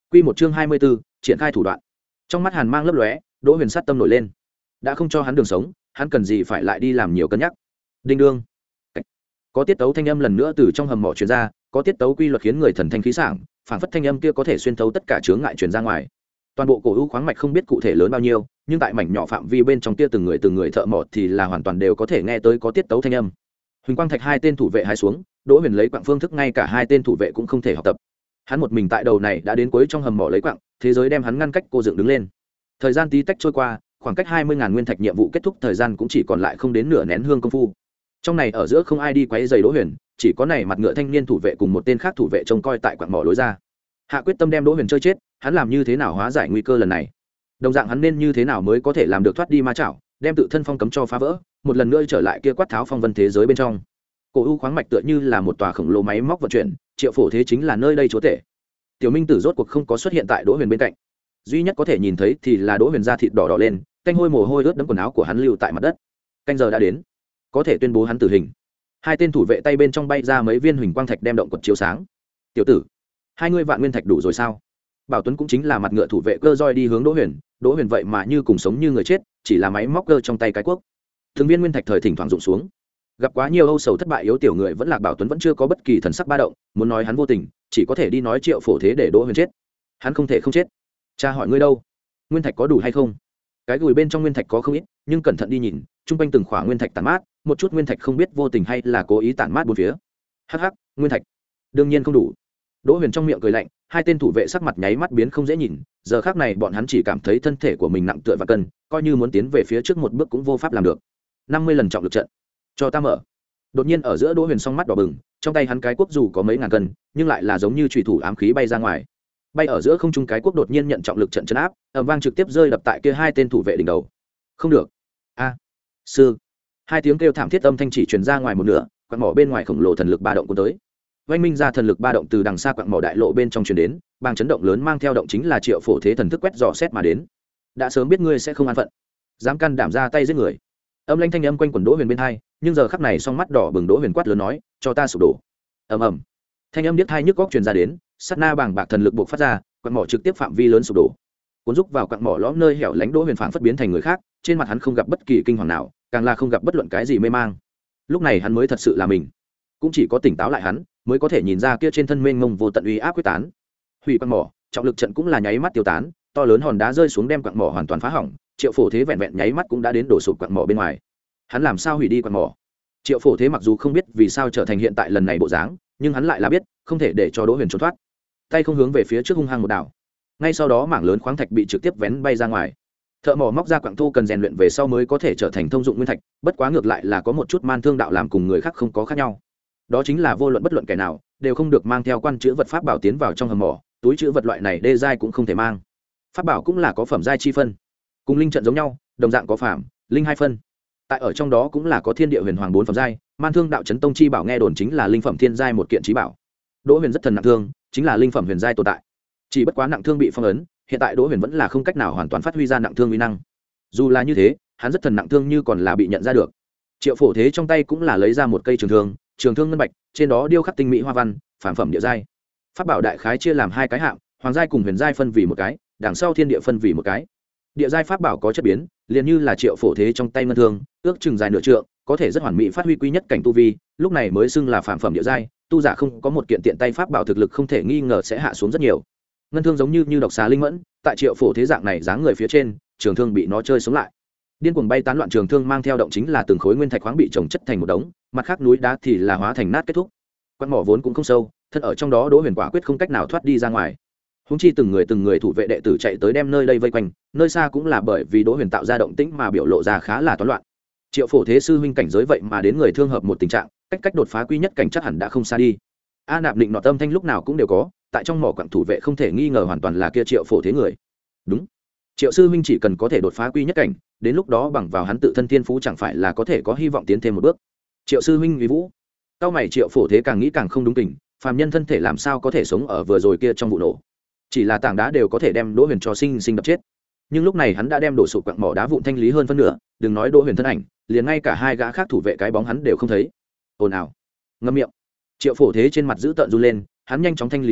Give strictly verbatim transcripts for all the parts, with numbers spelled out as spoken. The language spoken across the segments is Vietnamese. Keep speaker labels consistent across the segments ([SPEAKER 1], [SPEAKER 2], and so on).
[SPEAKER 1] Quy một chương hai mươi 24, triển khai thủ đoạn. Trong mắt Hàn Mang lấp lóe, Đỗ Huyền sát tâm nổi lên. Đã không cho hắn đường sống, hắn cần gì phải lại đi làm nhiều cân nhắc. Đinh đương. Có tiết tấu thanh âm lần nữa từ trong hầm mỏ truyền ra, có tiết tấu quy luật khiến người thần thanh khí sảng, phản phất thanh âm kia có thể xuyên thấu tất cả chướng ngại truyền ra ngoài. Toàn bộ cổ u khoáng mạch không biết cụ thể lớn bao nhiêu, nhưng tại mảnh nhỏ phạm vi bên trong kia từng người từng người thợ mỏ thì là hoàn toàn đều có thể nghe tới có tiết tấu thanh âm. Huỳnh Quang Thạch hai tên thủ vệ hai xuống, Đỗ Huyền lấy quặng phương thức ngay cả hai tên thủ vệ cũng không thể học tập. Hắn một mình tại đầu này đã đến cuối trong hầm mỏ lấy quặng, thế giới đem hắn ngăn cách cô dựng đứng lên. Thời gian tí tách trôi qua, khoảng cách hai mươi ngàn nguyên thạch nhiệm vụ kết thúc thời gian cũng chỉ còn lại không đến nửa nén hương công phu. Trong này ở giữa không ai đi quấy rầy Đỗ Huyền, chỉ có này mặt ngựa thanh niên thủ vệ cùng một tên khác thủ vệ trông coi tại quặng mỏ lối ra. Hạ quyết tâm đem Đỗ Huyền chơi chết, hắn làm như thế nào hóa giải nguy cơ lần này? Đồng dạng hắn nên như thế nào mới có thể làm được thoát đi ma chảo, đem tự thân phong cấm cho phá vỡ, một lần nữa trở lại kia quát tháo phong vân thế giới bên trong. Cổ u khoáng mạch tựa như là một tòa khổng lồ máy móc vận chuyển, Triệu Phổ Thế chính là nơi đây chúa tể. Tiểu Minh Tử rốt cuộc không có xuất hiện tại Đỗ Huyền bên cạnh, duy nhất có thể nhìn thấy thì là Đỗ Huyền da thịt đỏ đỏ lên, canh hôi mồ hôi ướt đẫm quần áo của hắn lưu tại mặt đất. Canh giờ đã đến, có thể tuyên bố hắn tử hình. Hai tên thủ vệ tay bên trong bay ra mấy viên huỳnh quang thạch đem động quật chiếu sáng. Tiểu tử, hai ngươi vạn nguyên thạch đủ rồi sao? Bảo Tuấn cũng chính là mặt ngựa thủ vệ cơ roi đi hướng Đỗ Huyền, Đỗ Huyền vậy mà như cùng sống như người chết, chỉ là máy móc cơ trong tay cái cuốc. Thường viên nguyên thạch thời thỉnh thoảng rụng xuống. Gặp quá nhiều âu sầu thất bại yếu tiểu người vẫn là Bảo Tuấn vẫn chưa có bất kỳ thần sắc ba động, muốn nói hắn vô tình, chỉ có thể đi nói Triệu Phổ Thế để Đỗ Huyền chết. Hắn không thể không chết. Cha hỏi ngươi đâu? Nguyên thạch có đủ hay không? Cái gùi bên trong nguyên thạch có không ít, nhưng cẩn thận đi nhìn, trung quanh từng khỏa nguyên thạch tản mát, một chút nguyên thạch không biết vô tình hay là cố ý tản mát bốn phía. Hắc hắc, nguyên thạch đương nhiên không đủ. Đỗ Huyền trong miệng cười lạnh, hai tên thủ vệ sắc mặt nháy mắt biến không dễ nhìn, giờ khắc này bọn hắn chỉ cảm thấy thân thể của mình nặng tựa và cân, coi như muốn tiến về phía trước một bước cũng vô pháp làm được. năm mươi lần trọng lực trận, cho ta mở. Đột nhiên ở giữa Đỗ Huyền song mắt đỏ bừng, trong tay hắn cái cuốc dù có mấy ngàn cân, nhưng lại là giống như chủy thủ ám khí bay ra ngoài. Bay ở giữa không trung cái cuốc đột nhiên nhận trọng lực trận chấn áp, ầm vang trực tiếp rơi đập tại kia hai tên thủ vệ đỉnh đầu. Không được. A. Sư. Hai tiếng kêu thảm thiết âm thanh chỉ truyền ra ngoài một nửa, quặng mỏ bên ngoài khổng lồ thần lực ba động cuốn tới. Oanh minh ra thần lực ba động từ đằng xa quặng mỏ đại lộ bên trong truyền đến, bang chấn động lớn mang theo động chính là Triệu Phổ Thế thần thức quét dò xét mà đến. Đã sớm biết ngươi sẽ không an phận, dám can đảm ra tay giết người. Âm lãnh thanh âm quanh quẩn Đỗ Huyền bên hai, nhưng giờ khắc này song mắt đỏ bừng Đỗ Huyền quát lớn nói, cho ta sụp đổ. Ầm ầm. Thanh âm điếc tai nhức óc truyền ra đến, sát na bàng bạc thần lực bộc phát ra, quặng mỏ trực tiếp phạm vi lớn sụp đổ. Cuốn rúc vào quặng mỏ lõm nơi hẻo lánh Đỗ Huyền phảng phất biến thành người khác, trên mặt hắn không gặp bất kỳ kinh hoàng nào, càng là không gặp bất luận cái gì mê mang. Lúc này hắn mới thật sự là mình, cũng chỉ có tỉnh táo lại hắn mới có thể nhìn ra kia trên thân mênh mông vô tận uy áp quyết tán. Hủy quặng mỏ, trọng lực trận cũng là nháy mắt tiêu tán, to lớn hòn đá rơi xuống đem quặng mỏ hoàn toàn phá hỏng, Triệu Phổ Thế vẹn vẹn nháy mắt cũng đã đến đổ sụp quặng mỏ bên ngoài. Hắn làm sao hủy đi quặng mỏ? Triệu Phổ Thế mặc dù không biết vì sao trở thành hiện tại lần này bộ dáng, nhưng hắn lại là biết, không thể để cho Đỗ Huyền trốn thoát. Tay không hướng về phía trước hung hăng một đảo. Ngay sau đó mảng lớn khoáng thạch bị trực tiếp vén bay ra ngoài. Thợ mỏ móc ra quặng thô cần rèn luyện về sau mới có thể trở thành thông dụng nguyên thạch, bất quá ngược lại là có một chút man thương đạo làm cùng người khác không có khác nhau. Đó chính là vô luận bất luận kẻ nào đều không được mang theo quan chữ vật pháp bảo tiến vào trong hầm mỏ, túi chữ vật loại này đê giai cũng không thể mang. Pháp bảo cũng là có phẩm giai chi phân, cùng linh trận giống nhau, đồng dạng có phạm, linh hai phân. Tại ở trong đó cũng là có thiên địa huyền hoàng bốn phẩm giai, man thương đạo chấn tông chi bảo nghe đồn chính là linh phẩm thiên giai một kiện chí bảo. Đỗ Huyền rất thần nặng thương, chính là linh phẩm huyền giai tồn tại. Chỉ bất quá nặng thương bị phong ấn, hiện tại Đỗ Huyền vẫn là không cách nào hoàn toàn phát huy ra nặng thương uy năng. Dù là như thế, hắn rất thần nặng thương như còn là bị nhận ra được. Triệu Phổ Thế trong tay cũng là lấy ra một cây trường thương, trường thương ngân bạch, trên đó điêu khắc tinh mỹ hoa văn, phản phẩm địa giai. Pháp bảo đại khái chia làm hai cái hạng, hoàng giai cùng huyền giai phân vì một cái, đằng sau thiên địa phân vì một cái. Địa giai pháp bảo có chất biến, liền như là Triệu Phổ Thế trong tay ngân thương, ước chừng dài nửa trượng, có thể rất hoàn mỹ phát huy quý nhất cảnh tu vi, lúc này mới xưng là phản phẩm địa giai, tu giả không có một kiện tiện tay pháp bảo thực lực không thể nghi ngờ sẽ hạ xuống rất nhiều. Ngân thương giống như như độc xà linh mẫn, tại Triệu Phổ Thế dạng này dáng người phía trên, trường thương bị nó chơi sống lại. Điên cuồng bay tán loạn trường thương mang theo động chính là từng khối nguyên thạch khoáng bị chồng chất thành một đống, mặt khác núi đá thì là hóa thành nát kết thúc. Quan mỏ vốn cũng không sâu, thân ở trong đó Đỗ Huyền quả quyết không cách nào thoát đi ra ngoài. Húng chi từng người từng người thủ vệ đệ tử chạy tới đem nơi đây vây quanh, nơi xa cũng là bởi vì Đỗ Huyền tạo ra động tĩnh mà biểu lộ ra khá là toán loạn. Triệu Phổ Thế sư huynh cảnh giới vậy mà đến người thương hợp một tình trạng, cách cách đột phá quy nhất cảnh chắc hẳn đã không xa đi. A Nạp định nọ tâm thanh lúc nào cũng đều có, tại trong mỏ quặng thủ vệ không thể nghi ngờ hoàn toàn là kia Triệu Phổ Thế người. Đúng, Triệu sư huynh chỉ cần có thể đột phá quy nhất cảnh, đến lúc đó bằng vào hắn tự thân thiên phú chẳng phải là có thể có hy vọng tiến thêm một bước. Triệu sư huynh uy vũ. Cao mày Triệu Phổ Thế càng nghĩ càng không đúng tình, phàm nhân thân thể làm sao có thể sống ở vừa rồi kia trong vụ nổ. Chỉ là tảng đá đều có thể đem Đỗ Huyền cho sinh sinh đập chết. Nhưng lúc này hắn đã đem đổ sụp quặng mỏ đá vụn thanh lý hơn phân nửa, đừng nói Đỗ Huyền thân ảnh, liền ngay cả hai gã khác thủ vệ cái bóng hắn đều không thấy. Ồn ào. Ngậm miệng. Triệu Phổ Thế trên mặt giữ tợn run lên, hắn nhanh chóng thanh lý đá vụn,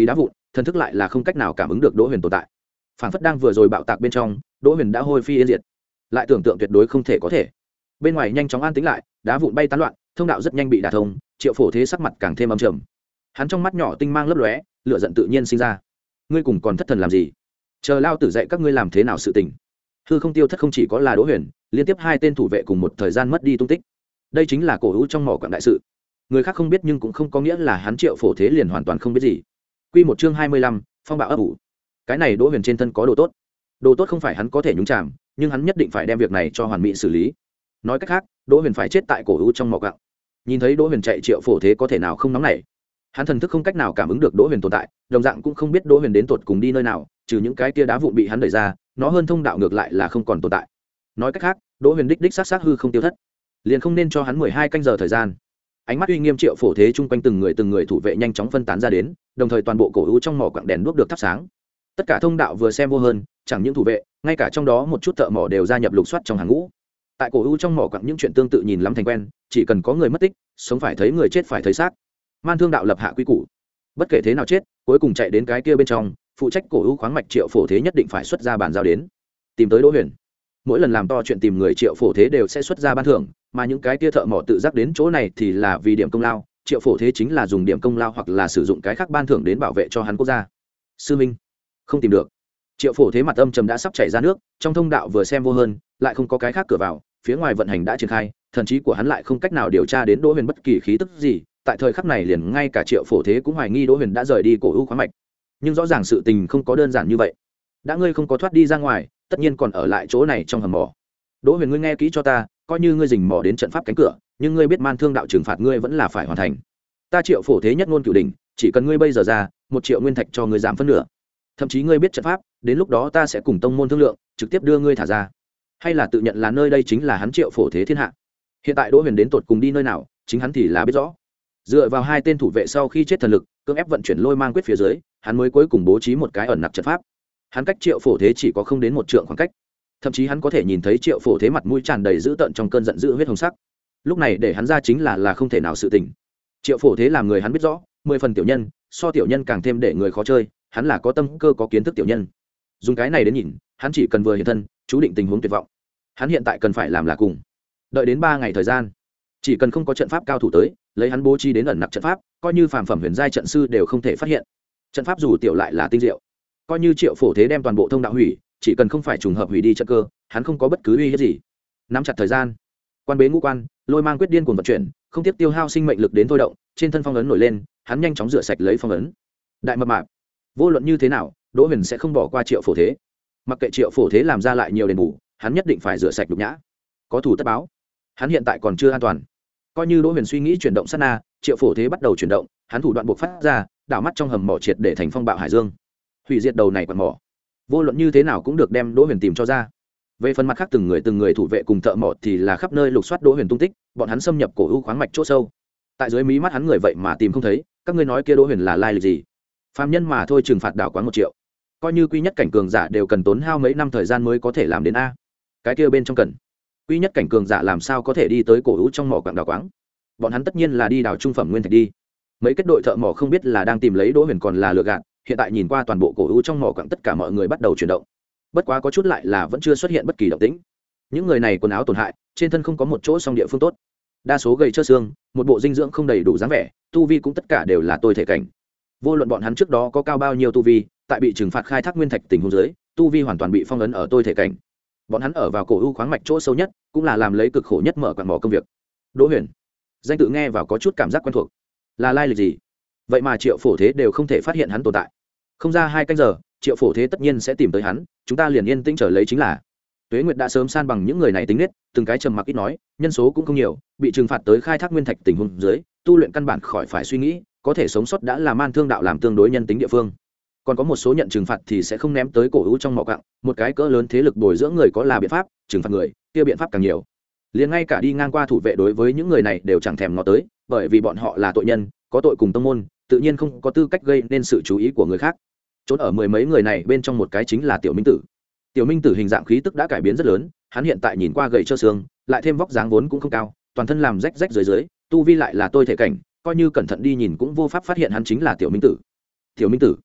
[SPEAKER 1] thần thức lại là không cách nào cảm ứng được đỗ huyền tồn tại. Phảng phất đang vừa rồi bạo tạc bên trong, đỗ huyền đã hôi phi yên diệt. Lại tưởng tượng tuyệt đối không thể có thể. Bên ngoài nhanh chóng an tĩnh lại, đá vụn bay tán loạn, thông đạo rất nhanh bị đả thông. Triệu Phổ Thế sắc mặt càng thêm âm trầm. Hắn trong mắt nhỏ tinh mang lấp lóe, lửa giận tự nhiên sinh ra. Ngươi cùng còn thất thần làm gì? Chờ lao tử dạy các ngươi làm thế nào sự tình. Hư không tiêu thất không chỉ có là Đỗ Huyền, liên tiếp hai tên thủ vệ cùng một thời gian mất đi tung tích. Đây chính là cổ hữu trong mỏ quặng đại sự. Người khác không biết nhưng cũng không có nghĩa là hắn Triệu Phổ Thế liền hoàn toàn không biết gì. Quy một chương hai mươi lăm, phong bạo ấp ủ. Cái này Đỗ Huyền trên thân có đồ tốt. Đồ tốt không phải hắn có thể nhúng chàm, nhưng hắn nhất định phải đem việc này cho hoàn mỹ xử lý. Nói cách khác, Đỗ Huyền phải chết tại cổ hữu trong mỏ quặng. Nhìn thấy Đỗ Huyền chạy, Triệu Phổ Thế có thể nào không nóng nảy. Hắn thần thức không cách nào cảm ứng được Đỗ Huyền tồn tại, đồng dạng cũng không biết Đỗ Huyền đến tột cùng đi nơi nào, trừ những cái kia đá vụn bị hắn đẩy ra, nó hơn thông đạo ngược lại là không còn tồn tại. Nói cách khác, Đỗ Huyền đích đích sát sát hư không tiêu thất, liền không nên cho hắn mười hai canh giờ thời gian. Ánh mắt uy nghiêm Triệu Phổ Thế chung quanh từng người từng người thủ vệ nhanh chóng phân tán ra đến, đồng thời toàn bộ cổ hữu trong mỏ quặng đèn đuốc được thắp sáng. Tất cả thông đạo vừa xem vô hơn, chẳng những thủ vệ, ngay cả trong đó một chút thợ mỏ đều gia nhập lục soát trong hàng ngũ. Tại cổ hữu trong mỏ quặng những chuyện tương tự nhìn lắm thành quen, chỉ cần có người mất tích, sống phải thấy người, chết phải thấy xác. Man Thương đạo lập hạ quy củ, bất kể thế nào chết, cuối cùng chạy đến cái kia bên trong, phụ trách cổ hữu khoáng mạch Triệu Phổ Thế nhất định phải xuất ra bàn giao đến, tìm tới Đỗ Huyền. Mỗi lần làm to chuyện tìm người, Triệu Phổ Thế đều sẽ xuất ra ban thưởng, mà những cái kia thợ mỏ tự giác đến chỗ này thì là vì điểm công lao, Triệu Phổ Thế chính là dùng điểm công lao hoặc là sử dụng cái khác ban thưởng đến bảo vệ cho hắn quốc gia. Sư minh, không tìm được. Triệu Phổ Thế mặt âm trầm đã sắp chảy ra nước, trong thông đạo vừa xem vô hơn, lại không có cái khác cửa vào, phía ngoài vận hành đã triển khai, thần trí của hắn lại không cách nào điều tra đến Đỗ Huyền bất kỳ khí tức gì. Tại thời khắc này liền ngay cả Triệu Phổ Thế cũng hoài nghi Đỗ Huyền đã rời đi cổ hữu khoáng mạch, nhưng rõ ràng sự tình không có đơn giản như vậy. Đã ngươi không có thoát đi ra ngoài, tất nhiên còn ở lại chỗ này trong hầm mỏ. Đỗ Huyền, ngươi nghe kỹ cho ta, coi như ngươi rình mò đến trận pháp cánh cửa, nhưng ngươi biết Man Thương đạo trừng phạt ngươi vẫn là phải hoàn thành. Ta Triệu Phổ Thế nhất ngôn cửu đỉnh, chỉ cần ngươi bây giờ ra, một triệu nguyên thạch cho ngươi giảm phân nửa. Thậm chí ngươi biết trận pháp, đến lúc đó ta sẽ cùng tông môn thương lượng, trực tiếp đưa ngươi thả ra. Hay là tự nhận là nơi đây chính là hắn Triệu Phổ Thế thiên hạ. Hiện tại Đỗ Huyền đến tột cùng đi nơi nào, chính hắn thì là biết rõ. Dựa vào hai tên thủ vệ sau khi chết thần lực, cưỡng ép vận chuyển lôi mang quyết phía dưới, hắn mới cuối cùng bố trí một cái ẩn nặc trận pháp. Hắn cách Triệu Phổ Thế chỉ có không đến một trượng khoảng cách, thậm chí hắn có thể nhìn thấy Triệu Phổ Thế mặt mũi tràn đầy dữ tợn trong cơn giận dữ huyết hồng sắc. Lúc này để hắn ra chính là là không thể nào sự tình. Triệu Phổ Thế làm người hắn biết rõ, mười phần tiểu nhân, so tiểu nhân càng thêm để người khó chơi, hắn là có tâm cơ có kiến thức tiểu nhân. Dùng cái này đến nhìn, hắn chỉ cần vừa hiện thân, chú định tình huống tuyệt vọng. Hắn hiện tại cần phải làm là cùng đợi đến ba ngày thời gian, chỉ cần không có trận pháp cao thủ tới, lấy hắn bố trí đến ẩn nặc trận pháp, coi như phàm phẩm huyền giai trận sư đều không thể phát hiện. Trận pháp dù tiểu lại là tinh diệu, coi như Triệu Phổ Thế đem toàn bộ thông đạo hủy, chỉ cần không phải trùng hợp hủy đi trận cơ, hắn không có bất cứ uy hiếp gì. Nắm chặt thời gian, quan bế ngũ quan, lôi mang quyết điên cuồng vận chuyển, không tiếp tiêu hao sinh mệnh lực đến thôi động, trên thân phong ấn nổi lên, hắn nhanh chóng rửa sạch lấy phong ấn. Đại mập mạp, vô luận như thế nào, Đỗ Huyền sẽ không bỏ qua Triệu Phổ Thế. Mặc kệ Triệu Phổ Thế làm ra lại nhiều đền bù, hắn nhất định phải rửa sạch nhục nhã, có thù tất báo. Hắn hiện tại còn chưa an toàn. Coi như Đỗ Huyền suy nghĩ chuyển động sát na, Triệu Phổ Thế bắt đầu chuyển động, hắn thủ đoạn buộc phát ra, đảo mắt trong hầm mỏ triệt để thành phong bạo hải dương, hủy diệt đầu này quặng mỏ. Vô luận như thế nào cũng được đem Đỗ Huyền tìm cho ra. Về phần mặt khác, từng người từng người thủ vệ cùng thợ mỏ thì là khắp nơi lục soát Đỗ Huyền tung tích, bọn hắn xâm nhập cổ u khoáng mạch chỗ sâu. Tại dưới mí mắt hắn người vậy mà tìm không thấy, các ngươi nói kia Đỗ Huyền là lai lịch gì? Phàm nhân mà thôi, trừng phạt đảo quán một triệu, coi như quy nhất cảnh cường giả đều cần tốn hao mấy năm thời gian mới có thể làm đến a. Cái kia bên trong cần quy nhất cảnh cường giả làm sao có thể đi tới cổ u trong mỏ quặng đảo quáng? Bọn hắn tất nhiên là đi đào trung phẩm nguyên thạch đi. Mấy kết đội thợ mỏ không biết là đang tìm lấy Đỗ Huyền còn là lừa gạt, hiện tại nhìn qua toàn bộ cổ u trong mỏ quặng tất cả mọi người bắt đầu chuyển động. Bất quá có chút lại là vẫn chưa xuất hiện bất kỳ động tĩnh. Những người này quần áo tổn hại, trên thân không có một chỗ song địa phương tốt, đa số gầy trơ xương, một bộ dinh dưỡng không đầy đủ dáng vẻ, tu vi cũng tất cả đều là tôi thể cảnh. Vô luận bọn hắn trước đó có cao bao nhiêu tu vi, tại bị trừng phạt khai thác nguyên thạch tình huống dưới, tu vi hoàn toàn bị phong ấn ở tôi thể cảnh. Bọn hắn ở vào cổ u khoáng mạch chỗ sâu nhất, cũng là làm lấy cực khổ nhất mở quặng mỏ công việc. Đỗ Huyền, danh tự nghe vào có chút cảm giác quen thuộc, là lai lịch gì? Vậy mà Triệu Phổ Thế đều không thể phát hiện hắn tồn tại. Không ra hai canh giờ, Triệu Phổ Thế tất nhiên sẽ tìm tới hắn, chúng ta liền yên tĩnh chờ lấy chính là. Tuế Nguyệt đã sớm san bằng những người này tính nết, từng cái trầm mặc ít nói, nhân số cũng không nhiều, bị trừng phạt tới khai thác nguyên thạch tình huống dưới, tu luyện căn bản khỏi phải suy nghĩ, có thể sống sót đã là Man Thương đạo làm tương đối nhân tính địa phương. Còn có một số nhận trừng phạt thì sẽ không ném tới cổ u trong mỏ quặng, một cái cỡ lớn thế lực bồi dưỡng người có là biện pháp, trừng phạt người, kia biện pháp càng nhiều. Liền ngay cả đi ngang qua thủ vệ đối với những người này đều chẳng thèm ngó tới, bởi vì bọn họ là tội nhân, có tội cùng tông môn, tự nhiên không có tư cách gây nên sự chú ý của người khác. Trốn ở mười mấy người này bên trong một cái chính là Tiểu Minh Tử. Tiểu Minh Tử hình dạng khí tức đã cải biến rất lớn, hắn hiện tại nhìn qua gầy trơ xương, lại thêm vóc dáng vốn cũng không cao, toàn thân làm rách rách dưới dưới, tu vi lại là tôi thể cảnh, coi như cẩn thận đi nhìn cũng vô pháp phát hiện hắn chính là Tiểu Minh Tử. Tiểu Minh Tử,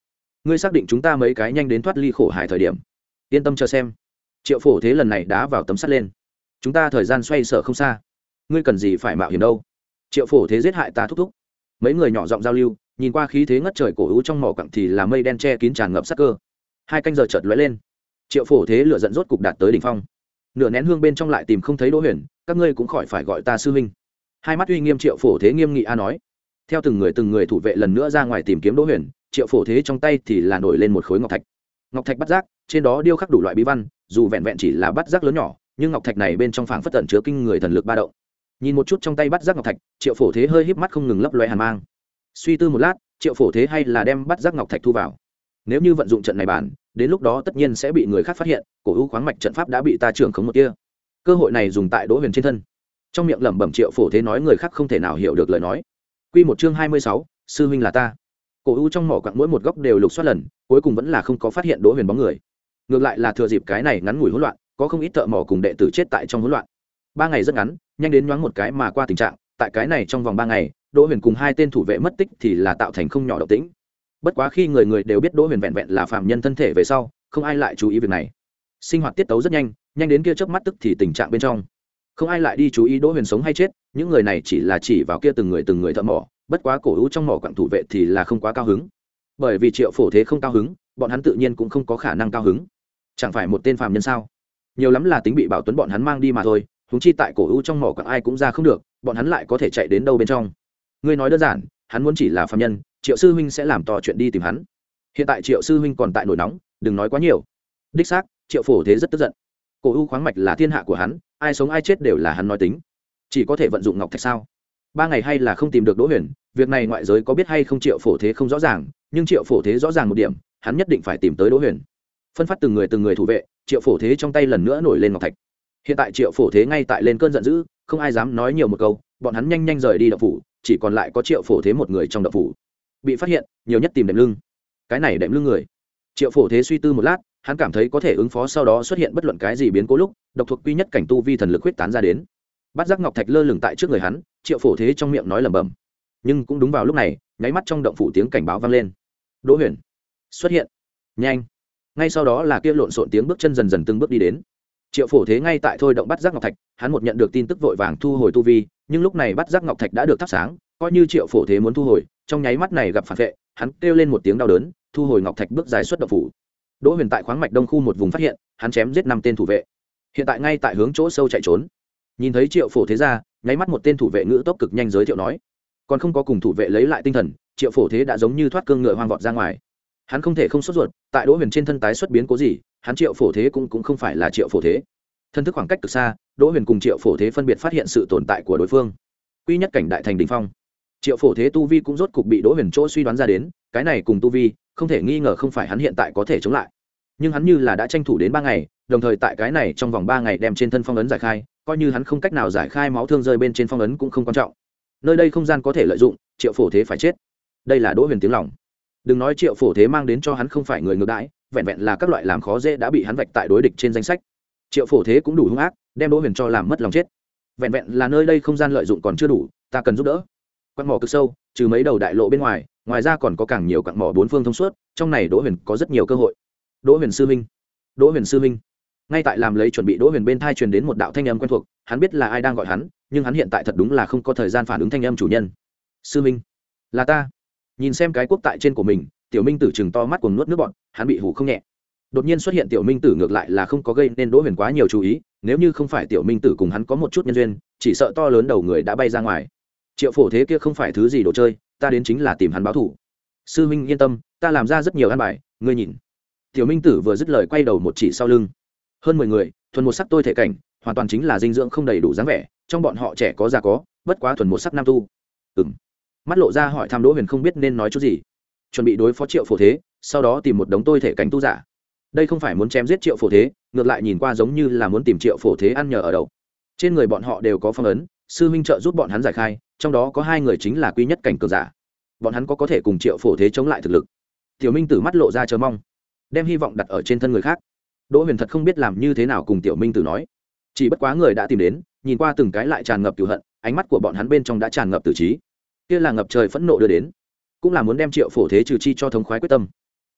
[SPEAKER 1] ngươi xác định chúng ta mấy cái nhanh đến thoát ly khổ hải thời điểm? Yên tâm chờ xem. Triệu Phổ Thế lần này đá vào tấm sắt lên. Chúng ta thời gian xoay sở không xa, ngươi cần gì phải mạo hiểm đâu. Triệu Phổ Thế giết hại ta thúc thúc. Mấy người nhỏ giọng giao lưu, nhìn qua khí thế ngất trời cổ u trong mỏ quặng thì là mây đen che kín tràn ngập sát cơ. Hai canh giờ chợt lóe lên, Triệu Phổ Thế lửa giận rốt cục đạt tới đỉnh phong. Nửa nén hương bên trong lại tìm không thấy Đỗ Huyền, các ngươi cũng khỏi phải gọi ta sư huynh. Hai mắt uy nghiêm Triệu Phổ Thế nghiêm nghị a nói. Theo từng người từng người thủ vệ lần nữa ra ngoài tìm kiếm Đỗ Huyền, Triệu Phổ Thế trong tay thì là nổi lên một khối ngọc thạch. Ngọc thạch bắt giác, trên đó điêu khắc đủ loại bí văn, dù vẹn vẹn chỉ là bắt giác lớn nhỏ, nhưng ngọc thạch này bên trong phảng phất tẩn chứa kinh người thần lực ba động. Nhìn một chút trong tay bắt giác ngọc thạch, Triệu Phổ Thế hơi híp mắt không ngừng lấp loé hàn mang. Suy tư một lát, Triệu Phổ Thế hay là đem bắt giác ngọc thạch thu vào. Nếu như vận dụng trận này bản, đến lúc đó tất nhiên sẽ bị người khác phát hiện, cổ u khoáng mạch trận pháp đã bị ta trưởng khống một kia. Cơ hội này dùng tại Đỗ Huyền trên thân. Trong miệng lẩm bẩm Triệu Phổ Thế nói người khác không thể nào hiểu được lời nói. Quy một chương hai mươi sáu, sư huynh là ta. Cổ u trong mỏ quặng mỗi một góc đều lục soát lần, cuối cùng vẫn là không có phát hiện Đỗ Huyền bóng người. Ngược lại là thừa dịp cái này ngắn ngủi hỗn loạn, có không ít thợ mỏ cùng đệ tử chết tại trong hỗn loạn. Ba ngày rất ngắn, nhanh đến nhoáng một cái mà qua tình trạng, tại cái này trong vòng ba ngày, Đỗ Huyền cùng hai tên thủ vệ mất tích thì là tạo thành không nhỏ động tĩnh. Bất quá khi người người đều biết Đỗ Huyền vẹn vẹn là phàm nhân thân thể về sau, không ai lại chú ý việc này. Sinh hoạt tiết tấu rất nhanh, nhanh đến kia chớp mắt tức thì tình trạng bên trong. Không ai lại đi chú ý Đỗ Huyền sống hay chết, những người này chỉ là chỉ vào kia từng người từng người thợ mỏ, bất quá cổ u trong mỏ quặng thủ vệ thì là không quá cao hứng. Bởi vì Triệu Phổ Thế không cao hứng, bọn hắn tự nhiên cũng không có khả năng cao hứng. Chẳng phải một tên phàm nhân sao? Nhiều lắm là tính bị Bảo Tuấn bọn hắn mang đi mà thôi, huống chi tại cổ u trong mỏ quặng ai cũng ra không được, bọn hắn lại có thể chạy đến đâu bên trong. Ngươi nói đơn giản, hắn muốn chỉ là phàm nhân, Triệu sư huynh sẽ làm to chuyện đi tìm hắn. Hiện tại Triệu sư huynh còn tại nổi nóng, đừng nói quá nhiều. Đích xác, Triệu Phổ Thế rất tức giận. Cổ u khoáng mạch là thiên hạ của hắn, ai sống ai chết đều là hắn nói tính. Chỉ có thể vận dụng ngọc thạch sao? Ba ngày hay là không tìm được Đỗ Huyền, việc này ngoại giới có biết hay không Triệu Phổ Thế không rõ ràng, nhưng Triệu Phổ Thế rõ ràng một điểm, hắn nhất định phải tìm tới Đỗ Huyền. Phân phát từng người từng người thủ vệ, Triệu Phổ Thế trong tay lần nữa nổi lên ngọc thạch. Hiện tại Triệu Phổ Thế ngay tại lên cơn giận dữ, không ai dám nói nhiều một câu, bọn hắn nhanh nhanh rời đi động phủ, chỉ còn lại có Triệu Phổ Thế một người trong động phủ. Bị phát hiện, nhiều nhất tìm đệm lưng. Cái này đệm lưng người. Triệu Phổ Thế suy tư một lát, hắn cảm thấy có thể ứng phó sau đó xuất hiện bất luận cái gì biến cố lúc, độc thuộc quy nhất cảnh tu vi thần lực huyết tán ra đến. Bắt giác ngọc thạch lơ lửng tại trước người hắn, Triệu Phổ Thế trong miệng nói lẩm bẩm. Nhưng cũng đúng vào lúc này, nháy mắt trong động phủ tiếng cảnh báo vang lên. Đỗ Huyền xuất hiện. Nhanh. Ngay sau đó là kia lộn xộn tiếng bước chân dần dần từng bước đi đến. Triệu Phổ Thế ngay tại thôi động bắt giác ngọc thạch, hắn một nhận được tin tức vội vàng thu hồi tu vi, nhưng lúc này bắt giác ngọc thạch đã được thắp sáng, coi như Triệu Phổ Thế muốn thu hồi, trong nháy mắt này gặp phản vệ, hắn kêu lên một tiếng đau đớn, thu hồi ngọc thạch bước dài xuất động phủ. Đỗ Huyền tại khoáng mạch đông khu một vùng phát hiện, hắn chém giết năm tên thủ vệ, hiện tại ngay tại hướng chỗ sâu chạy trốn. Nhìn thấy Triệu Phổ Thế ra, nháy mắt một tên thủ vệ ngữ tốc cực nhanh giới thiệu nói, còn không có cùng thủ vệ lấy lại tinh thần, Triệu Phổ Thế đã giống như thoát cương ngựa hoang vọt ra ngoài. Hắn không thể không sốt ruột, tại Đỗ Huyền trên thân tái xuất biến cố gì, hắn Triệu Phổ Thế cũng cũng không phải là Triệu Phổ Thế. Thân thức khoảng cách cực xa, Đỗ Huyền cùng Triệu Phổ Thế phân biệt phát hiện sự tồn tại của đối phương. Quy nhất cảnh đại thành đỉnh phong, Triệu Phổ Thế tu vi cũng rốt cục bị Đỗ Huyền chỗ suy đoán ra đến, cái này cùng tu vi, không thể nghi ngờ không phải hắn hiện tại có thể chống lại. Nhưng hắn như là đã tranh thủ đến ba ngày, đồng thời tại cái này trong vòng ba ngày đem trên thân phong ấn giải khai, coi như hắn không cách nào giải khai máu thương rơi bên trên phong ấn cũng không quan trọng. Nơi đây không gian có thể lợi dụng, Triệu Phổ Thế phải chết. Đây là Đỗ Huyền tiếng lòng. Đừng nói Triệu Phổ Thế mang đến cho hắn không phải người ngược đãi, vẹn vẹn là các loại làm khó dễ đã bị hắn vạch tại đối địch trên danh sách. Triệu Phổ Thế cũng đủ hung ác, đem Đỗ Huyền cho làm mất lòng chết. Vẹn vẹn là nơi đây không gian lợi dụng còn chưa đủ, ta cần giúp đỡ. Quặng mỏ cực sâu, trừ mấy đầu đại lộ bên ngoài, ngoài ra còn có càng nhiều quặng mỏ bốn phương thông suốt, trong này Đỗ Huyền có rất nhiều cơ hội. Đỗ Huyền sư huynh, Đỗ Huyền sư huynh. Ngay tại làm lấy chuẩn bị, Đỗ Huyền bên tai truyền đến một đạo thanh âm quen thuộc, hắn biết là ai đang gọi hắn, nhưng hắn hiện tại thật đúng là không có thời gian phản ứng thanh âm chủ nhân. Sư huynh, là ta. Nhìn xem cái quốc tại trên của mình, Tiểu Minh Tử trừng to mắt cuồng nuốt nước bọt, hắn bị hù không nhẹ. Đột nhiên xuất hiện Tiểu Minh Tử ngược lại là không có gây nên Đỗ Huyền quá nhiều chú ý, nếu như không phải Tiểu Minh Tử cùng hắn có một chút nhân duyên, chỉ sợ to lớn đầu người đã bay ra ngoài. Triệu Phổ Thế kia không phải thứ gì đồ chơi, ta đến chính là tìm hắn báo thù. Sư huynh yên tâm, ta làm ra rất nhiều an bài, ngươi nhìn. Tiểu Minh Tử vừa dứt lời quay đầu một chỉ sau lưng. Hơn mười người, thuần một sắc tôi thể cảnh, hoàn toàn chính là dinh dưỡng không đầy đủ dáng vẻ, trong bọn họ trẻ có già có, bất quá thuần một sắc nam tu. Ừm. Mắt lộ ra hỏi thăm Đỗ Huyền không biết nên nói chút gì. Chuẩn bị đối phó Triệu Phổ Thế, sau đó tìm một đống tôi thể cảnh tu giả. Đây không phải muốn chém giết Triệu Phổ Thế, ngược lại nhìn qua giống như là muốn tìm Triệu Phổ Thế ăn nhờ ở đậu. Trên người bọn họ đều có phong ấn, sư huynh trợ giúp bọn hắn giải khai, trong đó có hai người chính là quy nhất cảnh cường giả. Bọn hắn có có thể cùng Triệu Phổ Thế chống lại thực lực. Tiểu Minh Tử mắt lộ ra chờ mong, đem hy vọng đặt ở trên thân người khác. Đỗ Huyền thật không biết làm như thế nào cùng Tiểu Minh Tử nói, chỉ bất quá người đã tìm đến, nhìn qua từng cái lại tràn ngập cừu hận, ánh mắt của bọn hắn bên trong đã tràn ngập tử trí, kia là ngập trời phẫn nộ đưa đến, cũng là muốn đem Triệu Phổ Thế trừ chi cho thống khoái quyết tâm.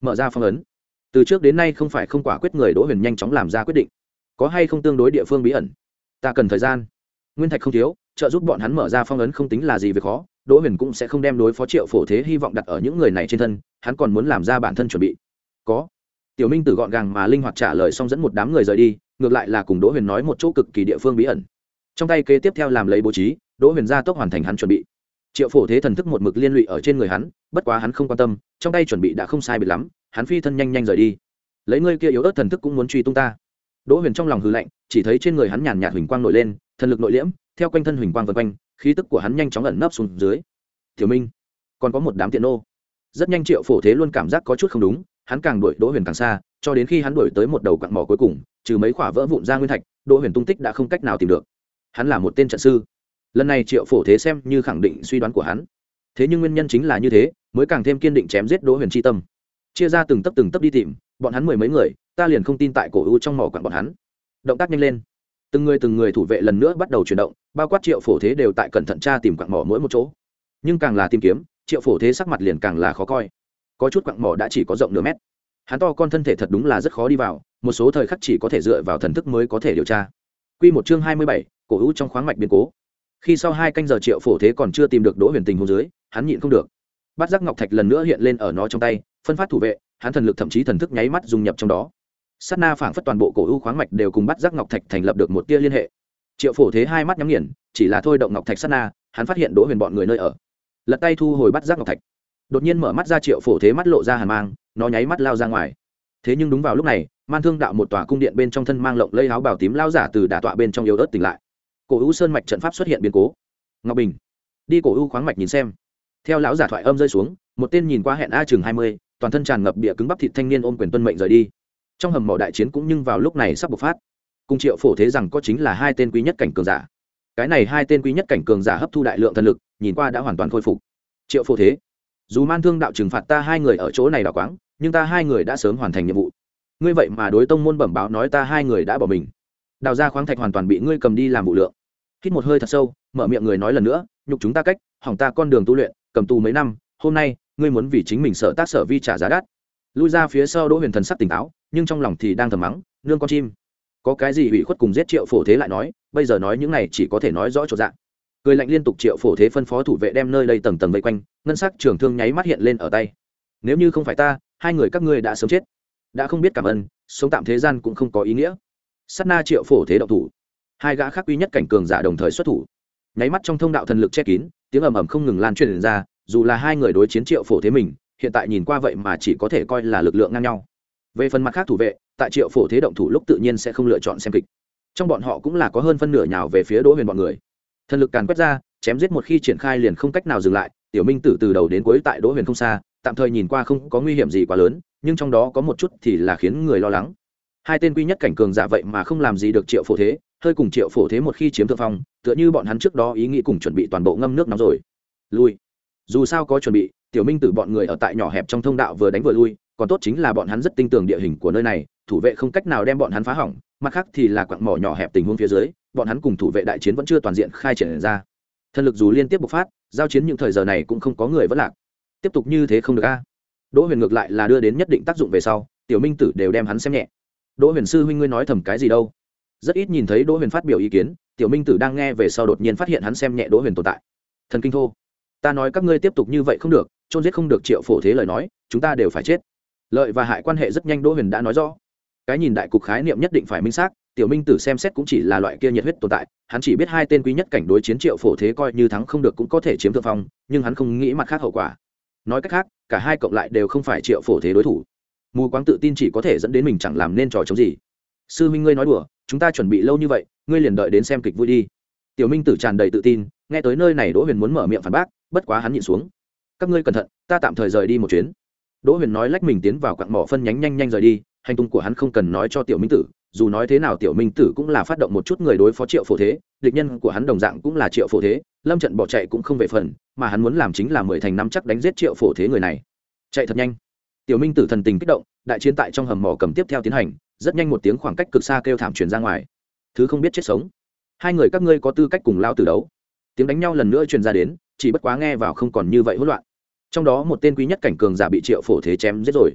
[SPEAKER 1] mở ra phong ấn. Từ trước đến nay không phải không quả quyết người Đỗ Huyền nhanh chóng làm ra quyết định. Có hay không tương đối địa phương bí ẩn, ta cần thời gian. Nguyên thạch không thiếu, trợ giúp bọn hắn mở ra phong ấn không tính là gì việc khó. Đỗ Huyền cũng sẽ không đem đối phó Triệu Phổ Thế hy vọng đặt ở những người này trên thân, hắn còn muốn làm ra bản thân chuẩn bị. Có. Tiểu Minh Tử gọn gàng mà linh hoạt trả lời xong dẫn một đám người rời đi, ngược lại là cùng Đỗ Huyền nói một chỗ cực kỳ địa phương bí ẩn. Trong tay kế tiếp theo làm lấy bố trí, Đỗ Huyền ra tốc hoàn thành hắn chuẩn bị. Triệu Phổ Thế thần thức một mực liên lụy ở trên người hắn, bất quá hắn không quan tâm, trong tay chuẩn bị đã không sai biệt lắm, hắn phi thân nhanh nhanh rời đi. Lấy ngươi kia yếu ớt thần thức cũng muốn truy tung ta. Đỗ Huyền trong lòng hừ lạnh, chỉ thấy trên người hắn nhàn nhạt huỳnh quang nổi lên, thần lực nội liễm, theo quanh thân huỳnh quang vần quanh, khí tức của hắn nhanh chóng ẩn nấp xuống dưới. Tiểu Minh, còn có một đám tiện nô. Rất nhanh Triệu Phổ Thế luôn cảm giác có chút không đúng, hắn càng đuổi Đỗ Huyền càng xa, cho đến khi hắn đuổi tới một đầu quặng mỏ cuối cùng, trừ mấy quả vỡ vụn ra nguyên thạch, Đỗ Huyền tung tích đã không cách nào tìm được. Hắn là một tên trận sư. Lần này Triệu Phổ Thế xem như khẳng định suy đoán của hắn. Thế nhưng nguyên nhân chính là như thế, mới càng thêm kiên định chém giết Đỗ Huyền chi tâm. Chia ra từng tấc từng tấc đi tìm, bọn hắn mười mấy người, ta liền không tin tại cổ u trong mỏ quặng bọn hắn. Động tác nhanh lên. Từng người từng người thủ vệ lần nữa bắt đầu chuyển động, bao quát Triệu Phổ Thế đều tại cẩn thận tra tìm quặng mỏ mỗi một chỗ. Nhưng càng là tìm kiếm, Triệu Phổ Thế sắc mặt liền càng là khó coi. Có chút quặng mỏ đã chỉ có rộng nửa mét. Hắn to con thân thể thật đúng là rất khó đi vào, một số thời khắc chỉ có thể dựa vào thần thức mới có thể điều tra. Quy một chương hai mươi bảy, cổ u trong khoáng mạch biến cố. Khi sau hai canh giờ Triệu Phổ Thế còn chưa tìm được Đỗ Huyền tình huống dưới, hắn nhịn không được. Bát giác ngọc thạch lần nữa hiện lên ở nó trong tay, phân phát thủ vệ, hắn thần lực thậm chí thần thức nháy mắt dung nhập trong đó. Sát na phảng phất toàn bộ cổ u khoáng mạch đều cùng Bát giác ngọc thạch thành lập được một tia liên hệ. Triệu Phổ Thế hai mắt nhắm nghiền, chỉ là thôi động ngọc thạch sát na, hắn phát hiện Đỗ Huyền bọn người nơi ở. Lật tay thu hồi Bát giác ngọc thạch. Đột nhiên mở mắt ra, Triệu Phổ Thế mắt lộ ra hàn mang, nó nháy mắt lao ra ngoài. Thế nhưng đúng vào lúc này, Man Thương đạo một tòa cung điện bên trong thân mang lộng lây áo bào tím lao giả từ đả tọa bên trong yếu ớt tỉnh lại. Cổ u sơn mạch trận pháp xuất hiện biến cố. Ngọc Bình, đi cổ u khoáng mạch nhìn xem. Theo lão giả thoại âm rơi xuống, một tên nhìn qua hẹn a chừng hai mươi, toàn thân tràn ngập bịa cứng bắp thịt thanh niên ôm quyền tuân mệnh rời đi. Trong hầm mỏ đại chiến cũng nhưng vào lúc này sắp bộc phát. Cùng Triệu Phổ Thế rằng có chính là hai tên quý nhất cảnh cường giả. Cái này hai tên quý nhất cảnh cường giả hấp thu đại lượng thần lực, nhìn qua đã hoàn toàn khôi phục. Triệu Phổ Thế, dù Man Thương đạo trừng phạt ta hai người ở chỗ này đào quáng, nhưng ta hai người đã sớm hoàn thành nhiệm vụ. Ngươi vậy mà đối tông môn bẩm báo nói ta hai người đã bỏ mình. Đào ra khoáng thạch hoàn toàn bị ngươi cầm đi làm vụ lượng. Hít một hơi thật sâu, mở miệng người nói lần nữa, nhục chúng ta cách, hỏng ta con đường tu luyện, cầm tù mấy năm, hôm nay, ngươi muốn vì chính mình sợ tác sở vi trả giá đắt. Lui ra phía sau, Đỗ Huyền thần sắc tỉnh táo, nhưng trong lòng thì đang thầm mắng, nương con chim. Có cái gì ủy khuất cùng giết Triệu Phổ Thế lại nói, bây giờ nói những này chỉ có thể nói rõ chỗ dạng. Cười lạnh liên tục, Triệu Phổ Thế phân phó thủ vệ đem nơi đây tầng tầng vây quanh, ngân sắc trường thương nháy mắt hiện lên ở tay. Nếu như không phải ta, hai người các ngươi đã sớm chết. Đã không biết cảm ơn, sống tạm thế gian cũng không có ý nghĩa. Sát na Triệu Phổ Thế động thủ, hai gã khác quý nhất cảnh cường giả đồng thời xuất thủ. Nháy mắt trong thông đạo thần lực che kín, tiếng ầm ầm không ngừng lan truyền ra, dù là hai người đối chiến Triệu Phổ Thế mình, hiện tại nhìn qua vậy mà chỉ có thể coi là lực lượng ngang nhau. Về phần mặt khác thủ vệ, tại Triệu Phổ Thế động thủ lúc tự nhiên sẽ không lựa chọn xem kịch. Trong bọn họ cũng là có hơn phân nửa nhào về phía Đỗ Huyền bọn người. Thần lực càn quét ra, chém giết một khi triển khai liền không cách nào dừng lại. Tiểu Minh Tử từ đầu đến cuối tại Đỗ Huyền không xa, tạm thời nhìn qua không có nguy hiểm gì quá lớn, nhưng trong đó có một chút thì là khiến người lo lắng. Hai tên quý nhất cảnh cường giả vậy mà không làm gì được Triệu Phổ Thế, hơi cùng Triệu Phổ Thế một khi chiếm thượng phong, tựa như bọn hắn trước đó ý nghĩ cùng chuẩn bị toàn bộ ngâm nước nóng rồi. Lui. Dù sao có chuẩn bị, Tiểu Minh Tử bọn người ở tại nhỏ hẹp trong thông đạo vừa đánh vừa lui, còn tốt chính là bọn hắn rất tinh tường địa hình của nơi này, thủ vệ không cách nào đem bọn hắn phá hỏng, mặt khác thì là quặng mỏ nhỏ hẹp tình huống phía dưới, bọn hắn cùng thủ vệ đại chiến vẫn chưa toàn diện khai triển ra. Thần lực dù liên tiếp bộc phát, giao chiến những thời giờ này cũng không có người vẫn lạc. Tiếp tục như thế không được a. Đỗ Huyền ngược lại là đưa đến nhất định tác dụng về sau, Tiểu Minh Tử đều đem hắn xem nhẹ. Đỗ Huyền sư huynh, ngươi nói thầm cái gì đâu? Rất ít nhìn thấy Đỗ Huyền phát biểu ý kiến, Tiểu Minh Tử đang nghe về sau đột nhiên phát hiện hắn xem nhẹ Đỗ Huyền tồn tại. Thần kinh thô, ta nói các ngươi tiếp tục như vậy không được, chôn giết không được Triệu Phổ Thế lời nói, chúng ta đều phải chết. Lợi và hại quan hệ rất nhanh Đỗ Huyền đã nói rõ. Cái nhìn đại cục khái niệm nhất định phải minh xác, Tiểu Minh Tử xem xét cũng chỉ là loại kia nhiệt huyết tồn tại, hắn chỉ biết hai tên quý nhất cảnh đối chiến Triệu Phổ Thế coi như thắng không được cũng có thể chiếm thượng phong, nhưng hắn không nghĩ mặt khác hậu quả. Nói cách khác, cả hai cộng lại đều không phải Triệu Phổ Thế đối thủ. Mù quáng tự tin chỉ có thể dẫn đến mình chẳng làm nên trò chống gì. Sư huynh, ngươi nói đùa, chúng ta chuẩn bị lâu như vậy, ngươi liền đợi đến xem kịch vui đi. Tiểu Minh Tử tràn đầy tự tin, nghe tới nơi này Đỗ Huyền muốn mở miệng phản bác, bất quá hắn nhịn xuống. Các ngươi cẩn thận, ta tạm thời rời đi một chuyến. Đỗ Huyền nói lách mình tiến vào quặng mỏ phân nhánh nhanh nhanh rời đi, hành tung của hắn không cần nói cho Tiểu Minh Tử, dù nói thế nào Tiểu Minh Tử cũng là phát động một chút người đối phó Triệu Phổ Thế, địch nhân của hắn đồng dạng cũng là Triệu Phổ Thế, lâm trận bỏ chạy cũng không về phần, mà hắn muốn làm chính là mười thành năm chắc đánh giết Triệu Phổ Thế người này. Chạy thật nhanh. Tiểu Minh Tử thần tình kích động, đại chiến tại trong hầm mỏ cầm tiếp theo tiến hành, rất nhanh một tiếng khoảng cách cực xa kêu thảm truyền ra ngoài. Thứ không biết chết sống, hai người các ngươi có tư cách cùng lao tử đấu. Tiếng đánh nhau lần nữa truyền ra đến, chỉ bất quá nghe vào không còn như vậy hỗn loạn. Trong đó một tên quý nhất cảnh cường giả bị Triệu Phổ Thế chém giết rồi.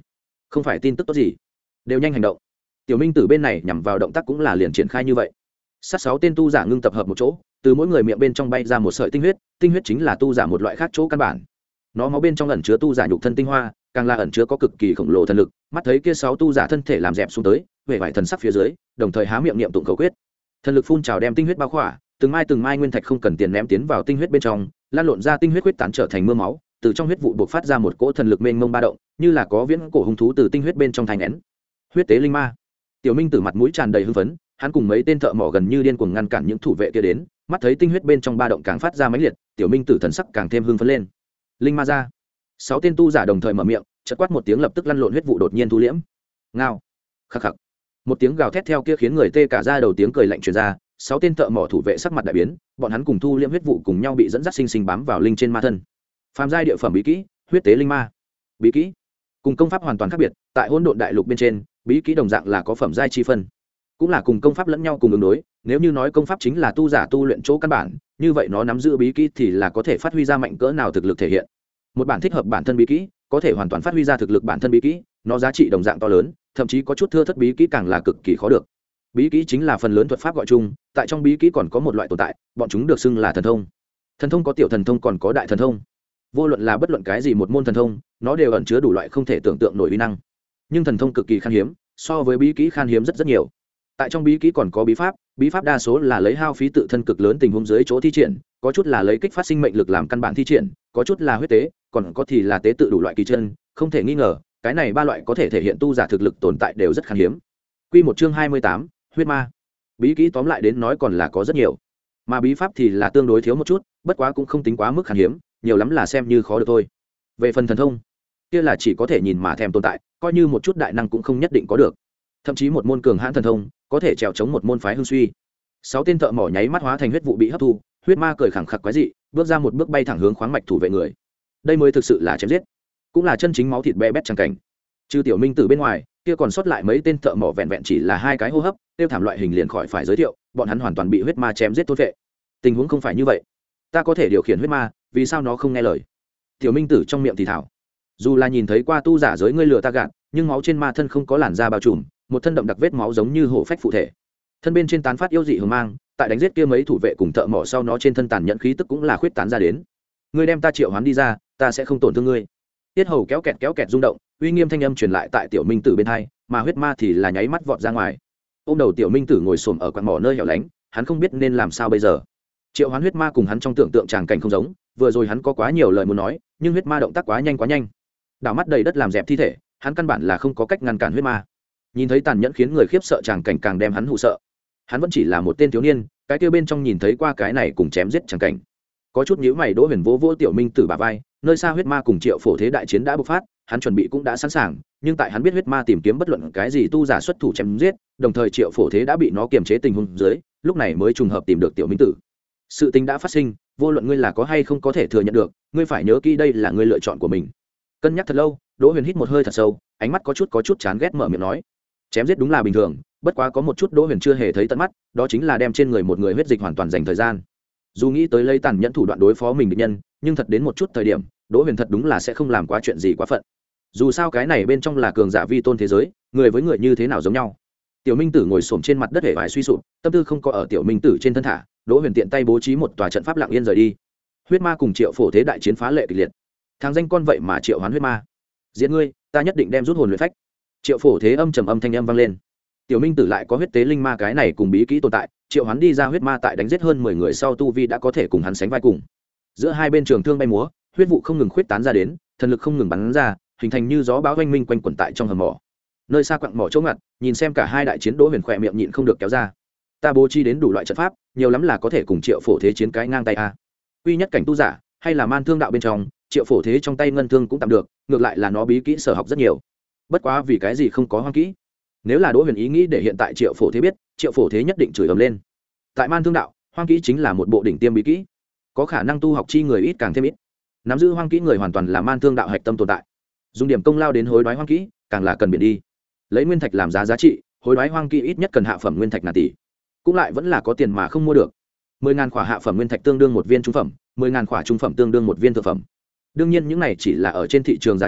[SPEAKER 1] không phải tin tức tốt gì, đều nhanh hành động. Tiểu Minh Tử bên này nhằm vào động tác cũng là liền triển khai như vậy. Sát sáu tên tu giả ngưng tập hợp một chỗ, từ mỗi người miệng bên trong bay ra một sợi tinh huyết, tinh huyết chính là tu giả một loại khác chỗ căn bản. Nó máu bên trong ẩn chứa tu giả nhục thân tinh hoa, càng là ẩn chứa có cực kỳ khổng lồ thần lực. Mắt thấy kia sáu tu giả thân thể làm dẹp xuống tới, vẻ vải thần sắc phía dưới, đồng thời há miệng niệm tụng khẩu quyết. Thần lực phun trào đem tinh huyết bao khỏa, từng mai từng mai nguyên thạch không cần tiền ném tiến vào tinh huyết bên trong, lan lộn ra tinh huyết huyết tán trở thành mưa máu, từ trong huyết vụ bộc phát ra một cỗ thần lực mênh mông ba động, như là có viễn cổ hung thú từ tinh huyết bên trong thành nén. Huyết tế linh ma. Tiểu Minh Tử mặt mũi tràn đầy hưng phấn, hắn cùng mấy tên thợ mỏ gần như điên cuồng ngăn cản những thủ vệ kia đến, mắt thấy tinh huyết bên trong ba động càng phát ra mãnh liệt, Tiểu Minh Tử thần sắc càng thêm hưng phấn lên. Linh ma ra. Sáu tên tu giả đồng thời mở miệng, chợt quát một tiếng lập tức lăn lộn huyết vụ đột nhiên thu liễm. Ngao. Khắc khắc. Một tiếng gào thét theo kia khiến người tê cả da đầu tiếng cười lạnh truyền ra, sáu tên thợ mỏ thủ vệ sắc mặt đại biến, bọn hắn cùng thu liễm huyết vụ cùng nhau bị dẫn dắt sinh sinh bám vào linh trên ma thân. Phàm giai địa phẩm bí kỹ, huyết tế linh ma. Bí kỹ cùng công pháp hoàn toàn khác biệt, tại hỗn độn đại lục bên trên, bí kỹ đồng dạng là có phẩm giai chi phân, cũng là cùng công pháp lẫn nhau cùng ứng đối. Nếu như nói công pháp chính là tu giả tu luyện chỗ căn bản, như vậy nó nắm giữ bí kỹ thì là có thể phát huy ra mạnh cỡ nào thực lực thể hiện. Một bản thích hợp bản thân bí kỹ, có thể hoàn toàn phát huy ra thực lực bản thân bí kỹ, nó giá trị đồng dạng to lớn, thậm chí có chút thưa thất bí kỹ càng là cực kỳ khó được. Bí kỹ chính là phần lớn thuật pháp gọi chung, tại trong bí kỹ còn có một loại tồn tại, bọn chúng được xưng là thần thông. Thần thông có tiểu thần thông còn có đại thần thông. Vô luận là bất luận cái gì một môn thần thông, nó đều ẩn chứa đủ loại không thể tưởng tượng nổi uy năng. Nhưng thần thông cực kỳ khan hiếm, so với bí kỹ khan hiếm rất rất nhiều. Tại trong bí kỹ còn có bí pháp, bí pháp đa số là lấy hao phí tự thân cực lớn tình huống dưới chỗ thi triển, có chút là lấy kích phát sinh mệnh lực làm căn bản thi triển, có chút là huyết tế, còn có thì là tế tự đủ loại kỳ chân, không thể nghi ngờ, cái này ba loại có thể thể hiện tu giả thực lực tồn tại đều rất khan hiếm. Quy một chương hai mươi tám, huyết ma. Bí kỹ tóm lại đến nói còn là có rất nhiều, mà bí pháp thì là tương đối thiếu một chút, bất quá cũng không tính quá mức khan hiếm, nhiều lắm là xem như khó được thôi. Về phần thần thông, kia là chỉ có thể nhìn mà thèm tồn tại, coi như một chút đại năng cũng không nhất định có được. Thậm chí một môn cường hãn thần thông có thể trèo chống một môn phái hưng suy. Sáu tên thợ mỏ nháy mắt hóa thành huyết vụ bị hấp thu, huyết ma cười khẳng khặc quái dị, bước ra một bước bay thẳng hướng khoáng mạch thủ vệ người. Đây mới thực sự là chém giết, cũng là chân chính máu thịt be bét chẳng cảnh. Trừ Tiểu Minh Tử bên ngoài, kia còn sót lại mấy tên thợ mỏ vẹn vẹn chỉ là hai cái hô hấp, tiêu thảm loại hình liền khỏi phải giới thiệu, bọn hắn hoàn toàn bị huyết ma chém giết thôn vệ. Tình huống không phải như vậy, ta có thể điều khiển huyết ma, vì sao nó không nghe lời? Tiểu Minh Tử trong miệng thì thảo, dù là nhìn thấy qua tu giả giới ngươi lừa ta gạt, nhưng máu trên ma thân không có làn da bao trùm, một thân đậm đặc vết máu giống như hổ phách phụ thể, thân bên trên tán phát yêu dị hường mang, tại đánh giết kia mấy thủ vệ cùng thợ mỏ sau nó trên thân tàn nhẫn khí tức cũng là khuyết tán ra đến. Ngươi đem ta triệu hoán đi ra, ta sẽ không tổn thương ngươi. Tiết hầu kéo kẹt kéo kẹt rung động, uy nghiêm thanh âm truyền lại tại Tiểu Minh Tử bên hai, mà huyết ma thì là nháy mắt vọt ra ngoài. Ôm đầu Tiểu Minh Tử ngồi xổm ở quặng mỏ nơi hẻo lánh, hắn không biết nên làm sao bây giờ. Triệu hoán huyết ma cùng hắn trong tưởng tượng tràng cảnh không giống, vừa rồi hắn có quá nhiều lời muốn nói, nhưng huyết ma động tác quá nhanh quá nhanh, đảo mắt đầy đất làm dẹp thi thể, hắn căn bản là không có cách ngăn cản huyết ma. Nhìn thấy tàn nhẫn khiến người khiếp sợ tràng cảnh càng đem hắn hụ sợ. Hắn vẫn chỉ là một tên thiếu niên, cái kia bên trong nhìn thấy qua cái này cùng chém giết tràng cảnh, có chút nhíu mày. Đỗ Huyền vỗ vỗ Tiểu Minh Tử bả vai, nơi xa huyết ma cùng Triệu Phổ Thế đại chiến đã bộc phát, hắn chuẩn bị cũng đã sẵn sàng, nhưng tại hắn biết huyết ma tìm kiếm bất luận cái gì tu giả xuất thủ chém giết, đồng thời Triệu Phổ Thế đã bị nó kiềm chế tình huống dưới, lúc này mới trùng hợp tìm được Tiểu Minh Tử. Sự tình đã phát sinh, vô luận ngươi là có hay không có thể thừa nhận được, ngươi phải nhớ kỹ đây là ngươi lựa chọn của mình. Cân nhắc thật lâu, Đỗ Huyền hít một hơi thật sâu, ánh mắt có chút có chút chán ghét mở miệng nói: chém giết đúng là bình thường, bất quá có một chút Đỗ Huyền chưa hề thấy tận mắt, đó chính là đem trên người một người huyết dịch hoàn toàn dành thời gian. Dù nghĩ tới lấy tàn nhẫn thủ đoạn đối phó mình địch nhân, nhưng thật đến một chút thời điểm, Đỗ Huyền thật đúng là sẽ không làm quá chuyện gì quá phận. Dù sao cái này bên trong là cường giả vi tôn thế giới, người với người như thế nào giống nhau. Tiểu Minh Tử ngồi xổm trên mặt đất hề vải suy sụp, tâm tư không có ở Tiểu Minh Tử trên thân thả, Đỗ Huyền tiện tay bố trí một tòa trận pháp lặng yên rời đi. Huyết ma cùng Triệu Phổ Thế đại chiến phá lệ kịch liệt. Thằng danh con vậy mà triệu hoán huyết ma, giết ngươi, ta nhất định đem rút hồn luyện phách. Triệu Phổ Thế âm trầm âm thanh âm vang lên. Tiểu Minh Tử lại có huyết tế linh ma cái này cùng bí kỹ tồn tại, triệu hoán đi ra huyết ma tại đánh giết hơn mười người sau tu vi đã có thể cùng hắn sánh vai cùng. Giữa hai bên trường thương bay múa, huyết vụ không ngừng khuyết tán ra đến, thần lực không ngừng bắn ra, hình thành như gió bão oanh minh quanh quẩn tại trong hầm mỏ. Nơi xa quặng mỏ chỗ ngặt, nhìn xem cả hai đại chiến, Đỗ Huyền khỏe miệng nhịn không được kéo ra. Ta bố trí đến đủ loại trận pháp, nhiều lắm là có thể cùng Triệu Phổ Thế chiến cái ngang tay a. Quy nhất cảnh tu giả, hay là man thương đạo bên trong, Triệu Phổ Thế trong tay ngân thương cũng tạm được, ngược lại là nó bí kỹ sở học rất nhiều. Bất quá vì cái gì không có hoang kỹ? Nếu là Đỗ Huyền ý nghĩ để hiện tại Triệu Phổ Thế biết, Triệu Phổ Thế nhất định chửi ầm lên. Tại man thương đạo, hoang kỹ chính là một bộ đỉnh tiêm bí kỹ, có khả năng tu học chi người ít càng thêm ít. Nắm giữ hoang kỹ người hoàn toàn là man thương đạo hạch tâm tồn tại. Dùng điểm công lao đến hối đoái hoang kỹ, càng là cần biển đi. Lấy nguyên thạch làm giá giá trị, hối đoái hoang kỹ ít nhất cần hạ phẩm nguyên thạch ngàn tỷ, cũng lại vẫn là có tiền mà không mua được. Mười ngàn khỏa hạ phẩm nguyên thạch tương đương một viên trung phẩm, mười ngàn khỏa trung phẩm tương đương một viên thượng phẩm. Đương nhiên những này chỉ là ở trên thị trường giá trị,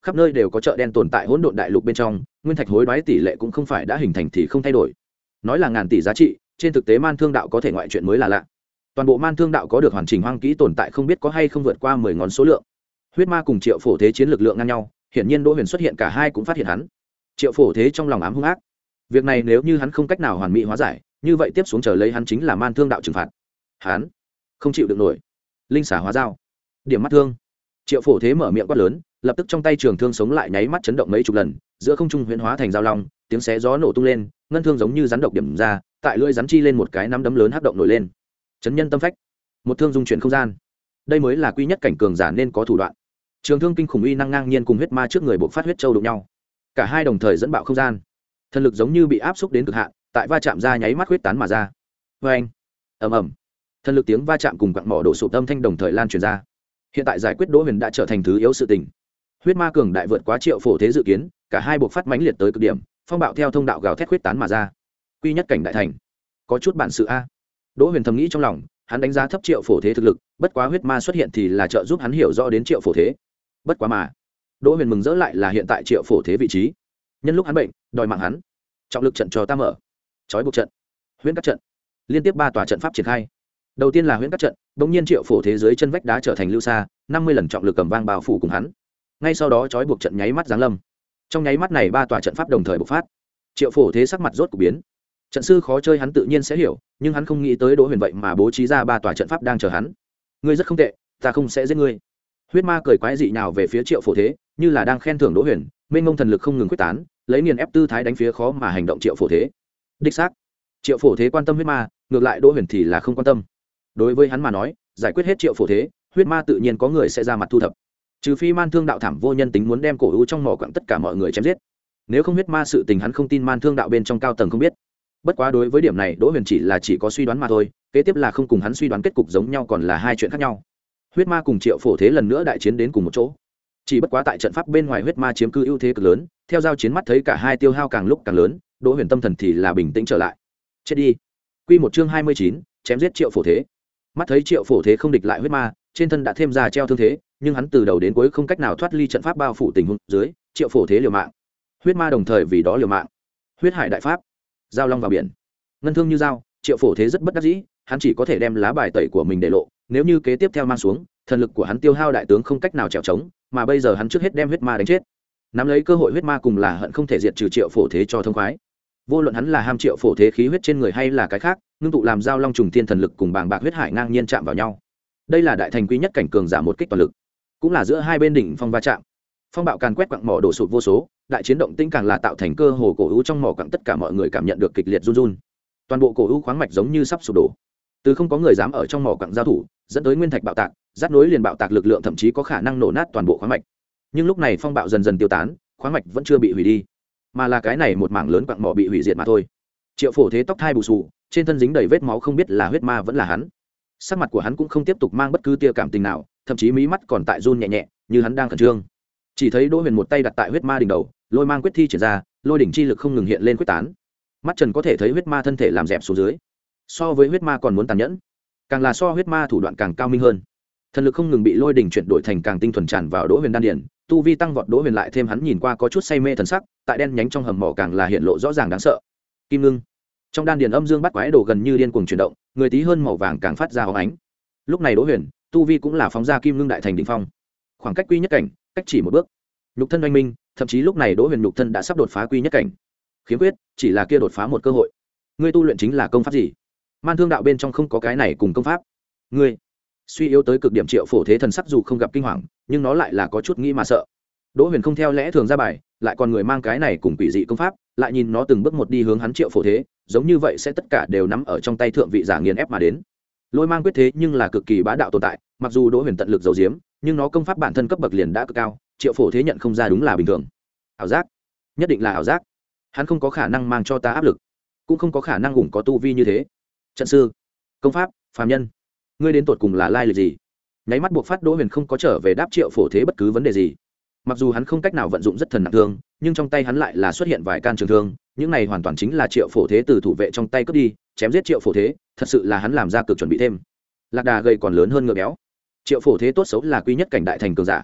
[SPEAKER 1] khắp nơi đều có chợ đen tồn tại hỗn độn đại lục bên trong, nguyên thạch hối đoái tỷ lệ cũng không phải đã hình thành thì không thay đổi. Nói là ngàn tỷ giá trị, trên thực tế man thương đạo có thể ngoại chuyện mới là lạ. Toàn bộ man thương đạo có được hoàn chỉnh hoang kỹ tồn tại không biết có hay không vượt qua mười ngón số lượng. Huyết ma cùng Triệu Phổ Thế chiến lực lượng ngang nhau, hiển nhiên Đỗ Huyền xuất hiện cả hai cũng phát hiện hắn. Triệu Phổ Thế trong lòng ám hung ác. Việc này nếu như hắn không cách nào hoàn mỹ hóa giải, như vậy tiếp xuống chờ lấy hắn chính là man thương đạo trừng phạt. Hắn không chịu được nổi. Linh xả hóa dao. Điểm mắt thương. Triệu Phổ Thế mở miệng quát lớn, lập tức trong tay trường thương sống lại nháy mắt chấn động mấy chục lần, giữa không trung huyễn hóa thành dao long, tiếng xé gió nổ tung lên, ngân thương giống như rắn độc điểm ra, tại lưỡi rắn chi lên một cái nắm đấm lớn hắc động nổi lên. Chấn nhân tâm phách. Một thương dung chuyển không gian. Đây mới là quy nhất cảnh cường giả nên có thủ đoạn. Trường thương kinh khủng uy năng ngang nhiên cùng huyết ma trước người bộc phát huyết châu đụng nhau. Cả hai đồng thời dẫn bạo không gian. Thần lực giống như bị áp xúc đến cực hạn, tại va chạm ra nháy mắt huyết tán mà ra. Oeng. Ầm ầm. Thần lực tiếng va chạm cùng quặng mỏ đổ sụp âm thanh đồng thời lan truyền ra. Hiện tại giải quyết Đỗ Huyền đã trở thành thứ yếu sự tình. Huyết ma cường đại vượt quá Triệu Phổ Thế dự kiến, cả hai buộc phát mãnh liệt tới cực điểm, phong bạo theo thông đạo gào thét huyết tán mà ra. Quy nhất cảnh đại thành, có chút bản sự a. Đỗ Huyền thầm nghĩ trong lòng, hắn đánh giá thấp Triệu Phổ Thế thực lực, bất quá huyết ma xuất hiện thì là trợ giúp hắn hiểu rõ đến Triệu Phổ Thế. Bất quá mà, Đỗ Huyền mừng rỡ lại là hiện tại Triệu Phổ Thế vị trí. Nhân lúc hắn bệnh, đòi mạng hắn. Trọng lực trận cho ta mở. Chói buộc trận, huyễn cắt trận, liên tiếp ba tòa trận pháp triển khai. Đầu tiên là huyễn cắt trận, bỗng nhiên Triệu Phổ Thế dưới chân vách đá trở thành lưu xa, năm mươi lần trọng lực cầm vang bao phủ cùng hắn. Ngay sau đó chói buộc trận nháy mắt giáng lâm. Trong nháy mắt này ba tòa trận pháp đồng thời bộc phát. Triệu Phổ Thế sắc mặt rốt cục biến. Trận sư khó chơi hắn tự nhiên sẽ hiểu, nhưng hắn không nghĩ tới Đỗ Huyền vậy mà bố trí ra ba tòa trận pháp đang chờ hắn. Ngươi rất không tệ, ta không sẽ giết ngươi. Huyết ma cười quái dị nhào về phía Triệu Phổ Thế, như là đang khen thưởng Đỗ Huyền, mênh mông thần lực không ngừng quyết tán, lấy nghiền ép tư thái đánh phía khó mà hành động Triệu Phổ Thế. Đích xác, Triệu Phổ Thế quan tâm huyết ma, ngược lại Đỗ Huyền thì là không quan tâm. Đối với hắn mà nói, giải quyết hết Triệu Phổ Thế, huyết ma tự nhiên có người sẽ ra mặt thu thập. Trừ phi man thương đạo thảm vô nhân tính muốn đem cổ u trong mỏ quặng tất cả mọi người chém giết, nếu không huyết ma sự tình hắn không tin man thương đạo bên trong cao tầng không biết. Bất quá đối với điểm này Đỗ Huyền chỉ là chỉ có suy đoán mà thôi, kế tiếp là không cùng hắn suy đoán kết cục giống nhau còn là hai chuyện khác nhau. Huyết ma cùng Triệu Phổ Thế lần nữa đại chiến đến cùng một chỗ, chỉ bất quá tại trận pháp bên ngoài huyết ma chiếm cư ưu thế cực lớn, theo giao chiến mắt thấy cả hai tiêu hao càng lúc càng lớn, Đỗ Huyền tâm thần thì là bình tĩnh trở lại. Chết đi. Quy một chương hai mươi chín, chém giết Triệu Phổ Thế. Mắt thấy Triệu Phổ Thế không địch lại huyết ma, trên thân đã thêm ra treo thương thế, nhưng hắn từ đầu đến cuối không cách nào thoát ly trận pháp bao phủ tình huống dưới, Triệu Phổ Thế liều mạng. Huyết ma đồng thời vì đó liều mạng. Huyết hải đại pháp, giao long vào biển, ngân thương như dao. Triệu Phổ Thế rất bất đắc dĩ, hắn chỉ có thể đem lá bài tẩy của mình để lộ, nếu như kế tiếp theo mang xuống, thần lực của hắn tiêu hao đại tướng không cách nào chèo chống, mà bây giờ hắn trước hết đem huyết ma đánh chết. Nắm lấy cơ hội huyết ma cùng là hận không thể diệt trừ Triệu Phổ Thế cho thông khoái. Vô luận hắn là ham Triệu Phổ Thế khí huyết trên người hay là cái khác, ngưng tụ làm giao long trùng thiên thần lực cùng bàng bạc huyết hải ngang nhiên chạm vào nhau. Đây là đại thành quý nhất cảnh cường giả một kích toàn lực, cũng là giữa hai bên đỉnh phong va chạm. Phong bạo càn quét quặng mỏ đổ sụp vô số, đại chiến động tĩnh càng là tạo thành cơ hồ cổ u trong mỏ quặng tất cả mọi người cảm nhận được kịch liệt run run. Toàn bộ cổ u khoáng mạch giống như sắp sụp đổ. Từ không có người dám ở trong mỏ quặng giao thủ, dẫn tới nguyên thạch bạo tạc, dắt nối liền bạo tạc lực lượng thậm chí có khả năng nổ nát toàn bộ khoáng mạch. Nhưng lúc này phong bạo dần dần tiêu tán, khoáng mạch vẫn chưa bị hủy đi, mà là cái này một mảng lớn quặng mỏ bị hủy diệt mà thôi. Triệu Phổ Thế tóc thai bù xù, trên thân dính đầy vết máu, không biết là huyết ma vẫn là hắn. Sắc mặt của hắn cũng không tiếp tục mang bất cứ tia cảm tình nào, thậm chí mí mắt còn tại run nhẹ nhẹ, như hắn đang khẩn trương. Chỉ thấy Đỗ Huyền một tay đặt tại huyết ma đỉnh đầu, lôi mang quyết thi triển ra, lôi đỉnh chi lực không ngừng hiện lên quyết tán. Mắt trần có thể thấy huyết ma thân thể làm dẹp xuống dưới. So với huyết ma còn muốn tàn nhẫn, càng là so huyết ma thủ đoạn càng cao minh hơn. Thần lực không ngừng bị lôi đỉnh chuyển đổi thành càng tinh thuần tràn vào Đỗ Huyền đan điền, tu vi tăng vọt. Đỗ Huyền lại thêm hắn nhìn qua có chút say mê thần sắc, tại đen nhánh trong hầm mỏ càng là hiện lộ rõ ràng đáng sợ. Kim ngưng. Trong đan điền âm dương bắt quái đồ gần như điên cuồng chuyển động, người tí hơn màu vàng càng phát ra hóng ánh. Lúc này Đỗ Huyền, tu vi cũng là phóng ra kim ngưng đại thành đỉnh phong. Khoảng cách quy nhất cảnh, cách chỉ một bước. Nhục thân oanh minh, thậm chí lúc này Đỗ Huyền nhục thân đã sắp đột phá quy nhất cảnh. Khiếm khuyết chỉ là kia đột phá một cơ hội. Ngươi tu luyện chính là công pháp gì? Man thương đạo bên trong không có cái này cùng công pháp. Ngươi suy yếu tới cực điểm. Triệu Phổ Thế thần sắc dù không gặp kinh hoàng, nhưng nó lại là có chút nghĩ mà sợ. Đỗ Huyền không theo lẽ thường ra bài, lại còn người mang cái này cùng quỷ dị công pháp, lại nhìn nó từng bước một đi hướng hắn Triệu Phổ Thế, giống như vậy sẽ tất cả đều nắm ở trong tay thượng vị giả nghiền ép mà đến. Lôi mang quyết thế nhưng là cực kỳ bá đạo tồn tại, mặc dù Đỗ Huyền tận lực giấu giếm, nhưng nó công pháp bản thân cấp bậc liền đã cực cao, Triệu Phổ Thế nhận không ra đúng là bình thường. Ảo giác, nhất định là ảo giác. Hắn không có khả năng mang cho ta áp lực, cũng không có khả năng ủng có tu vi như thế. Trận sư, công pháp, phàm nhân, ngươi đến tột cùng là lai lịch gì? Nháy mắt buộc phát, Đỗ Huyền không có trở về đáp Triệu Phổ Thế bất cứ vấn đề gì. Mặc dù hắn không cách nào vận dụng rất thần nặng thương, nhưng trong tay hắn lại là xuất hiện vài can trường thương, những này hoàn toàn chính là Triệu Phổ Thế từ thủ vệ trong tay cướp đi, chém giết Triệu Phổ Thế, thật sự là hắn làm ra cực chuẩn bị thêm. Lạc đà gầy còn lớn hơn ngựa béo. Triệu Phổ Thế tốt xấu là quy nhất cảnh đại thành cường giả,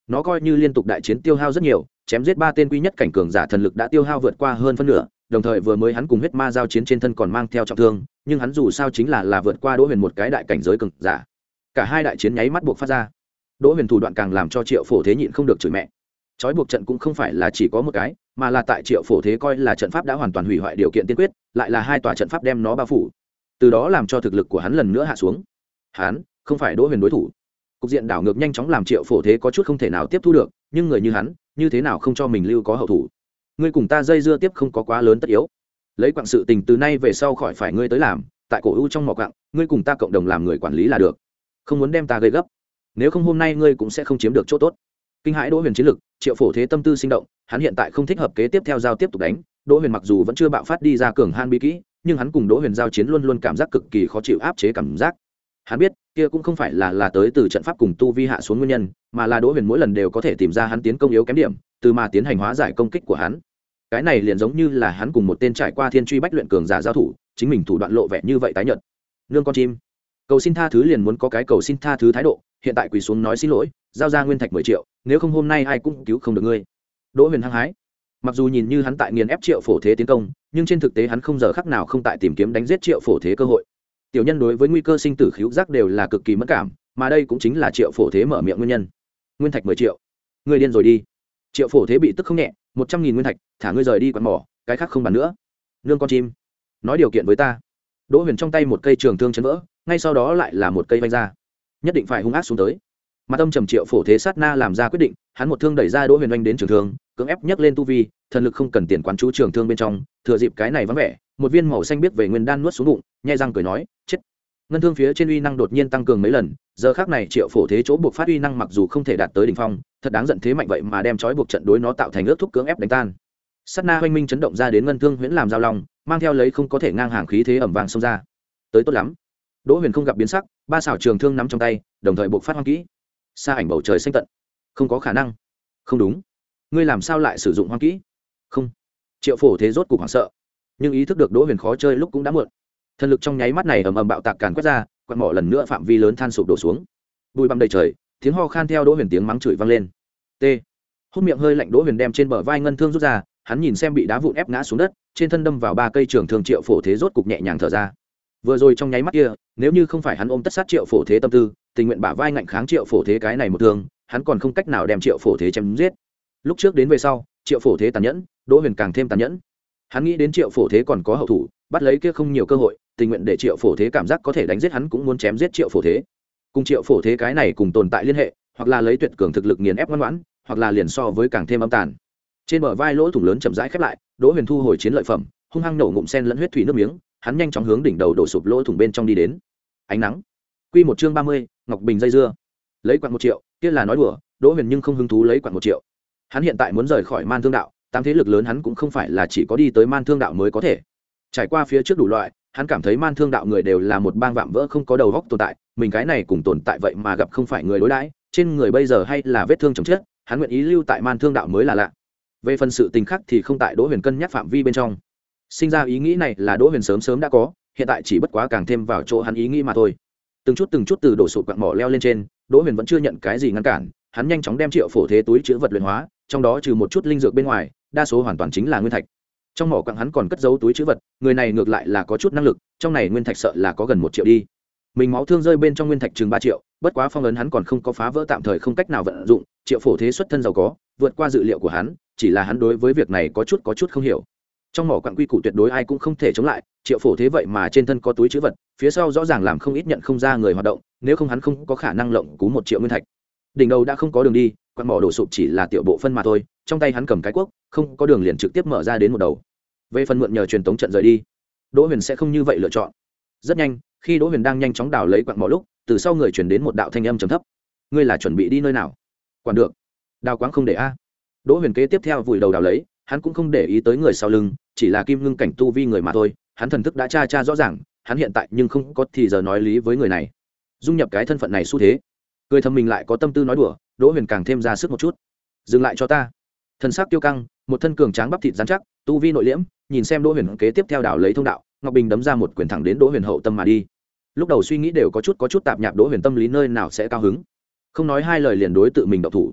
[SPEAKER 1] nó coi như liên tục đại chiến tiêu hao rất nhiều, chém giết ba tên quy nhất cảnh cường giả thần lực đã tiêu hao vượt qua hơn phân nửa, đồng thời vừa mới hắn cùng huyết ma giao chiến trên thân còn mang theo trọng thương, nhưng hắn dù sao chính là là vượt qua Đỗ Huyền một cái đại cảnh giới cường giả. Cả hai đại chiến nháy mắt buộc phát ra. Đỗ Huyền thủ đoạn càng làm cho Triệu Phổ Thế nhịn không được chửi mẹ. Chói buộc trận cũng không phải là chỉ có một cái, mà là tại Triệu Phổ Thế coi là trận pháp đã hoàn toàn hủy hoại điều kiện tiên quyết, lại là hai tòa trận pháp đem nó bao phủ. Từ đó làm cho thực lực của hắn lần nữa hạ xuống. Hắn không phải Đỗ Huyền đối thủ. Cục diện đảo ngược nhanh chóng làm Triệu Phổ Thế có chút không thể nào tiếp thu được, nhưng người như hắn, như thế nào không cho mình lưu có hậu thủ. Ngươi cùng ta dây dưa tiếp không có quá lớn tất yếu. Lấy quặng sự tình từ nay về sau khỏi phải ngươi tới làm, tại cổ u trong mỏ quặng, ngươi cùng ta cộng đồng làm người quản lý là được. Không muốn đem ta gây gấp. Nếu không hôm nay ngươi cũng sẽ không chiếm được chỗ tốt. Kinh hãi Đỗ Huyền chiến lực, Triệu Phổ Thế tâm tư sinh động, hắn hiện tại không thích hợp kế tiếp theo giao tiếp tục đánh. Đỗ Huyền mặc dù vẫn chưa bạo phát đi ra cường han bí kỹ, nhưng hắn cùng Đỗ Huyền giao chiến luôn luôn cảm giác cực kỳ khó chịu, áp chế cảm giác. Hắn biết, kia cũng không phải là là tới từ trận pháp cùng tu vi hạ xuống nguyên nhân, mà là Đỗ Huyền mỗi lần đều có thể tìm ra hắn tiến công yếu kém điểm, từ mà tiến hành hóa giải công kích của hắn. Cái này liền giống như là hắn cùng một tên trải qua thiên truy bách luyện cường giả giao thủ, chính mình thủ đoạn lộ vẻ như vậy tái nhợt. Nương con chim, cầu xin tha thứ liền muốn có cái cầu xin tha thứ thái độ, hiện tại quỳ xuống nói xin lỗi, giao ra nguyên thạch mười triệu, nếu không hôm nay ai cũng cứu không được ngươi. Đỗ Huyền hăng hái. Mặc dù nhìn như hắn tại nghiền ép Triệu Phổ Thế tiến công, nhưng trên thực tế hắn không giờ khắc nào không tại tìm kiếm đánh giết Triệu Phổ Thế cơ hội. Tiểu nhân đối với nguy cơ sinh tử khứu giác đều là cực kỳ mẫn cảm, mà đây cũng chính là Triệu Phổ Thế mở miệng nguyên nhân. Nguyên thạch mười triệu, ngươi điên rồi đi. Triệu Phổ Thế bị tức không nhẹ, một trăm nghìn nguyên thạch, thả ngươi rời đi quán mỏ, cái khác không bàn nữa. Nương con chim, nói điều kiện với ta. Đỗ Huyền trong tay một cây trường thương chấn vỡ, ngay sau đó lại là một cây vanh ra, nhất định phải hung ác xuống tới. Mặt âm trầm Triệu Phổ Thế sát na làm ra quyết định, hắn một thương đẩy ra Đỗ Huyền oanh đến trường thương, cưỡng ép nhấc lên tu vi, thần lực không cần tiền quán chú trường thương bên trong, thừa dịp cái này vắng vẻ, một viên màu xanh biết về nguyên đan nuốt xuống bụng, nhai răng cười nói, chết. Ngân thương phía trên uy năng đột nhiên tăng cường mấy lần, giờ khắc này Triệu Phổ Thế chỗ buộc phát uy năng mặc dù không thể đạt tới đỉnh phong, thật đáng giận thế mạnh vậy mà đem trói buộc trận đối nó tạo thành ước thúc cưỡng ép đánh tan. Sát na hoành minh chấn động ra đến ngân thương huyễn làm giao long, mang theo lấy không có thể ngang hàng khí thế ẩm vàng xông ra. Tới tốt lắm. Đỗ Huyền không gặp biến sắc, ba xảo trường thương nắm trong tay, đồng thời buộc phát hoang kỹ. Xa ảnh bầu trời xanh tận. Không có khả năng. Không đúng. Ngươi làm sao lại sử dụng hoang kỹ? Không. Triệu Phổ Thế rốt cục hoảng sợ, nhưng ý thức được Đỗ Huyền khó chơi lúc cũng đã muộn. Thần lực trong nháy mắt này ầm ầm bạo tạc càn quét ra, quạt mỏ lần nữa phạm vi lớn than sụp đổ xuống. Bụi bặm đầy trời, tiếng ho khan theo Đỗ Huyền tiếng mắng chửi vang lên. T. Hút miệng hơi lạnh Đỗ Huyền đem trên bờ vai ngân thương rút ra, hắn nhìn xem bị đá vụn ép ngã xuống đất, trên thân đâm vào ba cây trường thương Triệu Phổ Thế rốt cục nhẹ nhàng thở ra. Vừa rồi trong nháy mắt kia, nếu như không phải hắn ôm tất sát Triệu Phổ Thế tâm tư, tình nguyện bả vai ngạnh kháng Triệu Phổ Thế cái này một thương, hắn còn không cách nào đem Triệu Phổ Thế chém giết. Lúc trước đến về sau, Triệu Phổ Thế tàn nhẫn, Đỗ Huyền càng thêm tàn nhẫn. Hắn nghĩ đến Triệu Phổ Thế còn có hậu thủ, bắt lấy kia không nhiều cơ hội, tình nguyện để Triệu Phổ Thế cảm giác có thể đánh giết hắn cũng muốn chém giết Triệu Phổ Thế. Cùng Triệu Phổ Thế cái này cùng tồn tại liên hệ, hoặc là lấy tuyệt cường thực lực nghiền ép ngoan ngoãn, hoặc là liền so với càng thêm âm tàn. Trên bờ vai lỗ thủng lớn chậm rãi khép lại, Đỗ Huyền thu hồi chiến lợi phẩm, hung hăng nổ ngụm sen lẫn huyết thủy nước miếng, hắn nhanh chóng hướng đỉnh đầu đổ sụp lỗ thủng bên trong đi đến. Ánh nắng. Quy một chương ba mươi, Ngọc Bình dây dưa. Lấy quặng một triệu, kia là nói đùa, Đỗ Huyền nhưng không hứng thú lấy quặng một triệu. Hắn hiện tại muốn rời khỏi Man Thương Đạo, tám thế lực lớn hắn cũng không phải là chỉ có đi tới Man Thương Đạo mới có thể. Trải qua phía trước đủ loại, hắn cảm thấy Man Thương Đạo người đều là một bang vạm vỡ không có đầu óc tồn tại, mình cái này cùng tồn tại vậy mà gặp không phải người đối đãi, trên người bây giờ hay là vết thương chồng chết, hắn nguyện ý lưu tại Man Thương Đạo mới là lạ. Về phần sự tình khác thì không tại Đỗ Huyền cân nhắc phạm vi bên trong. Sinh ra ý nghĩ này là Đỗ Huyền sớm sớm đã có, hiện tại chỉ bất quá càng thêm vào chỗ hắn ý nghĩ mà thôi. Từng chút từng chút từ đổ sụp quặng mỏ leo lên trên, Đỗ Huyền vẫn chưa nhận cái gì ngăn cản, hắn nhanh chóng đem Triệu Phổ Thế túi chứa vật luyện hóa, trong đó trừ một chút linh dược bên ngoài, đa số hoàn toàn chính là nguyên thạch. Trong mỏ quặng hắn còn cất giấu túi chứa vật, người này ngược lại là có chút năng lực, trong này nguyên thạch sợ là có gần một triệu đi. Mình máu thương rơi bên trong nguyên thạch chừng ba triệu, bất quá phong ấn hắn còn không có phá vỡ tạm thời không cách nào vận dụng, Triệu Phổ Thế xuất thân giàu có, vượt qua dự liệu của hắn, chỉ là hắn đối với việc này có chút có chút không hiểu. Trong mỏ quặng quy củ tuyệt đối ai cũng không thể chống lại, Triệu Phổ Thế vậy mà trên thân có túi chứa vật, phía sau rõ ràng làm không ít nhận không ra người hoạt động, nếu không hắn không có khả năng lộng cú một triệu nguyên thạch. Đỉnh đầu đã không có đường đi, quặng mỏ đổ sụp chỉ là tiểu bộ phân mà thôi, trong tay hắn cầm cái cuốc, không có đường liền trực tiếp mở ra đến một đầu. Về phần mượn nhờ truyền tống trận rời đi, Đỗ Huyền sẽ không như vậy lựa chọn. Rất nhanh, khi Đỗ Huyền đang nhanh chóng đào lấy quặng mỏ lúc, từ sau người truyền đến một đạo thanh âm trầm thấp. Ngươi là chuẩn bị đi nơi nào? Quản được. Đào quáng không để a. Đỗ Huyền kế tiếp theo vùi đầu đào lấy, hắn cũng không để ý tới người sau lưng, chỉ là kim ngưng cảnh tu vi người mà thôi, hắn thần thức đã tra tra rõ ràng, hắn hiện tại nhưng không có thì giờ nói lý với người này. Dung nhập cái thân phận này xu thế, cười thầm mình lại có tâm tư nói đùa, Đỗ Huyền càng thêm ra sức một chút. Dừng lại cho ta. Thần sắc tiêu căng, một thân cường tráng bắp thịt rắn chắc, tu vi nội liễm, nhìn xem Đỗ Huyền kế tiếp theo đảo lấy thông đạo, Ngọc Bình đấm ra một quyền thẳng đến Đỗ Huyền hậu tâm mà đi. Lúc đầu suy nghĩ đều có chút có chút tạp nhạp, Đỗ Huyền tâm lý nơi nào sẽ cao hứng. Không nói hai lời liền đối tự mình động thủ.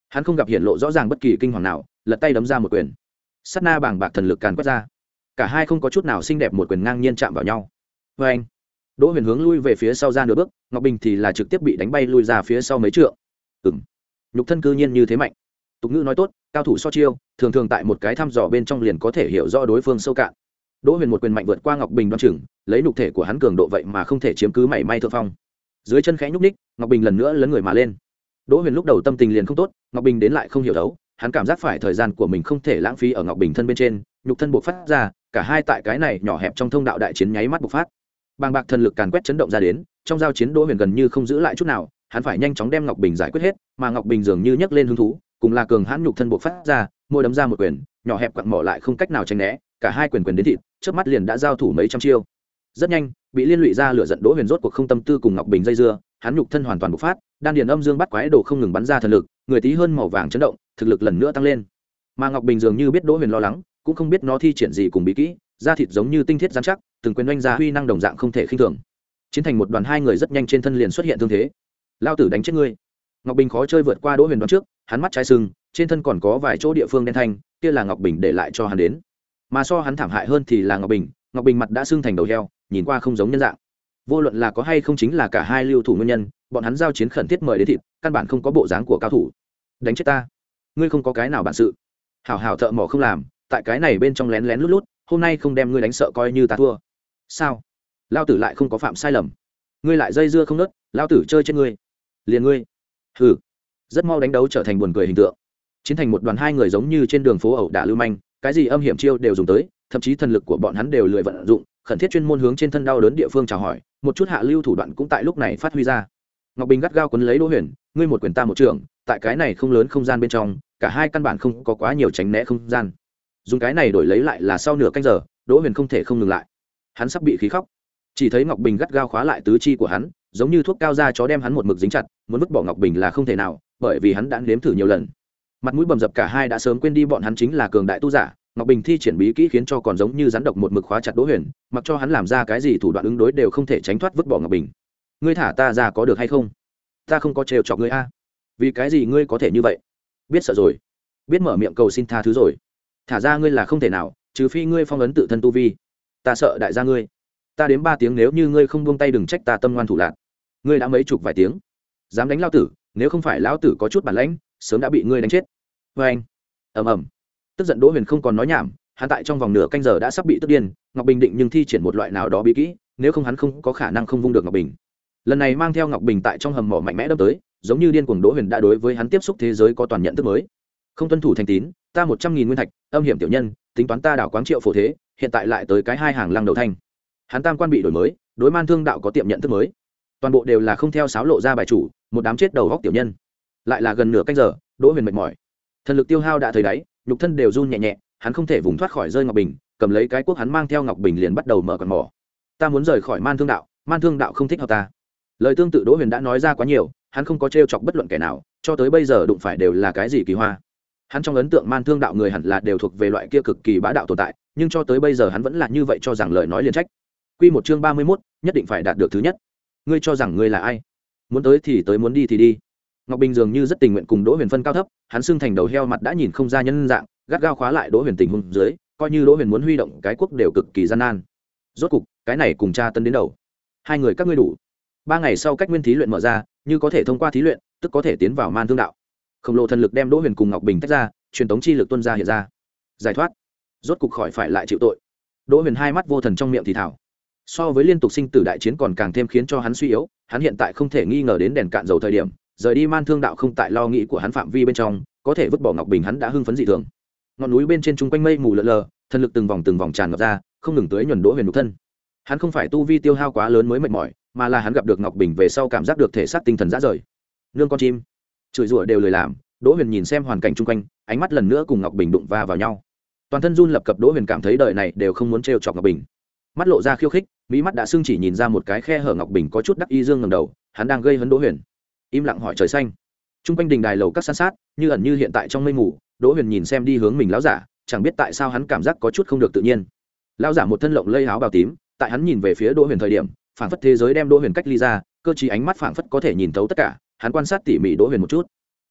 [SPEAKER 1] hắn không gặp hiện lộ rõ ràng bất kỳ kinh hoàng nào, lật tay đấm ra một quyền. Sát na bàng bạc thần lực càn quét ra, cả hai không có chút nào xinh đẹp, một quyền ngang nhiên chạm vào nhau. Vê anh, Đỗ Huyền hướng lui về phía sau ra nửa bước, Ngọc Bình thì là trực tiếp bị đánh bay lui ra phía sau mấy trượng. Ừm, nhục thân cư nhiên như thế mạnh. Tục ngữ nói tốt, cao thủ so chiêu, thường thường tại một cái thăm dò bên trong liền có thể hiểu rõ đối phương sâu cạn. Đỗ Huyền một quyền mạnh vượt qua Ngọc Bình đoan chừng, lấy nhục thể của hắn cường độ vậy mà không thể chiếm cứ mảy may thượng phong. Dưới chân khẽ nhúc ních, Ngọc Bình lần nữa lấn người mà lên. Đỗ Huyền lúc đầu tâm tình liền không tốt, Ngọc Bình đến lại không hiểu đấu, hắn cảm giác phải thời gian của mình không thể lãng phí ở Ngọc Bình thân bên trên, nhục thân bộc phát ra, cả hai tại cái này nhỏ hẹp trong thông đạo đại chiến nháy mắt bộc phát. Bàng bạc thần lực càn quét chấn động ra đến, trong giao chiến Đỗ Huyền gần như không giữ lại chút nào, hắn phải nhanh chóng đem Ngọc Bình giải quyết hết, mà Ngọc Bình dường như nhấc lên hứng thú, cùng là cường hãn nhục thân bộc phát ra, môi đấm ra một quyền, nhỏ hẹp quặn mỏ lại không cách nào tránh né, cả hai quyền quyền đến thịt, chớp mắt liền đã giao thủ mấy trăm chiêu. Rất nhanh, bị liên lụy ra lửa giận Đỗ Huyền rốt cuộc không tâm tư cùng Ngọc Bình dây dưa, hắn nhục thân hoàn toàn bộc phát, đan điền âm dương bắt quái đồ không ngừng bắn ra thần lực, người tí hơn màu vàng chấn động, thực lực lần nữa tăng lên. Mà Ngọc Bình dường như biết Đỗ Huyền lo lắng, cũng không biết nó thi triển gì cùng bí kỹ, da thịt giống như tinh thiết rắn chắc, từng quyền oanh ra huy năng đồng dạng không thể khinh thường. Chiến thành một đoàn, hai người rất nhanh trên thân liền xuất hiện thương thế. Lao tử đánh chết ngươi. Ngọc Bình khó chơi vượt qua Đỗ Huyền đoán trước, hắn mắt trái sưng, trên thân còn có vài chỗ địa phương đen thanh, kia là Ngọc Bình để lại cho hắn đến. Mà so hắn thảm hại hơn thì là Ngọc Bình, Ngọc Bình mặt đã sưng thành đầu heo, nhìn qua không giống nhân dạng. Vô luận là có hay không chính là cả hai lưu thủ nguyên nhân, bọn hắn giao chiến khẩn thiết mời đến thịt, căn bản không có bộ dáng của cao thủ. Đánh chết ta, ngươi không có cái nào bản sự. Hảo hảo thợ mỏ không làm, tại cái này bên trong lén lén lút lút, hôm nay không đem ngươi đánh sợ coi như ta thua. Sao? Lao tử lại không có phạm sai lầm, ngươi lại dây dưa không nớt, lao tử chơi trên ngươi. Liền ngươi. Hừ. Rất mau đánh đấu trở thành buồn cười hình tượng. Chiến thành một đoàn, hai người giống như trên đường phố ẩu đả lưu manh, cái gì âm hiểm chiêu đều dùng tới, thậm chí thần lực của bọn hắn đều lười vận dụng, khẩn thiết chuyên môn hướng trên thân đau đớn địa phương chào hỏi, một chút hạ lưu thủ đoạn cũng tại lúc này phát huy ra. Ngọc Bình gắt gao quấn lấy Đỗ Huyền, ngươi một quyền ta một trường, tại cái này không lớn không gian bên trong, cả hai căn bản không có quá nhiều tránh né không gian. Dùng cái này đổi lấy lại là sau nửa canh giờ, Đỗ Huyền không thể không ngừng lại. Hắn sắp bị khí khóc. Chỉ thấy Ngọc Bình gắt gao khóa lại tứ chi của hắn, giống như thuốc cao da chó đem hắn một mực dính chặt, muốn vứt bỏ Ngọc Bình là không thể nào, bởi vì hắn đã nếm thử nhiều lần. Mặt mũi bầm dập, cả hai đã sớm quên đi bọn hắn chính là cường đại tu giả. Ngọc Bình thi triển bí kỹ khiến cho còn giống như rắn độc một mực khóa chặt Đỗ Huyền, mặc cho hắn làm ra cái gì thủ đoạn ứng đối đều không thể tránh thoát vứt bỏ Ngọc Bình. Ngươi thả ta ra có được hay không? Ta không có trêu chọc ngươi a. Vì cái gì ngươi có thể như vậy? Biết sợ rồi, biết mở miệng cầu xin tha thứ rồi. Thả ra ngươi là không thể nào, trừ phi ngươi phong ấn tự thân tu vi. Ta sợ đại gia ngươi. Ta đếm ba tiếng, nếu như ngươi không buông tay đừng trách ta tâm ngoan thủ lạn. Ngươi đã mấy chục vài tiếng, dám đánh lão tử, nếu không phải lão tử có chút bản lãnh, sớm đã bị ngươi đánh chết. Vê anh, ầm ầm. Tức giận Đỗ Huyền không còn nói nhảm, hắn tại trong vòng nửa canh giờ đã sắp bị tức điên. Ngọc Bình định nhưng thi triển một loại nào đó bí kỹ, nếu không hắn không có khả năng không vung được Ngọc Bình. Lần này mang theo Ngọc Bình tại trong hầm mỏ mạnh mẽ đâm tới, giống như điên cuồng. Đỗ Huyền đã đối với hắn tiếp xúc thế giới có toàn nhận thức mới. Không tuân thủ thành tín, ta một trăm nghìn nguyên thạch, âm hiểm tiểu nhân, tính toán ta đảo quáng triệu phổ thế, hiện tại lại tới cái hai hàng lăng đầu thanh. Hắn tam quan bị đổi mới, đối man thương đạo có tiệm nhận thức mới, toàn bộ đều là không theo sáo lộ ra bài chủ, một đám chết đầu góc tiểu nhân. Lại là gần nửa canh giờ, Đỗ Huyền mệt mỏi, thần lực tiêu hao đã thấy đáy, nhục thân đều run nhẹ nhẹ, hắn không thể vùng thoát khỏi rơi Ngọc Bình, cầm lấy cái cuốc hắn mang theo Ngọc Bình liền bắt đầu mở quần mỏ. Ta muốn rời khỏi man thương đạo, man thương đạo không thích hợp ta. Lời tương tự Đỗ Huyền đã nói ra quá nhiều, hắn không có trêu chọc bất luận kẻ nào, cho tới bây giờ đụng phải đều là cái gì kỳ hoa. Hắn trong ấn tượng man thương đạo người hẳn là đều thuộc về loại kia cực kỳ bá đạo tồn tại, nhưng cho tới bây giờ hắn vẫn là như vậy cho rằng lời nói liền trách. Quy một chương ba mươi mốt, nhất định phải đạt được thứ nhất. Ngươi cho rằng ngươi là ai? Muốn tới thì tới, muốn đi thì đi. Ngọc Bình dường như rất tình nguyện cùng Đỗ Huyền phân cao thấp, hắn sưng thành đầu heo, mặt đã nhìn không ra nhân dạng, gắt gao khóa lại Đỗ Huyền tình huống dưới, coi như Đỗ Huyền muốn huy động cái quốc đều cực kỳ gian nan. Rốt cục, cái này cùng cha tân đến đầu. Hai người các ngươi đủ. Ba ngày sau cách nguyên thí luyện mở ra, như có thể thông qua thí luyện, tức có thể tiến vào man thương đạo. Khổng lồ thần lực đem Đỗ Huyền cùng Ngọc Bình tách ra, truyền tống chi lực tuôn ra hiện ra. Giải thoát, rốt cục khỏi phải lại chịu tội. Đỗ Huyền hai mắt vô thần trong miệng thì thào. So với liên tục sinh tử đại chiến còn càng thêm khiến cho hắn suy yếu, hắn hiện tại không thể nghi ngờ đến đèn cạn dầu thời điểm, rời đi man thương đạo không tại lo nghĩ của hắn phạm vi bên trong, có thể vứt bỏ Ngọc Bình hắn đã hưng phấn dị thường. Ngọn núi bên trên trung quanh mây mù lờ lờ, thần lực từng vòng từng vòng tràn ngập ra, không ngừng tưới nhuần Đỗ Huyền nhục thân. Hắn không phải tu vi tiêu hao quá lớn mới mệt mỏi, mà là hắn gặp được Ngọc Bình về sau cảm giác được thể xác tinh thần rã rời. Nương con chim, chửi rủa đều lười làm. Đỗ Huyền nhìn xem hoàn cảnh chung quanh, ánh mắt lần nữa cùng Ngọc Bình đụng va vào nhau. Toàn thân run lập cập, Đỗ Huyền cảm thấy đời này đều không muốn trêu chọc Ngọc Bình. Mắt lộ ra khiêu khích, mí mắt đã sưng chỉ nhìn ra một cái khe hở. Ngọc Bình có chút đắc ý dương ngẩng đầu, hắn đang gây hấn Đỗ Huyền. Im lặng hỏi trời xanh. Chung quanh đình đài lầu các san sát, như ẩn như hiện tại trong mây mù. Đỗ Huyền nhìn xem đi hướng mình lão giả, chẳng biết tại sao hắn cảm giác có chút không được tự nhiên. Lão giả một thân lộng lây áo bào tím, tại hắn nhìn về phía Đỗ Huyền thời điểm, phảng phất thế giới đem Đỗ Huyền cách ly ra, cơ trí ánh mắt phảng phất có thể nhìn thấu tất cả. Hắn quan sát tỉ mỉ Đỗ Huyền một chút,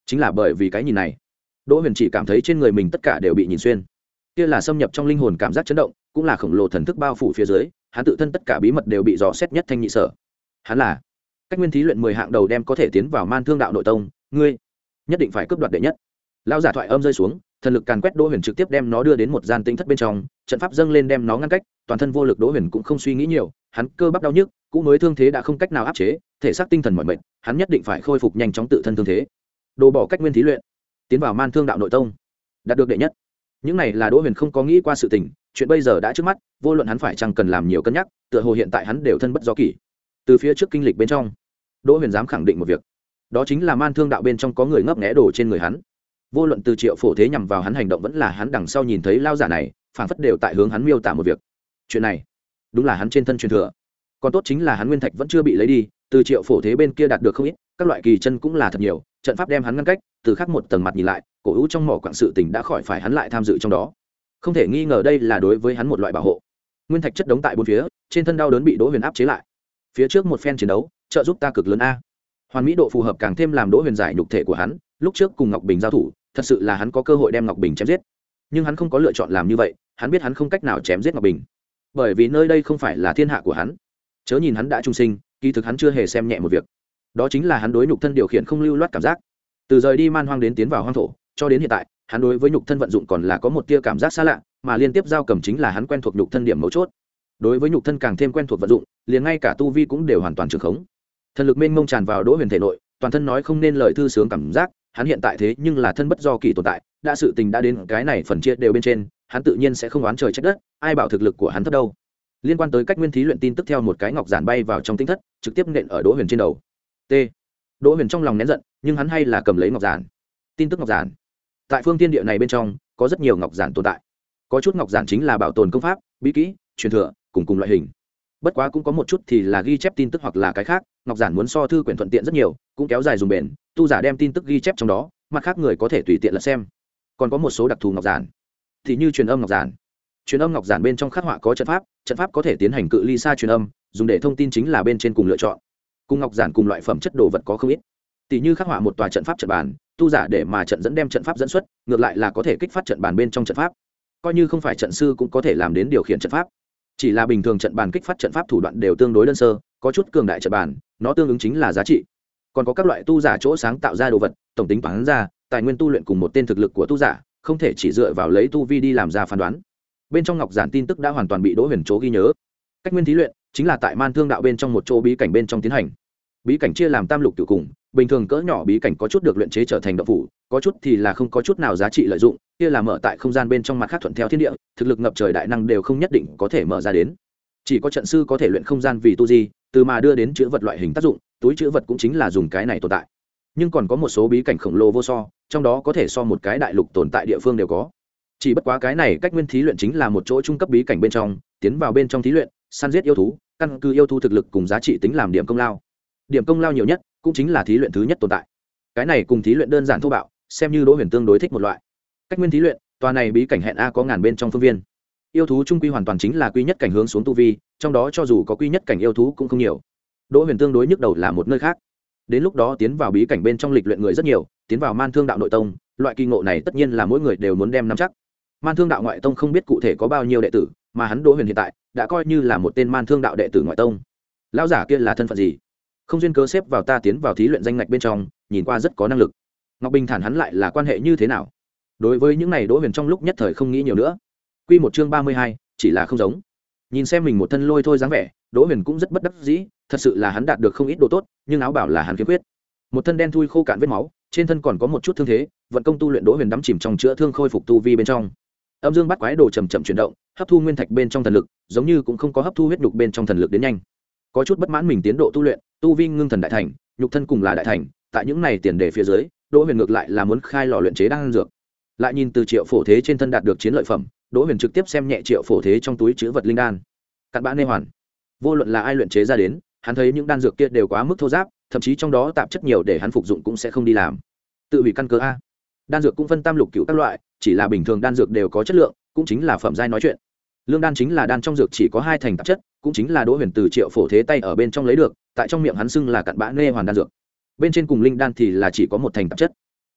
[SPEAKER 1] chính là bởi vì cái nhìn này, đỗ huyền chỉ cảm thấy trên người mình tất cả đều bị nhìn xuyên. Kia là xâm nhập trong linh hồn cảm giác chấn động, cũng là khổng lồ thần thức bao phủ phía dưới, hắn tự thân tất cả bí mật đều bị dò xét nhất thanh nhị sở. Hắn là cách nguyên thí luyện mười hạng đầu đem có thể tiến vào Man Thương Đạo nội tông, ngươi nhất định phải cướp đoạt đệ nhất. Lão giả thoại âm rơi xuống, thần lực càn quét đỗ huyền trực tiếp đem nó đưa đến một gian tĩnh thất bên trong, trận pháp dâng lên đem nó ngăn cách, toàn thân vô lực đỗ huyền cũng không suy nghĩ nhiều, hắn cơ bắp đau nhức, cũ mới thương thế đã không cách nào áp chế, thể xác tinh thần mỏi mệt, hắn nhất định phải khôi phục nhanh chóng tự thân thương thế. Đồ bỏ cách nguyên thí luyện, tiến vào Man Thương Đạo nội tông, đạt được đệ nhất. Những này là đỗ huyền không có nghĩ qua sự tình, chuyện bây giờ đã trước mắt, vô luận hắn phải chăng cần làm nhiều cân nhắc, tựa hồ hiện tại hắn đều thân bất do kỷ. Từ phía trước kinh lịch bên trong, đỗ huyền dám khẳng định một việc, đó chính là Man Thương Đạo bên trong có người ngấp nghé đồ trên người hắn. Vô luận từ Triệu Phổ Thế nhằm vào hắn hành động vẫn là hắn đằng sau nhìn thấy lao giả này, phảng phất đều tại hướng hắn miêu tả một việc. Chuyện này, đúng là hắn trên thân truyền thừa. Còn tốt chính là hắn nguyên thạch vẫn chưa bị lấy đi, từ Triệu Phổ Thế bên kia đạt được không ít, các loại kỳ chân cũng là thật nhiều, trận pháp đem hắn ngăn cách, từ khác một tầng mặt nhìn lại, cổ hữu trong mỏ quặng sự tình đã khỏi phải hắn lại tham dự trong đó. Không thể nghi ngờ đây là đối với hắn một loại bảo hộ. Nguyên thạch chất đống tại bốn phía, trên thân đau đớn bị Đỗ Huyền áp chế lại. Phía trước một phen chiến đấu, trợ giúp ta cực lớn a. Hoàn mỹ độ phù hợp càng thêm làm Đỗ Huyền giải nhục thể của hắn, lúc trước cùng Ngọc Bình giao thủ, thật sự là hắn có cơ hội đem Ngọc Bình chém giết. Nhưng hắn không có lựa chọn làm như vậy, hắn biết hắn không cách nào chém giết Ngọc Bình. Bởi vì nơi đây không phải là thiên hạ của hắn. Chớ nhìn hắn đã trung sinh, kỳ thực hắn chưa hề xem nhẹ một việc. Đó chính là hắn đối nhục thân điều khiển không lưu loát cảm giác. Từ rời đi man hoang đến tiến vào hoang thổ, cho đến hiện tại, hắn đối với nhục thân vận dụng còn là có một tia cảm giác xa lạ, mà liên tiếp giao cầm chính là hắn quen thuộc nhục thân điểm mấu chốt. Đối với nhục thân càng thêm quen thuộc vận dụng, liền ngay cả tu vi cũng đều hoàn toàn trường khống. Thần lực mênh mông tràn vào Đỗ Huyền thể nội, toàn thân nói không nên lời thư sướng cảm giác, hắn hiện tại thế nhưng là thân bất do kỳ tồn tại, đã sự tình đã đến cái này phần chia đều bên trên, hắn tự nhiên sẽ không oán trời trách đất, ai bảo thực lực của hắn thấp đâu. Liên quan tới cách nguyên thí luyện tin tức theo một cái ngọc giản bay vào trong tinh thất, trực tiếp nện ở Đỗ Huyền trên đầu. T. Đỗ Huyền trong lòng nén giận, nhưng hắn hay là cầm lấy ngọc giản. Tin tức ngọc giản. Tại phương thiên địa này bên trong, có rất nhiều ngọc giản tồn tại. Có chút ngọc giản chính là bảo tồn công pháp, bí kỹ, truyền thừa, cùng cùng loại hình. Bất quá cũng có một chút thì là ghi chép tin tức hoặc là cái khác, ngọc giản muốn so thư quyển thuận tiện rất nhiều, cũng kéo dài dùng bền, tu giả đem tin tức ghi chép trong đó, mặt khác người có thể tùy tiện lật xem. Còn có một số đặc thù ngọc giản, thì như truyền âm ngọc giản. Truyền âm ngọc giản bên trong khắc họa có trận pháp, trận pháp có thể tiến hành cự ly xa truyền âm, dùng để thông tin chính là bên trên cùng lựa chọn. Cùng ngọc giản cùng loại phẩm chất đồ vật có không ít. Tỷ như khắc họa một tòa trận pháp trận bàn, tu giả để mà trận dẫn đem trận pháp dẫn xuất, ngược lại là có thể kích phát trận bàn bên trong trận pháp. Coi như không phải trận sư cũng có thể làm đến điều khiển trận pháp. Chỉ là bình thường trận bàn kích phát trận pháp thủ đoạn đều tương đối đơn sơ, có chút cường đại trận bàn, nó tương ứng chính là giá trị. Còn có các loại tu giả chỗ sáng tạo ra đồ vật, tổng tính toán ra, tài nguyên tu luyện cùng một tên thực lực của tu giả, không thể chỉ dựa vào lấy tu vi đi làm ra phán đoán. Bên trong ngọc giản tin tức đã hoàn toàn bị Đỗ Huyền chỗ ghi nhớ. Cách nguyên thí luyện chính là tại Man Thương Đạo bên trong một chỗ bí cảnh bên trong tiến hành. Bí cảnh chia làm tam lục cửu cùng, bình thường cỡ nhỏ bí cảnh có chút được luyện chế trở thành động phủ, có chút thì là không có chút nào giá trị lợi dụng, kia là mở tại không gian bên trong mặt khác thuận theo thiên địa, thực lực ngập trời đại năng đều không nhất định có thể mở ra đến. Chỉ có trận sư có thể luyện không gian vì tu di, từ mà đưa đến chữ vật loại hình tác dụng, túi chữ vật cũng chính là dùng cái này tồn tại. Nhưng còn có một số bí cảnh khổng lồ vô so, trong đó có thể so một cái đại lục tồn tại địa phương đều có. Chỉ bất quá cái này cách nguyên thí luyện chính là một chỗ trung cấp bí cảnh bên trong, tiến vào bên trong thí luyện, săn giết yêu thú, căn cứ yêu thú thực lực cùng giá trị tính làm điểm công lao. Điểm công lao nhiều nhất cũng chính là thí luyện thứ nhất tồn tại. Cái này cùng thí luyện đơn giản thô bạo, xem như Đỗ Huyền tương đối thích một loại. Cách nguyên thí luyện, tòa này bí cảnh hẹn a có ngàn bên trong phương viên. Yêu thú trung quy hoàn toàn chính là quy nhất cảnh hướng xuống tu vi, trong đó cho dù có quy nhất cảnh yêu thú cũng không nhiều. Đỗ Huyền tương đối nhức đầu là một nơi khác. Đến lúc đó tiến vào bí cảnh bên trong lịch luyện người rất nhiều, tiến vào Man Thương Đạo nội tông, loại kỳ ngộ này tất nhiên là mỗi người đều muốn đem nắm chắc. Man Thương Đạo ngoại tông không biết cụ thể có bao nhiêu đệ tử, mà hắn Đỗ Huyền hiện tại đã coi như là một tên Man Thương Đạo đệ tử ngoại tông. Lão giả kia là thân phận gì? Không duyên cớ xếp vào ta tiến vào thí luyện danh ngạch bên trong, nhìn qua rất có năng lực. Ngọc Bình thản hắn lại là quan hệ như thế nào? Đối với những này Đỗ Huyền trong lúc nhất thời không nghĩ nhiều nữa. Quy một chương ba mươi hai, chỉ là không giống. Nhìn xem mình một thân lôi thôi dáng vẻ, Đỗ Huyền cũng rất bất đắc dĩ, thật sự là hắn đạt được không ít đồ tốt, nhưng áo bảo là hắn khiếm khuyết. Một thân đen thui khô cạn vết máu, trên thân còn có một chút thương thế, vận công tu luyện Đỗ Huyền đắm chìm trong chữa thương khôi phục tu vi bên trong. Âm dương bắt quái đồ chậm chậm chuyển động, hấp thu nguyên thạch bên trong thần lực, giống như cũng không có hấp thu huyết nhục bên trong thần lực đến nhanh. Có chút bất mãn mình tiến độ tu luyện, tu vi ngưng thần đại thành, nhục thân cùng là đại thành, tại những này tiền đề phía dưới, Đỗ Huyền ngược lại là muốn khai lò luyện chế đan dược. Lại nhìn từ Triệu Phổ Thế trên thân đạt được chiến lợi phẩm, Đỗ Huyền trực tiếp xem nhẹ Triệu Phổ Thế trong túi chứa vật linh đan. Cặn bã nê hoàn, vô luận là ai luyện chế ra đến, hắn thấy những đan dược kia đều quá mức thô ráp, thậm chí trong đó tạp chất nhiều để hắn phục dụng cũng sẽ không đi làm. Tự hủy căn cơ a. Đan dược cũng phân tam lục cửu các loại, chỉ là bình thường đan dược đều có chất lượng, cũng chính là phẩm giai nói chuyện. Lương đan chính là đan trong dược chỉ có hai thành tạp chất, cũng chính là Đỗ Huyền từ Triệu Phổ Thế tay ở bên trong lấy được, tại trong miệng hắn xưng là cặn bã nê hoàn đan dược. Bên trên cùng linh đan thì là chỉ có một thành tạp chất.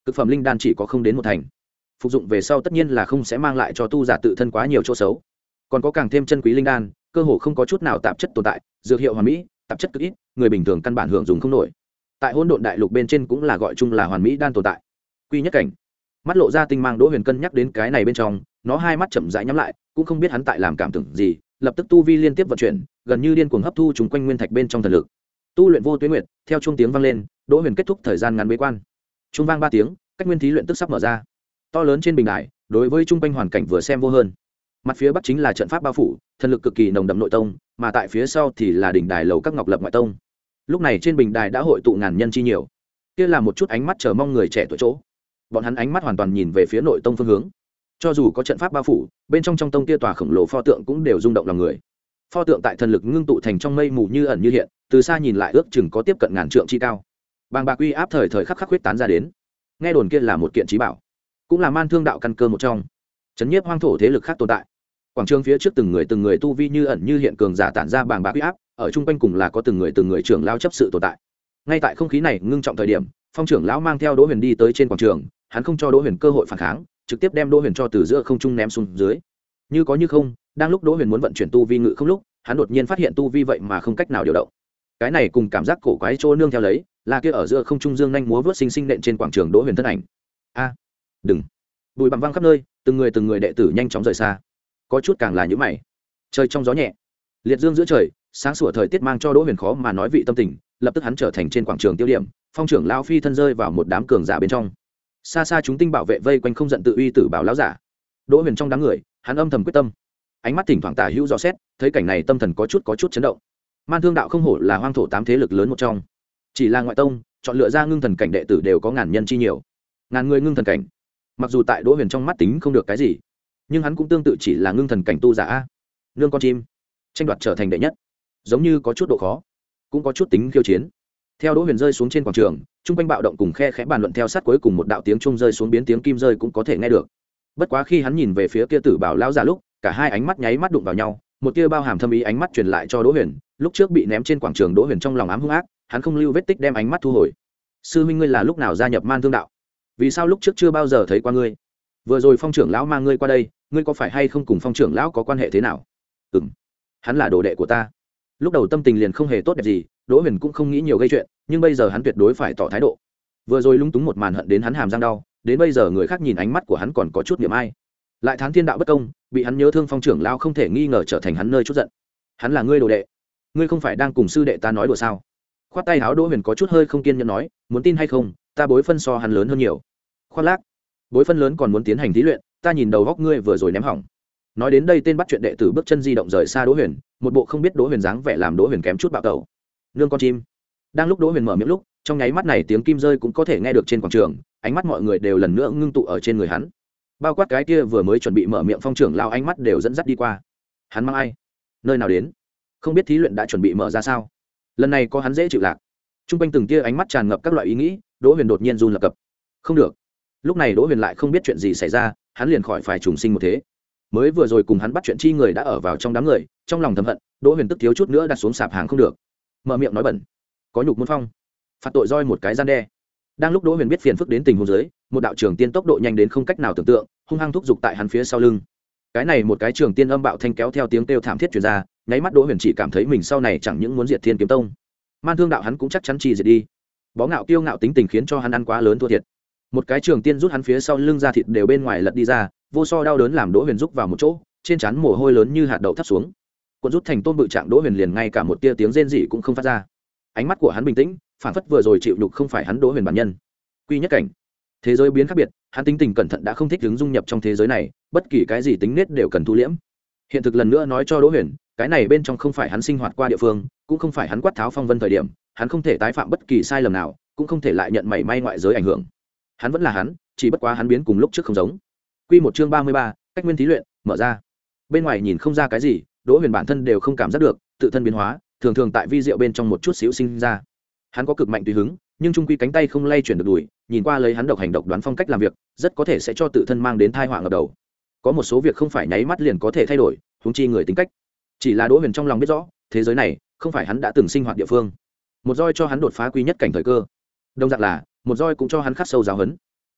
[SPEAKER 1] cực phẩm linh đan chỉ có không đến một thành, phục dụng về sau tất nhiên là không sẽ mang lại cho tu giả tự thân quá nhiều chỗ xấu. Còn có càng thêm chân quý linh đan, cơ hồ không có chút nào tạp chất tồn tại, dược hiệu hoàn mỹ, tạp chất cực ít, người bình thường căn bản hưởng dùng không nổi. Tại hỗn độn đại lục bên trên cũng là gọi chung là hoàn mỹ đan tồn tại. Quy nhất cảnh, mắt lộ ra tinh mang, Đỗ Huyền cân nhắc đến cái này bên trong, nó hai mắt chậm rãi nhắm lại, cũng không biết hắn tại làm cảm tưởng gì, lập tức tu vi liên tiếp vận chuyển, gần như điên cuồng hấp thu chúng quanh nguyên thạch bên trong thần lực. Tu luyện vô tuyến nguyệt, theo chuông tiếng vang lên, Đỗ Huyền kết thúc thời gian ngắn bế quan. Chuông vang ba tiếng, cách nguyên thí luyện tức sắp mở ra. To lớn trên bình đài, đối với trung quanh hoàn cảnh vừa xem vô hơn. Mặt phía bắc chính là trận pháp bao phủ, thần lực cực kỳ nồng đậm nội tông, mà tại phía sau thì là đỉnh đài lầu các ngọc lập ngoại tông. Lúc này trên bình đài đã hội tụ ngàn nhân chi nhiều. Kia là một chút ánh mắt chờ mong người trẻ tuổi chỗ. Bọn hắn ánh mắt hoàn toàn nhìn về phía nội tông phương hướng. Cho dù có trận pháp bao phủ, bên trong trong tông kia tòa khổng lồ pho tượng cũng đều rung động lòng người. Pho tượng tại thần lực ngưng tụ thành trong mây mù như ẩn như hiện, từ xa nhìn lại ước chừng có tiếp cận ngàn trượng chi cao. Bàng bạc uy áp thời thời khắc khắc huyết tán ra đến. Nghe đồn kia là một kiện chí bảo, cũng là man thương đạo căn cơ một trong, chấn nhiếp hoang thổ thế lực khác tồn tại. Quảng trường phía trước từng người từng người tu vi như ẩn như hiện cường giả tản ra bàng bạc uy áp, ở trung quanh cùng là có từng người từng người trưởng lao chấp sự tồn tại. Ngay tại không khí này ngưng trọng thời điểm, Phong trưởng lão mang theo Đỗ Huyền đi tới trên quảng trường, hắn không cho Đỗ Huyền cơ hội phản kháng, trực tiếp đem Đỗ Huyền cho từ giữa không trung ném xuống dưới. Như có như không, đang lúc Đỗ Huyền muốn vận chuyển tu vi ngự không lúc, hắn đột nhiên phát hiện tu vi vậy mà không cách nào điều động. Cái này cùng cảm giác cổ quái trô nương theo lấy, là kia ở giữa không trung dương nhanh múa vớt sinh sinh nện trên quảng trường Đỗ Huyền thân ảnh. A, đừng! Bụi bặm văng khắp nơi, từng người từng người đệ tử nhanh chóng rời xa. Có chút càng là nhíu mày. Trời trong gió nhẹ, liệt dương giữa trời, sáng sủa thời tiết mang cho Đỗ Huyền khó mà nói vị tâm tình, lập tức hắn trở thành trên quảng trường tiêu điểm. Phong trưởng lão phi thân rơi vào một đám cường giả bên trong. Xa xa chúng tinh bảo vệ vây quanh không giận tự uy tử bảo lão giả. Đỗ Huyền trong đám người, hắn âm thầm quyết tâm, ánh mắt thỉnh thoảng tả hữu dò xét, thấy cảnh này tâm thần có chút có chút chấn động. Man thương đạo không hổ là hoang thổ tám thế lực lớn một trong, chỉ là ngoại tông chọn lựa ra ngưng thần cảnh đệ tử đều có ngàn nhân chi nhiều, ngàn người ngưng thần cảnh, mặc dù tại Đỗ Huyền trong mắt tính không được cái gì, nhưng hắn cũng tương tự chỉ là ngưng thần cảnh tu giả a. Nương con chim, tranh đoạt trở thành đệ nhất, giống như có chút độ khó, cũng có chút tính khiêu chiến. Theo Đỗ Huyền rơi xuống trên quảng trường, trung quanh bạo động cùng khe khẽ bàn luận theo sát, cuối cùng một đạo tiếng chuông rơi xuống biến tiếng kim rơi cũng có thể nghe được. Bất quá khi hắn nhìn về phía kia tử bảo lão giả lúc, cả hai ánh mắt nháy mắt đụng vào nhau, một tia bao hàm thâm ý ánh mắt truyền lại cho Đỗ Huyền. Lúc trước bị ném trên quảng trường Đỗ Huyền trong lòng ám hung ác, hắn không lưu vết tích đem ánh mắt thu hồi. Sư huynh, ngươi là lúc nào gia nhập Man Thương đạo? Vì sao lúc trước chưa bao giờ thấy qua ngươi? Vừa rồi Phong trưởng lão mang ngươi qua đây, ngươi có phải hay không cùng Phong trưởng lão có quan hệ thế nào? Ừm, hắn là đồ đệ của ta. Lúc đầu tâm tình liền không hề tốt đẹp gì, Đỗ Huyền cũng không nghĩ nhiều gây chuyện, nhưng bây giờ hắn tuyệt đối phải tỏ thái độ. Vừa rồi lúng túng một màn hận đến hắn hàm răng đau, đến bây giờ người khác nhìn ánh mắt của hắn còn có chút niệm ai. Lại thán thiên đạo bất công, bị hắn nhớ thương Phong trưởng lão không thể nghi ngờ trở thành hắn nơi chút giận. Hắn là ngươi đồ đệ, ngươi không phải đang cùng sư đệ ta nói đùa sao? Khoát tay áo Đỗ Huyền có chút hơi không kiên nhẫn nói, muốn tin hay không, ta bối phân so hắn lớn hơn nhiều. Khoát lác, bối phân lớn còn muốn tiến hành thí luyện, ta nhìn đầu góc ngươi vừa rồi ném hỏng. Nói đến đây, tên bắt chuyện đệ tử bước chân di động rời xa Đỗ Huyền, một bộ không biết Đỗ Huyền dáng vẻ làm Đỗ Huyền kém chút bạo tẩu. Nương con chim. Đang lúc Đỗ Huyền mở miệng lúc, trong nháy mắt này tiếng kim rơi cũng có thể nghe được trên quảng trường, ánh mắt mọi người đều lần nữa ngưng tụ ở trên người hắn. Bao quát cái kia vừa mới chuẩn bị mở miệng Phong trưởng lao ánh mắt đều dẫn dắt đi qua. Hắn mang ai? Nơi nào đến? Không biết thí luyện đã chuẩn bị mở ra sao? Lần này có hắn dễ chịu lạc. Trung quanh từng kia ánh mắt tràn ngập các loại ý nghĩ, Đỗ Huyền đột nhiên run lập cập. Không được. Lúc này Đỗ Huyền lại không biết chuyện gì xảy ra, hắn liền khỏi phải trùng sinh một thế. Mới vừa rồi cùng hắn bắt chuyện chi người đã ở vào trong đám người, trong lòng thầm hận, Đỗ Huyền tức thiếu chút nữa đặt xuống sạp hàng không được. Mở miệng nói bẩn, có nhục môn phong, phạt tội roi một cái gian đe. Đang lúc Đỗ Huyền biết phiền phức đến tình huống dưới, một đạo trường tiên tốc độ nhanh đến không cách nào tưởng tượng, hung hăng thúc giục tại hắn phía sau lưng. Cái này một cái trường tiên âm bạo thanh kéo theo tiếng kêu thảm thiết truyền ra, nháy mắt Đỗ Huyền chỉ cảm thấy mình sau này chẳng những muốn diệt Thiên Kiếm Tông, Man Thương đạo hắn cũng chắc chắn chi diệt đi. Bó ngạo kiêu ngạo tính tình khiến cho hắn ăn quá lớn thua thiệt. Một cái trường tiên rút hắn phía sau lưng ra thịt đều bên ngoài lật đi ra, vô so đau đớn làm Đỗ Huyền rúc vào một chỗ, trên trán mồ hôi lớn như hạt đậu thấp xuống. Cuộn rút thành tôm bự trạng, Đỗ Huyền liền ngay cả một tia tiếng rên rỉ cũng không phát ra. Ánh mắt của hắn bình tĩnh, phản phất vừa rồi chịu nhục không phải hắn Đỗ Huyền bản nhân. Quy nhất cảnh, thế giới biến khác biệt, hắn tính tình cẩn thận đã không thích ứng dung nhập trong thế giới này, bất kỳ cái gì tính nết đều cần thu liễm. Hiện thực lần nữa nói cho Đỗ Huyền, cái này bên trong không phải hắn sinh hoạt qua địa phương, cũng không phải hắn quát tháo phong vân thời điểm, hắn không thể tái phạm bất kỳ sai lầm nào, cũng không thể lại nhận mảy may ngoại giới ảnh hưởng. Hắn vẫn là hắn, chỉ bất quá hắn biến cùng lúc trước không giống. Quy một chương ba mươi ba, cách nguyên thí luyện mở ra. Bên ngoài nhìn không ra cái gì, Đỗ Huyền bản thân đều không cảm giác được, tự thân biến hóa, thường thường tại vi diệu bên trong một chút xíu sinh ra. Hắn có cực mạnh tùy hứng, nhưng trung quy cánh tay không lay chuyển được đùi, nhìn qua lấy hắn độc hành độc đoán phong cách làm việc, rất có thể sẽ cho tự thân mang đến tai họa ngập đầu. Có một số việc không phải nháy mắt liền có thể thay đổi, huống chi người tính cách. Chỉ là Đỗ Huyền trong lòng biết rõ, thế giới này không phải hắn đã từng sinh hoạt địa phương. Một roi cho hắn đột phá quy nhất cảnh thời cơ, đồng dạng là một roi cũng cho hắn khắc sâu giáo huấn.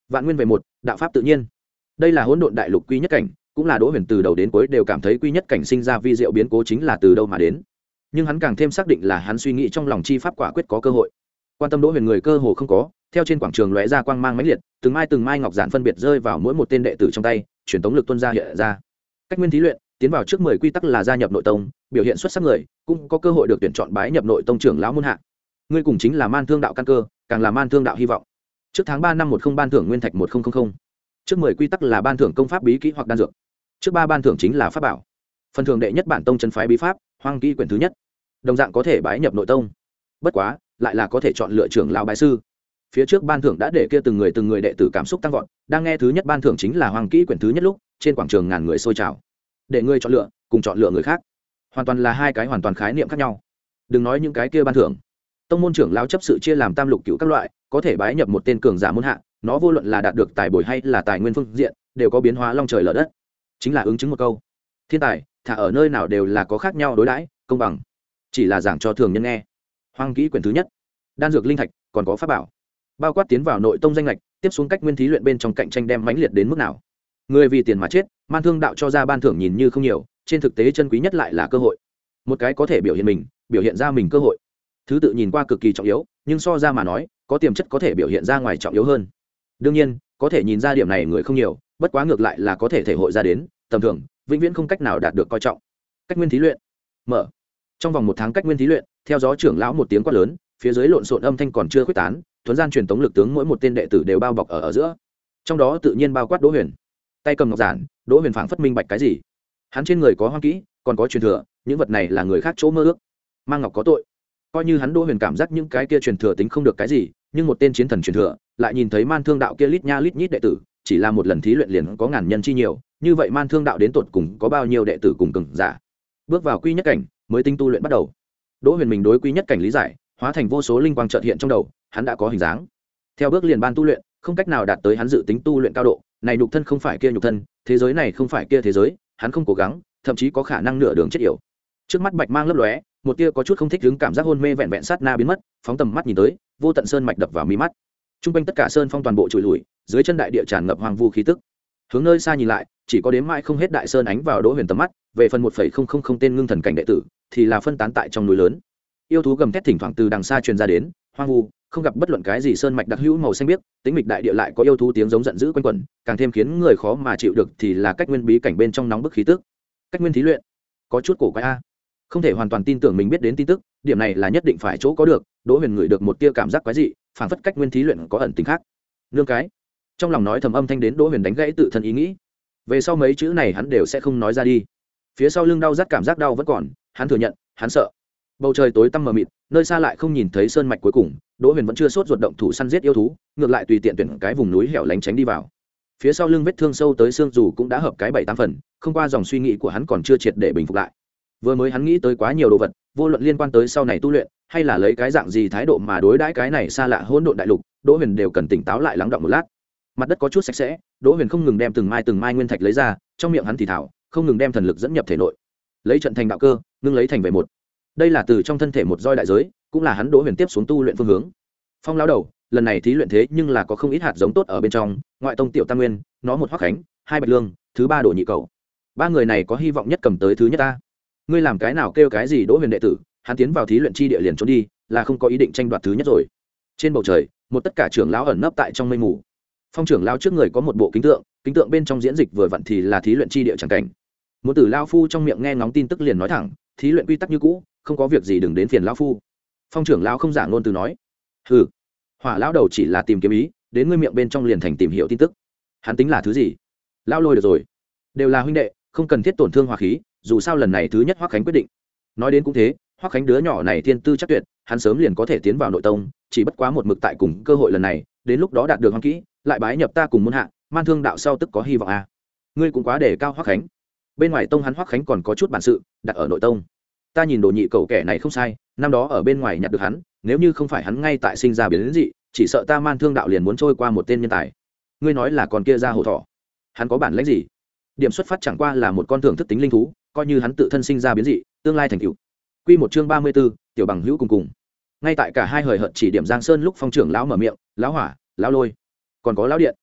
[SPEAKER 1] Vạn nguyên về một, đạo pháp tự nhiên. Đây là hỗn độn đại lục quy nhất cảnh, cũng là Đỗ Huyền từ đầu đến cuối đều cảm thấy quy nhất cảnh sinh ra vi diệu biến cố chính là từ đâu mà đến. Nhưng hắn càng thêm xác định là hắn suy nghĩ trong lòng chi pháp quả quyết có cơ hội. Quan tâm Đỗ Huyền người cơ hồ không có, theo trên quảng trường lóe ra quang mang mãnh liệt, từng mai từng mai ngọc giản phân biệt rơi vào mỗi một tên đệ tử trong tay, truyền tống lực tuôn ra hiện ra. Cách nguyên thí luyện, tiến vào trước mười quy tắc là gia nhập nội tông, biểu hiện xuất sắc người, cũng có cơ hội được tuyển chọn bái nhập nội tông trưởng lão môn hạ. Ngươi cùng chính là man thương đạo căn cơ, càng là man thương đạo hy vọng. Trước tháng ba năm một không ban thưởng nguyên thạch một nghìn. Trước mười quy tắc là ban thưởng công pháp bí kỹ hoặc đan dược. Trước ba ban thưởng chính là pháp bảo. Phần thưởng đệ nhất bản tông chân phái bí pháp, hoang kỹ quyển thứ nhất. Đồng dạng có thể bái nhập nội tông. Bất quá, lại là có thể chọn lựa trưởng lão bái sư. Phía trước ban thưởng đã để kia từng người từng người đệ tử cảm xúc tăng vọt, đang nghe thứ nhất ban thưởng chính là hoang kỹ quyển thứ nhất lúc, trên quảng trường ngàn người sôi trào. Để ngươi chọn lựa, cùng chọn lựa người khác, hoàn toàn là hai cái hoàn toàn khái niệm khác nhau. Đừng nói những cái kia ban thưởng. Tông môn trưởng lão chấp sự chia làm tam lục cửu các loại, có thể bái nhập một tên cường giả môn hạ, nó vô luận là đạt được tài bồi hay là tài nguyên phương diện, đều có biến hóa long trời lở đất. Chính là ứng chứng một câu, thiên tài thả ở nơi nào đều là có khác nhau đối đãi, công bằng. Chỉ là giảng cho thường nhân nghe. Hoang kỹ quyển thứ nhất, đan dược linh thạch, còn có pháp bảo, bao quát tiến vào nội tông danh lệch, tiếp xuống cách nguyên thí luyện bên trong cạnh tranh đem mãnh liệt đến mức nào. Người vì tiền mà chết, man thương đạo cho ra ban thưởng nhìn như không nhiều, trên thực tế chân quý nhất lại là cơ hội. Một cái có thể biểu hiện mình, biểu hiện ra mình cơ hội. Thứ tự nhìn qua cực kỳ trọng yếu, nhưng so ra mà nói, có tiềm chất có thể biểu hiện ra ngoài trọng yếu hơn. Đương nhiên, có thể nhìn ra điểm này người không nhiều, bất quá ngược lại là có thể thể hội ra đến, tầm thường, vĩnh viễn không cách nào đạt được coi trọng. Cách nguyên thí luyện mở. Trong vòng một tháng cách nguyên thí luyện, theo gió trưởng lão một tiếng quát lớn, phía dưới lộn xộn âm thanh còn chưa khuếch tán, thuần gian truyền tống lực tướng mỗi một tên đệ tử đều bao bọc ở ở giữa. Trong đó tự nhiên bao quát Đỗ Huyền. Tay cầm ngọc giản, Đỗ Huyền phảng phất minh bạch cái gì. Hắn trên người có hoang kỹ, còn có truyền thừa, những vật này là người khác chỗ mơ ước. Mang ngọc có tội. Coi như hắn Đỗ Huyền cảm giác những cái kia truyền thừa tính không được cái gì, nhưng một tên chiến thần truyền thừa, lại nhìn thấy man thương đạo kia lít nha lít nhít đệ tử, chỉ là một lần thí luyện liền có ngàn nhân chi nhiều, như vậy man thương đạo đến tột cùng có bao nhiêu đệ tử cùng cường giả. Bước vào quy nhất cảnh, mới tinh tu luyện bắt đầu. Đỗ Huyền mình đối quy nhất cảnh lý giải, hóa thành vô số linh quang chợt hiện trong đầu, hắn đã có hình dáng. Theo bước liền ban tu luyện, không cách nào đạt tới hắn dự tính tu luyện cao độ, này nhục thân không phải kia nhục thân, thế giới này không phải kia thế giới, hắn không cố gắng, thậm chí có khả năng nửa đường chết yểu. Trước mắt bạch mang lấp lóe, một tia có chút không thích ứng cảm giác hôn mê vẹn vẹn sát na biến mất, phóng tầm mắt nhìn tới, vô tận sơn mạch đập vào mi mắt. Trung quanh tất cả sơn phong toàn bộ trụi lùi, dưới chân đại địa tràn ngập hoang vu khí tức. Hướng nơi xa nhìn lại, chỉ có đếm mãi không hết đại sơn ánh vào Đỗ Huyền tầm mắt, về phần một phẩy không không không tên ngưng thần cảnh đệ tử, thì là phân tán tại trong núi lớn. Yêu thú gầm thét thỉnh thoảng từ đằng xa truyền ra đến, hoang vu, không gặp bất luận cái gì sơn mạch đặc hữu màu xanh biếc, tĩnh mịch đại địa lại có yêu thú tiếng giống giận dữ quanh quẩn, càng thêm khiến người khó mà chịu được thì là cách nguyên bí cảnh bên trong nóng bức khí tức. Cách nguyên thí luyện, có chút cổ quái a. Không thể hoàn toàn tin tưởng mình biết đến tin tức, điểm này là nhất định phải chỗ có được. Đỗ Huyền ngửi được một tia cảm giác quái dị, phảng phất cách nguyên thí luyện có ẩn tình khác. Nương cái, trong lòng nói thầm âm thanh đến Đỗ Huyền đánh gãy tự thân ý nghĩ. Về sau mấy chữ này hắn đều sẽ không nói ra đi. Phía sau lưng đau rát cảm giác đau vẫn còn, hắn thừa nhận, hắn sợ. Bầu trời tối tăm mờ mịt, nơi xa lại không nhìn thấy sơn mạch cuối cùng, Đỗ Huyền vẫn chưa sốt ruột động thủ săn giết yêu thú, ngược lại tùy tiện tuyển cái vùng núi hẻo lánh tránh đi vào. Phía sau lưng vết thương sâu tới xương dù cũng đã hợp cái bảy tám phần, không qua dòng suy nghĩ của hắn còn chưa triệt để bình phục lại. Vừa mới hắn nghĩ tới quá nhiều đồ vật, vô luận liên quan tới sau này tu luyện, hay là lấy cái dạng gì thái độ mà đối đãi cái này xa lạ hỗn độn đại lục, Đỗ Huyền đều cần tỉnh táo lại lắng đọng một lát. Mặt đất có chút sạch sẽ, Đỗ Huyền không ngừng đem từng mai từng mai nguyên thạch lấy ra, trong miệng hắn thì thào, không ngừng đem thần lực dẫn nhập thể nội. Lấy trận thành đạo cơ, ngưng lấy thành về một. Đây là từ trong thân thể một roi đại giới, cũng là hắn Đỗ Huyền tiếp xuống tu luyện phương hướng. Phong lão đầu, lần này thí luyện thế nhưng là có không ít hạt giống tốt ở bên trong, ngoại tông tiểu tam nguyên, nó một hoắc khánh, hai bạch lương, thứ ba đồ nhị cầu. Ba người này có hy vọng nhất cầm tới thứ nhất ta. Ngươi làm cái nào kêu cái gì Đỗ Huyền đệ tử, hắn tiến vào thí luyện chi địa liền trốn đi, là không có ý định tranh đoạt thứ nhất rồi. Trên bầu trời, một tất cả trưởng lão ẩn nấp tại trong mây mù. Phong trưởng lão trước người có một bộ kính tượng, kính tượng bên trong diễn dịch vừa vặn thì là thí luyện chi địa chẳng cảnh. Muốn Tử lão phu trong miệng nghe ngóng tin tức liền nói thẳng, thí luyện quy tắc như cũ, không có việc gì đừng đến phiền lão phu. Phong trưởng lão không giả ngôn từ nói. Hừ. Hỏa lão đầu chỉ là tìm kiếm ý, đến ngươi miệng bên trong liền thành tìm hiểu tin tức. Hắn tính là thứ gì? Lão lôi được rồi. Đều là huynh đệ, không cần thiết tổn thương hòa khí, dù sao lần này thứ nhất Hoắc Khánh quyết định. Nói đến cũng thế, Hoắc Khánh đứa nhỏ này thiên tư chắc tuyệt, hắn sớm liền có thể tiến vào nội tông, chỉ bất quá một mực tại cùng cơ hội lần này, đến lúc đó đạt được hoang kỹ, lại bái nhập ta cùng môn hạ, man thương đạo sau tức có hy vọng a. À. Ngươi cũng quá để cao Hoắc Khánh. Bên ngoài tông hắn Hoắc Khánh còn có chút bản sự, đặt ở nội tông. Ta nhìn đồ nhị cầu kẻ này không sai, năm đó ở bên ngoài nhặt được hắn, nếu như không phải hắn ngay tại sinh ra biến đến dị, chỉ sợ ta man thương đạo liền muốn trôi qua một tên nhân tài. Ngươi nói là còn kia ra hồ thỏ, hắn có bản lĩnh gì? Điểm xuất phát chẳng qua là một con thưởng thức tính linh thú, coi như hắn tự thân sinh ra biến dị, tương lai thành tựu. Quy một chương ba mươi 34, tiểu bằng hữu cùng cùng. Ngay tại cả hai hời hợt chỉ điểm Giang Sơn lúc Phong trưởng lão mở miệng, "Lão Hỏa, lão Lôi, còn có lão Điện,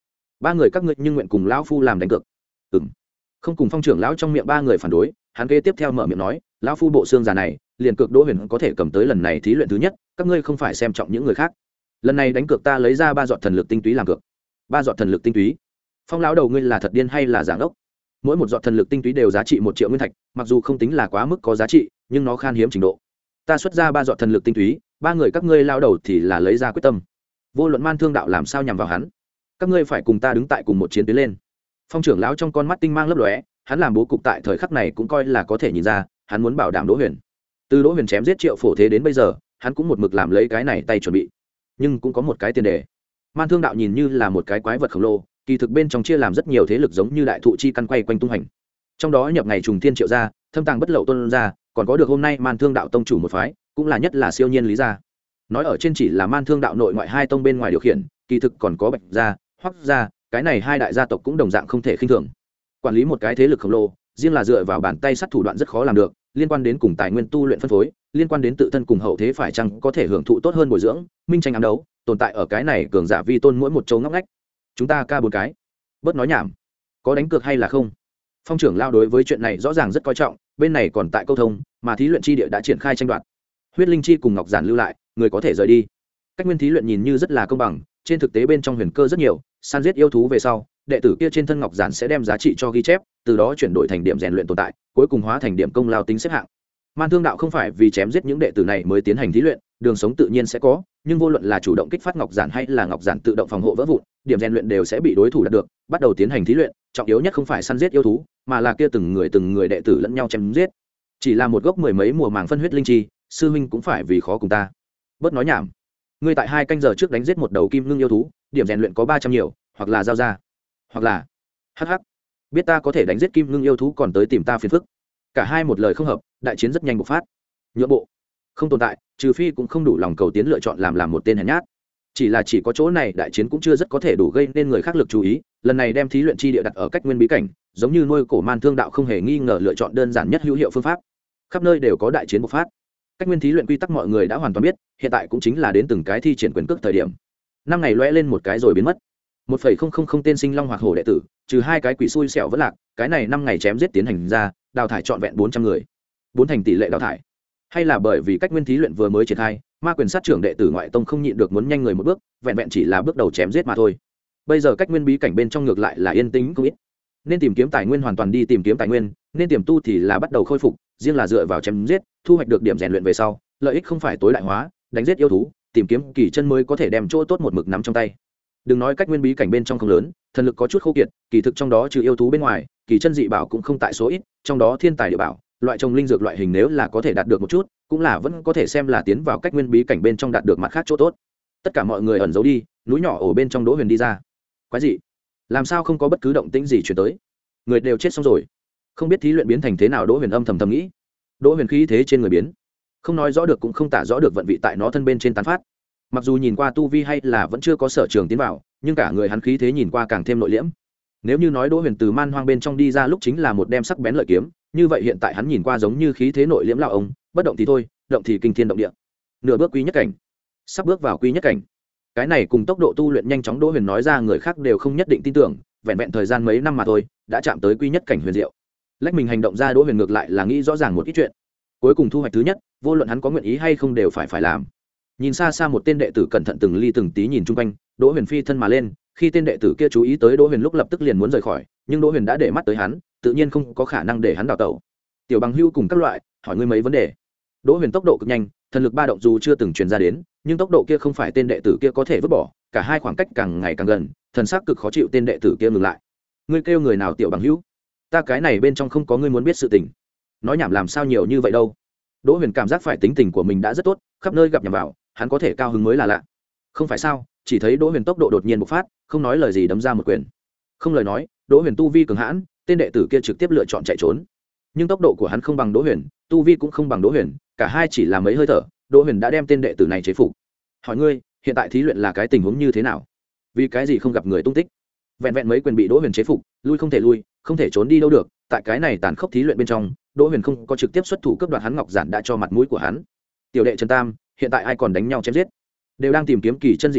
[SPEAKER 1] ba người các ngươi nhưng nguyện cùng lão phu làm đánh cược. Ừm. Không cùng Phong trưởng lão trong miệng ba người phản đối, hắn kế tiếp theo mở miệng nói, lão phu bộ xương già này liền cược Đỗ Huyền có thể cầm tới lần này thí luyện thứ nhất, các ngươi không phải xem trọng những người khác. Lần này đánh cược ta lấy ra ba giọt thần lực tinh túy làm cược. Ba giọt thần lực tinh túy? Phong lão đầu ngươi là thật điên hay là giảng đốc? Mỗi một giọt thần lực tinh túy đều giá trị một triệu nguyên thạch, mặc dù không tính là quá mức có giá trị, nhưng nó khan hiếm trình độ. Ta xuất ra ba giọt thần lực tinh túy, ba người các ngươi lao đầu thì là lấy ra quyết tâm. Vô luận Man Thương đạo làm sao nhằm vào hắn, các ngươi phải cùng ta đứng tại cùng một chiến tuyến lên. Phong trưởng lão trong con mắt tinh mang lấp lóe, hắn làm bố cục tại thời khắc này cũng coi là có thể nhìn ra, hắn muốn bảo đảm Đỗ Huyền. Từ Đỗ Huyền chém giết Triệu Phổ Thế đến bây giờ, hắn cũng một mực làm lấy cái này tay chuẩn bị. Nhưng cũng có một cái tiền đề. Man Thương đạo nhìn như là một cái quái vật khổng lồ, kỳ thực bên trong chia làm rất nhiều thế lực giống như đại thụ chi căn quay quanh tung hành. Trong đó nhập ngày trùng thiên Triệu gia, thâm tàng bất lậu Tôn gia, còn có được hôm nay Man Thương đạo tông chủ một phái, cũng là nhất là siêu nhiên Lý gia. Nói ở trên chỉ là Man Thương đạo nội ngoại hai tông bên ngoài điều khiển, kỳ thực còn có Bạch gia, Hoắc gia, cái này hai đại gia tộc cũng đồng dạng không thể khinh thường. Quản lý một cái thế lực khổng lồ, riêng là dựa vào bàn tay sắt thủ đoạn rất khó làm được, liên quan đến cùng tài nguyên tu luyện phân phối, liên quan đến tự thân cùng hậu thế phải chăng có thể hưởng thụ tốt hơn bồi dưỡng, minh tranh ám đấu, tồn tại ở cái này cường giả vi tôn mỗi một châu ngóc ngách. Chúng ta ca bốn cái, bớt nói nhảm, có đánh cược hay là không? Phong trưởng lao đối với chuyện này rõ ràng rất coi trọng, bên này còn tại câu thông, mà thí luyện chi địa đã triển khai tranh đoạt. Huyết linh chi cùng ngọc giản lưu lại, người có thể rời đi. Cách nguyên thí luyện nhìn như rất là công bằng, trên thực tế bên trong huyền cơ rất nhiều, săn giết yêu thú về sau, đệ tử kia trên thân ngọc giản sẽ đem giá trị cho ghi chép, từ đó chuyển đổi thành điểm rèn luyện tồn tại, cuối cùng hóa thành điểm công lao tính xếp hạng. Man Thương đạo không phải vì chém giết những đệ tử này mới tiến hành thí luyện, đường sống tự nhiên sẽ có, nhưng vô luận là chủ động kích phát ngọc giản hay là ngọc giản tự động phòng hộ vỡ vụn, điểm rèn luyện đều sẽ bị đối thủ đạt được, bắt đầu tiến hành thí luyện, trọng yếu nhất không phải săn giết yêu thú, mà là kia từng người từng người đệ tử lẫn nhau chém giết. Chỉ là một gốc mười mấy mùa màng phân huyết linh chi, sư huynh cũng phải vì khó cùng ta. Bớt nói nhảm. Ngươi tại hai canh giờ trước đánh giết một đầu kim ngưng yêu thú, điểm rèn luyện có ba trăm nhiều, hoặc là giao ra, hoặc là hắc hắc. Biết ta có thể đánh giết kim ngưng yêu thú còn tới tìm ta phiền phức. Cả hai một lời không hợp, đại chiến rất nhanh bộc phát. Nhượng bộ không tồn tại, trừ phi cũng không đủ lòng cầu tiến lựa chọn làm làm một tên hèn nhát. Chỉ là chỉ có chỗ này đại chiến cũng chưa rất có thể đủ gây nên người khác lực chú ý, lần này đem thí luyện chi địa đặt ở cách nguyên bí cảnh, giống như nuôi cổ Man Thương đạo không hề nghi ngờ lựa chọn đơn giản nhất hữu hiệu phương pháp. Khắp nơi đều có đại chiến bộc phát. Cách nguyên thí luyện quy tắc mọi người đã hoàn toàn biết, hiện tại cũng chính là đến từng cái thi triển quyền cước thời điểm. Năm ngày lóe lên một cái rồi biến mất. một phẩy không không không tên sinh long hoặc hổ đệ tử, trừ hai cái quỷ xui xẻo vẫn lạc, cái này năm ngày chém giết tiến hành ra, đào thải trọn vẹn bốn trăm người. Bốn thành tỷ lệ đào thải. Hay là bởi vì cách nguyên thí luyện vừa mới triển khai, ma quyền sát trưởng đệ tử ngoại tông không nhịn được muốn nhanh người một bước, vẹn vẹn chỉ là bước đầu chém giết mà thôi. Bây giờ cách nguyên bí cảnh bên trong ngược lại là yên tĩnh không ít. Nên tìm kiếm tài nguyên hoàn toàn đi tìm kiếm tài nguyên, nên tiềm tu thì là bắt đầu khôi phục, riêng là dựa vào chém giết, thu hoạch được điểm rèn luyện về sau, lợi ích không phải tối đại hóa, đánh giết yêu thú, tìm kiếm kỳ chân mới có thể đem chỗ tốt một mực nắm trong tay. Đừng nói cách nguyên bí cảnh bên trong không lớn, thần lực có chút khô kiệt, kỳ thực trong đó trừ yêu thú bên ngoài, kỳ chân dị bảo cũng không tại số ít, trong đó thiên tài địa bảo, loại trồng linh dược loại hình nếu là có thể đạt được một chút, cũng là vẫn có thể xem là tiến vào cách nguyên bí cảnh bên trong đạt được mặt khác chỗ tốt. Tất cả mọi người ẩn giấu đi, núi nhỏ ở bên trong Đỗ Huyền đi ra. Quái gì? Làm sao không có bất cứ động tĩnh gì truyền tới? Người đều chết xong rồi. Không biết thí luyện biến thành thế nào, Đỗ Huyền âm thầm thầm nghĩ. Đỗ Huyền khí thế trên người biến, không nói rõ được cũng không tả rõ được vận vị tại nó thân bên trên tán phát. Mặc dù nhìn qua tu vi hay là vẫn chưa có sở trường tiến vào, nhưng cả người hắn khí thế nhìn qua càng thêm nội liễm. Nếu như nói Đỗ Huyền từ man hoang bên trong đi ra lúc chính là một đem sắc bén lợi kiếm, như vậy hiện tại hắn nhìn qua giống như khí thế nội liễm lão ông, bất động thì thôi, động thì kinh thiên động địa. Nửa bước quý nhất cảnh, sắp bước vào quý nhất cảnh. Cái này cùng tốc độ tu luyện nhanh chóng Đỗ Huyền nói ra người khác đều không nhất định tin tưởng, vẹn vẹn thời gian mấy năm mà thôi, đã chạm tới quý nhất cảnh huyền diệu. Lách mình hành động ra, Đỗ Huyền ngược lại là nghĩ rõ ràng một ít chuyện. Cuối cùng thu hoạch thứ nhất, vô luận hắn có nguyện ý hay không đều phải phải làm. Nhìn xa xa một tên đệ tử cẩn thận từng ly từng tí nhìn chung quanh, Đỗ Huyền phi thân mà lên, khi tên đệ tử kia chú ý tới Đỗ Huyền lúc lập tức liền muốn rời khỏi, nhưng Đỗ Huyền đã để mắt tới hắn, tự nhiên không có khả năng để hắn đào tẩu. Tiểu bằng hưu cùng các loại, hỏi ngươi mấy vấn đề. Đỗ Huyền tốc độ cực nhanh, thần lực ba động dù chưa từng truyền ra đến, nhưng tốc độ kia không phải tên đệ tử kia có thể vứt bỏ, cả hai khoảng cách càng ngày càng gần, thần sắc cực khó chịu, tên đệ tử kia ngừng lại. Ngươi kêu người nào tiểu bằng hữu? Ta cái này bên trong không có ngươi muốn biết sự tình. Nói nhảm làm sao nhiều như vậy đâu. Đỗ Huyền cảm giác phải tính tình của mình đã rất tốt, khắp nơi gặp nhầm vào, hắn có thể cao hứng mới là lạ. Không phải sao? Chỉ thấy Đỗ Huyền tốc độ đột nhiên bộc phát, không nói lời gì đấm ra một quyền. Không lời nói, Đỗ Huyền tu vi cường hãn, tên đệ tử kia trực tiếp lựa chọn chạy trốn. Nhưng tốc độ của hắn không bằng Đỗ Huyền, tu vi cũng không bằng Đỗ Huyền, cả hai chỉ là mấy hơi thở, Đỗ Huyền đã đem tên đệ tử này chế phục. Hỏi ngươi, hiện tại thí luyện là cái tình huống như thế nào? Vì cái gì không gặp người tung tích? Vẹn vẹn mấy quyền bị Đỗ Huyền chế phục, lui không thể lui, không thể trốn đi đâu được, tại cái này tàn khốc thí luyện bên trong, Đỗ Huyền không có trực tiếp xuất thủ cướp đoạt hắn ngọc giản đã cho mặt mũi của hắn. Tiểu đệ Trần Tam, hiện tại ai còn đánh nhau chém giết? Đều đang tìm kiếm kỳ chân dị bảo,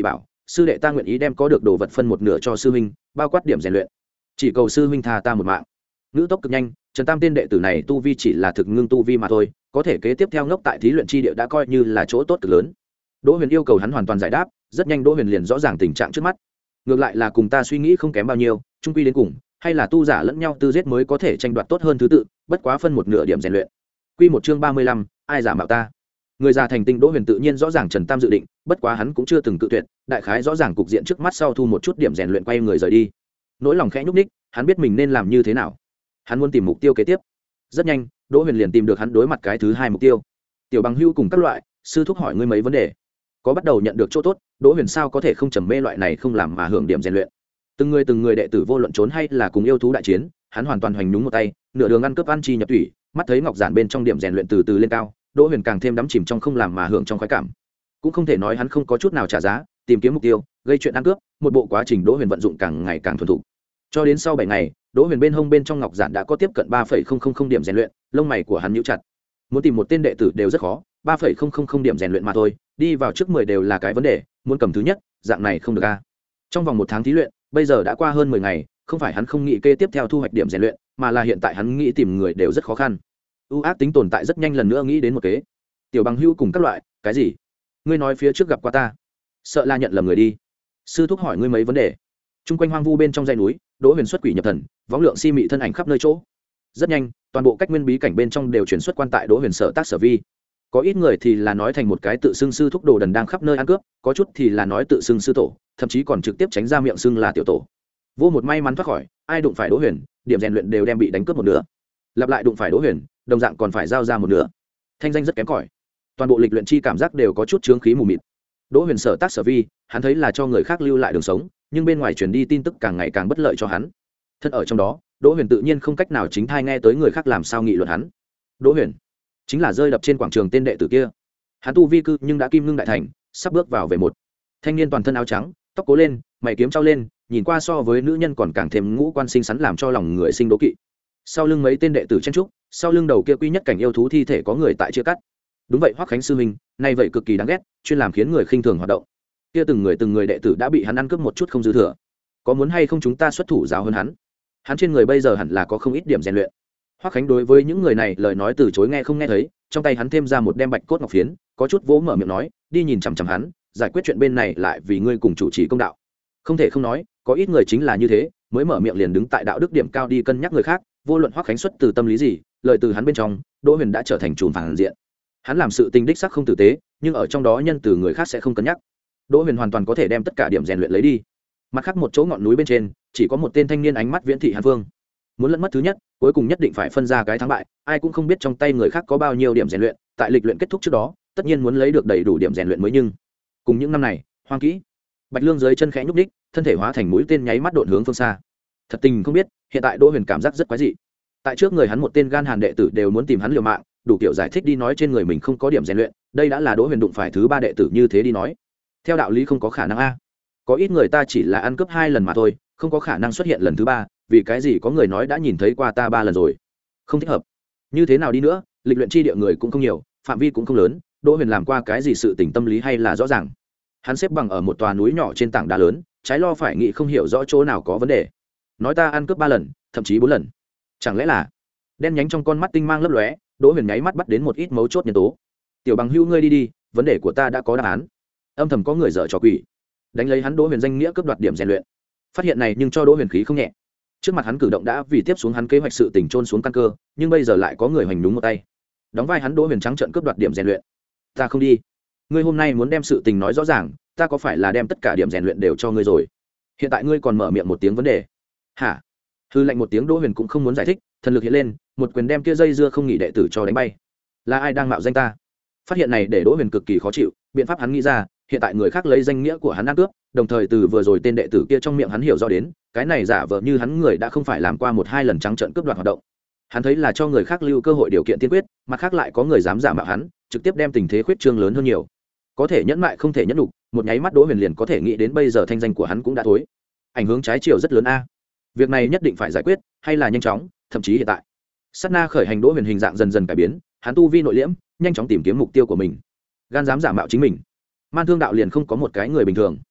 [SPEAKER 1] sư đệ ta nguyện ý đem có được đồ vật phân một nửa cho sư huynh, bao quát điểm rèn luyện, chỉ cầu sư huynh tha ta một mạng. Ngữ tốc cực nhanh, Trần Tam tên đệ tử này tu vi chỉ là thực ngưng tu vi mà thôi, có thể kế tiếp theo ngốc tại thí luyện chi địa đã coi như là chỗ tốt cực lớn. Đỗ Huyền yêu cầu hắn hoàn toàn giải đáp, rất nhanh Đỗ Huyền liền rõ ràng tình trạng trước mắt. Ngược lại là cùng ta suy nghĩ không kém bao nhiêu, chung quy đến cùng, hay là tu giả lẫn nhau tư giết mới có thể tranh đoạt tốt hơn thứ tự, bất quá phân một nửa điểm rèn luyện. Quy một chương ba mươi lăm, ai giả mạo ta. Người già thành tinh Đỗ Huyền tự nhiên rõ ràng Trần Tam dự định, bất quá hắn cũng chưa từng cự tuyệt, đại khái rõ ràng cục diện trước mắt sau thu một chút điểm rèn luyện quay người rời đi. Nỗi lòng khẽ nhúc nhích, hắn biết mình nên làm như thế nào. Hắn muốn tìm mục tiêu kế tiếp. Rất nhanh, Đỗ Huyền liền tìm được hắn đối mặt cái thứ hai mục tiêu. Tiểu Bằng Hưu cùng các loại, sư thúc hỏi ngươi mấy vấn đề. Có bắt đầu nhận được chỗ tốt, Đỗ Huyền sao có thể không trầm mê loại này không làm mà hưởng điểm rèn luyện. Từng người từng người đệ tử vô luận trốn hay là cùng yêu thú đại chiến, hắn hoàn toàn hoành nhúng một tay, nửa đường ăn cướp ăn chi nhập thủy, mắt thấy ngọc giản bên trong điểm rèn luyện từ từ lên cao, Đỗ Huyền càng thêm đắm chìm trong không làm mà hưởng trong khoái cảm. Cũng không thể nói hắn không có chút nào trả giá, tìm kiếm mục tiêu, gây chuyện ăn cướp, một bộ quá trình Đỗ Huyền vận dụng càng ngày càng thuần thục. Cho đến sau bảy ngày, Đỗ Huyền bên hông bên trong ngọc giản đã có tiếp cận ba phẩy không không không điểm rèn luyện, lông mày của hắn nhíu chặt. Muốn tìm một tên đệ tử đều rất khó, ba phẩy không không không điểm rèn luyện mà thôi, đi vào trước mười đều là cái vấn đề, muốn cầm thứ nhất, dạng này không được a. Trong vòng một tháng thí luyện, bây giờ đã qua hơn mười ngày, không phải hắn không nghĩ kê tiếp theo thu hoạch điểm rèn luyện, mà là hiện tại hắn nghĩ tìm người đều rất khó khăn. U ác tính tồn tại rất nhanh lần nữa nghĩ đến một kế. Tiểu Bằng Hưu cùng các loại, cái gì? Ngươi nói phía trước gặp qua ta, sợ là nhận lầm người đi. Sư thúc hỏi ngươi mấy vấn đề. Trung quanh hoang vu bên trong dãy núi, Đỗ Huyền xuất quỷ nhập thần, võng lượng si mị thân ảnh khắp nơi chỗ. Rất nhanh, toàn bộ cách nguyên bí cảnh bên trong đều chuyển xuất quan tại Đỗ Huyền sở tác sở vi. Có ít người thì là nói thành một cái tự xưng sư thúc đồ đần đang khắp nơi ăn cướp, có chút thì là nói tự xưng sư tổ, thậm chí còn trực tiếp tránh ra miệng xưng là tiểu tổ. Vô một may mắn thoát khỏi, ai đụng phải Đỗ Huyền, điểm rèn luyện đều đem bị đánh cướp một nửa. Lặp lại đụng phải Đỗ Huyền, đồng dạng còn phải giao ra một nửa. Thanh danh rất kém cỏi. Toàn bộ lịch luyện chi cảm giác đều có chút chướng khí mù mịt. Đỗ Huyền sở tác sở vi, hắn thấy là cho người khác lưu lại đường sống, nhưng bên ngoài truyền đi tin tức càng ngày càng bất lợi cho hắn. Thân ở trong đó, Đỗ Huyền tự nhiên không cách nào chính thai nghe tới người khác làm sao nghị luận hắn. Đỗ Huyền chính là rơi đập trên quảng trường tên đệ tử kia. Hắn tu vi cư nhưng đã kim ngưng đại thành, sắp bước vào về một. Thanh niên toàn thân áo trắng, tóc cố lên, mày kiếm trao lên, nhìn qua so với nữ nhân còn càng thêm ngũ quan xinh xắn làm cho lòng người sinh đố kỵ. Sau lưng mấy tên đệ tử chen trúc, sau lưng đầu kia quy nhất cảnh yêu thú thi thể có người tại chia cắt. Đúng vậy, Hoắc Khánh sư huynh, nay vậy cực kỳ đáng ghét, chuyên làm khiến người khinh thường hoạt động. Kia từng người từng người đệ tử đã bị hắn ăn cướp một chút không dư thừa. Có muốn hay không chúng ta xuất thủ giáo hơn hắn? Hắn trên người bây giờ hẳn là có không ít điểm rèn luyện. Hoắc Khánh đối với những người này lời nói từ chối nghe không nghe thấy, trong tay hắn thêm ra một đem bạch cốt ngọc phiến, có chút vỗ mở miệng nói, đi nhìn chằm chằm hắn, giải quyết chuyện bên này lại vì ngươi cùng chủ trì công đạo. Không thể không nói, có ít người chính là như thế, mới mở miệng liền đứng tại đạo đức điểm cao đi cân nhắc người khác, vô luận Hoắc Khánh xuất từ tâm lý gì, lời từ hắn bên trong, Đỗ Huyền đã trở thành trùm phản diện. Hắn làm sự tình đích xác không tử tế, nhưng ở trong đó nhân từ người khác sẽ không cân nhắc. Đỗ Huyền hoàn toàn có thể đem tất cả điểm rèn luyện lấy đi. Mặt khác một chỗ ngọn núi bên trên, chỉ có một tên thanh niên ánh mắt viễn thị Hàn Vương. Muốn lẫn mất thứ nhất, cuối cùng nhất định phải phân ra cái thắng bại, ai cũng không biết trong tay người khác có bao nhiêu điểm rèn luyện, tại lịch luyện kết thúc trước đó, tất nhiên muốn lấy được đầy đủ điểm rèn luyện mới nhưng. Cùng những năm này, hoang kỹ, Bạch Lương dưới chân khẽ nhúc nhích, thân thể hóa thành mũi tên nháy mắt độn hướng phương xa. Thật tình không biết, hiện tại Đỗ Huyền cảm giác rất quái dị. Tại trước người hắn một tên gan hàn đệ tử đều muốn tìm hắn liều mạng, đủ kiểu giải thích đi nói trên người mình không có điểm rèn luyện, đây đã là Đỗ Huyền đụng phải thứ ba đệ tử như thế đi nói. Theo đạo lý không có khả năng a. Có ít người ta chỉ là ăn cướp hai lần mà thôi, không có khả năng xuất hiện lần thứ ba, vì cái gì có người nói đã nhìn thấy qua ta ba lần rồi. Không thích hợp. Như thế nào đi nữa, lịch luyện chi địa người cũng không nhiều, phạm vi cũng không lớn, Đỗ Huyền làm qua cái gì sự tình tâm lý hay là rõ ràng. Hắn xếp bằng ở một tòa núi nhỏ trên tảng đá lớn, trái lo phải nghĩ không hiểu rõ chỗ nào có vấn đề. Nói ta ăn cướp ba lần, thậm chí bốn lần. Chẳng lẽ là đen nhánh trong con mắt tinh mang lấp lóe, Đỗ Huyền nháy mắt bắt đến một ít mấu chốt nhân tố. Tiểu Bằng Hưu ngươi đi đi, vấn đề của ta đã có đáp án. Âm thầm có người dở trò quỷ, đánh lấy hắn Đỗ Huyền danh nghĩa cướp đoạt điểm rèn luyện. Phát hiện này nhưng cho Đỗ Huyền khí không nhẹ. Trước mặt hắn cử động đã vì tiếp xuống hắn kế hoạch sự tình trôn xuống căn cơ, nhưng bây giờ lại có người hoành đúng một tay. Đóng vai hắn Đỗ Huyền trắng trợn cướp đoạt điểm rèn luyện. Ta không đi. Ngươi hôm nay muốn đem sự tình nói rõ ràng, ta có phải là đem tất cả điểm rèn luyện đều cho ngươi rồi? Hiện tại ngươi còn mở miệng một tiếng vấn đề. Hả? Hư lệnh một tiếng, Đỗ Huyền cũng không muốn giải thích, thần lực hiện lên, một quyền đem kia dây dưa không nghỉ đệ tử cho đánh bay. Là ai đang mạo danh ta? Phát hiện này để Đỗ Huyền cực kỳ khó chịu, biện pháp hắn nghĩ ra, hiện tại người khác lấy danh nghĩa của hắn ăn cướp, đồng thời từ vừa rồi tên đệ tử kia trong miệng hắn hiểu rõ đến, cái này giả vờ như hắn người đã không phải làm qua một hai lần trắng trợn cướp đoạt hoạt động. Hắn thấy là cho người khác lưu cơ hội điều kiện tiên quyết, mặt khác lại có người dám giả mạo hắn, trực tiếp đem tình thế khuyết trương lớn hơn nhiều. Có thể nhẫn mại không thể nhẫn nhục, một nháy mắt Đỗ Huyền liền có thể nghĩ đến bây giờ thanh danh của hắn cũng đã thối, ảnh hưởng trái chiều rất lớn a. Việc này nhất định phải giải quyết, hay là nhanh chóng, thậm chí hiện tại. Sát na khởi hành, Đỗ Huyền hình dạng dần dần cải biến, hắn tu vi nội liễm, nhanh chóng tìm kiếm mục tiêu của mình. Gan dám giả mạo chính mình, Man Thương đạo liền không có một cái người bình thường.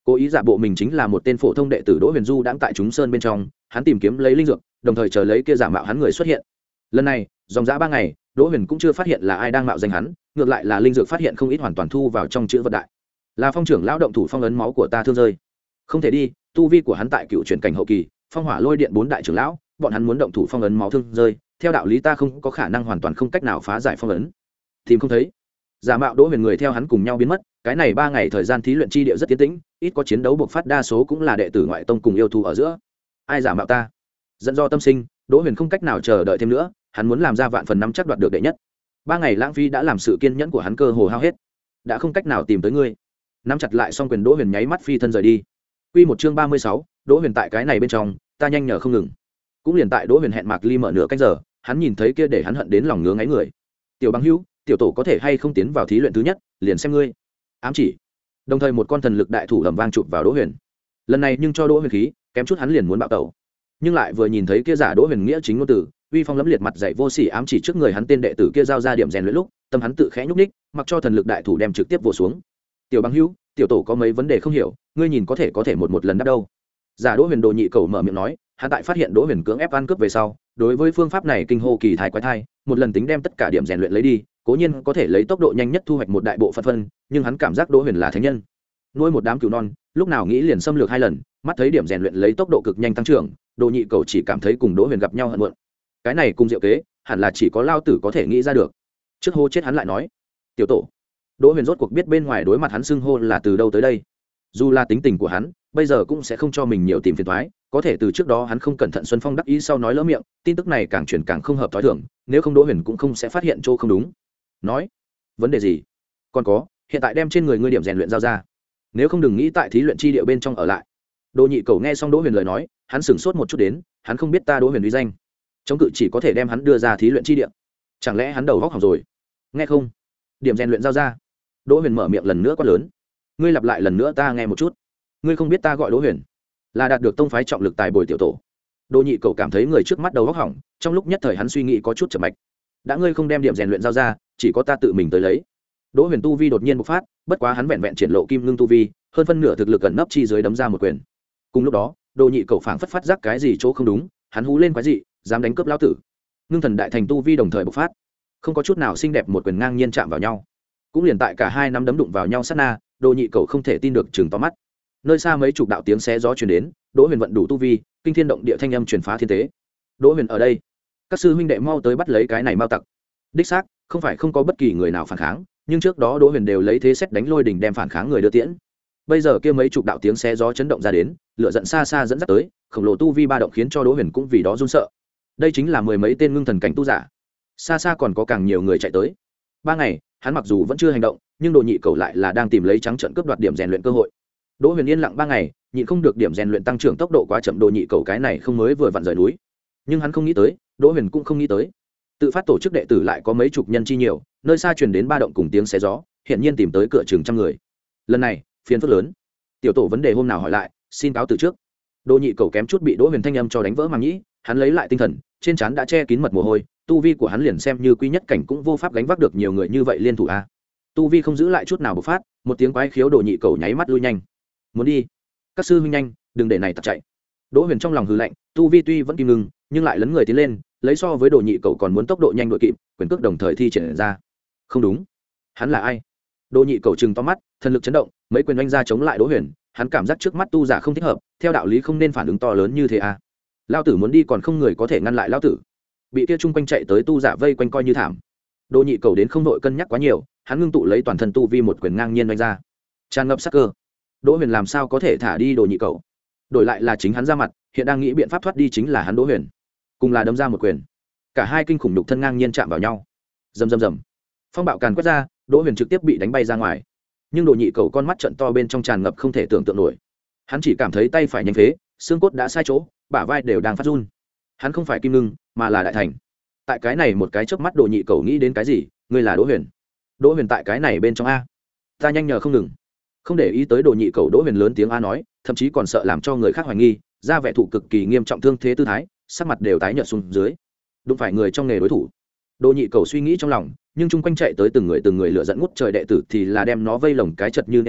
[SPEAKER 1] cố ý giả bộ mình chính là một tên phổ thông đệ tử Đỗ Huyền Du đang tại chúng sơn bên trong, hắn tìm kiếm lấy linh dược, đồng thời chờ lấy kia giả mạo hắn người xuất hiện. Lần này, dòng dã ba ngày, Đỗ Huyền cũng chưa phát hiện là ai đang mạo danh hắn, ngược lại là linh dược phát hiện không ít hoàn toàn thu vào trong chữ vật đại. Là Phong trưởng lão động thủ phong ấn máu của ta thương rơi. Không thể đi, tu vi của hắn tại cựu chuyển cảnh hậu kỳ, Phong Hỏa Lôi Điện bốn đại trưởng lão, bọn hắn muốn động thủ phong ấn máu thương rơi, theo đạo lý ta không có khả năng hoàn toàn không cách nào phá giải phong ấn. Tìm không thấy. Giả mạo Đỗ Huyền người theo hắn cùng nhau biến mất, cái này ba ngày thời gian thí luyện chi địa rất tiến tĩnh, ít có chiến đấu bộc phát, đa số cũng là đệ tử ngoại tông cùng yêu thú ở giữa. Ai giả mạo ta? Dẫn do tâm sinh, Đỗ Huyền không cách nào chờ đợi thêm nữa, hắn muốn làm ra vạn phần năm chắc đoạt được đệ nhất. Ba ngày lãng phí đã làm sự kiên nhẫn của hắn cơ hồ hao hết, đã không cách nào tìm tới ngươi. Nắm chặt lại xong quyền, Đỗ Huyền nháy mắt phi thân rời đi. Quy một chương ba mươi sáu, Đỗ Huyền tại cái này bên trong, ta nhanh nhở không ngừng. Cũng liền tại Đỗ Huyền hẹn Mạc Ly mở nửa canh giờ, hắn nhìn thấy kia để hắn hận đến lòng ngứa ngáy người. Tiểu Bằng Hữu, tiểu tổ có thể hay không tiến vào thí luyện thứ nhất, liền xem ngươi. Ám chỉ. Đồng thời một con thần lực đại thủ ầm vang chụp vào Đỗ Huyền. Lần này nhưng cho Đỗ Huyền khí, kém chút hắn liền muốn bạo tẩu. Nhưng lại vừa nhìn thấy kia giả Đỗ Huyền nghĩa chính ngôn tử, uy phong lẫm liệt mặt dạy vô sỉ ám chỉ trước người hắn tên đệ tử kia giao ra điểm rèn luyện lúc, tâm hắn tự khẽ nhúc nhích, mặc cho thần lực đại thủ đem trực tiếp vồ xuống. Tiểu Bằng Hữu, tiểu tổ có mấy vấn đề không hiểu, ngươi nhìn có thể có thể một một lần đáp đâu. Giả Đỗ Huyền Đồ Nhị Cầu mở miệng nói, hắn tại phát hiện Đỗ Huyền cưỡng ép ăn cướp về sau, đối với phương pháp này kinh hô kỳ thái quái thai, một lần tính đem tất cả điểm rèn luyện lấy đi, cố nhiên có thể lấy tốc độ nhanh nhất thu hoạch một đại bộ phận phân, nhưng hắn cảm giác Đỗ Huyền là thánh nhân, nuôi một đám cừu non, lúc nào nghĩ liền xâm lược hai lần, mắt thấy điểm rèn luyện lấy tốc độ cực nhanh tăng trưởng, Đồ Nhị Cầu chỉ cảm thấy cùng Đỗ Huyền gặp nhau hận muộn. Cái này cùng diệu kế, hẳn là chỉ có lao tử có thể nghĩ ra được. Trước hô chết hắn lại nói, tiểu tổ. Đỗ Huyền rốt cuộc biết bên ngoài đối mặt hắn xưng hô là từ đâu tới đây. Dù là tính tình của hắn, bây giờ cũng sẽ không cho mình nhiều tìm phiền toái, có thể từ trước đó hắn không cẩn thận Xuân Phong đắc ý sau nói lỡ miệng, tin tức này càng truyền càng không hợp thói thường, nếu không Đỗ Huyền cũng không sẽ phát hiện chỗ không đúng. Nói, vấn đề gì? Còn có, hiện tại đem trên người ngươi điểm rèn luyện giao ra, nếu không đừng nghĩ tại thí luyện chi địa bên trong ở lại. Đồ Nhị Cầu nghe xong Đỗ Huyền lời nói, hắn sửng sốt một chút đến, hắn không biết ta Đỗ Huyền uy danh, chống cự chỉ có thể đem hắn đưa ra thí luyện chi địa, chẳng lẽ hắn đầu góc hỏng rồi? Nghe không? Điểm rèn luyện giao ra. Đỗ Huyền mở miệng lần nữa quát lớn, ngươi lặp lại lần nữa ta nghe một chút. Ngươi không biết ta gọi Đỗ Huyền, là đạt được tông phái trọng lực tài bồi tiểu tổ. Đồ Nhị Cầu cảm thấy người trước mắt đầu góc hỏng, trong lúc nhất thời hắn suy nghĩ có chút chậm mạch. Đã ngươi không đem điểm rèn luyện giao ra, chỉ có ta tự mình tới lấy. Đỗ Huyền tu vi đột nhiên bộc phát, bất quá hắn vẹn vẹn triển lộ kim ngưng tu vi, hơn phân nửa thực lực gần nấp chi dưới đấm ra một quyền. Cùng lúc đó, Đồ Nhị Cầu phảng phất phát giác cái gì chỗ không đúng, hắn hú lên quái dị, dám đánh cướp lão tử. Ngưng thần đại thành tu vi đồng thời bộc phát, không có chút nào xinh đẹp một quyền ngang nhiên chạm vào nhau. Cũng liền tại cả hai nắm đấm đụng vào nhau sát na, Đồ Nhị Cầu không thể tin được trừng to mắt. Nơi xa mấy chục đạo tiếng xé gió truyền đến, Đỗ Huyền vận đủ tu vi, kinh thiên động địa thanh âm truyền phá thiên tế. Đỗ Huyền ở đây, các sư huynh đệ mau tới bắt lấy cái này mao tặc. Đích xác, không phải không có bất kỳ người nào phản kháng, nhưng trước đó Đỗ Huyền đều lấy thế xét đánh lôi đỉnh đem phản kháng người đưa tiễn. Bây giờ kia mấy chục đạo tiếng xé gió chấn động ra đến, lửa giận xa xa dẫn dắt tới, khổng lồ tu vi ba động khiến cho Đỗ Huyền cũng vì đó run sợ. Đây chính là mười mấy tên ngưng thần cảnh tu giả, xa xa còn có càng nhiều người chạy tới. Ba ngày, hắn mặc dù vẫn chưa hành động, nhưng Đồ Nhị Cầu lại là đang tìm lấy trắng trợn cướp đoạt điểm rèn luyện cơ hội. Đỗ Huyền yên lặng ba ngày, nhịn không được điểm rèn luyện tăng trưởng tốc độ quá chậm, Đồ Nhị Cầu cái này không mới vừa vặn rời núi, nhưng hắn không nghĩ tới, Đỗ Huyền cũng không nghĩ tới, tự phát tổ chức đệ tử lại có mấy chục nhân chi nhiều, nơi xa truyền đến ba động cùng tiếng xé gió, hiện nhiên tìm tới cửa chừng trăm người. Lần này, phiền phức lớn. Tiểu tổ vấn đề hôm nào hỏi lại, xin cáo từ trước. Đồ Nhị Cầu kém chút bị Đỗ Huyền thanh âm cho đánh vỡ màng nhĩ, hắn lấy lại tinh thần, trên trán đã che kín mật mồ hôi, tu vi của hắn liền xem như quý nhất cảnh cũng vô pháp gánh vác được nhiều người như vậy liên thủ a. Tu vi không giữ lại chút nào bộc phát, một tiếng quái khiếu, Đồ Nhị Cầu nháy mắt lui nhanh. Muốn đi? Các sư huynh nhanh, đừng để này tặc chạy. Đỗ Huyền trong lòng hừ lạnh, tu vi tuy vẫn kim ngưng, nhưng lại lấn người tiến lên, lấy so với Đồ Nhị Cầu còn muốn tốc độ nhanh đội kịp, quyền cước đồng thời thi triển ra. Không đúng, hắn là ai? Đồ Nhị Cầu trừng to mắt, thần lực chấn động, mấy quyền oanh ra chống lại Đỗ Huyền, hắn cảm giác trước mắt tu giả không thích hợp, theo đạo lý không nên phản ứng to lớn như thế à? Lão tử muốn đi còn không người có thể ngăn lại lão tử. Bị kia chung quanh chạy tới tu giả vây quanh coi như thảm. Đồ Nhị Cầu đến không đội cân nhắc quá nhiều, hắn ngưng tụ lấy toàn thân tu vi một quyền ngang nhiên oanh ra, tràn ngập sát cơ. Đỗ Huyền làm sao có thể thả đi Đồ Nhị Cầu? Đổi lại là chính hắn ra mặt, hiện đang nghĩ biện pháp thoát đi chính là hắn Đỗ Huyền. Cùng là đấm ra một quyền, cả hai kinh khủng nhục thân ngang nhiên chạm vào nhau. Rầm rầm rầm. Phong bạo càn quét ra, Đỗ Huyền trực tiếp bị đánh bay ra ngoài. Nhưng Đồ Nhị Cầu con mắt trận to bên trong tràn ngập không thể tưởng tượng nổi. Hắn chỉ cảm thấy tay phải nhanh phế, xương cốt đã sai chỗ, bả vai đều đang phát run. Hắn không phải kim ngưng, mà là đại thành. Tại cái này một cái chớp mắt Đồ Nhị Cầu nghĩ đến cái gì, ngươi là Đỗ Huyền. Đỗ Huyền tại cái này bên trong a. Ta nhanh nhờ không ngừng. Không để ý tới Đồ Nhị Cầu, Đỗ Huyền lớn tiếng a nói, thậm chí còn sợ làm cho người khác hoài nghi, ra vẻ thụ cực kỳ nghiêm trọng thương thế tư thái, sắc mặt đều tái nhợt xuống dưới. Đúng phải người trong nghề đối thủ. Đồ Nhị Cầu suy nghĩ trong lòng, nhưng chung quanh chạy tới từng người từng người lửa dẫn ngút trời đệ tử thì là đem nó vây lồng cái chật như nêm tối,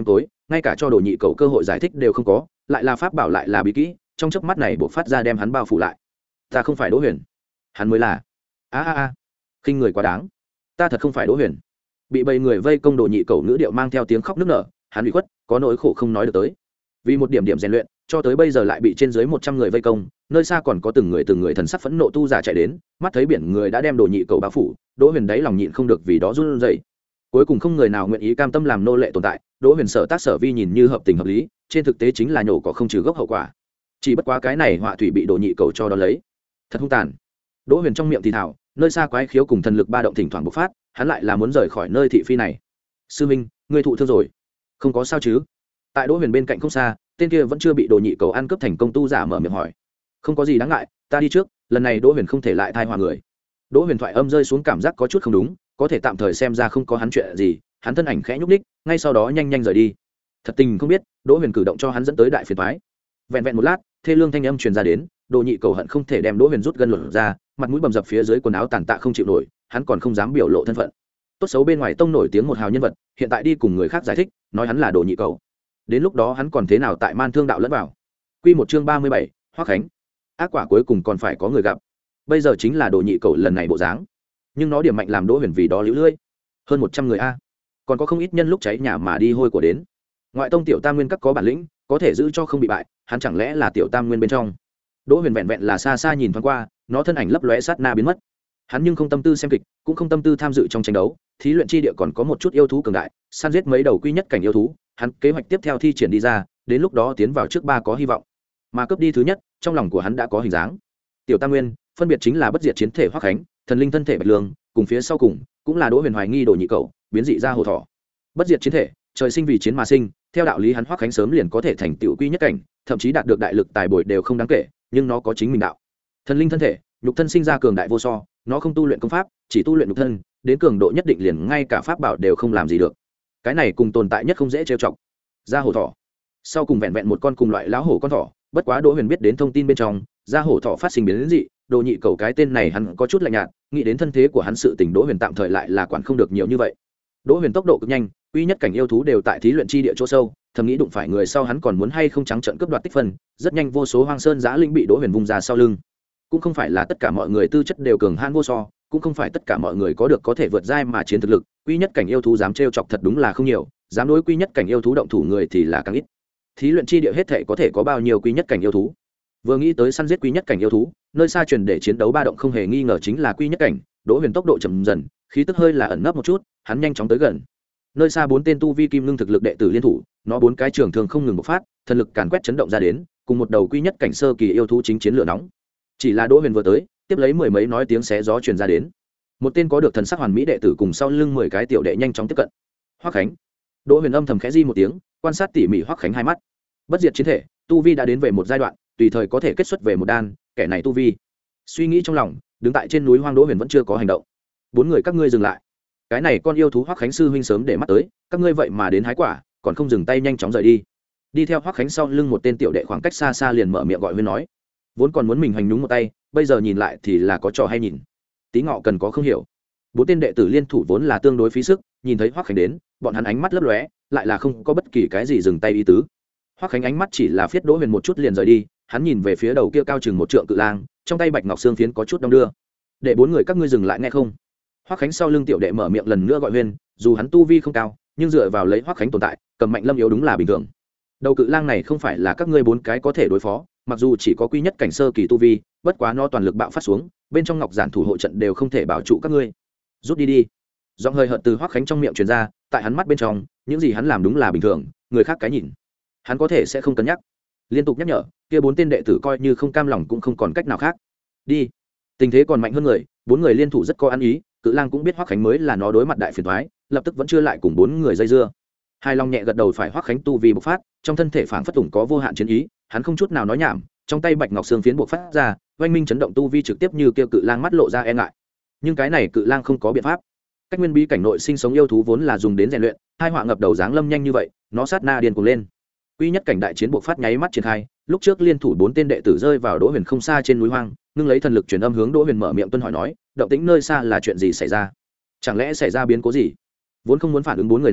[SPEAKER 1] ngay cả cho đồ nhị cầu cơ hội giải thích đều không có, lại là pháp bảo lại là bí kỹ, trong chớp mắt này buộc phát ra đem hắn bao phủ lại. Ta không phải Đỗ Huyền, hắn mới là. A a a, khinh người quá đáng, ta thật không phải Đỗ Huyền. Bị bầy người vây công đồ nhị cầu ngữ điệu mang theo tiếng khóc nức nở, hắn bị khuất, có nỗi khổ không nói được tới. Vì một điểm điểm rèn luyện, cho tới bây giờ lại bị trên dưới một trăm người vây công, nơi xa còn có từng người từng người thần sắc phẫn nộ tu giả chạy đến, mắt thấy biển người đã đem đồ nhị cầu bao phủ, Đỗ Huyền đáy lòng nhịn không được vì đó run rẩy. Cuối cùng không người nào nguyện ý cam tâm làm nô lệ tồn tại, Đỗ Huyền sở tác sở vi nhìn như hợp tình hợp lý, trên thực tế chính là nhổ cỏ không trừ gốc hậu quả. Chỉ bất quá cái này họa thủy bị đồ nhị cầu cho đó lấy, thật hung tàn. Đỗ Huyền trong miệng thì thào, nơi xa quái khiếu cùng thần lực ba động thỉnh thoảng bộc phát, hắn lại là muốn rời khỏi nơi thị phi này. Sư minh, ngươi thụ thương rồi, không có sao chứ? Tại Đỗ Huyền bên cạnh không xa, tên kia vẫn chưa bị đồ nhị cầu ăn cướp thành công tu giả mở miệng hỏi. Không có gì đáng ngại, ta đi trước, lần này Đỗ Huyền không thể lại thai hòa người. Đỗ Huyền thoại âm rơi xuống cảm giác có chút không đúng, có thể tạm thời xem ra không có hắn chuyện gì, hắn thân ảnh khẽ nhúc ních, ngay sau đó nhanh nhanh rời đi. Thật tình không biết, Đỗ Huyền cử động cho hắn dẫn tới đại phiền toái. Vẹn vẹn một lát, thê lương thanh âm truyền ra đến, đồ nhị cầu hận không thể đem Đỗ Huyền rút gân luận ra, mặt mũi bầm dập phía dưới quần áo tàn tạ không chịu nổi, hắn còn không dám biểu lộ thân phận. Tốt xấu bên ngoài tông nổi tiếng một hào nhân vật, hiện tại đi cùng người khác giải thích, nói hắn là đồ nhị cầu. Đến lúc đó hắn còn thế nào tại man thương đạo lẫn vào. Quy một chương ba mươi bảy, Hoắc Khánh. Ác quả cuối cùng còn phải có người gặp. Bây giờ chính là đồ nhị cầu lần này bộ dáng. Nhưng nó điểm mạnh làm Đỗ Huyền vì đó liễu lưỡi. Hơn một trăm người a. Còn có không ít nhân lúc cháy nhà mà đi hôi của đến. Ngoại tông tiểu tam nguyên các có bản lĩnh, có thể giữ cho không bị bại, hắn chẳng lẽ là tiểu tam nguyên bên trong. Đỗ Huyền vẹn vẹn là xa xa nhìn thoáng qua, nó thân ảnh lấp lóe sát na biến mất. Hắn nhưng không tâm tư xem kịch, cũng không tâm tư tham dự trong tranh đấu, thí luyện chi địa còn có một chút yêu thú cường đại, săn giết mấy đầu quy nhất cảnh yêu thú, hắn kế hoạch tiếp theo thi triển đi ra, đến lúc đó tiến vào trước ba có hy vọng. Mà cướp đi thứ nhất, trong lòng của hắn đã có hình dáng. Tiểu Tam Nguyên, phân biệt chính là bất diệt chiến thể Hoắc Khánh, thần linh thân thể Bạch Lương, cùng phía sau cùng cũng là Đỗ Huyền hoài nghi đồ nhị cầu, biến dị ra hồ thỏ. Bất diệt chiến thể, trời sinh vì chiến mà sinh, theo đạo lý hắn Hoắc Khánh sớm liền có thể thành tựu quy nhất cảnh, thậm chí đạt được đại lực tài bồi đều không đáng kể, nhưng nó có chính mình đạo. Thần linh thân thể, nhục thân sinh ra cường đại vô so, nó không tu luyện công pháp, chỉ tu luyện nhục thân, đến cường độ nhất định liền ngay cả pháp bảo đều không làm gì được. Cái này cùng tồn tại nhất không dễ trêu chọc. Ra hổ thỏ, sau cùng vẹn vẹn một con cùng loại lão hổ con thỏ, bất quá Đỗ Huyền biết đến thông tin bên trong, ra hổ thỏ phát sinh biến đến dị, đồ nhị cầu cái tên này hắn có chút lạnh nhạt, nghĩ đến thân thế của hắn sự tình Đỗ Huyền tạm thời lại là quản không được nhiều như vậy. Đỗ Huyền tốc độ cực nhanh, quy nhất cảnh yêu thú đều tại thí luyện chi địa chỗ sâu, thầm nghĩ đụng phải người sau hắn còn muốn hay không trắng trợn cướp đoạt tích phân, rất nhanh vô số hoang sơn giã linh bị Đỗ Huyền vung ra sau lưng. Cũng không phải là tất cả mọi người tư chất đều cường hãn vô so, cũng không phải tất cả mọi người có được có thể vượt giai mà chiến thực lực, quy nhất cảnh yêu thú dám trêu chọc thật đúng là không nhiều, dám đối quy nhất cảnh yêu thú động thủ người thì là càng ít. Thí luyện chi địa hết thảy có thể có bao nhiêu quy nhất cảnh yêu thú? Vừa nghĩ tới săn giết quy nhất cảnh yêu thú, nơi xa truyền để chiến đấu ba động không hề nghi ngờ chính là quy nhất cảnh. Đỗ Huyền tốc độ chậm dần, khí tức hơi là ẩn nấp một chút, hắn nhanh chóng tới gần. Nơi xa bốn tên tu vi kim ngưng thực lực đệ tử liên thủ, nó bốn cái trường thường không ngừng bộc phát, thần lực càn quét chấn động ra đến, cùng một đầu quy nhất cảnh sơ kỳ yêu thú chính chiến lửa nóng. Chỉ là Đỗ Huyền vừa tới, tiếp lấy mười mấy nói tiếng xé gió truyền ra đến. Một tên có được thần sắc hoàn mỹ đệ tử cùng sau lưng mười cái tiểu đệ nhanh chóng tiếp cận. Hoắc Khánh. Đỗ Huyền âm thầm khẽ di một tiếng, quan sát tỉ mỉ Hoắc Khánh hai mắt. Bất diệt chiến thể, tu vi đã đến về một giai đoạn, tùy thời có thể kết xuất về một đan, kẻ này tu vi. Suy nghĩ trong lòng, đứng tại trên núi hoang Đỗ Huyền vẫn chưa có hành động. Bốn người các ngươi dừng lại. Cái này con yêu thú Hoắc Khánh sư huynh sớm để mắt tới, các ngươi vậy mà đến hái quả, còn không dừng tay nhanh chóng rời đi. Đi theo Hoắc Khánh sau lưng một tên tiểu đệ khoảng cách xa xa liền mở miệng gọi Huyên nói. Vốn còn muốn mình hành đúng một tay, bây giờ nhìn lại thì là có trò hay nhìn. Tí ngọ cần có không hiểu. Bốn tên đệ tử liên thủ vốn là tương đối phí sức, nhìn thấy Hoắc Khánh đến, bọn hắn ánh mắt lấp lóe, lại là không có bất kỳ cái gì dừng tay ý tứ. Hoắc Khánh ánh mắt chỉ là phiết Đỗ Huyền một chút liền rời đi, hắn nhìn về phía đầu kia cao chừng một trượng cự lang, trong tay bạch ngọc xương phiến có chút đong đưa. Để bốn người các ngươi dừng lại nghe không? Hoắc Khánh sau lưng tiểu đệ mở miệng lần nữa gọi Huyên, dù hắn tu vi không cao, nhưng dựa vào lấy Hoắc Khánh tồn tại, cầm mạnh lâm yếu đúng là bình thường. Đầu cự lang này không phải là các ngươi bốn cái có thể đối phó, mặc dù chỉ có quy nhất cảnh sơ kỳ tu vi, bất quá nó toàn lực bạo phát xuống, bên trong ngọc giản thủ hộ trận đều không thể bảo trụ các ngươi. Rút đi đi. Giọng hơi hợt từ Hoắc Khánh trong miệng truyền ra, tại hắn mắt bên trong, những gì hắn làm đúng là bình thường, người khác cái nhìn, hắn có thể sẽ không cân nhắc. Liên tục nhắc nhở, kia bốn tên đệ tử coi như không cam lòng cũng không còn cách nào khác. Đi. Tình thế còn mạnh hơn người, bốn người liên thủ rất có ăn ý, cự lang cũng biết Hoắc Khánh mới là nó đối mặt đại phiền toái, lập tức vẫn chưa lại cùng bốn người dây dưa. Hai long nhẹ gật đầu phải Hoắc Khánh tu vi bộc phát, trong thân thể phảng phất tủng có vô hạn chiến ý, hắn không chút nào nói nhảm, trong tay bạch ngọc xương phiến bộc phát ra, oanh minh chấn động tu vi trực tiếp như kêu cự lang mắt lộ ra e ngại. Nhưng cái này cự lang không có biện pháp. Cách nguyên bí cảnh nội sinh sống yêu thú vốn là dùng đến rèn luyện, hai họa ngập đầu dáng lâm nhanh như vậy, nó sát na điên cuồng lên. Quy nhất cảnh đại chiến bộc phát nháy mắt triển khai, lúc trước liên thủ bốn tên đệ tử rơi vào Đỗ Huyền không xa trên núi hoang, ngưng lấy thần lực truyền âm hướng Đỗ Huyền mở miệng tuân hỏi nói, động tĩnh nơi xa là chuyện gì xảy ra? Chẳng lẽ xảy ra biến cố gì? Vốn không muốn phản ứng bốn người này,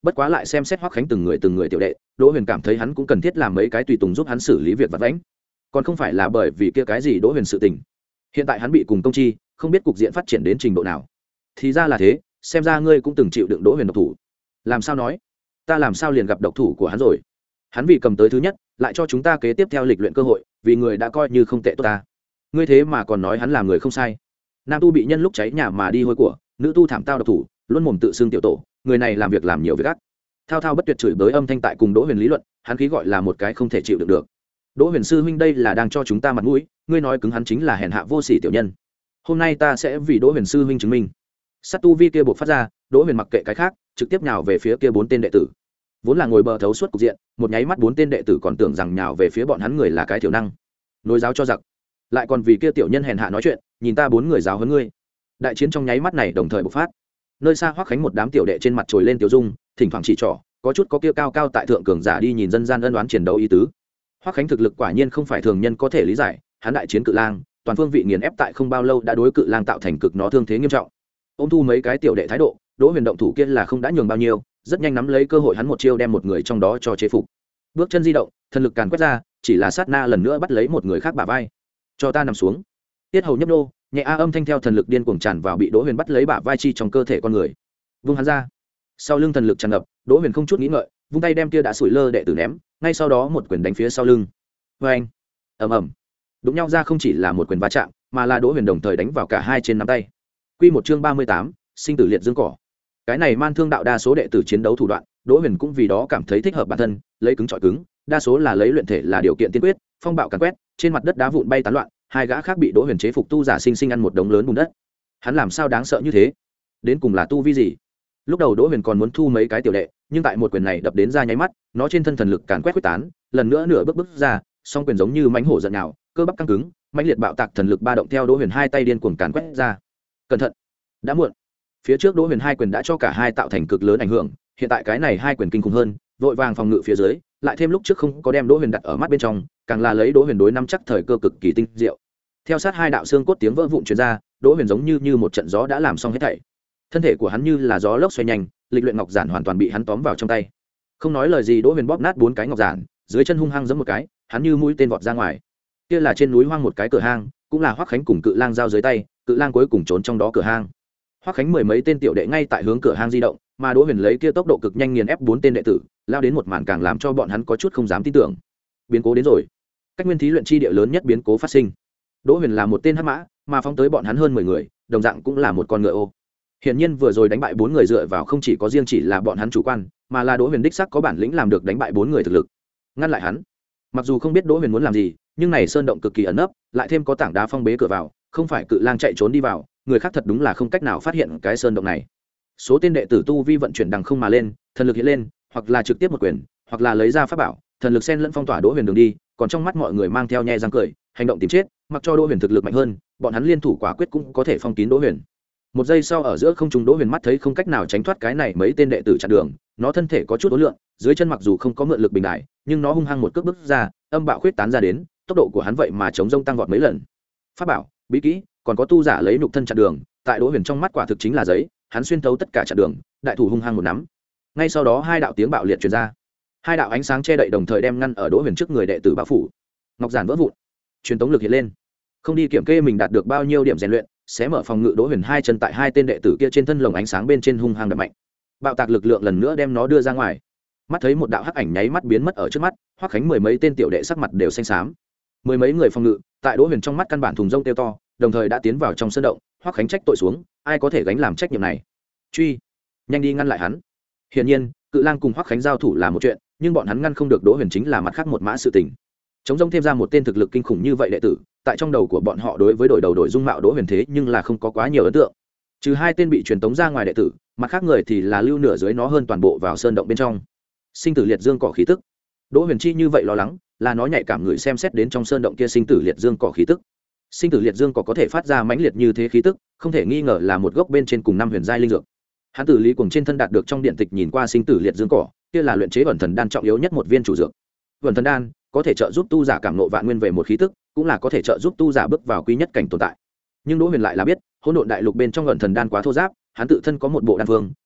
[SPEAKER 1] bất quá lại xem xét Hoắc Khánh từng người từng người tiểu đệ, Đỗ Huyền cảm thấy hắn cũng cần thiết làm mấy cái tùy tùng giúp hắn xử lý việc vặt vãnh, còn không phải là bởi vì kia cái gì Đỗ Huyền sự tình. Hiện tại hắn bị cùng công chi, không biết cục diện phát triển đến trình độ nào. Thì ra là thế, xem ra ngươi cũng từng chịu đựng Đỗ Huyền độc thủ. Làm sao nói? Ta làm sao liền gặp độc thủ của hắn rồi? Hắn vì cầm tới thứ nhất, lại cho chúng ta kế tiếp theo lịch luyện cơ hội, vì người đã coi như không tệ tốt ta. Ngươi thế mà còn nói hắn làm người không sai. Nam tu bị nhân lúc cháy nhà mà đi hôi của, nữ tu thảm tao độc thủ, luôn mồm tự xưng tiểu tổ, người này làm việc làm nhiều việc ác. Thao thao bất tuyệt chửi bới âm thanh tại cùng Đỗ Huyền lý luận, hắn khí gọi là một cái không thể chịu đựng được. Đỗ Huyền sư huynh đây là đang cho chúng ta mặt mũi, ngươi nói cứng hắn chính là hèn hạ vô sỉ tiểu nhân. Hôm nay ta sẽ vì Đỗ Huyền sư huynh chứng minh. Sát tu vi kia buộc phát ra, Đỗ Huyền mặc kệ cái khác, trực tiếp nhào về phía kia bốn tên đệ tử. Vốn là ngồi bờ thấu suốt cục diện, một nháy mắt bốn tên đệ tử còn tưởng rằng nhào về phía bọn hắn người là cái tiểu năng. Nối giáo cho giặc, lại còn vì kia tiểu nhân hèn hạ nói chuyện, nhìn ta bốn người giáo huấn ngươi. Đại chiến trong nháy mắt này đồng thời bộc phát. Nơi xa Hoắc Khánh một đám tiểu đệ trên mặt trồi lên tiểu dung, thỉnh thoảng chỉ trỏ, có chút có kia cao cao tại thượng cường giả đi nhìn dân gian ân đoán chiến đấu ý tứ. Hoắc Khánh thực lực quả nhiên không phải thường nhân có thể lý giải, hắn đại chiến cự lang, toàn phương vị nghiền ép tại không bao lâu đã đối cự lang tạo thành cực nó thương thế nghiêm trọng. Ôm thu mấy cái tiểu đệ thái độ, Đỗ Huyền động thủ kia là không đã nhường bao nhiêu, rất nhanh nắm lấy cơ hội hắn một chiêu đem một người trong đó cho chế phục. Bước chân di động, thần lực càn quét ra, chỉ là sát na lần nữa bắt lấy một người khác bả vai. Cho ta nằm xuống. Tiết hầu nhấp nô, nhẹ a âm thanh theo thần lực điên cuồng tràn vào bị Đỗ Huyền bắt lấy bả vai chi trong cơ thể con người. Vung hắn ra. Sau lưng thần lực tràn ngập, Đỗ Huyền không chút nghĩ ngợi, vung tay đem kia đã sủi lơ đệ tử ném, ngay sau đó một quyền đánh phía sau lưng. Oeng. Ầm ầm. Đụng nhau ra không chỉ là một quyền va chạm, mà là Đỗ Huyền đồng thời đánh vào cả hai trên nắm tay. Quy một chương ba mươi tám, sinh tử liệt dương cỏ. Cái này man thương đạo đa số đệ tử chiến đấu thủ đoạn, Đỗ Huyền cũng vì đó cảm thấy thích hợp bản thân, lấy cứng chọi cứng, đa số là lấy luyện thể là điều kiện tiên quyết, phong bạo càn quét, trên mặt đất đá vụn bay tán loạn, hai gã khác bị Đỗ Huyền chế phục tu giả sinh sinh ăn một đống lớn bùn đất. Hắn làm sao đáng sợ như thế? Đến cùng là tu vi gì? Lúc đầu Đỗ Huyền còn muốn thu mấy cái tiểu đệ, nhưng tại một quyền này đập đến ra nháy mắt, nó trên thân thần lực càn quét quyết tán, lần nữa nửa bước bước ra, song quyền giống như mãnh hổ giận nào, cơ bắp căng cứng, mãnh liệt bạo tạc thần lực ba động theo Đỗ Huyền hai tay điên cuồng càn quét ra. Cẩn thận, đã muộn. Phía trước Đỗ Huyền hai quyền đã cho cả hai tạo thành cực lớn ảnh hưởng, hiện tại cái này hai quyền kinh khủng hơn, vội vàng phòng ngự phía dưới, lại thêm lúc trước không có đem Đỗ Huyền đặt ở mắt bên trong, càng là lấy Đỗ Huyền đối năm chắc thời cơ cực kỳ tinh diệu. Theo sát hai đạo xương cốt tiếng vỡ vụn truyền ra, Đỗ Huyền giống như như một trận gió đã làm xong hết thảy. Thân thể của hắn như là gió lốc xoay nhanh, lịch luyện ngọc giản hoàn toàn bị hắn tóm vào trong tay. Không nói lời gì, Đỗ Huyền bóp nát bốn cái ngọc giản, dưới chân hung hăng giẫm một cái, hắn như mũi tên vọt ra ngoài. Kia là trên núi hoang một cái cửa hang, cũng là Hoắc Khánh cùng Cự Lang giao dưới tay, Cự Lang cuối cùng trốn trong đó cửa hang. Hoắc Khánh mười mấy tên tiểu đệ ngay tại hướng cửa hang di động, mà Đỗ Huyền lấy kia tốc độ cực nhanh nghiền ép bốn tên đệ tử, lao đến một màn càng làm cho bọn hắn có chút không dám tin tưởng. Biến cố đến rồi. Cách nguyên thí luyện chi địa lớn nhất biến cố phát sinh. Đỗ Huyền là một tên hắc mã, mà phóng tới bọn hắn hơn mười người, đồng dạng cũng là một con ngựa ô. Hiển nhiên vừa rồi đánh bại bốn người dựa vào không chỉ có riêng chỉ là bọn hắn chủ quan, mà là Đỗ Huyền đích xác có bản lĩnh làm được đánh bại bốn người thực lực. Ngăn lại hắn. Mặc dù không biết Đỗ Huyền muốn làm gì, nhưng này sơn động cực kỳ ẩn nấp, lại thêm có tảng đá phong bế cửa vào, không phải Cự Lang chạy trốn đi vào, người khác thật đúng là không cách nào phát hiện cái sơn động này. Số tên đệ tử tu vi vận chuyển đằng không mà lên, thần lực hiện lên, hoặc là trực tiếp một quyền, hoặc là lấy ra pháp bảo, thần lực xen lẫn phong tỏa Đỗ Huyền đường đi, còn trong mắt mọi người mang theo nhe răng cười, hành động tìm chết, mặc cho Đỗ Huyền thực lực mạnh hơn, bọn hắn liên thủ quả quyết cũng có thể phong kín Đỗ Huyền. Một giây sau ở giữa không trung, Đỗ Huyền mắt thấy không cách nào tránh thoát cái này mấy tên đệ tử chặn đường, nó thân thể có chút uốn lượn, dưới chân mặc dù không có mượn lực bình đại, nhưng nó hung hăng một cước bước ra, âm bạo khuyết tán ra đến, tốc độ của hắn vậy mà chống rông tăng vọt mấy lần. Pháp bảo, bí kỹ, còn có tu giả lấy nhục thân chặn đường, tại Đỗ Huyền trong mắt quả thực chính là giấy, hắn xuyên thấu tất cả chặn đường, đại thủ hung hăng một nắm. Ngay sau đó hai đạo tiếng bạo liệt truyền ra, hai đạo ánh sáng che đậy đồng thời đem ngăn ở Đỗ Huyền trước người đệ tử bao phủ. Ngọc giản vỡ vụn, truyền tống lực hiện lên, không đi kiểm kê mình đạt được bao nhiêu điểm rèn luyện, xé mở phòng ngự Đỗ Huyền hai chân tại hai tên đệ tử kia trên thân lồng ánh sáng bên trên hung hăng đập mạnh, bạo tạc lực lượng lần nữa đem nó đưa ra ngoài. Mắt thấy một đạo hắc ảnh nháy mắt biến mất ở trước mắt, Hoắc Khánh mười mấy tên tiểu đệ sắc mặt đều xanh xám. Mười mấy người phòng ngự, tại Đỗ Huyền trong mắt căn bản thùng rông tiêu to, đồng thời đã tiến vào trong sân động. Hoắc Khánh trách tội xuống, ai có thể gánh làm trách nhiệm này? Truy, nhanh đi ngăn lại hắn. Hiển nhiên, Cự Lang cùng Hoắc Khánh giao thủ là một chuyện, nhưng bọn hắn ngăn không được Đỗ Huyền chính là mặt khác một mã sự tình. Chống rông thêm ra một tên thực lực kinh khủng như vậy đệ tử, tại trong đầu của bọn họ đối với đội đầu đội dung mạo Đỗ Huyền thế nhưng là không có quá nhiều ấn tượng. Trừ hai tên bị truyền tống ra ngoài đệ tử, mặt khác người thì là lưu nửa dưới nó hơn toàn bộ vào sơn động bên trong. Sinh tử liệt dương cỏ khí tức. Đỗ Huyền chi như vậy lo lắng, là nó nhạy cảm người xem xét đến trong sơn động kia sinh tử liệt dương cỏ khí tức. Sinh tử liệt dương cỏ có thể phát ra mãnh liệt như thế khí tức, không thể nghi ngờ là một gốc bên trên cùng năm huyền giai linh dược. Hắn tử lý cùng trên thân đạt được trong điện tịch nhìn qua sinh tử liệt dương cỏ, kia là luyện chế ẩn thần đan trọng yếu nhất một viên chủ dược. Ẩn thần đan có thể trợ giúp tu giả cảm ngộ vạn nguyên về một khí tức, cũng là có thể trợ giúp tu giả bước vào quý nhất cảnh tồn tại. Nhưng Đỗ Huyền lại là biết, hỗn độn đại lục bên trong ẩn thần đan quá thô ráp, hắn tự thân có một bộ đan phương,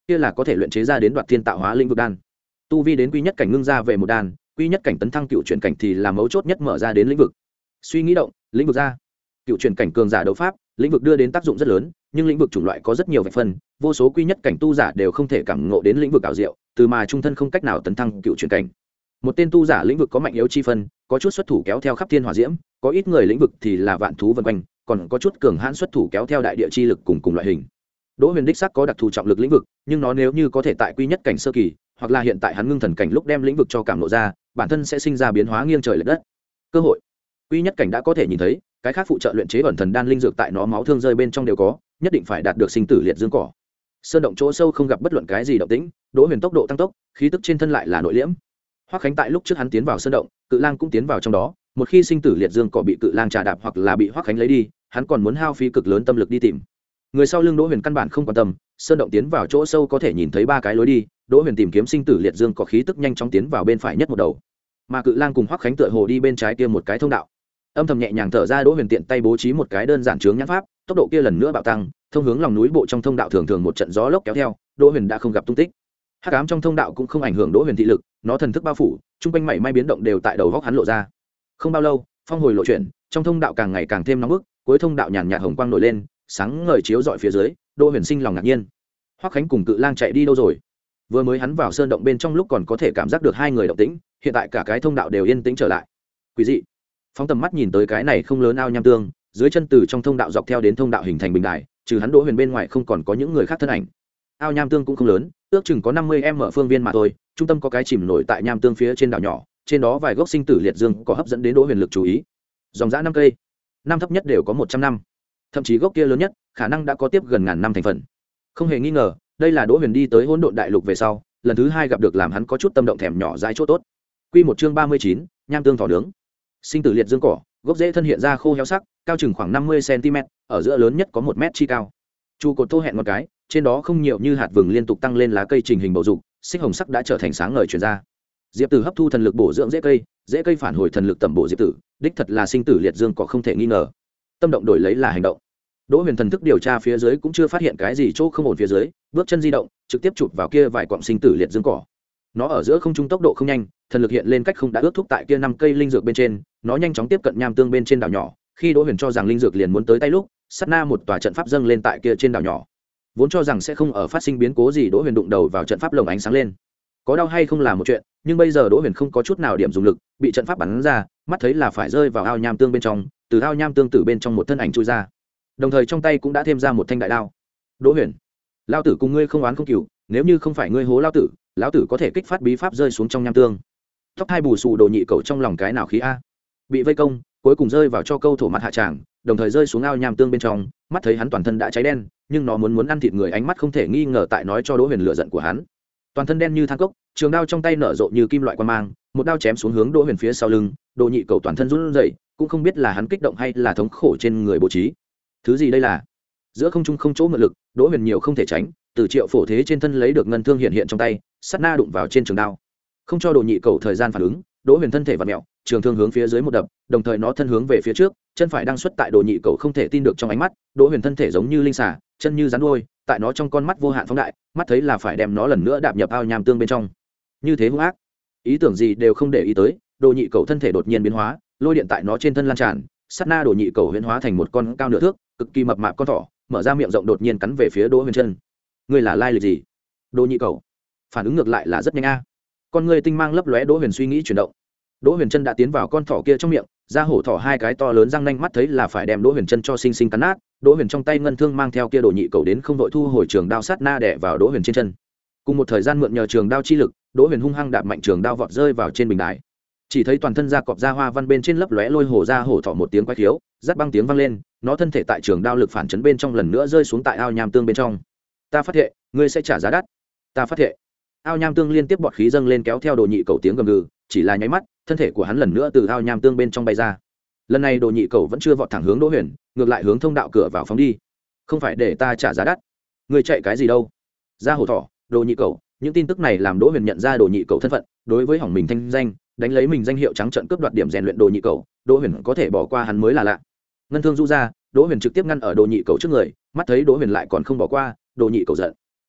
[SPEAKER 1] kia là có thể luyện chế ra đến đoạt thiên tạo hóa lĩnh vực đan. Tu vi đến quy nhất cảnh ngưng ra về một đan, quy nhất cảnh tấn thăng cựu chuyển cảnh thì là mấu chốt nhất mở ra đến lĩnh vực. Suy nghĩ động, lĩnh vực ra. Cựu chuyển cảnh cường giả đấu pháp, lĩnh vực đưa đến tác dụng rất lớn, nhưng lĩnh vực chủng loại có rất nhiều vạch phân, vô số quy nhất cảnh tu giả đều không thể cảm ngộ đến lĩnh vực ảo diệu, từ mà trung thân không cách nào tấn thăng cựu chuyển cảnh. Một tên tu giả lĩnh vực có mạnh yếu chi phân, có chút xuất thủ kéo theo khắp thiên hỏa diễm, có ít người lĩnh vực thì là vạn thú vần quanh, còn có chút cường hãn xuất thủ kéo theo đại địa chi lực cùng cùng loại hình. Đỗ Huyền đích xác có đặc thù trọng lực lĩnh vực, nhưng nó nếu như có thể tại quy nhất cảnh sơ kỳ, hoặc là hiện tại hắn ngưng thần cảnh lúc đem lĩnh vực cho cảm ngộ ra, bản thân sẽ sinh ra biến hóa nghiêng trời lệch đất. Cơ hội. Quy nhất cảnh đã có thể nhìn thấy, cái khác phụ trợ luyện chế ẩn thần đan linh dược tại nó máu thương rơi bên trong đều có, nhất định phải đạt được sinh tử liệt dương cỏ. Sơn động chỗ sâu không gặp bất luận cái gì động tĩnh, Đỗ Huyền tốc độ tăng tốc, khí tức trên thân lại là nội liễm. Hoắc Khánh tại lúc trước hắn tiến vào sơn động, Cự Lang cũng tiến vào trong đó, một khi sinh tử liệt dương cỏ bị Cự Lang trà đạp hoặc là bị Hoắc Khánh lấy đi, hắn còn muốn hao phí cực lớn tâm lực đi tìm. Người sau lưng Đỗ Huyền căn bản không quan tâm, sơn động tiến vào chỗ sâu có thể nhìn thấy ba cái lối đi, Đỗ Huyền tìm kiếm sinh tử liệt dương cỏ khí tức nhanh chóng tiến vào bên phải nhất một đầu, mà Cự Lang cùng Hoắc Khánh tựa hồ đi bên trái kia một cái thông đạo. Âm thầm nhẹ nhàng thở ra, Đỗ Huyền tiện tay bố trí một cái đơn giản chướng nhãn pháp, tốc độ kia lần nữa bạo tăng, thông hướng lòng núi bộ trong thông đạo thường thường một trận gió lốc kéo theo, Đỗ Huyền đã không gặp tung tích. Hắc ám trong thông đạo cũng không ảnh hưởng Đỗ Huyền thị lực, nó thần thức bao phủ, trung quanh mảy may biến động đều tại đầu góc hắn lộ ra. Không bao lâu, phong hồi lộ chuyển, trong thông đạo càng ngày càng thêm nóng bức, cuối thông đạo nhàn nhạt hồng quang nổi lên, sáng ngời chiếu rọi phía dưới, Đỗ Huyền sinh lòng ngạc nhiên. Hoắc Khánh cùng Cự Lang chạy đi đâu rồi? Vừa mới hắn vào sơn động bên trong lúc còn có thể cảm giác được hai người động tĩnh, hiện tại cả cái thông đạo đều yên tĩnh trở lại. Quỷ dị. Phóng tầm mắt nhìn tới cái này không lớn ao nham tương, dưới chân từ trong thông đạo dọc theo đến thông đạo hình thành bình đài, trừ hắn Đỗ Huyền bên ngoài không còn có những người khác thân ảnh. Ao nham tương cũng không lớn, ước chừng có năm mươi m phương viên mà thôi, trung tâm có cái chìm nổi tại nham tương phía trên đảo nhỏ, trên đó vài gốc sinh tử liệt dương có hấp dẫn đến Đỗ Huyền lực chú ý. Dòng dã năm cây, năm thấp nhất đều có một trăm năm, thậm chí gốc kia lớn nhất khả năng đã có tiếp gần ngàn năm thành phần. Không hề nghi ngờ, đây là Đỗ Huyền đi tới Hỗn Độn Đại Lục về sau, lần thứ hai gặp được làm hắn có chút tâm động thèm nhỏ dãi chỗ tốt. Quy một chương ba mươi chín, nham tương thỏ nướng. Sinh tử liệt dương cỏ, gốc rễ thân hiện ra khô héo sắc, cao chừng khoảng năm mươi xăng-ti-mét, ở giữa lớn nhất có một mét chi cao. Chu cột thô hẹn một cái, trên đó không nhiều như hạt vừng liên tục tăng lên lá cây trình hình bầu dục, xích hồng sắc đã trở thành sáng ngời truyền ra. Diệp Tử hấp thu thần lực bổ dưỡng rễ cây, rễ cây phản hồi thần lực tầm bổ Diệp Tử, đích thật là sinh tử liệt dương cỏ không thể nghi ngờ. Tâm động đổi lấy là hành động. Đỗ Huyền thần thức điều tra phía dưới cũng chưa phát hiện cái gì chỗ không ổn phía dưới, bước chân di động, trực tiếp chụp vào kia vài quặng sinh tử liệt dương cỏ. Nó ở giữa không trung tốc độ không nhanh, thần lực hiện lên cách không đã ước thúc tại kia năm cây linh dược bên trên, nó nhanh chóng tiếp cận nham tương bên trên đảo nhỏ. Khi Đỗ Huyền cho rằng linh dược liền muốn tới tay lúc, sát na một tòa trận pháp dâng lên tại kia trên đảo nhỏ. Vốn cho rằng sẽ không ở phát sinh biến cố gì, Đỗ Huyền đụng đầu vào trận pháp lồng ánh sáng lên. Có đau hay không là một chuyện, nhưng bây giờ Đỗ Huyền không có chút nào điểm dùng lực, bị trận pháp bắn ra, mắt thấy là phải rơi vào ao nham tương bên trong, từ ao nham tương tử bên trong một thân ảnh chui ra. Đồng thời trong tay cũng đã thêm ra một thanh đại đao. Đỗ Huyền, lão tử cùng ngươi không oán không cừu, nếu như không phải ngươi hố lão tử, lão tử có thể kích phát bí pháp rơi xuống trong nham tương. Tóc hai bù xù đồ nhị cậu trong lòng cái nào khí a, bị vây công, cuối cùng rơi vào cho câu thổ mặt hạ tràng, đồng thời rơi xuống ao nham tương bên trong, mắt thấy hắn toàn thân đã cháy đen, nhưng nó muốn muốn ăn thịt người, ánh mắt không thể nghi ngờ tại nói cho Đỗ Huyền lửa giận của hắn. Toàn thân đen như than cốc, trường đao trong tay nở rộ như kim loại quan mang, một đao chém xuống hướng Đỗ Huyền phía sau lưng, đồ nhị cậu toàn thân run rẩy, cũng không biết là hắn kích động hay là thống khổ trên người bố trí. Thứ gì đây là? Giữa không trung không chỗ mượn lực, Đỗ Huyền nhiều không thể tránh, từ Triệu Phổ Thế trên thân lấy được ngân thương hiện hiện trong tay, sát na đụng vào trên trường đao. Không cho đồ nhị cậu thời gian phản ứng, Đỗ Huyền thân thể vặn mèo, trường thương hướng phía dưới một đập, đồng thời nó thân hướng về phía trước, chân phải đang xuất tại đồ nhị cậu không thể tin được trong ánh mắt, Đỗ Huyền thân thể giống như linh xà, chân như rắn đuôi, tại nó trong con mắt vô hạn phóng đại, mắt thấy là phải đem nó lần nữa đạp nhập ao nham tương bên trong. Như thế hung ác, ý tưởng gì đều không để ý tới, đồ nhị cậu thân thể đột nhiên biến hóa, lôi điện tại nó trên thân lan tràn, sát na đồ nhị cậu huyễn hóa thành một con cao nửa thước, cực kỳ mập mạp con thỏ, mở ra miệng rộng đột nhiên cắn về phía Đỗ Huyền chân. Ngươi là lai lịch gì? Đồ nhị cậu phản ứng ngược lại là rất nhanh a. Con ngươi tinh mang lấp lóe, Đỗ Huyền suy nghĩ chuyển động. Đỗ Huyền chân đã tiến vào con thỏ kia trong miệng, ra hổ thỏ hai cái to lớn răng nanh, mắt thấy là phải đem Đỗ Huyền chân cho sinh sinh cắn nát. Đỗ Huyền trong tay ngân thương mang theo kia đồ nhị cậu đến không đội thu hồi trường đao, sát na đè vào Đỗ Huyền trên chân. Cùng một thời gian mượn nhờ trường đao chi lực, Đỗ Huyền hung hăng đạp mạnh trường đao vọt rơi vào trên bình đài. Chỉ thấy toàn thân da cọp da hoa văn bên trên lấp lóe lôi hổ ra hổ thỏ một tiếng quái khiếu, rát băng tiếng vang lên, nó thân thể tại trường đao lực phản chấn bên trong lần nữa rơi xuống tại ao nham tương bên trong. Ta phát thệ, ngươi sẽ trả giá đắt. Ta phát thệ. Ao nham tương liên tiếp bọt khí dâng lên, kéo theo đồ nhị cậu tiếng gầm gừ, chỉ là nháy mắt, thân thể của hắn lần nữa từ ao nham tương bên trong bay ra. Lần này đồ nhị cậu vẫn chưa vọt thẳng hướng Đỗ Huyền, ngược lại hướng thông đạo cửa vào phóng đi. Không phải để ta trả giá đắt. Ngươi chạy cái gì đâu? Ra hổ thỏ, đồ nhị cậu, những tin tức này làm Đỗ Huyền nhận ra đồ nhị cậu thân phận, đối với hỏng mình thanh danh, đánh lấy mình danh hiệu trắng trợn cướp đoạt điểm rèn luyện đồ nhị cậu, Đỗ Huyền có thể bỏ qua hắn mới là lạ. Ngân thương rũ ra, Đỗ Huyền trực tiếp ngăn ở đồ nhị cậu trước người, mắt thấy Đỗ Huyền lại còn không bỏ qua, đồ nhị cậu giận.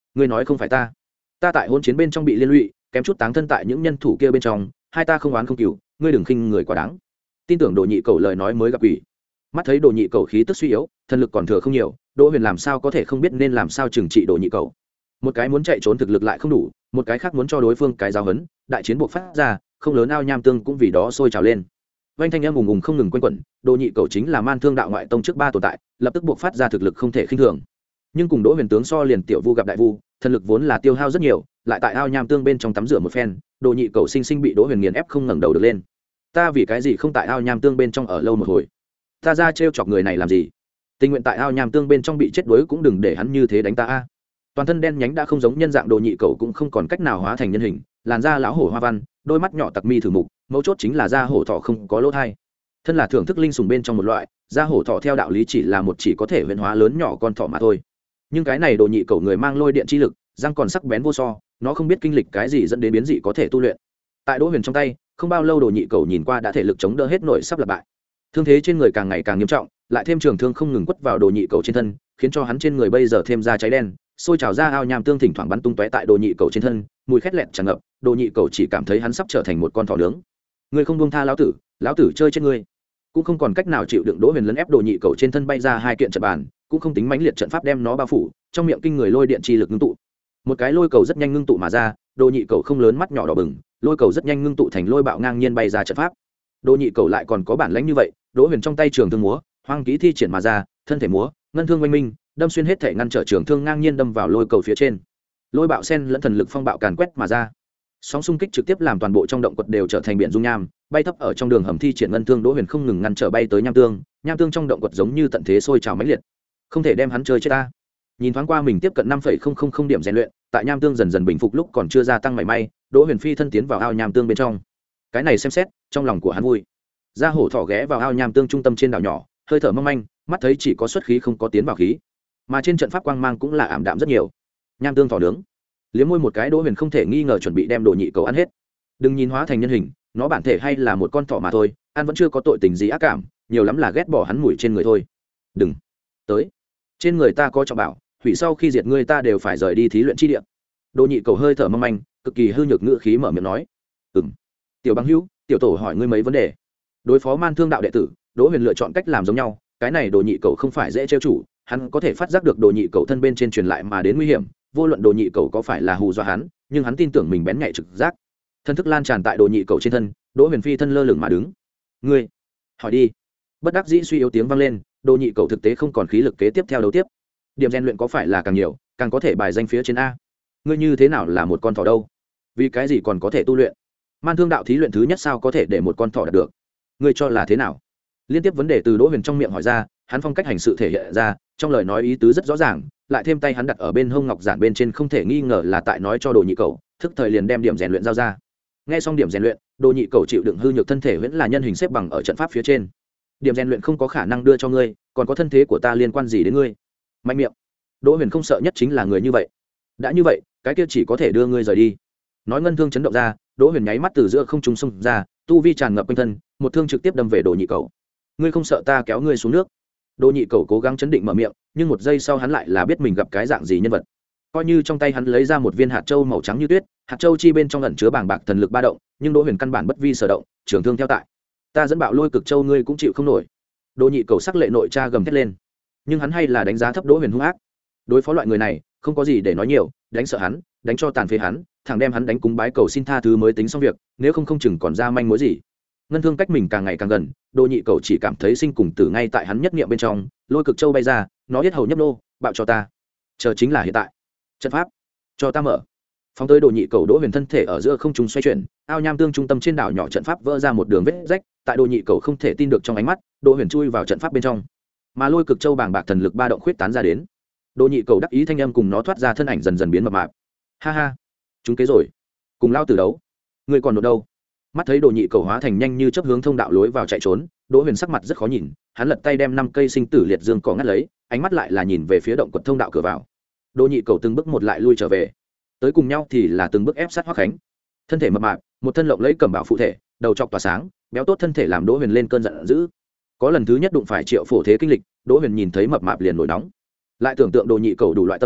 [SPEAKER 1] ngươi nói không phải ta ta tại hôn chiến bên trong bị liên lụy kém chút táng thân tại những nhân thủ kia bên trong hai ta không oán không cừu ngươi đừng khinh người quá đáng. Tin tưởng Đồ Nhị Cầu lời nói mới gặp quỷ. Mắt thấy Đồ Nhị Cầu khí tức suy yếu, thần lực còn thừa không nhiều, Đỗ Huyền làm sao có thể không biết nên làm sao trừng trị Đồ Nhị Cầu. Một cái muốn chạy trốn thực lực lại không đủ, một cái khác muốn cho đối phương cái giáo hấn, đại chiến buộc phát ra, không lớn ao nham tương cũng vì đó sôi trào lên. Vành thanh âm ùng ùng không ngừng quanh quẩn, Đồ Nhị Cầu chính là Man Thương đạo ngoại tông trước ba tồn tại, lập tức buộc phát ra thực lực không thể khinh thường. Nhưng cùng Đỗ Huyền tướng so liền tiểu vu gặp đại vu, thần lực vốn là tiêu hao rất nhiều, lại tại ao nham tương bên trong tắm rửa một phen, Đồ Nhị Cầu sinh sinh bị Đỗ Huyền nghiền ép không ngẩng đầu được lên. Ta vì cái gì không tại ao nham tương bên trong ở lâu một hồi? Ta ra trêu chọc người này làm gì? Tình nguyện tại ao nham tương bên trong bị chết đuối cũng đừng để hắn như thế đánh ta a. Toàn thân đen nhánh đã không giống nhân dạng Đồ Nhị Cầu cũng không còn cách nào hóa thành nhân hình, làn da lão hổ hoa văn, đôi mắt nhỏ tặc mi thử mục, mấu chốt chính là da hổ thọ không có lỗ thai. Thân là thưởng thức linh sùng bên trong một loại, da hổ thọ theo đạo lý chỉ là một chỉ có thể huyễn hóa lớn nhỏ con thọ mà thôi. Nhưng cái này Đồ Nhị Cầu người mang lôi điện chi lực, răng còn sắc bén vô so, nó không biết kinh lịch cái gì dẫn đến biến dị có thể tu luyện. Tại Đỗ Huyền trong tay, không bao lâu Đồ Nhị Cầu nhìn qua đã thể lực chống đỡ hết nổi sắp lặp bại. Thương thế trên người càng ngày càng nghiêm trọng, lại thêm trường thương không ngừng quất vào Đồ Nhị Cầu trên thân, khiến cho hắn trên người bây giờ thêm ra cháy đen, sôi trào ra ao nham tương thỉnh thoảng bắn tung tóe tại Đồ Nhị Cầu trên thân, mùi khét lẹt tràn ngập, Đồ Nhị Cầu chỉ cảm thấy hắn sắp trở thành một con thỏ nướng. Ngươi không buông tha lão tử, lão tử chơi chết ngươi. Cũng không còn cách nào chịu đựng Đỗ Huyền lấn ép Đồ Nhị Cầu trên thân bay ra hai kiện trận bàn, cũng không tính mãnh liệt trận pháp đem nó bao phủ, trong miệng kinh người lôi điện chi lực ngưng tụ. Một cái lôi cầu rất nhanh ngưng tụ mà ra, Đồ Nhị Cầu không lớn mắt nhỏ đỏ bừng, lôi cầu rất nhanh ngưng tụ thành lôi bạo ngang nhiên bay ra trận pháp. Đồ Nhị Cầu lại còn có bản lĩnh như vậy, Đỗ Huyền trong tay trường thương múa, hoang kỹ thi triển mà ra, thân thể múa, ngân thương oanh minh, đâm xuyên hết thể ngăn trở trường thương ngang nhiên đâm vào lôi cầu phía trên. Lôi bạo sen lẫn thần lực phong bạo càn quét mà ra. Sóng xung kích trực tiếp làm toàn bộ trong động quật đều trở thành biển dung nham, bay thấp ở trong đường hầm thi triển ngân thương Đỗ Huyền không ngừng ngăn trở bay tới nham tương, nham tương trong động quật giống như tận thế sôi trào mãnh liệt. Không thể đem hắn chơi chết ta. Nhìn thoáng qua mình tiếp cận năm phẩy không không không điểm rèn luyện, tại nham tương dần dần bình phục lúc còn chưa gia tăng mảy may, Đỗ Huyền phi thân tiến vào ao nham tương bên trong. Cái này xem xét, trong lòng của hắn vui. Ra hổ thỏ ghé vào ao nham tương trung tâm trên đảo nhỏ, hơi thở mong manh, mắt thấy chỉ có xuất khí không có tiến vào khí, mà trên trận pháp quang mang cũng là ảm đạm rất nhiều. Nham tương thỏ nướng, liếm môi một cái, Đỗ Huyền không thể nghi ngờ chuẩn bị đem Đồ Nhị Cầu ăn hết. Đừng nhìn hóa thành nhân hình, nó bản thể hay là một con thỏ mà thôi, ăn vẫn chưa có tội tình gì ác cảm, nhiều lắm là ghét bỏ hắn mùi trên người thôi. Đừng tới, trên người ta có trọng bảo, hủy sau khi diệt ngươi ta đều phải rời đi thí luyện chi địa. Đồ Nhị Cầu hơi thở mong manh, cực kỳ hư nhược ngữ khí mở miệng nói. Ừm, tiểu bằng hữu, tiểu tổ hỏi ngươi mấy vấn đề. Đối phó Man Thương đạo đệ tử, Đỗ Huyền lựa chọn cách làm giống nhau, cái này Đồ Nhị Cầu không phải dễ trêu chủ, hắn có thể phát giác được Đồ Nhị Cầu thân bên trên truyền lại mà đến nguy hiểm, vô luận Đồ Nhị Cầu có phải là hù dọa hắn, nhưng hắn tin tưởng mình bén nhạy trực giác. Thân thức lan tràn tại Đồ Nhị Cầu trên thân, Đỗ Huyền phi thân lơ lửng mà đứng. Ngươi, hỏi đi. Bất đắc dĩ suy yếu tiếng vang lên, Đồ Nhị Cầu thực tế không còn khí lực kế tiếp theo đấu tiếp. Điểm rèn luyện có phải là càng nhiều, càng có thể bài danh phía trên a. Ngươi như thế nào là một con thỏ đâu? Vì cái gì còn có thể tu luyện? Man Thương đạo thí luyện thứ nhất sao có thể để một con thỏ đạt được? Ngươi cho là thế nào? Liên tiếp vấn đề từ Đỗ Huyền trong miệng hỏi ra, hắn phong cách hành sự thể hiện ra, trong lời nói ý tứ rất rõ ràng, lại thêm tay hắn đặt ở bên hông ngọc giản bên trên không thể nghi ngờ là tại nói cho Đồ Nhị Cầu, thức thời liền đem điểm rèn luyện giao ra. Nghe xong điểm rèn luyện, Đồ Nhị Cầu chịu đựng hư nhược thân thể vẫn là nhân hình xếp bằng ở trận pháp phía trên. Điểm rèn luyện không có khả năng đưa cho ngươi, còn có thân thế của ta liên quan gì đến ngươi? Mạnh miệng. Đỗ Huyền không sợ nhất chính là người như vậy. Đã như vậy, cái kia chỉ có thể đưa ngươi rời đi. Nói ngân thương chấn động ra, Đỗ Huyền nháy mắt từ giữa không trung xông ra, tu vi tràn ngập quanh thân, một thương trực tiếp đâm về Đồ Nhị Cầu. Ngươi không sợ ta kéo ngươi xuống nước? Đồ Nhị Cầu cố gắng chấn định mở miệng, nhưng một giây sau hắn lại là biết mình gặp cái dạng gì nhân vật. Coi như trong tay hắn lấy ra một viên hạt châu màu trắng như tuyết, hạt châu chi bên trong ẩn chứa bàng bạc thần lực ba động, nhưng Đỗ Huyền căn bản bất vi sở động, trường thương theo tại. Ta dẫn bạo lôi cực châu ngươi cũng chịu không nổi. Đồ Nhị Cầu sắc lệ nội tra gầm thét lên, nhưng hắn hay là đánh giá thấp Đỗ Huyền hung ác. Đối phó loại người này, không có gì để nói nhiều, đánh sợ hắn, đánh cho tàn phế hắn, thẳng đem hắn đánh cúng bái cầu xin tha thứ mới tính xong việc, nếu không không chừng còn ra manh mối gì. Ngân thương cách mình càng ngày càng gần, Đồ Nhị Cầu chỉ cảm thấy sinh cùng tử ngay tại hắn nhất niệm bên trong, lôi cực châu bay ra, nó yết hầu nhấp nô, bạo cho ta. Chờ chính là hiện tại. Trận pháp, cho ta mở. Phóng tới Đồ Nhị Cầu, Đỗ Huyền thân thể ở giữa không trung xoay chuyển, ao nham tương trung tâm trên đảo nhỏ trận pháp vỡ ra một đường vết rách, tại Đồ Nhị Cầu không thể tin được trong ánh mắt, Đỗ Huyền chui vào trận pháp bên trong. Mà lôi cực châu bàng bạc thần lực ba động khuyết tán ra đến. Đồ Nhị Cầu đắc ý thanh âm cùng nó thoát ra thân ảnh dần dần biến mập mạp. Ha ha, chúng kế rồi. Cùng lao tử đấu. Ngươi còn nộp đâu? Mắt thấy Đồ Nhị Cầu hóa thành nhanh như chớp hướng thông đạo lối vào chạy trốn, Đỗ Huyền sắc mặt rất khó nhìn, hắn lật tay đem năm cây sinh tử liệt dương cỏ ngắt lấy, ánh mắt lại là nhìn về phía động quật thông đạo cửa vào. Đồ Nhị Cầu từng bước một lại lui trở về, tới cùng nhau thì là từng bước ép sát Hoắc Khánh. Thân thể mập mạp, một thân lộng lẫy cẩm bào phụ thể, đầu trọc tỏa sáng, béo tốt thân thể làm Đỗ Huyền lên cơn giận dữ. Có lần thứ nhất đụng phải Triệu Phổ Thế kinh lịch, Đỗ Huyền nhìn thấy mập mạp liền nổi nóng. Lại tưởng tượng Đồ Nhị Cầu đủ loại tâm cơ,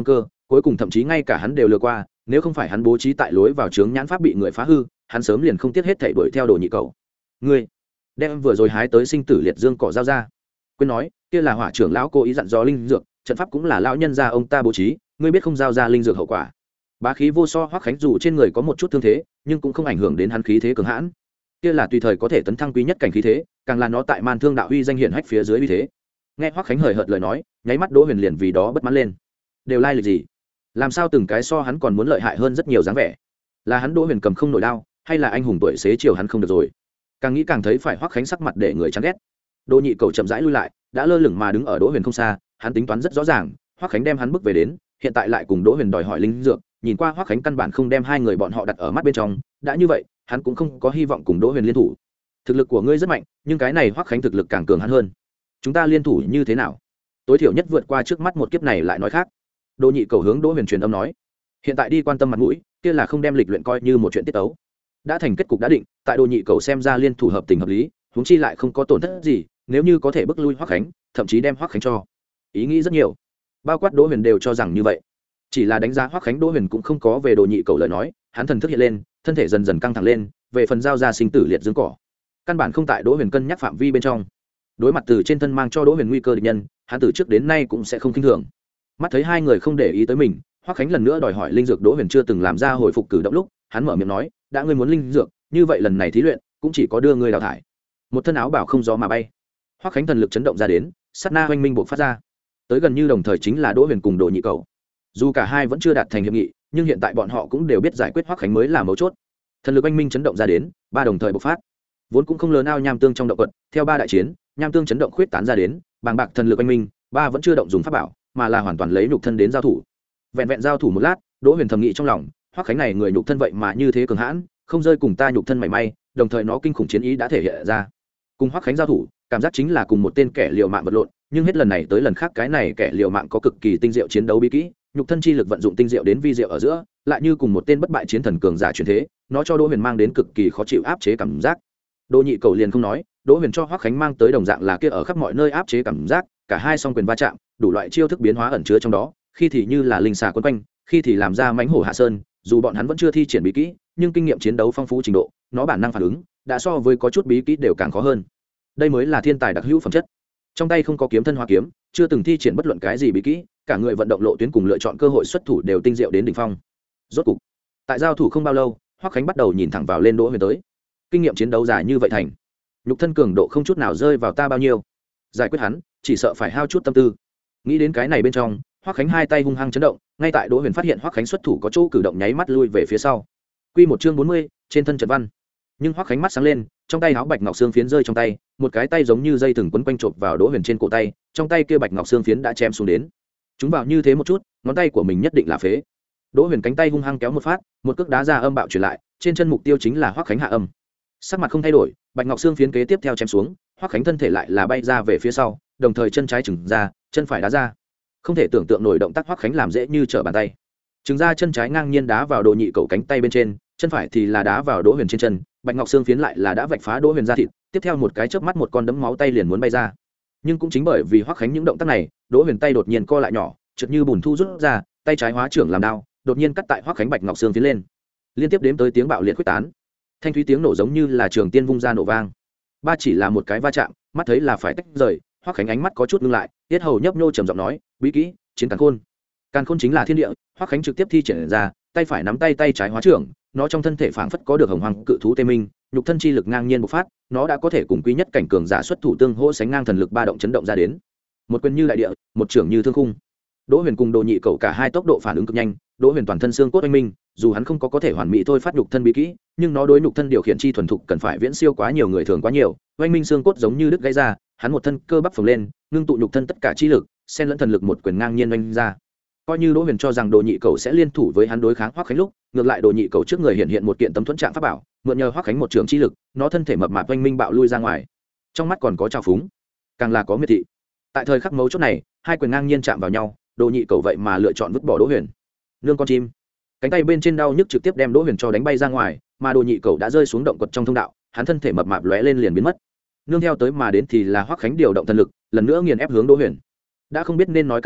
[SPEAKER 1] cuối cùng thậm chí ngay cả hắn đều lừa qua, nếu không phải hắn bố trí tại lối vào trướng nhãn pháp bị người phá hư, hắn sớm liền không tiếc hết thảy đuổi theo đồ nhị cầu. Ngươi đem vừa rồi hái tới sinh tử liệt dương cỏ giao ra. Quên nói, kia là hỏa trưởng lão cố ý dặn dò linh dược, trận pháp cũng là lão nhân gia ông ta bố trí, ngươi biết không giao ra linh dược hậu quả. Bá khí vô so Hoắc Khánh dù trên người có một chút thương thế, nhưng cũng không ảnh hưởng đến hắn khí thế cường hãn. Kia là tùy thời có thể tấn thăng quý nhất cảnh khí thế, càng là nó tại Man Thương đạo uy danh hiển hách phía dưới uy thế. Nghe Hoắc Khánh hời hợt lời nói, nháy mắt Đỗ Huyền liền vì đó bất mãn lên. Đều lai lịch gì? Làm sao từng cái so hắn còn muốn lợi hại hơn rất nhiều dáng vẻ? Là hắn Đỗ Huyền cầm không nổi đao, hay là anh hùng tuổi xế chiều hắn không được rồi? Càng nghĩ càng thấy phải Hoắc Khánh sắc mặt để người chán ghét. Đỗ Nhị Cầu chậm rãi lui lại, đã lơ lửng mà đứng ở Đỗ Huyền không xa, hắn tính toán rất rõ ràng, Hoắc Khánh đem hắn bước về đến, hiện tại lại cùng Đỗ Huyền đòi hỏi linh dược, nhìn qua Hoắc Khánh căn bản không đem hai người bọn họ đặt ở mắt bên trong, đã như vậy, hắn cũng không có hy vọng cùng Đỗ Huyền liên thủ. Thực lực của ngươi rất mạnh, nhưng cái này Hoắc Khánh thực lực càng cường hắn hơn. Chúng ta liên thủ như thế nào? Tối thiểu nhất vượt qua trước mắt một kiếp này lại nói khác. Đỗ Nhị Cầu hướng Đỗ Huyền truyền âm nói, hiện tại đi quan tâm mặt mũi, kia là không đem lịch luyện coi như một chuyện tiết tấu. Đã thành kết cục đã định, tại Đỗ Nhị Cầu xem ra liên thủ hợp tình hợp lý, huống chi lại không có tổn thất gì, nếu như có thể bức lui Hoắc Khánh, thậm chí đem Hoắc Khánh cho. Ý nghĩ rất nhiều, bao quát Đỗ Huyền đều cho rằng như vậy. Chỉ là đánh giá Hoắc Khánh, Đỗ Huyền cũng không có về Đỗ Nhị Cầu lời nói, hắn thần thức hiện lên, thân thể dần dần căng thẳng lên, về phần giao ra sinh tử liệt dương cỏ, căn bản không tại Đỗ Huyền cân nhắc phạm vi bên trong. Đối mặt từ trên thân mang cho Đỗ Huyền nguy cơ địch nhân, hắn từ trước đến nay cũng sẽ không khinh thường. Mắt thấy hai người không để ý tới mình, Hoắc Khánh lần nữa đòi hỏi linh dược, Đỗ Huyền chưa từng làm ra hồi phục cử động lúc, hắn mở miệng nói, đã ngươi muốn linh dược, như vậy lần này thí luyện cũng chỉ có đưa ngươi đào thải. Một thân áo bảo không gió mà bay, Hoắc Khánh thần lực chấn động ra đến, sát na oanh minh bộc phát ra, tới gần như đồng thời chính là Đỗ Huyền cùng Đỗ Nhị Cầu. Dù cả hai vẫn chưa đạt thành hiệp nghị, nhưng hiện tại bọn họ cũng đều biết giải quyết Hoắc Khánh mới là mấu chốt. Thần lực oanh minh chấn động ra đến, ba đồng thời bộc phát, vốn cũng không lớn ao nham tương trong động quật, theo ba đại chiến, nham tương chấn động khuyết tán ra đến, bàng bạc thần lực oanh minh, ba vẫn chưa động dùng pháp bảo, mà là hoàn toàn lấy nhục thân đến giao thủ. Vẹn vẹn giao thủ một lát, Đỗ Huyền thầm nghĩ trong lòng, Hoắc Khánh này người nhục thân vậy mà như thế cường hãn, không rơi cùng ta nhục thân mảy may, đồng thời nó kinh khủng chiến ý đã thể hiện ra. Cùng Hoắc Khánh giao thủ, cảm giác chính là cùng một tên kẻ liều mạng vật lộn, nhưng hết lần này tới lần khác cái này kẻ liều mạng có cực kỳ tinh diệu chiến đấu bí kỹ, nhục thân chi lực vận dụng tinh diệu đến vi diệu ở giữa, lại như cùng một tên bất bại chiến thần cường giả truyền thế, nó cho Đỗ Huyền mang đến cực kỳ khó chịu áp chế cảm giác. Đỗ Nhị Cầu liền không nói, Đỗ Huyền cho Hoắc Khánh mang tới đồng dạng là kia ở khắp mọi nơi áp chế cảm giác, cả hai song quyền va chạm, đủ loại chiêu thức biến hóa ẩn chứa trong đó, khi thì như là linh xà quấn quanh, khi thì làm ra mãnh hổ hạ sơn, dù bọn hắn vẫn chưa thi triển bí kỹ, nhưng kinh nghiệm chiến đấu phong phú trình độ, nó bản năng phản ứng, đã so với có chút bí kỹ đều càng khó hơn. Đây mới là thiên tài đặc hữu phẩm chất. Trong tay không có kiếm thân hóa kiếm, chưa từng thi triển bất luận cái gì bí kỹ, cả người vận động lộ tuyến cùng lựa chọn cơ hội xuất thủ đều tinh diệu đến đỉnh phong. Rốt cục, tại giao thủ không bao lâu, Hoắc Khánh bắt đầu nhìn thẳng vào lên Đỗ Huyền tới. Kinh nghiệm chiến đấu dài như vậy thành, nhục thân cường độ không chút nào rơi vào ta bao nhiêu. Giải quyết hắn, chỉ sợ phải hao chút tâm tư. Nghĩ đến cái này bên trong, Hoắc Khánh hai tay hung hăng chấn động, ngay tại Đỗ Huyền phát hiện Hoắc Khánh xuất thủ có chỗ cử động nháy mắt lui về phía sau. Quy một chương bốn mươi, trên thân trận văn. Nhưng Hoắc Khánh mắt sáng lên, trong tay áo bạch ngọc xương phiến rơi trong tay, một cái tay giống như dây thừng quấn quanh chộp vào Đỗ Huyền trên cổ tay, trong tay kia bạch ngọc xương phiến đã chém xuống đến. Chúng vào như thế một chút, ngón tay của mình nhất định là phế. Đỗ Huyền cánh tay hung hăng kéo một phát, một cước đá ra âm bạo truyền lại, trên chân mục tiêu chính là Hoắc Khánh hạ âm. Sắc mặt không thay đổi, bạch ngọc xương phiến kế tiếp theo chém xuống, Hoắc Khánh thân thể lại là bay ra về phía sau, đồng thời chân trái chừng ra, chân phải đá ra. Không thể tưởng tượng nổi động tác Hoắc Khánh làm dễ như trở bàn tay. Chừng ra chân trái ngang nhiên đá vào Đỗ Nhị Cầu cánh tay bên trên, chân phải thì là đá vào Đỗ Huyền trên chân, bạch ngọc xương phiến lại là đã vạch phá Đỗ Huyền da thịt, tiếp theo một cái chớp mắt một con đấm máu tay liền muốn bay ra. Nhưng cũng chính bởi vì Hoắc Khánh những động tác này, Đỗ Huyền tay đột nhiên co lại nhỏ, chợt như bùn thu rút ra, tay trái hóa trưởng làm đao, đột nhiên cắt tại Hoắc Khánh bạch ngọc xương phiến lên. Liên tiếp đếm tới tiếng bạo liệt khuếch tán, thanh thúy tiếng nổ giống như là trường tiên vung ra nổ vang. Ba chỉ là một cái va chạm, mắt thấy là phải tách rời, Hoắc Khánh ánh mắt có chút ngưng lại, tiết hầu nhấp nhô trầm giọng nói, bí kỹ chiến càn khôn. Càn khôn chính là thiên địa, Hoắc Khánh trực tiếp thi triển ra, tay phải nắm tay tay trái hóa trưởng, nó trong thân thể phảng phất có được hồng hoàng cự thú tê minh, nhục thân chi lực ngang nhiên bộc phát, nó đã có thể cùng quý nhất cảnh cường giả xuất thủ tương hỗ sánh ngang thần lực ba động chấn động ra đến. Một quyền như đại địa, một trưởng như thương khung. Đỗ Huyền cùng Đỗ Nhị Cầu cả hai tốc độ phản ứng cực nhanh, Đỗ Huyền toàn thân xương cốt oanh minh, dù hắn không có có thể hoàn mỹ thôi phát nhục thân bí kỹ, nhưng nó đối nhục thân điều khiển chi thuần thục cần phải viễn siêu quá nhiều người thường quá nhiều, oanh minh xương cốt giống như đứt gãy ra, hắn một thân cơ bắp phồng lên, ngưng tụ nhục thân tất cả chi lực, xen lẫn thần lực một quyền ngang nhiên oanh ra. Coi như Đỗ Huyền cho rằng Đỗ Nhị Cầu sẽ liên thủ với hắn đối kháng Hoắc Khánh lúc, ngược lại Đỗ Nhị Cầu trước người hiện hiện một kiện tấm thuẫn trạng pháp bảo, mượn nhờ Hoắc Khánh một trường chi lực, nó thân thể mập mạp oanh minh bạo lui ra ngoài. Trong mắt còn có trào phúng, càng là có miệt thị. Tại thời khắc mấu chốt này, hai quyền ngang nhiên chạm vào nhau, Đỗ Nhị Cầu vậy mà lựa chọn vứt bỏ Đỗ Huyền. Nương con chim, cánh tay bên trên đau nhức trực tiếp đem Đỗ Huyền cho đánh bay ra ngoài, mà Đỗ Nhị Cầu đã rơi xuống động quật trong thông đạo, hắn thân thể mập mạp lóe lên liền biến mất. Nương theo tới mà đến thì là Hoắc Khánh điều động thần lực, lần nữa nghiền ép hướng Đỗ Huyền. Đã không biết nên nói cái gì,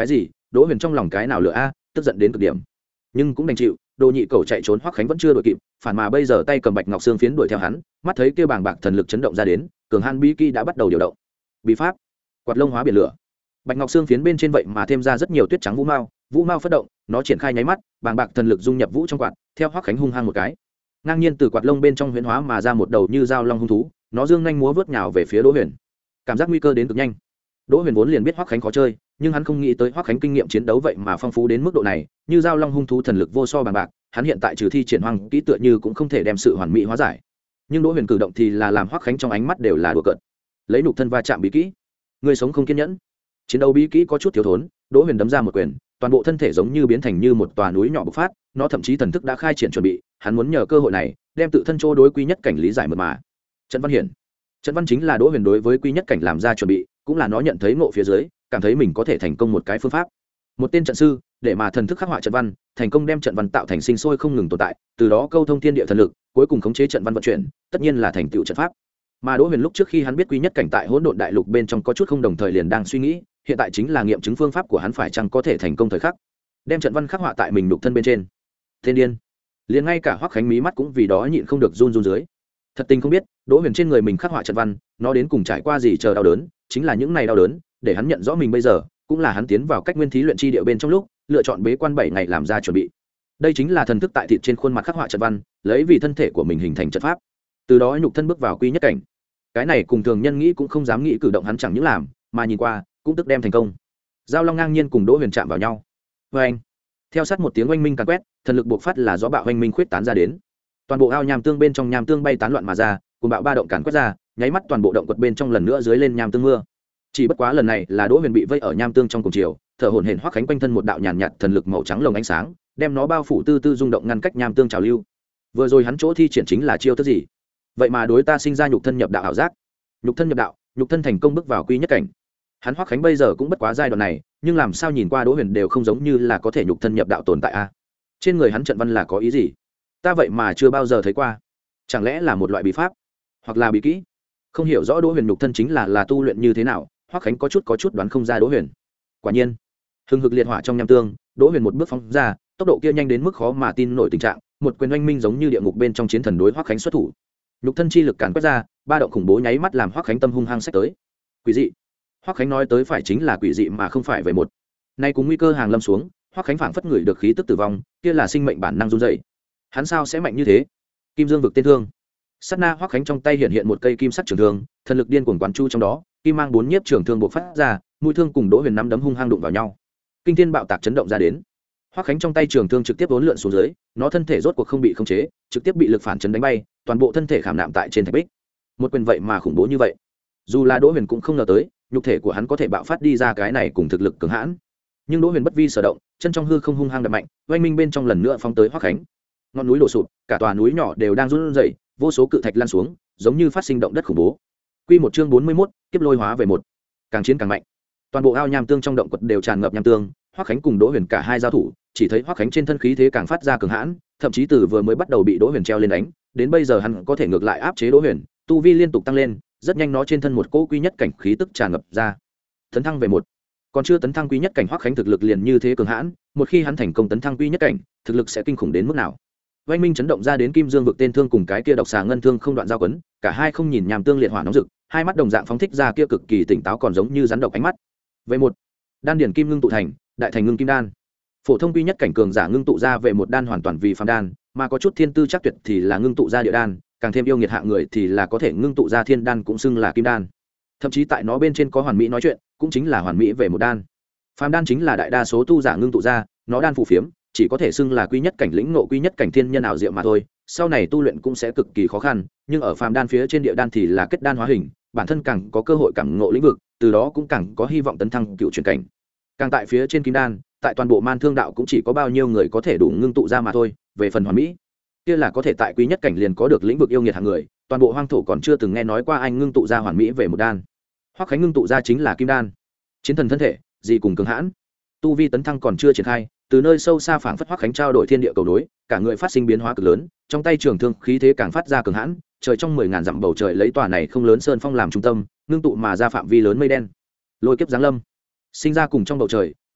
[SPEAKER 1] Đỗ Huyền trong lòng cái nào lửa a, tức giận đến cực điểm, nhưng cũng đành chịu. Đồ nhị cầu chạy trốn Hoắc Khánh vẫn chưa đuổi kịp, phản mà bây giờ tay cầm bạch ngọc xương phiến đuổi theo hắn, mắt thấy kia bàng bạc thần lực chấn động ra đến, cường han bí kỹ đã bắt đầu điều động. Bí pháp quạt lông hóa biển lửa. Bạch ngọc xương phiến bên trên vậy mà thêm ra rất nhiều tuyết trắng vũ mao, vũ mao phất động, nó triển khai nháy mắt, bàng bạc thần lực dung nhập vũ trong quạt, theo Hoắc Khánh hung hăng một cái. Ngang nhiên từ quạt lông bên trong huyễn hóa mà ra một đầu như dao long hung thú, nó dương nhanh múa vớt nhào về phía Đỗ Huyền. Cảm giác nguy cơ đến cực nhanh. Đỗ Huyền vốn liền biết Hoắc Khánh khó chơi, nhưng hắn không nghĩ tới Hoắc Khánh kinh nghiệm chiến đấu vậy mà phong phú đến mức độ này, như dao long hung thú thần lực vô so bằng bạc, hắn hiện tại trừ thi triển hoang kỹ tựa như cũng không thể đem sự hoàn mỹ hóa giải. Nhưng Đỗ Huyền cử động thì là làm Hoắc Khánh trong ánh mắt đều là đùa cợt. Lấy nục thân va chạm bí kỹ, người sống không kiên nhẫn. Chiến đấu bí kỹ có chút thiếu thốn, Đỗ Huyền đấm ra một quyền, toàn bộ thân thể giống như biến thành như một tòa núi nhỏ bộc phát, nó thậm chí thần thức đã khai triển chuẩn bị, hắn muốn nhờ cơ hội này, đem tự thân chỗ đối quy nhất cảnh lý giải mật mà. Trận Văn Hiển, Trận Văn chính là Đỗ Huyền đối với quy nhất cảnh làm ra chuẩn bị, cũng là nó nhận thấy ngộ phía dưới, cảm thấy mình có thể thành công một cái phương pháp. Một tên trận sư, để mà thần thức khắc họa trận văn, thành công đem trận văn tạo thành sinh sôi không ngừng tồn tại, từ đó câu thông thiên địa thần lực, cuối cùng khống chế trận văn vận chuyển, tất nhiên là thành tựu trận pháp. Mà Đỗ Huyền lúc trước khi hắn biết quy nhất cảnh tại hỗn độn đại lục bên trong có chút không đồng thời liền đang suy nghĩ, hiện tại chính là nghiệm chứng phương pháp của hắn phải chăng có thể thành công thời khắc, đem trận văn khắc họa tại mình nhục thân bên trên. Thiên điên, liền ngay cả Hoắc Khánh mí mắt cũng vì đó nhịn không được run run dưới. Thật tình không biết, Đỗ Huyền trên người mình khắc họa trận văn, nó đến cùng trải qua gì chờ đau đớn, chính là những này đau đớn, để hắn nhận rõ mình bây giờ, cũng là hắn tiến vào cách nguyên thí luyện chi địa bên trong lúc, lựa chọn bế quan bảy ngày làm ra chuẩn bị. Đây chính là thần thức tại thịt trên khuôn mặt khắc họa trận văn, lấy vì thân thể của mình hình thành trận pháp. Từ đó nhục thân bước vào quy nhất cảnh. Cái này cùng thường nhân nghĩ cũng không dám nghĩ cử động hắn chẳng những làm, mà nhìn qua, cũng tức đem thành công. Giao long ngang nhiên cùng Đỗ Huyền chạm vào nhau. Oeng! Theo sát một tiếng oanh minh càn quét, thần lực bộc phát là gió bạo oanh minh khuyết tán ra đến. Toàn bộ ao nham tương bên trong nham tương bay tán loạn mà ra, cùng bạo ba động càn quét ra, nháy mắt toàn bộ động quật bên trong lần nữa dưới lên nham tương mưa. Chỉ bất quá lần này là Đỗ Huyền bị vây ở nham tương trong cùng chiều, thở hổn hển Hoắc Khánh quanh thân một đạo nhàn nhạt thần lực màu trắng lồng ánh sáng, đem nó bao phủ tư tư rung động ngăn cách nham tương trào lưu. Vừa rồi hắn chỗ thi triển chính là chiêu thức gì? Vậy mà đối ta sinh ra nhục thân nhập đạo ảo giác. Nhục thân nhập đạo, nhục thân thành công bước vào quy nhất cảnh. Hắn Hoắc Khánh bây giờ cũng bất quá giai đoạn này, nhưng làm sao nhìn qua Đỗ Huyền đều không giống như là có thể nhục thân nhập đạo tồn tại a. Trên người hắn trận văn là có ý gì? Ta vậy mà chưa bao giờ thấy qua. Chẳng lẽ là một loại bí pháp, hoặc là bí kỹ? Không hiểu rõ Đỗ Huyền nhục thân chính là là tu luyện như thế nào, Hoắc Khánh có chút có chút đoán không ra Đỗ Huyền. Quả nhiên, hừng hực liệt hỏa trong nham tương, Đỗ Huyền một bước phóng ra, tốc độ kia nhanh đến mức khó mà tin nổi tình trạng, một quyền oanh minh giống như địa ngục bên trong chiến thần đối Hoắc Khánh xuất thủ. Nhục thân chi lực càn quét ra, ba động khủng bố nháy mắt làm Hoắc Khánh tâm hung hăng xách tới. Quỷ dị. Hoắc Khánh nói tới phải chính là quỷ dị mà không phải về một. Nay cùng nguy cơ hàng lâm xuống, Hoắc Khánh phảng phất người được khí tức tử vong, kia là sinh mệnh bản năng run rẩy. Hắn sao sẽ mạnh như thế? Kim Dương vực tên thương. Sát na Hoắc Khánh trong tay hiện hiện một cây kim sắc trường thương, thần lực điên cuồng quán chu trong đó, kim mang bốn nhiếp trường thương bộc phát ra, mũi thương cùng Đỗ Huyền nắm đấm hung hăng đụng vào nhau. Kinh thiên bạo tạc chấn động ra đến. Hoắc Khánh trong tay trường thương trực tiếp uốn lượn xuống dưới, nó thân thể rốt cuộc không bị khống chế, trực tiếp bị lực phản chấn đánh bay, toàn bộ thân thể khảm nạm tại trên thạch bích. Một quyền vậy mà khủng bố như vậy. Dù là Đỗ Huyền cũng không ngờ tới, nhục thể của hắn có thể bạo phát đi ra cái này cùng thực lực cường hãn. Nhưng Đỗ Huyền bất vi sở động, chân trong hư không hung hăng đập mạnh, oanh minh bên trong lần nữa phóng tới Hoắc Khánh. Ngọn núi đổ sụp, cả tòa núi nhỏ đều đang run rẩy, vô số cự thạch lan xuống, giống như phát sinh động đất khủng bố. Quy một chương bốn mươi mốt, kiếp lôi hóa về một. Càng chiến càng mạnh. Toàn bộ ao nham tương trong động quật đều tràn ngập nham tương, Hoắc Khánh cùng Đỗ Huyền cả hai giao thủ, chỉ thấy Hoắc Khánh trên thân khí thế càng phát ra cường hãn, thậm chí từ vừa mới bắt đầu bị Đỗ Huyền treo lên đánh, đến bây giờ hắn có thể ngược lại áp chế Đỗ Huyền, tu vi liên tục tăng lên, rất nhanh nó trên thân một cỗ quy nhất cảnh khí tức tràn ngập ra. Tấn thăng về một. Còn chưa tấn thăng quy nhất cảnh Hoắc Khánh thực lực liền như thế cường hãn, một khi hắn thành công tấn thăng quy nhất cảnh, thực lực sẽ kinh khủng đến mức nào? Oanh minh chấn động ra đến Kim Dương vực tên thương cùng cái kia độc xà ngân thương không đoạn giao quấn, cả hai không nhìn nhàm tương liệt hỏa nóng rực, hai mắt đồng dạng phóng thích ra kia cực kỳ tỉnh táo còn giống như rắn độc ánh mắt. Về một, đan điển kim ngưng tụ thành, đại thành ngưng kim đan. Phổ thông quy nhất cảnh cường giả ngưng tụ ra về một đan hoàn toàn vì phàm đan, mà có chút thiên tư chắc tuyệt thì là ngưng tụ ra địa đan, càng thêm yêu nghiệt hạng người thì là có thể ngưng tụ ra thiên đan cũng xưng là kim đan. Thậm chí tại nó bên trên có hoàn mỹ nói chuyện, cũng chính là hoàn mỹ về một đan. Phàm đan chính là đại đa số tu giả ngưng tụ ra, nó đan phù phiếm, chỉ có thể xưng là quy nhất cảnh lĩnh ngộ quy nhất cảnh thiên nhân ảo diệu mà thôi, sau này tu luyện cũng sẽ cực kỳ khó khăn, nhưng ở phàm đan phía trên địa đan thì là kết đan hóa hình, bản thân càng có cơ hội cảm ngộ lĩnh vực, từ đó cũng càng có hy vọng tấn thăng cựu truyền cảnh. Càng tại phía trên kim đan, tại toàn bộ man thương đạo cũng chỉ có bao nhiêu người có thể đủ ngưng tụ ra mà thôi, về phần hoàn mỹ, kia là có thể tại quy nhất cảnh liền có được lĩnh vực yêu nghiệt hạng người, toàn bộ hoang thổ còn chưa từng nghe nói qua anh ngưng tụ ra hoàn mỹ về một đan. Hoắc Khánh ngưng tụ ra chính là kim đan. Chiến thần thân thể, gì cùng cường hãn. Tu vi tấn thăng còn chưa triển khai, từ nơi sâu xa phảng phất Hoắc Khánh trao đổi thiên địa cầu nối, cả người phát sinh biến hóa cực lớn, trong tay trường thương khí thế càng phát ra cường hãn, trời trong mười ngàn dặm bầu trời lấy tòa này không lớn sơn phong làm trung tâm, ngưng tụ mà ra phạm vi lớn mây đen. Lôi kiếp giáng lâm, sinh ra cùng trong bầu trời,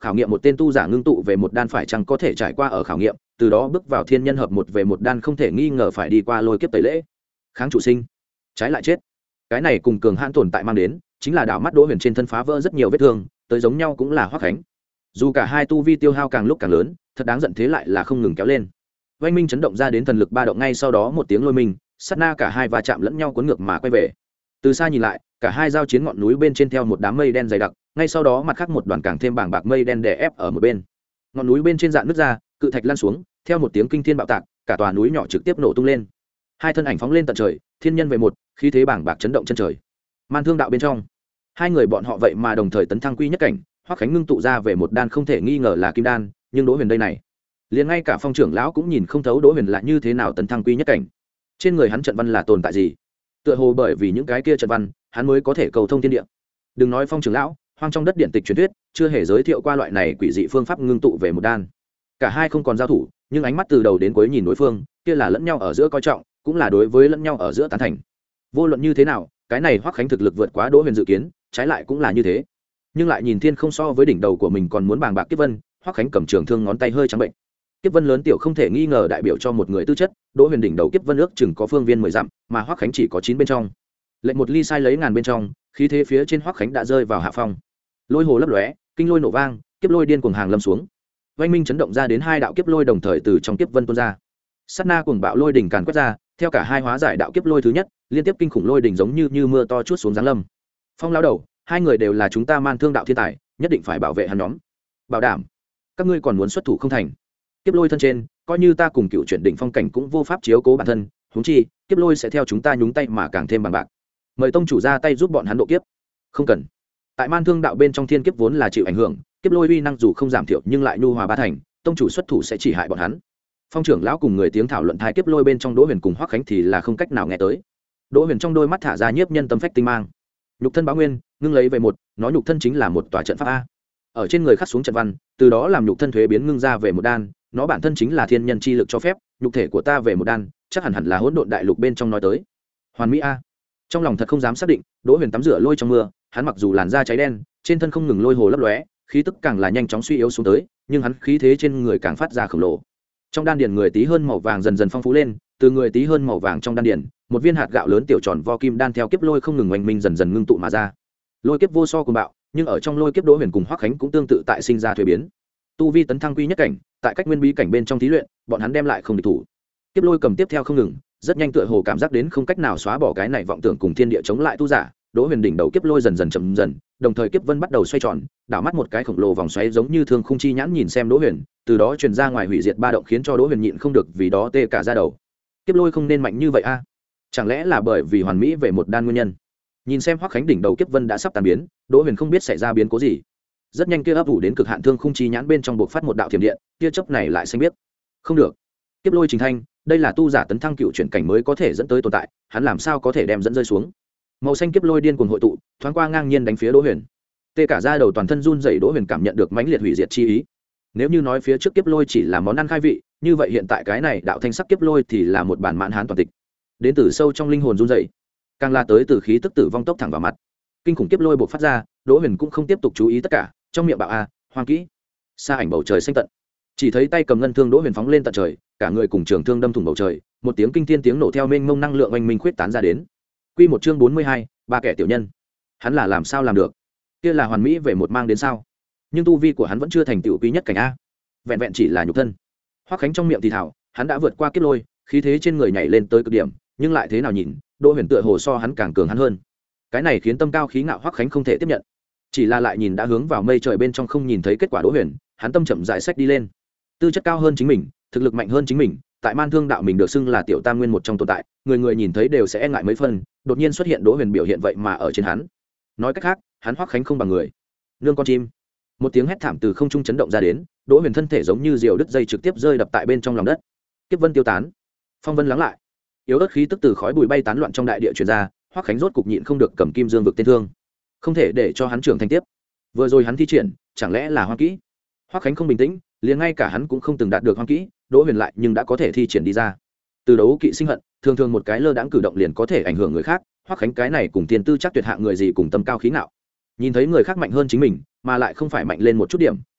[SPEAKER 1] khảo nghiệm một tên tu giả ngưng tụ về một đan phải chăng có thể trải qua ở khảo nghiệm, từ đó bước vào thiên nhân hợp một về một đan không thể nghi ngờ phải đi qua lôi kiếp tẩy lễ. Kháng trụ sinh, trái lại chết. Cái này cùng cường hãn tồn tại mang đến, chính là đảo mắt Đỗ Huyền trên thân phá vỡ rất nhiều vết thương, tới giống nhau cũng là Hoắc Khánh. Dù cả hai tu vi tiêu hao càng lúc càng lớn, thật đáng giận thế lại là không ngừng kéo lên. Oanh minh chấn động ra đến thần lực ba động, ngay sau đó một tiếng lôi minh, sát na cả hai va chạm lẫn nhau cuốn ngược mà quay về. Từ xa nhìn lại, cả hai giao chiến ngọn núi bên trên theo một đám mây đen dày đặc, ngay sau đó mặt khác một đoàn càng thêm bàng bạc mây đen đè ép ở một bên. Ngọn núi bên trên dạn nứt ra, cự thạch lăn xuống, theo một tiếng kinh thiên bạo tạc, cả tòa núi nhỏ trực tiếp nổ tung lên. Hai thân ảnh phóng lên tận trời, thiên nhân về một, khí thế bàng bạc chấn động chân trời. Man Thương đạo bên trong, hai người bọn họ vậy mà đồng thời tấn thăng quy nhất cảnh, Hoắc Khánh ngưng tụ ra về một đan không thể nghi ngờ là kim đan, nhưng Đỗ Huyền đây này, liền ngay cả Phong trưởng lão cũng nhìn không thấu Đỗ Huyền là như thế nào tấn thăng quy nhất cảnh. Trên người hắn trận văn là tồn tại gì? Tựa hồ bởi vì những cái kia trận văn, hắn mới có thể cầu thông thiên địa. Đừng nói Phong trưởng lão, hoang trong đất điện tịch truyền thuyết chưa hề giới thiệu qua loại này quỷ dị phương pháp ngưng tụ về một đan. Cả hai không còn giao thủ, nhưng ánh mắt từ đầu đến cuối nhìn đối phương, kia là lẫn nhau ở giữa coi trọng, cũng là đối với lẫn nhau ở giữa tán thành. Vô luận như thế nào, cái này Hoắc Khánh thực lực vượt quá Đỗ Huyền dự kiến, trái lại cũng là như thế. Nhưng lại nhìn thiên không so với đỉnh đầu của mình còn muốn bàng bạc kiếp vân, Hoắc Khánh cầm trường thương ngón tay hơi trắng bệnh. Kiếp vân lớn tiểu không thể nghi ngờ đại biểu cho một người tư chất, Đỗ Huyền đỉnh đầu kiếp vân ước chừng có phương viên mười dặm, mà Hoắc Khánh chỉ có chín bên trong. Lệnh một ly sai lấy ngàn bên trong, khí thế phía trên Hoắc Khánh đã rơi vào hạ phong. Lôi hồ lấp lóe, kinh lôi nổ vang, kiếp lôi điên cuồng hàng lâm xuống. Oanh minh chấn động ra đến hai đạo kiếp lôi đồng thời từ trong kiếp vân tuôn ra. Sát na cuồng bạo lôi đỉnh càn quét ra, theo cả hai hóa giải đạo kiếp lôi thứ nhất, liên tiếp kinh khủng lôi đỉnh giống như như mưa to chuốt xuống giáng lâm. Phong lão đầu, hai người đều là chúng ta Man Thương đạo thiên tài, nhất định phải bảo vệ hắn nhóm. Bảo đảm. Các ngươi còn muốn xuất thủ không thành? Kiếp lôi thân trên, coi như ta cùng cựu chuyển đỉnh phong cảnh cũng vô pháp chiếu cố bản thân, huống chi, kiếp lôi sẽ theo chúng ta nhúng tay mà càng thêm bằng bạc. Mời tông chủ ra tay giúp bọn hắn độ kiếp. Không cần. Tại Man Thương đạo bên trong thiên kiếp vốn là chịu ảnh hưởng, kiếp lôi uy năng dù không giảm thiểu nhưng lại nhu hòa ba thành, tông chủ xuất thủ sẽ chỉ hại bọn hắn. Phong trưởng lão cùng người tiếng thảo luận thái kiếp lôi bên trong Đỗ Huyền cùng Hoắc Khánh thì là không cách nào nghe tới. Đỗ Huyền trong đôi mắt thả ra nhiếp nhân tâm phách tinh mang. Nhục thân báo nguyên, ngưng lấy về một, nói nhục thân chính là một tòa trận pháp a. Ở trên người khắc xuống trận văn, từ đó làm nhục thân thuế biến ngưng ra về một đan, nó bản thân chính là thiên nhân chi lực cho phép, nhục thể của ta về một đan, chắc hẳn hẳn là hỗn độn đại lục bên trong nói tới. Hoàn mỹ a. Trong lòng thật không dám xác định, Đỗ Huyền tắm rửa lôi trong mưa, hắn mặc dù làn da cháy đen, trên thân không ngừng lôi hồ lấp lóe, khí tức càng là nhanh chóng suy yếu xuống tới, nhưng hắn khí thế trên người càng phát ra khổng lồ. Trong đan điền người tí hơn màu vàng dần dần phong phú lên, từ người tí hơn màu vàng trong đan điền, một viên hạt gạo lớn tiểu tròn vo kim đan theo kiếp lôi không ngừng oanh minh dần dần ngưng tụ mà ra. Lôi kiếp vô so cuồng bạo, nhưng ở trong lôi kiếp Đỗ Huyền cùng Hoắc Khánh cũng tương tự tại sinh ra thuế biến. Tu vi tấn thăng quy nhất cảnh, tại cách nguyên bí cảnh bên trong thí luyện, bọn hắn đem lại không địch thủ. Kiếp lôi cầm tiếp theo không ngừng, rất nhanh tựa hồ cảm giác đến không cách nào xóa bỏ cái này vọng tưởng cùng thiên địa chống lại tu giả. Đỗ Huyền đỉnh đầu kiếp lôi dần dần chậm dần, đồng thời kiếp vân bắt đầu xoay tròn, đảo mắt một cái khổng lồ vòng xoáy giống như thương khung chi nhãn nhìn xem Đỗ Huyền, từ đó truyền ra ngoài hủy diệt ba động khiến cho Đỗ Huyền nhịn không được vì đó tê cả da đầu. Kiếp lôi không nên mạnh như vậy a? Chẳng lẽ là bởi vì hoàn mỹ về một đan nguyên nhân? Nhìn xem Hoắc Khánh đỉnh đầu kiếp vân đã sắp tan biến, Đỗ Huyền không biết xảy ra biến cố gì. Rất nhanh kia ấp ủ đến cực hạn thương khung chi nhãn bên trong bộc phát một đạo thiểm điện, tia chớp này lại xanh biết. Không được. Kiếp lôi trình thanh, đây là tu giả tấn thăng cựu chuyển cảnh mới có thể dẫn tới tồn tại, hắn làm sao có thể đem dẫn rơi xuống? Màu xanh kiếp lôi điên cuồng hội tụ, thoáng qua ngang nhiên đánh phía Đỗ Huyền. Tê cả da đầu toàn thân run rẩy, Đỗ Huyền cảm nhận được mãnh liệt hủy diệt chi ý. Nếu như nói phía trước kiếp lôi chỉ là món ăn khai vị, như vậy hiện tại cái này đạo thanh sắc kiếp lôi thì là một bản mãn hán toàn tịch. Đến từ sâu trong linh hồn run rẩy, càng la tới từ khí tức tử vong tốc thẳng vào mặt. Kinh khủng kiếp lôi bộc phát ra, Đỗ Huyền cũng không tiếp tục chú ý tất cả, trong miệng bạo a, hoang kỹ. Xa ảnh bầu trời xanh tận. Chỉ thấy tay cầm ngân thương Đỗ Huyền phóng lên tận trời, cả người cùng trường thương đâm thủng bầu trời, một tiếng kinh thiên tiếng nổ theo mênh mông năng lượng oanh minh khuyết tán ra đến. Quy một chương bốn mươi hai, ba kẻ tiểu nhân. Hắn là làm sao làm được? Kia là hoàn mỹ về một mang đến sao? Nhưng tu vi của hắn vẫn chưa thành tựu quý nhất cảnh a. Vẹn vẹn chỉ là nhục thân. Hoắc Khánh trong miệng thì thảo, hắn đã vượt qua kiếp lôi, khí thế trên người nhảy lên tới cực điểm, nhưng lại thế nào nhìn, Đỗ Huyền tựa hồ so hắn càng cường hắn hơn. Cái này khiến tâm cao khí ngạo Hoắc Khánh không thể tiếp nhận. Chỉ là lại nhìn đã hướng vào mây trời bên trong không nhìn thấy kết quả Đỗ Huyền, hắn tâm chậm rãi sách đi lên. Tư chất cao hơn chính mình, thực lực mạnh hơn chính mình, tại Man Thương đạo mình được xưng là tiểu tam nguyên một trong tồn tại, người người nhìn thấy đều sẽ e ngại mấy phân, đột nhiên xuất hiện Đỗ Huyền biểu hiện vậy mà ở trên hắn. Nói cách khác, hắn Hoắc Khánh không bằng người. Nương con chim. Một tiếng hét thảm từ không trung chấn động ra đến, Đỗ Huyền thân thể giống như diều đứt dây trực tiếp rơi đập tại bên trong lòng đất. Kiếp vân tiêu tán, phong vân lắng lại, yếu ớt khí tức từ khói bụi bay tán loạn trong đại địa truyền ra, Hoắc Khánh rốt cục nhịn không được cầm kim dương vực tên thương, không thể để cho hắn trưởng thành tiếp. Vừa rồi hắn thi triển, chẳng lẽ là hoang kỹ? Hoắc Khánh không bình tĩnh, liền ngay cả hắn cũng không từng đạt được hoang kỹ, Đỗ Huyền lại nhưng đã có thể thi triển đi ra. Từ đấu kỵ sinh hận, thường thường một cái lơ đãng cử động liền có thể ảnh hưởng người khác, Hoắc Khánh cái này cùng tiền tư chắc tuyệt hạng người gì cùng tâm cao khí ngạo. Nhìn thấy người khác mạnh hơn chính mình, mà lại không phải mạnh lên một chút điểm,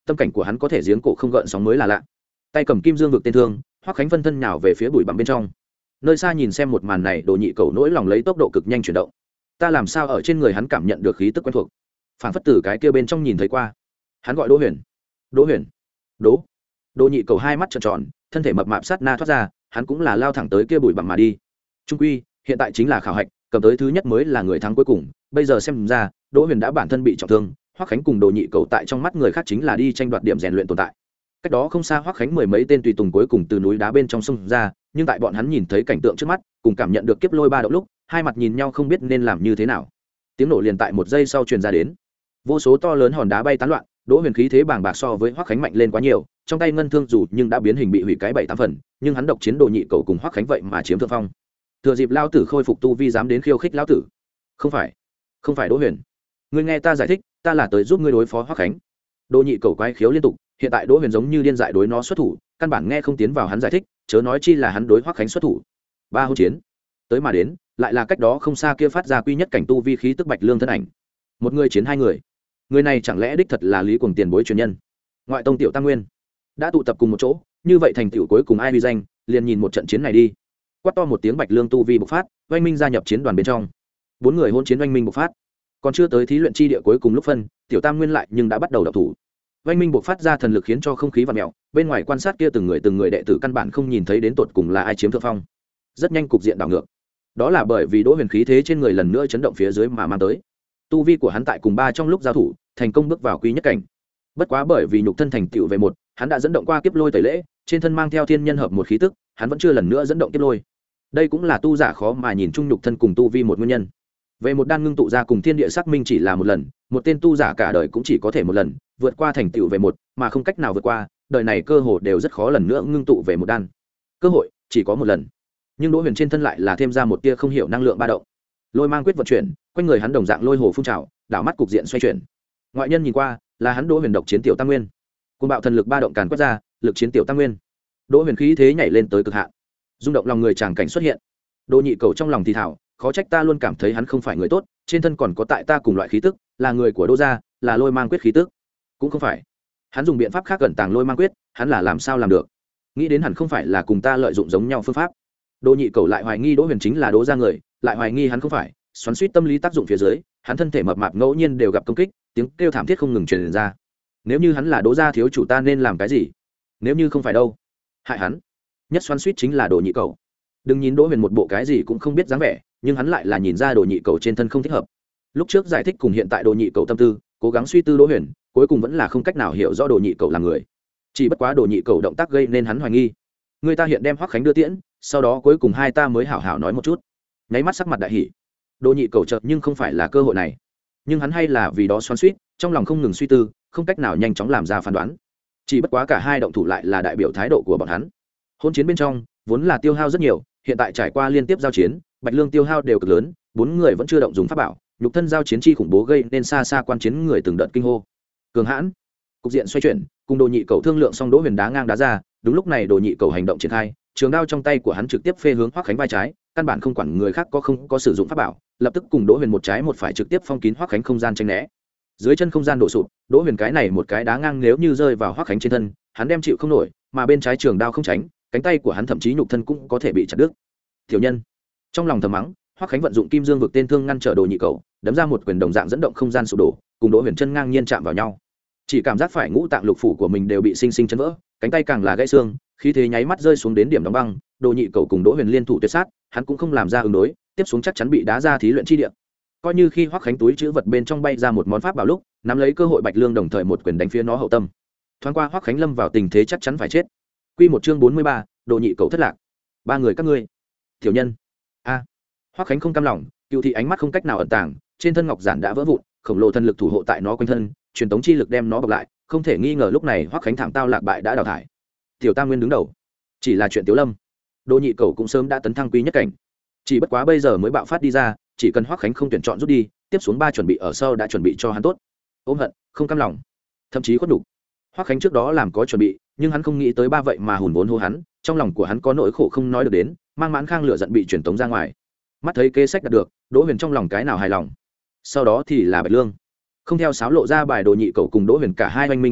[SPEAKER 1] tâm cảnh của hắn có thể giếng cổ không gợn sóng mới là lạ. Tay cầm kim dương vực tên thương, Hoắc Khánh phân thân nhào về phía bụi bặm bên trong. Nơi xa nhìn xem một màn này, Đồ Nhị Cẩu nỗi lòng lấy tốc độ cực nhanh chuyển động. Ta làm sao ở trên người hắn cảm nhận được khí tức quen thuộc, phảng phất từ cái kia bên trong nhìn thấy qua. Hắn gọi Đỗ Huyền. Đỗ Huyền. Đỗ. Đồ Nhị Cẩu hai mắt trợn tròn, thân thể mập mạp sát na thoát ra, hắn cũng là lao thẳng tới kia bụi bặm mà đi. Trung quy, hiện tại chính là khảo hạch, cầm tới thứ nhất mới là người thắng cuối cùng. Bây giờ xem ra, Đỗ Huyền đã bản thân bị trọng thương, Hoắc Khánh cùng Đồ Nhị Cẩu tại trong mắt người khác chính là đi tranh đoạt điểm rèn luyện tồn tại. Cách đó không xa, Hoắc Khánh mười mấy tên tùy tùng cuối cùng từ núi đá bên trong sông ra, nhưng tại bọn hắn nhìn thấy cảnh tượng trước mắt, cùng cảm nhận được kiếp lôi ba động lúc, hai mặt nhìn nhau không biết nên làm như thế nào. Tiếng nổ liền tại một giây sau truyền ra đến, vô số to lớn hòn đá bay tán loạn. Đỗ Huyền khí thế bàng bạc so với Hoắc Khánh mạnh lên quá nhiều, trong tay ngân thương dù nhưng đã biến hình bị hủy cái bảy tám phần, nhưng hắn độc chiến Đồ Nhị Cẩu cùng Hoắc Khánh vậy mà chiếm thượng phong. Thừa dịp lao tử khôi phục tu vi dám đến khiêu khích lão tử. Không phải, không phải Đỗ Huyền. Ngươi nghe ta giải thích, ta là tới giúp ngươi đối phó Hoắc Khánh. Đồ Nhị Cẩu quái khiếu liên tục, hiện tại Đỗ Huyền giống như điên dại đối nó xuất thủ, căn bản nghe không tiến vào hắn giải thích, chớ nói chi là hắn đối Hoắc Khánh xuất thủ. Ba hôn chiến, tới mà đến, lại là cách đó không xa kia phát ra quy nhất cảnh tu vi khí tức Bạch Lương thân ảnh. Một người chiến hai người. Người này chẳng lẽ đích thật là Lý Cuồng tiền bối truyền nhân? Ngoại tông tiểu Tam Nguyên đã tụ tập cùng một chỗ, như vậy thành tựu cuối cùng ai uy danh, liền nhìn một trận chiến này đi. Quát to một tiếng, Bạch Lương tu vi bộc phát, Oanh Minh gia nhập chiến đoàn bên trong. Bốn người hôn chiến Oanh Minh bộc phát. Còn chưa tới thí luyện chi địa cuối cùng lúc phân, tiểu Tam Nguyên lại nhưng đã bắt đầu động thủ. Oanh Minh bộc phát ra thần lực khiến cho không khí vặn mèo, bên ngoài quan sát kia từng người từng người đệ tử căn bản không nhìn thấy đến tột cùng là ai chiếm thượng phong. Rất nhanh cục diện đảo ngược. Đó là bởi vì Đỗ Huyền khí thế trên người lần nữa chấn động phía dưới mà mang tới. Tu vi của hắn tại cùng ba trong lúc giao thủ, thành công bước vào quý nhất cảnh. Bất quá bởi vì nhục thân thành tựu về một, hắn đã dẫn động qua kiếp lôi tẩy lễ, trên thân mang theo thiên nhân hợp một khí tức, hắn vẫn chưa lần nữa dẫn động kiếp lôi. Đây cũng là tu giả khó mà nhìn chung nhục thân cùng tu vi một nguyên nhân. Về một đan ngưng tụ ra cùng thiên địa xác minh chỉ là một lần, một tên tu giả cả đời cũng chỉ có thể một lần vượt qua thành tựu về một, mà không cách nào vượt qua, đời này cơ hội đều rất khó lần nữa ngưng tụ về một đan. Cơ hội chỉ có một lần. Nhưng Đỗ Huyền trên thân lại là thêm ra một tia không hiểu năng lượng ba động. Lôi mang quyết vận chuyển, quanh người hắn đồng dạng lôi hồ phun trào, đảo mắt cục diện xoay chuyển. Ngoại nhân nhìn qua, là hắn Đỗ Huyền độc chiến tiểu Tam Nguyên. Côn bạo thần lực ba động càn quét ra, lực chiến tiểu Tam Nguyên. Đỗ Huyền khí thế nhảy lên tới cực hạn, rung động lòng người tràng cảnh xuất hiện. Đồ Nhị Cẩu trong lòng thì thào, khó trách ta luôn cảm thấy hắn không phải người tốt, trên thân còn có tại ta cùng loại khí tức, là người của Đỗ gia, là lôi mang quyết khí tức. Cũng không phải. Hắn dùng biện pháp khác gần tàng lôi mang quyết, hắn là làm sao làm được? Nghĩ đến hẳn không phải là cùng ta lợi dụng giống nhau phương pháp. Đồ Nhị Cẩu lại hoài nghi Đỗ Huyền chính là Đỗ gia người, lại hoài nghi hắn không phải, xoắn xuýt tâm lý tác dụng phía dưới, hắn thân thể mập mạp ngẫu nhiên đều gặp công kích, tiếng kêu thảm thiết không ngừng truyền ra. Nếu như hắn là Đỗ gia thiếu chủ ta nên làm cái gì? Nếu như không phải đâu? Hại hắn. Nhất xoắn xuýt chính là Đồ Nhị Cẩu. Đừng nhìn Đỗ Huyền một bộ cái gì cũng không biết dáng vẻ, nhưng hắn lại là nhìn ra Đồ Nhị Cẩu trên thân không thích hợp. Lúc trước giải thích cùng hiện tại Đồ Nhị Cẩu tâm tư, cố gắng suy tư Đỗ Huyền, cuối cùng vẫn là không cách nào hiểu rõ Đồ Nhị Cẩu là người. Chỉ bất quá Đồ Nhị Cẩu động tác gây nên hắn hoài nghi. Người ta hiện đem Hoắc Khánh đưa tiễn, sau đó cuối cùng hai ta mới hảo hảo nói một chút. Nháy mắt sắc mặt đại hỉ. Đồ Nhị Cẩu chợt nhưng không phải là cơ hội này, nhưng hắn hay là vì đó xoắn xuýt, trong lòng không ngừng suy tư, không cách nào nhanh chóng làm ra phán đoán. Chỉ bất quá cả hai động thủ lại là đại biểu thái độ của bọn hắn. Hôn chiến bên trong vốn là tiêu hao rất nhiều, hiện tại trải qua liên tiếp giao chiến, Bạch Lương tiêu hao đều cực lớn, bốn người vẫn chưa động dùng pháp bảo, nhục thân giao chiến chi khủng bố gây nên xa xa quan chiến người từng đợt kinh hô. Cường hãn. Cục diện xoay chuyển, cùng Đồ Nhị Cẩu thương lượng xong, Đỗ Huyền đá ngang đá ra, đúng lúc này Đồ Nhị Cẩu hành động triển khai, trường đao trong tay của hắn trực tiếp phê hướng Hoắc Khánh vai trái, căn bản không quản người khác có không có sử dụng pháp bảo, lập tức cùng Đỗ Huyền một trái một phải trực tiếp phong kín Hoắc Khánh không gian tránh né. Dưới chân không gian đổ sụp, Đỗ Huyền cái này một cái đá ngang nếu như rơi vào Hoắc Khánh trên thân, hắn đem chịu không nổi, mà bên trái trường đao không tránh, cánh tay của hắn thậm chí nhục thân cũng có thể bị chặt đứt. Tiểu nhân, trong lòng thầm mắng, Hoắc Khánh vận dụng kim dương vực tên thương ngăn trở Đồ Nhị Cẩu, đấm ra một quyền đồng dạng dẫn động không gian sụp đổ, cùng Đỗ Huyền chân ngang nhiên chạm vào nhau. Chỉ cảm giác phải ngũ tạng lục phủ của mình đều bị sinh sinh chấn vỡ, cánh tay càng là gãy xương, khí thế nháy mắt rơi xuống đến điểm đóng băng. Đồ Nhị Cẩu cùng Đỗ Huyền liên thủ tuyệt sát, hắn cũng không làm ra ứng đối, tiếp xuống chắc chắn bị đá ra thí luyện chi địa. Coi như khi Hoắc Khánh túi chữ vật bên trong bay ra một món pháp bảo lúc, nắm lấy cơ hội Bạch Lương đồng thời một quyền đánh phía nó hậu tâm. Thoáng qua Hoắc Khánh lâm vào tình thế chắc chắn phải chết. Quy một chương bốn mươi ba, Đồ Nhị Cẩu thất lạc. Ba người các ngươi, tiểu nhân. A. À. Hoắc Khánh không cam lòng, cựu thị ánh mắt không cách nào ẩn tàng, trên thân ngọc giản đã vỡ vụn, khổng lồ thân lực thủ hộ tại nó quanh thân, truyền tống chi lực đem nó bọc lại, không thể nghi ngờ lúc này Hoắc Khánh thảm tao lạc bại đã đào thải. Tiểu Tam Nguyên đứng đầu, chỉ là chuyện Tiểu Lâm. Đồ Nhị Cẩu cũng sớm đã tấn thăng quý nhất cảnh, chỉ bất quá bây giờ mới bạo phát đi ra, chỉ cần Hoắc Khánh không tuyển chọn rút đi, tiếp xuống ba chuẩn bị ở sau đã chuẩn bị cho hắn tốt. Ôm hận, không cam lòng, thậm chí khuất nhục. Hoắc Khánh trước đó làm có chuẩn bị, nhưng hắn không nghĩ tới ba vậy mà hùn vốn hô hắn, trong lòng của hắn có nỗi khổ không nói được đến, mang mãn khang lửa giận bị truyền tống ra ngoài. Mắt thấy kế sách đạt được, Đỗ Huyền trong lòng cái nào hài lòng. Sau đó thì là Bạch Lương, không theo sáo lộ ra bài Đồ Nhị Cẩu cùng Đỗ Huyền cả hai oanh minh bộc phát,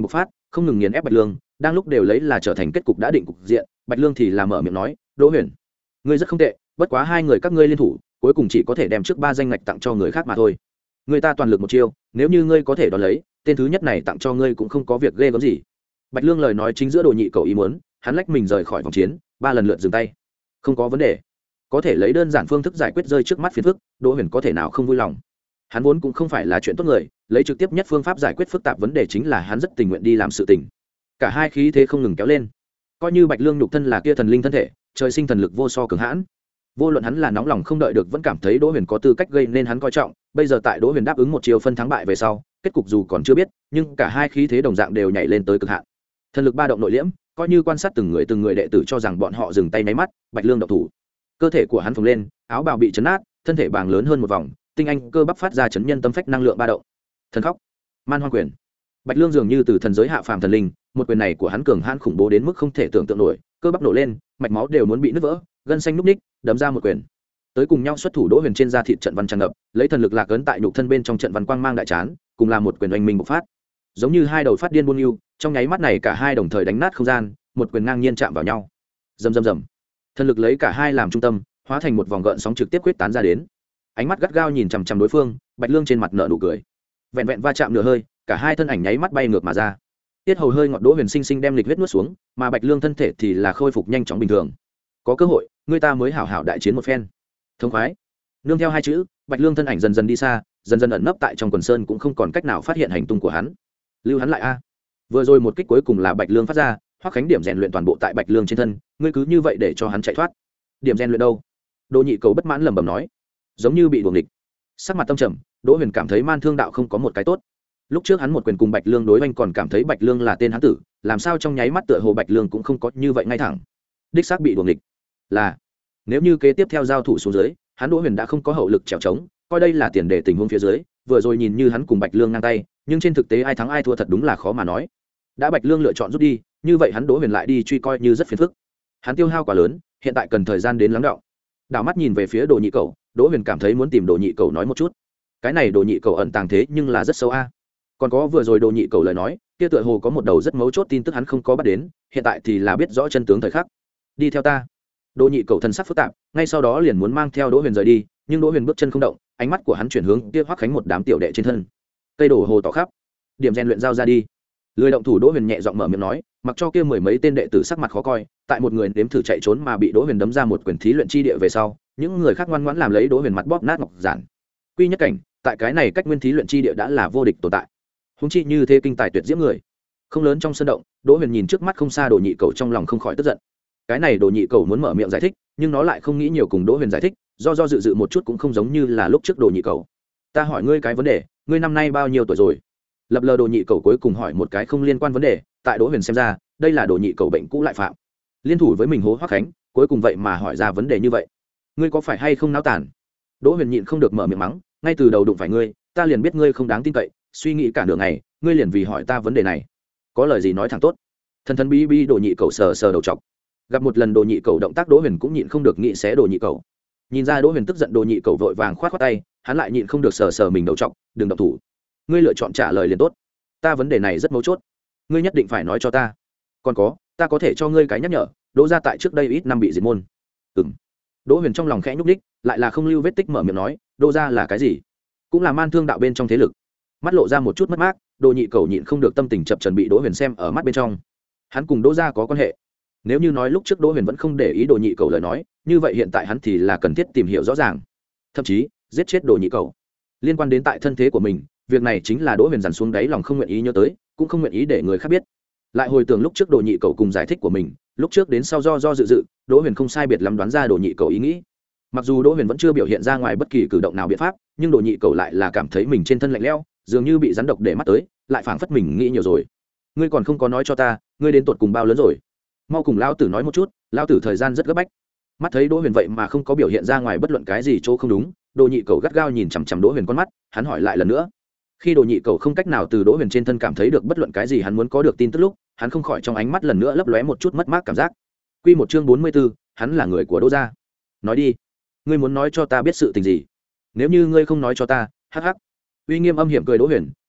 [SPEAKER 1] không ngừng nghiền ép Bạch Lương, đang lúc đều lấy là trở thành kết cục đã định cục diện, Bạch Lương thì là mở miệng nói, "Đỗ Huyền, ngươi rất không tệ, bất quá hai người các ngươi liên thủ, cuối cùng chỉ có thể đem trước ba danh ngạch tặng cho người khác mà thôi. Người ta toàn lực một chiêu, nếu như ngươi có thể đón lấy, tên thứ nhất này tặng cho ngươi cũng không có việc ghê gớm gì." Bạch Lương lời nói chính giữa Đồ Nhị Cầu ý muốn, hắn lách mình rời khỏi vòng chiến, ba lần lượt dừng tay. Không có vấn đề, có thể lấy đơn giản phương thức giải quyết rơi trước mắt phiền phức, Đỗ Huyền có thể nào không vui lòng. Hắn vốn cũng không phải là chuyện tốt người, lấy trực tiếp nhất phương pháp giải quyết phức tạp vấn đề chính là hắn rất tình nguyện đi làm sự tình. Cả hai khí thế không ngừng kéo lên. Coi như Bạch Lương nhục thân là kia thần linh thân thể, trời sinh thần lực vô so cường hãn. Vô luận hắn là nóng lòng không đợi được vẫn cảm thấy Đỗ Huyền có tư cách gây nên hắn coi trọng, bây giờ tại Đỗ Huyền đáp ứng một chiều phân thắng bại về sau, kết cục dù còn chưa biết, nhưng cả hai khí thế đồng dạng đều nhảy lên tới cực hạn. Thần lực ba động nội liễm, coi như quan sát từng người từng người đệ tử cho rằng bọn họ dừng tay nháy mắt, Bạch Lương động thủ. Cơ thể của hắn phồng lên, áo bào bị chấn nát, thân thể bàng lớn hơn một vòng, tinh anh cơ bắp phát ra chấn nhân tâm phách năng lượng ba động. Thần khóc, man hoang quyền. Bạch Lương dường như từ thần giới hạ phàm thần linh, một quyền này của hắn cường hãn khủng bố đến mức không thể tưởng tượng nổi, cơ bắp nổ lên, mạch máu đều muốn bị nứt vỡ, gân xanh núc ních, đấm ra một quyền. Tới cùng nhau xuất thủ Đỗ Huyền trên da thịt trận văn tràn ngập, lấy thần lực lạc ấn tại nhục thân bên trong trận văn quang mang đại chán, cùng là một quyền oanh minh bộc phát. Giống như hai đầu phát điên buôn yêu, trong nháy mắt này cả hai đồng thời đánh nát không gian, một quyền ngang nhiên chạm vào nhau. Rầm rầm rầm. Thần lực lấy cả hai làm trung tâm, hóa thành một vòng gợn sóng trực tiếp quyết tán ra đến. Ánh mắt gắt gao nhìn chằm chằm đối phương, Bạch Lương trên mặt nở nụ cười. Vẹn vẹn va chạm nửa hơi, cả hai thân ảnh nháy mắt bay ngược mà ra. Tiết hầu hơi ngọt Đỗ Huyền sinh sinh đem lịch huyết nuốt xuống, mà Bạch Lương thân thể thì là khôi phục nhanh chóng bình thường. Có cơ hội, người ta mới hảo hảo đại chiến một phen. Thông khoái. Nương theo hai chữ, Bạch Lương thân ảnh dần dần đi xa, dần dần ẩn nấp tại trong quần sơn cũng không còn cách nào phát hiện hành tung của hắn. Lưu hắn lại a. Vừa rồi một kích cuối cùng là Bạch Lương phát ra, Hoắc Khánh điểm rèn luyện toàn bộ tại Bạch Lương trên thân, ngươi cứ như vậy để cho hắn chạy thoát. Điểm rèn luyện đâu? Đồ Nhị Cầu bất mãn lẩm bẩm nói, giống như bị đuổi nghịch. Sắc mặt tâm trầm, Đỗ Huyền cảm thấy Man Thương đạo không có một cái tốt. Lúc trước hắn một quyền cùng Bạch Lương đối oanh còn cảm thấy Bạch Lương là tên hán tử, làm sao trong nháy mắt tựa hồ Bạch Lương cũng không có như vậy ngay thẳng. Đích xác bị đuổi nghịch. Là, nếu như kế tiếp theo giao thủ xuống dưới, hắn Đỗ Huyền đã không có hậu lực trèo trống, coi đây là tiền đề tình huống phía dưới, vừa rồi nhìn như hắn cùng Bạch Lương ngang tay, nhưng trên thực tế ai thắng ai thua thật đúng là khó mà nói. Đã Bạch Lương lựa chọn rút đi, như vậy hắn Đỗ Huyền lại đi truy coi như rất phiền phức. Hắn tiêu hao quá lớn, hiện tại cần thời gian đến lắng đọng. Đảo mắt nhìn về phía Đồ Nhị Cầu, Đỗ Huyền cảm thấy muốn tìm Đồ Nhị Cầu nói một chút. Cái này Đồ Nhị Cầu ẩn tàng thế nhưng là rất sâu a. Còn có vừa rồi Đồ Nhị Cầu lời nói, kia tựa hồ có một đầu rất mấu chốt tin tức hắn không có bắt đến, hiện tại thì là biết rõ chân tướng thời khắc. Đi theo ta. Đồ Nhị Cầu thân sắc phức tạp, ngay sau đó liền muốn mang theo Đỗ Huyền rời đi, nhưng Đỗ Huyền bước chân không động, ánh mắt của hắn chuyển hướng kia Hoắc Khánh một đám tiểu đệ trên thân. Cây đổ hồ tỏ khắp, điểm rèn luyện giao ra đi. Lười động thủ Đỗ Huyền nhẹ giọng mở miệng nói, mặc cho kia mười mấy tên đệ tử sắc mặt khó coi, tại một người nếm thử chạy trốn mà bị Đỗ Huyền đấm ra một quyền thí luyện chi địa về sau, những người khác ngoan ngoãn làm lấy Đỗ Huyền mặt bóp nát ngọc giản. Quy nhất cảnh, tại cái này cách nguyên thí luyện chi địa đã là vô địch tồn tại. Huống chi như thế kinh tài tuyệt diễm người. Không lớn trong sân động, Đỗ Huyền nhìn trước mắt không xa Đồ Nhị Cầu trong lòng không khỏi tức giận. Cái này Đồ Nhị Cầu muốn mở miệng giải thích, nhưng nó lại không nghĩ nhiều cùng Đỗ Huyền giải thích, do do dự dự một chút cũng không giống như là lúc trước Đồ Nhị Cầu. Ta hỏi ngươi cái vấn đề, ngươi năm nay bao nhiêu tuổi rồi? Lập lờ Đồ Nhị Cầu cuối cùng hỏi một cái không liên quan vấn đề, tại Đỗ Huyền xem ra, đây là Đồ Nhị Cầu bệnh cũ lại phạm. Liên thủ với mình hố Hoắc Khánh, cuối cùng vậy mà hỏi ra vấn đề như vậy. Ngươi có phải hay không náo tản? Đỗ Huyền nhịn không được mở miệng mắng, ngay từ đầu đụng phải ngươi, ta liền biết ngươi không đáng tin cậy, suy nghĩ cả nửa ngày, ngươi liền vì hỏi ta vấn đề này. Có lời gì nói thẳng tốt. Thần thần bí bí Đồ Nhị Cầu sờ sờ đầu trọc. Gặp một lần Đồ Nhị Cầu động tác Đỗ Huyền cũng nhịn không được nghĩ xé Đồ Nhị Cầu. Nhìn ra Đỗ Huyền tức giận Đồ Nhị Cầu vội vàng khoát khoát tay, hắn lại nhịn không được sờ sờ mình đầu trọc, đừng động thủ. Ngươi lựa chọn trả lời liền tốt. Ta vấn đề này rất mấu chốt, ngươi nhất định phải nói cho ta. Còn có, ta có thể cho ngươi cái nhắc nhở, Đỗ gia tại trước đây ít năm bị diệt môn. Ừm. Đỗ Huyền trong lòng khẽ nhúc nhích, lại là không lưu vết tích mở miệng nói, Đỗ gia là cái gì? Cũng là Man Thương đạo bên trong thế lực. Mắt lộ ra một chút mất mát, Đồ Nhị Cầu nhịn không được tâm tình chập chờn bị Đỗ Huyền xem ở mắt bên trong. Hắn cùng Đỗ gia có quan hệ. Nếu như nói lúc trước Đỗ Huyền vẫn không để ý Đồ Nhị Cầu lời nói, như vậy hiện tại hắn thì là cần thiết tìm hiểu rõ ràng, thậm chí giết chết Đồ Nhị Cầu. Liên quan đến tại thân thế của mình, việc này chính là Đỗ Huyền dằn xuống đáy lòng không nguyện ý nhớ tới, cũng không nguyện ý để người khác biết. Lại hồi tưởng lúc trước Đồ Nhị Cầu cùng giải thích của mình, lúc trước đến sau do do dự dự, Đỗ Huyền không sai biệt lắm đoán ra Đồ Nhị Cầu ý nghĩ. Mặc dù Đỗ Huyền vẫn chưa biểu hiện ra ngoài bất kỳ cử động nào biện pháp, nhưng Đồ Nhị Cầu lại là cảm thấy mình trên thân lạnh lẽo, dường như bị rắn độc để mắt tới, lại phảng phất mình nghĩ nhiều rồi. Ngươi còn không có nói cho ta, ngươi đến tuột cùng bao lớn rồi? Mau cùng lão tử nói một chút, lão tử thời gian rất gấp bách. Mắt thấy Đỗ Huyền vậy mà không có biểu hiện ra ngoài bất luận cái gì chỗ không đúng, Đồ Nhị Cầu gắt gao nhìn chằm chằm Đỗ Huyền con mắt, hắn hỏi lại lần nữa. Khi Đồ Nhị Cầu không cách nào từ Đỗ Huyền trên thân cảm thấy được bất luận cái gì hắn muốn có được tin tức lúc, hắn không khỏi trong ánh mắt lần nữa lấp lóe một chút mất mát cảm giác. Quy một chương bốn mươi 44, hắn là người của Đỗ gia. Nói đi, ngươi muốn nói cho ta biết sự tình gì? Nếu như ngươi không nói cho ta, hắc hắc. Uy nghiêm âm hiểm cười Đỗ Huyền,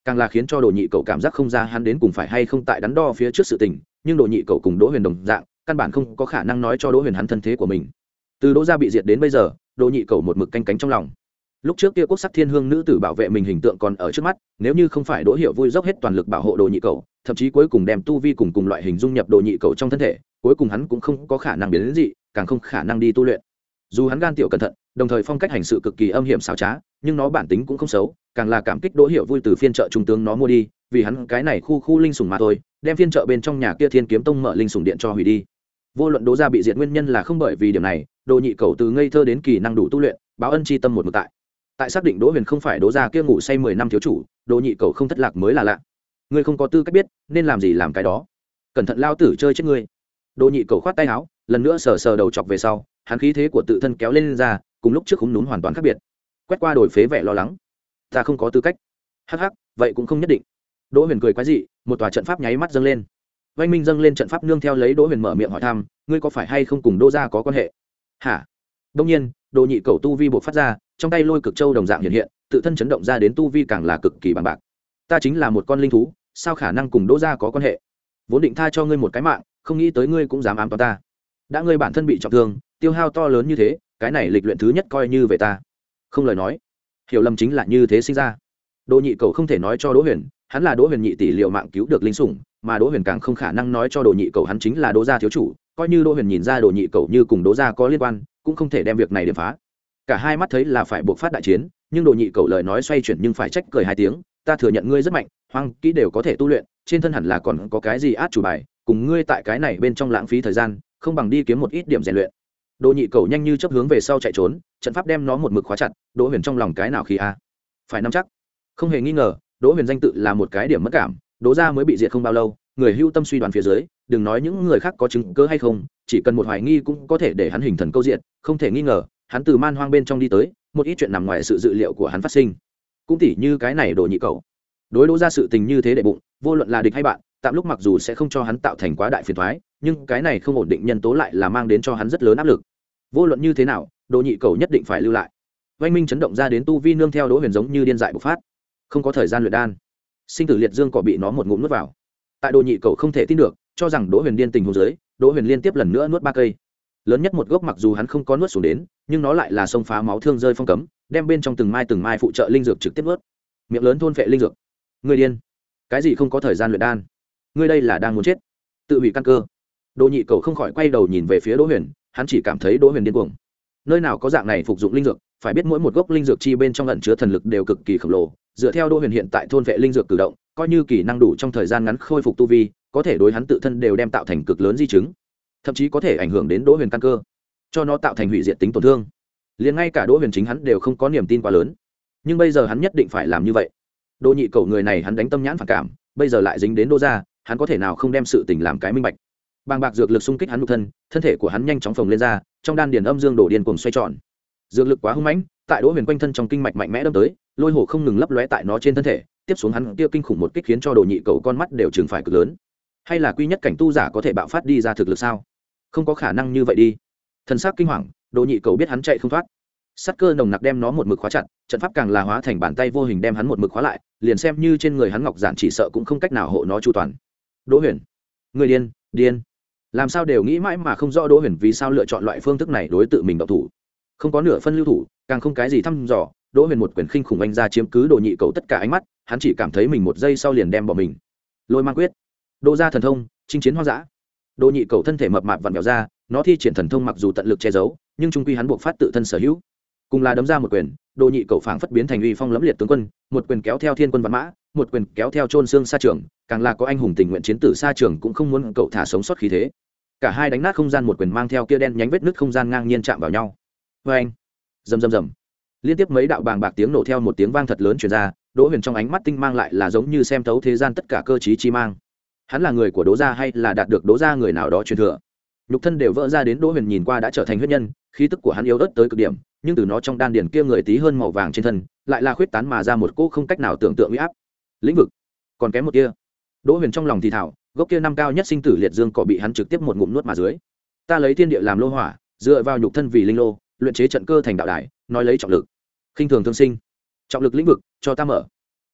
[SPEAKER 1] càng là khiến cho đồ nhị cậu cảm giác không ra hắn đến cùng phải hay không tại đắn đo phía trước sự tình. Nhưng đồ nhị cậu cùng đỗ huyền đồng dạng, căn bản không có khả năng nói cho đỗ huyền hắn thân thế của mình. Từ đỗ gia bị diệt đến bây giờ, đồ nhị cậu một mực canh cánh trong lòng. Lúc trước kia quốc sắc thiên hương nữ tử bảo vệ mình hình tượng còn ở trước mắt, nếu như không phải đỗ hiểu vui dốc hết toàn lực bảo hộ đồ nhị cậu, thậm chí cuối cùng đem tu vi cùng cùng loại hình dung nhập đồ nhị cậu trong thân thể, cuối cùng hắn cũng không có khả năng biến đến gì, càng không khả năng đi tu luyện. Dù hắn gan tiểu cẩn thận, đồng thời phong cách hành sự cực kỳ âm hiểm xảo trá, nhưng nó bản tính cũng không xấu, càng là cảm kích đỗ hiểu vui từ phiên chợ trung tướng nó mua đi, vì hắn cái này khu khu linh sủng mà thôi, đem phiên chợ bên trong nhà kia Thiên Kiếm Tông mở linh sủng điện cho hủy đi. Vô luận đỗ gia bị diệt nguyên nhân là không bởi vì điểm này, đồ nhị cậu từ ngây thơ đến kỳ năng đủ tu luyện, báo ân chi tâm một mực tại. Tại xác định đỗ huyền không phải đỗ gia kia ngủ say mười năm thiếu chủ, đồ nhị cậu không thất lạc mới là lạ. Ngươi không có tư cách biết nên làm gì làm cái đó, cẩn thận lao tử chơi chết ngươi. Đồ nhị cậu khoát tay áo, lần nữa sờ sờ đầu chọc về sau, hắn khí thế của tự thân kéo lên, lên ra, cùng lúc trước khúm núm hoàn toàn khác biệt. Quét qua đổi phế vẻ lo lắng, ta không có tư cách. Hắc hắc, vậy cũng không nhất định. Đỗ huyền cười quái dị, một tòa trận pháp nháy mắt dâng lên. Vanh minh dâng lên trận pháp nương theo lấy đỗ huyền mở miệng hỏi thăm, ngươi có phải hay không cùng đỗ gia có quan hệ? Hả? Đông nhiên, đồ nhị cậu tu vi buộc phát ra, trong tay lôi cực châu đồng dạng hiện hiện, tự thân chấn động ra đến tu vi càng là cực kỳ bằng bạc. Ta chính là một con linh thú, sao khả năng cùng đỗ gia có quan hệ? Vốn định tha cho ngươi một cái mạng, không nghĩ tới ngươi cũng dám ám toán ta. Đã ngươi bản thân bị trọng thương, tiêu hao to lớn như thế, cái này lịch luyện thứ nhất coi như về ta. Không lời nói, hiểu lầm chính là như thế sinh ra. Đồ nhị cậu không thể nói cho đỗ huyền, hắn là đỗ huyền nhị tỷ liệu mạng cứu được linh sủng, mà đỗ huyền càng không khả năng nói cho đồ nhị cậu hắn chính là đỗ gia thiếu chủ. Coi như đỗ huyền nhìn ra đồ nhị cậu như cùng đỗ gia có liên quan, cũng không thể đem việc này điểm phá. Cả hai mắt thấy là phải buộc phát đại chiến, nhưng đồ nhị cậu lời nói xoay chuyển nhưng phải trách cười hai tiếng, ta thừa nhận ngươi rất mạnh, hoang kỹ đều có thể tu luyện, trên thân hẳn là còn có cái gì át chủ bài, cùng ngươi tại cái này bên trong lãng phí thời gian, không bằng đi kiếm một ít điểm rèn luyện. Đồ nhị cậu nhanh như chớp hướng về sau chạy trốn, trận pháp đem nó một mực khóa chặt. Đỗ huyền trong lòng cái nào khi a phải nắm chắc. Không hề nghi ngờ, đỗ huyền danh tự là một cái điểm mất cảm, đỗ gia mới bị diệt không bao lâu, người hưu tâm suy đoán phía dưới, đừng nói những người khác có chứng cứ hay không, chỉ cần một hoài nghi cũng có thể để hắn hình thần câu diện. Không thể nghi ngờ, hắn từ man hoang bên trong đi tới, một ít chuyện nằm ngoài sự dự liệu của hắn phát sinh. Cũng tỉ như cái này đồ nhị cậu, đối đỗ gia sự tình như thế để bụng, vô luận là địch hay bạn, tạm lúc mặc dù sẽ không cho hắn tạo thành quá đại phiền toái, nhưng cái này không ổn định nhân tố lại là mang đến cho hắn rất lớn áp lực. Vô luận như thế nào, đồ nhị cậu nhất định phải lưu lại. Oanh minh chấn động ra đến tu vi nương theo đỗ huyền giống như điên dại bộc phát, không có thời gian luyện đan, sinh tử liệt dương cỏ bị nó một ngụm nuốt vào. Tại đồ nhị cậu không thể tin được, cho rằng đỗ huyền điên tình huống dưới, đỗ huyền liên tiếp lần nữa nuốt ba cây, lớn nhất một gốc mặc dù hắn không có nuốt xuống đến, nhưng nó lại là sông phá máu thương rơi phong cấm, đem bên trong từng mai từng mai phụ trợ linh dược trực tiếp nuốt. Miệng lớn thôn phệ linh dược. Người điên, cái gì không có thời gian luyện đan, ngươi đây là đang muốn chết, tự hủy căn cơ. Đồ nhị cậu không khỏi quay đầu nhìn về phía đỗ huyền, hắn chỉ cảm thấy đỗ huyền điên cuồng. Nơi nào có dạng này phục dụng linh dược, phải biết mỗi một gốc linh dược chi bên trong ẩn chứa thần lực đều cực kỳ khổng lồ, dựa theo đỗ huyền hiện tại thôn vệ linh dược cử động, coi như kỳ năng đủ trong thời gian ngắn khôi phục tu vi, có thể đối hắn tự thân đều đem tạo thành cực lớn di chứng, thậm chí có thể ảnh hưởng đến đỗ huyền căn cơ, cho nó tạo thành hủy diệt tính tổn thương. Liền ngay cả đỗ huyền chính hắn đều không có niềm tin quá lớn, nhưng bây giờ hắn nhất định phải làm như vậy. Đỗ nhị cậu người này hắn đánh tâm nhãn phản cảm, bây giờ lại dính đến đỗ gia, hắn có thể nào không đem sự tình làm cái minh bạch. Bàng bạc dược lực xung kích hắn nhục thân, thân thể của hắn nhanh chóng phồng lên ra, trong đan điền âm dương đổ điên cuồng xoay tròn. Dược lực quá hung mãnh, tại đỗ huyền quanh thân trong kinh mạch mạnh mẽ đâm tới, lôi hổ không ngừng lấp lóe tại nó trên thân thể, tiếp xuống hắn kia kinh khủng một kích khiến cho đồ nhị cậu con mắt đều trừng phải cực lớn. Hay là quy nhất cảnh tu giả có thể bạo phát đi ra thực lực sao? Không có khả năng như vậy đi. Thần sắc kinh hoàng, đồ nhị cậu biết hắn chạy không thoát, sắt cơ nồng nặc đem nó một mực khóa chặt, trận pháp càng là hóa thành bàn tay vô hình đem hắn một mực khóa lại, liền xem như trên người hắn ngọc giản chỉ sợ cũng không cách nào hộ nó chu toàn. Đỗ huyền, người điên, điên. Làm sao đều nghĩ mãi mà không rõ đỗ huyền vì sao lựa chọn loại phương thức này đối tự mình động thủ. Không có nửa phân lưu thủ, càng không cái gì thăm dò, đỗ huyền một quyền khinh khủng anh ra chiếm cứ đồ nhị cậu tất cả ánh mắt, hắn chỉ cảm thấy mình một giây sau liền đem bỏ mình. Lôi mang quyết, đỗ gia thần thông, chinh chiến hoang dã. Đồ nhị cậu thân thể mập mạp vặn vẹo ra, nó thi triển thần thông mặc dù tận lực che giấu, nhưng trung quy hắn buộc phát tự thân sở hữu. Cùng là đấm ra một quyền, đồ nhị cậu phảng phất biến thành uy phong lẫm liệt tướng quân, một quyền kéo theo thiên quân văn mã, một quyền kéo theo trôn xương sa trường, càng là có anh hùng tình nguyện chiến tử sa trường cũng không muốn cậu thả sống sót khí thế. Cả hai đánh nát không gian, một quyền mang theo kia đen nhánh vết nứt không gian ngang nhiên chạm vào nhau. Vê anh, rầm rầm rầm, liên tiếp mấy đạo bàng bạc tiếng nổ theo một tiếng vang thật lớn truyền ra. Đỗ huyền trong ánh mắt tinh mang lại là giống như xem thấu thế gian tất cả cơ trí chi mang. Hắn là người của Đỗ gia hay là đạt được Đỗ gia người nào đó truyền thừa? Nhục thân đều vỡ ra đến Đỗ huyền nhìn qua đã trở thành huyết nhân, khí tức của hắn yếu ớt tới cực điểm, nhưng từ nó trong đan điền kia người tí hơn màu vàng trên thân, lại là khuyết tán mà ra một cỗ không cách nào tưởng tượng uy áp. Lĩnh vực, còn kém một kia. Đỗ huyền trong lòng thì thào, gốc kia năm cao nhất sinh tử liệt dương cỏ bị hắn trực tiếp một ngụm nuốt mà dưới. Ta lấy thiên địa làm lô hỏa, dựa vào nhục thân vì linh lô, luyện chế trận cơ thành đạo đài, nói lấy trọng lực khinh thường thương sinh, trọng lực lĩnh vực cho ta mở.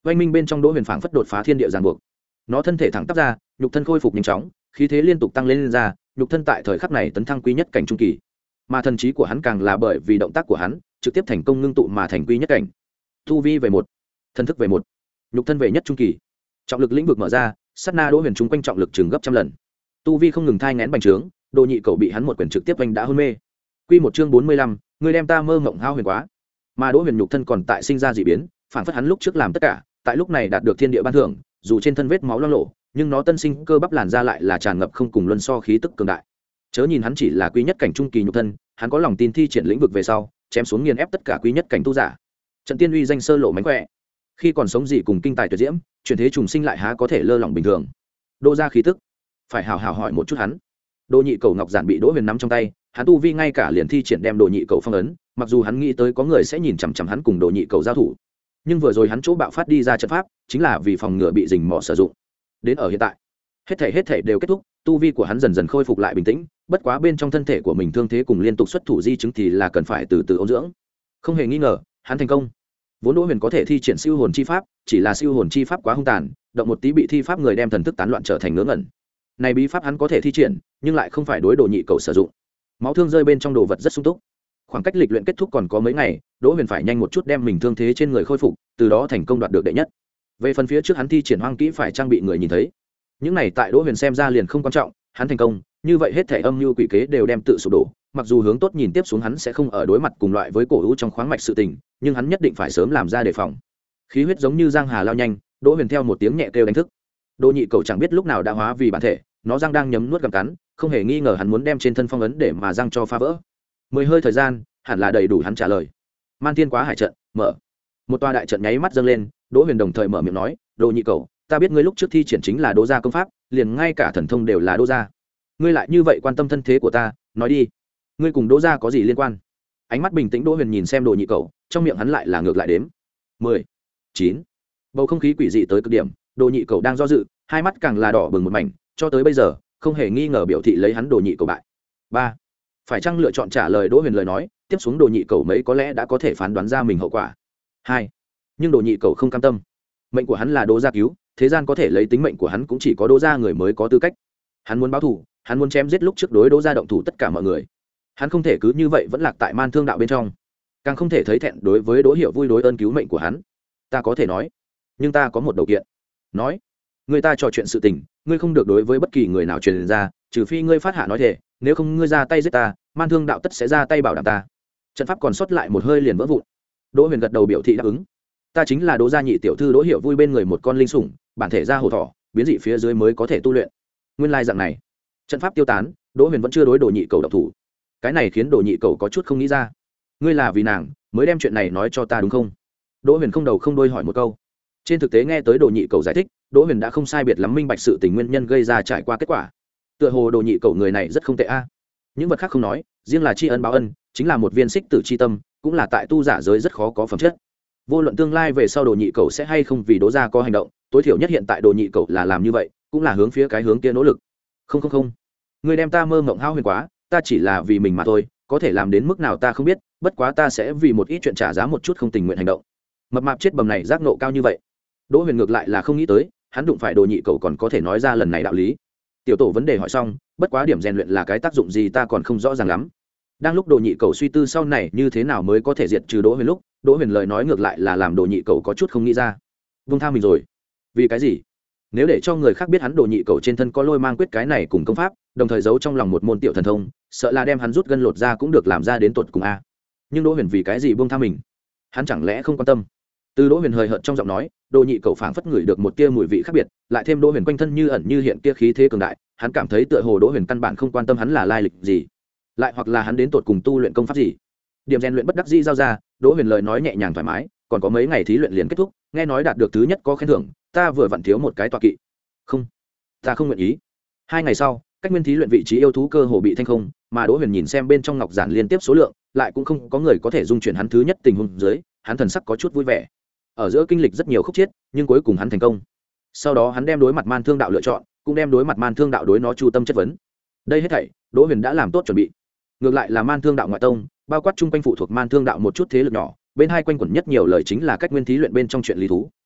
[SPEAKER 1] oanh minh bên trong đỗ huyền phảng phất đột phá thiên địa giàn buộc, nó thân thể thẳng tắp ra, nhục thân khôi phục nhanh chóng, khí thế liên tục tăng lên, lên ra, nhục thân tại thời khắc này tấn thăng quý nhất cảnh trung kỳ, mà thần trí của hắn càng là bởi vì động tác của hắn trực tiếp thành công ngưng tụ mà thành quý nhất cảnh. Tu vi về một, thần thức về một, nhục thân về nhất trung kỳ, trọng lực lĩnh vực mở ra, sát na đỗ huyền trung quanh trọng lực chừng gấp trăm lần, tu vi không ngừng thai ngén bành trướng, Đồ Nhị Cầu bị hắn một quyền trực tiếp vành đã hôn mê. Quy một chương bốn mươi lăm, người đem ta mơ mộng hao huyền quá. Mà Đỗ Huyền nhục thân còn tại sinh ra dị biến, phản phất hắn lúc trước làm tất cả, tại lúc này đạt được thiên địa ban thưởng, dù trên thân vết máu loang lổ, nhưng nó tân sinh cơ bắp làn ra lại là tràn ngập không cùng luân so khí tức cường đại. Chớ nhìn hắn chỉ là quý nhất cảnh trung kỳ nhục thân, hắn có lòng tin thi triển lĩnh vực về sau, chém xuống nghiền ép tất cả quý nhất cảnh tu giả. Trận tiên uy danh sơ lộ mánh khỏe. Khi còn sống gì cùng kinh tài tuyệt diễm, chuyển thế trùng sinh lại há có thể lơ lỏng bình thường. Đô ra khí tức, phải hào hào hỏi một chút hắn. Đồ Nhị Cầu ngọc giản bị Đỗ Huyền nắm trong tay, hắn tu vi ngay cả liền thi triển đem Đồ Nhị Cầu phong ấn, mặc dù hắn nghĩ tới có người sẽ nhìn chằm chằm hắn cùng Đồ Nhị Cầu giao thủ, nhưng vừa rồi hắn chỗ bạo phát đi ra trận pháp, chính là vì phòng ngừa bị rình mò sử dụng. Đến ở hiện tại, hết thảy hết thảy đều kết thúc, tu vi của hắn dần dần khôi phục lại bình tĩnh, bất quá bên trong thân thể của mình thương thế cùng liên tục xuất thủ di chứng thì là cần phải từ từ ôn dưỡng. Không hề nghi ngờ, hắn thành công. Vốn Đỗ Huyền có thể thi triển siêu hồn chi pháp, chỉ là siêu hồn chi pháp quá hung tàn, động một tí bị thi pháp người đem thần thức tán loạn trở thành ngớ ngẩn. Này bí pháp hắn có thể thi triển, nhưng lại không phải đối Đồ Nhị Cầu sử dụng. Máu thương rơi bên trong đồ vật rất sung túc. Khoảng cách lịch luyện kết thúc còn có mấy ngày, Đỗ Huyền phải nhanh một chút đem mình thương thế trên người khôi phục, từ đó thành công đoạt được đệ nhất. Về phần phía trước hắn thi triển hoang kỹ phải trang bị người nhìn thấy, những này tại Đỗ Huyền xem ra liền không quan trọng, hắn thành công, như vậy hết thể âm mưu quỷ kế đều đem tự sụp đổ. Mặc dù hướng tốt nhìn tiếp xuống hắn sẽ không ở đối mặt cùng loại với cổ hữu trong khoáng mạch sự tình, nhưng hắn nhất định phải sớm làm ra đề phòng. Khí huyết giống như giang hà lao nhanh, Đỗ Huyền theo một tiếng nhẹ kêu đánh thức. Đồ Nhị Cầu chẳng biết lúc nào đã hóa vì bản thể, nó răng đang nhấm nuốt gặm cắn, không hề nghi ngờ hắn muốn đem trên thân phong ấn để mà răng cho phá vỡ. Mười hơi thời gian, hẳn là đầy đủ hắn trả lời. Man Thiên Quá Hải trận, mở. Một tòa đại trận nháy mắt dâng lên, Đỗ Huyền đồng thời mở miệng nói, Đồ Nhị Cầu, ta biết ngươi lúc trước thi triển chính là Đỗ gia công pháp, liền ngay cả thần thông đều là Đỗ gia. Ngươi lại như vậy quan tâm thân thế của ta, nói đi, ngươi cùng Đỗ gia có gì liên quan? Ánh mắt bình tĩnh Đỗ Huyền nhìn xem Đồ Nhị Cầu, trong miệng hắn lại là ngược lại đếm. Mười, chín. Bầu không khí quỷ dị tới cực điểm, Đồ Nhị Cầu đang do dự, hai mắt càng là đỏ bừng một mảnh, cho tới bây giờ, không hề nghi ngờ biểu thị lấy hắn Đồ Nhị Cầu bại. Ba. Phải chăng lựa chọn trả lời Đỗ Huyền lời nói, tiếp xuống Đồ Nhị Cầu mấy có lẽ đã có thể phán đoán ra mình hậu quả. Hai. Nhưng Đồ Nhị Cầu không cam tâm. Mệnh của hắn là Đỗ gia cứu, thế gian có thể lấy tính mệnh của hắn cũng chỉ có Đỗ gia người mới có tư cách. Hắn muốn báo thù, hắn muốn chém giết lúc trước đối Đỗ gia động thủ tất cả mọi người. Hắn không thể cứ như vậy vẫn lạc tại Man Thương đạo bên trong, càng không thể thấy thẹn đối với Đỗ Hiểu Vui đối ơn cứu mệnh của hắn. Ta có thể nói, nhưng ta có một điều kiện. Nói, người ta trò chuyện sự tình, ngươi không được đối với bất kỳ người nào truyền ra, trừ phi ngươi phát hạ nói thể, nếu không ngươi ra tay giết ta, Man Thương đạo tất sẽ ra tay bảo đảm ta. Trận pháp còn sót lại một hơi liền vỡ vụn. Đỗ Huyền gật đầu biểu thị đáp ứng. Ta chính là Đỗ gia nhị tiểu thư Đỗ Hiểu Vui bên người một con linh sủng, bản thể ra hồ thỏ, biến dị phía dưới mới có thể tu luyện. Nguyên lai dạng này. Trận pháp tiêu tán, Đỗ Huyền vẫn chưa đối Đồ Nhị Cầu động thủ. Cái này khiến Đồ Nhị Cầu có chút không nghĩ ra. Ngươi là vì nàng mới đem chuyện này nói cho ta đúng không? Đỗ Huyền không đầu không đuôi hỏi một câu. Trên thực tế nghe tới Đồ Nhị Cầu giải thích, Đỗ Huyền đã không sai biệt lắm minh bạch sự tình nguyên nhân gây ra trải qua kết quả. Tựa hồ Đồ Nhị Cầu người này rất không tệ a. Những vật khác không nói, riêng là tri ân báo ân, chính là một viên xích tử chi tâm, cũng là tại tu giả giới rất khó có phẩm chất. Vô luận tương lai về sau Đồ Nhị Cầu sẽ hay không vì Đỗ gia có hành động, tối thiểu nhất hiện tại Đồ Nhị Cầu là làm như vậy, cũng là hướng phía cái hướng kia nỗ lực. Không không không, ngươi đem ta mơ mộng hao huyền quá, ta chỉ là vì mình mà thôi, có thể làm đến mức nào ta không biết, bất quá ta sẽ vì một ít chuyện trả giá một chút không tình nguyện hành động. Mập mạp chết bầm này giác nộ cao như vậy. Đỗ Huyền ngược lại là không nghĩ tới, hắn đụng phải Đồ Nhị Cầu còn có thể nói ra lần này đạo lý. Tiểu tổ vấn đề hỏi xong, bất quá điểm rèn luyện là cái tác dụng gì ta còn không rõ ràng lắm. Đang lúc Đồ Nhị Cầu suy tư sau này như thế nào mới có thể diệt trừ Đỗ Huyền lúc, Đỗ Huyền lời nói ngược lại là làm Đồ Nhị Cầu có chút không nghĩ ra. Vung tha mình rồi? Vì cái gì? Nếu để cho người khác biết hắn Đồ Nhị Cầu trên thân có lôi mang quyết cái này cùng công pháp, đồng thời giấu trong lòng một môn tiểu thần thông, sợ là đem hắn rút gân lột ra cũng được làm ra đến tột cùng a. Nhưng Đỗ Huyền vì cái gì buông tha mình? Hắn chẳng lẽ không quan tâm? Từ Đỗ Huyền hời hợt trong giọng nói, Đồ Nhị Cầu phảng phất ngửi được một tia mùi vị khác biệt, lại thêm Đỗ Huyền quanh thân như ẩn như hiện kia khí thế cường đại, hắn cảm thấy tựa hồ Đỗ Huyền căn bản không quan tâm hắn là lai lịch gì, lại hoặc là hắn đến tột cùng tu luyện công pháp gì. Điểm rèn luyện bất đắc dĩ giao ra, Đỗ Huyền lời nói nhẹ nhàng thoải mái, còn có mấy ngày thí luyện liền kết thúc, nghe nói đạt được thứ nhất có khen thưởng, ta vừa vặn thiếu một cái tọa kỵ. Không, ta không nguyện ý. Hai ngày sau, cách nguyên thí luyện vị trí yêu thú cơ hồ bị thanh không, mà Đỗ Huyền nhìn xem bên trong ngọc giản liên tiếp số lượng, lại cũng không có người có thể dung chuyển hắn thứ nhất tình huống dưới, hắn thần sắc có chút vui vẻ. Ở giữa kinh lịch rất nhiều khúc chiết, nhưng cuối cùng hắn thành công. Sau đó hắn đem đối mặt Man Thương đạo lựa chọn, cũng đem đối mặt Man Thương đạo đối nó chu tâm chất vấn. Đây hết thảy, Đỗ Huyền đã làm tốt chuẩn bị. Ngược lại là Man Thương đạo ngoại tông, bao quát chung quanh phụ thuộc Man Thương đạo một chút thế lực nhỏ, bên hai quanh quẩn nhất nhiều lời chính là cách nguyên thí luyện bên trong chuyện lý thú.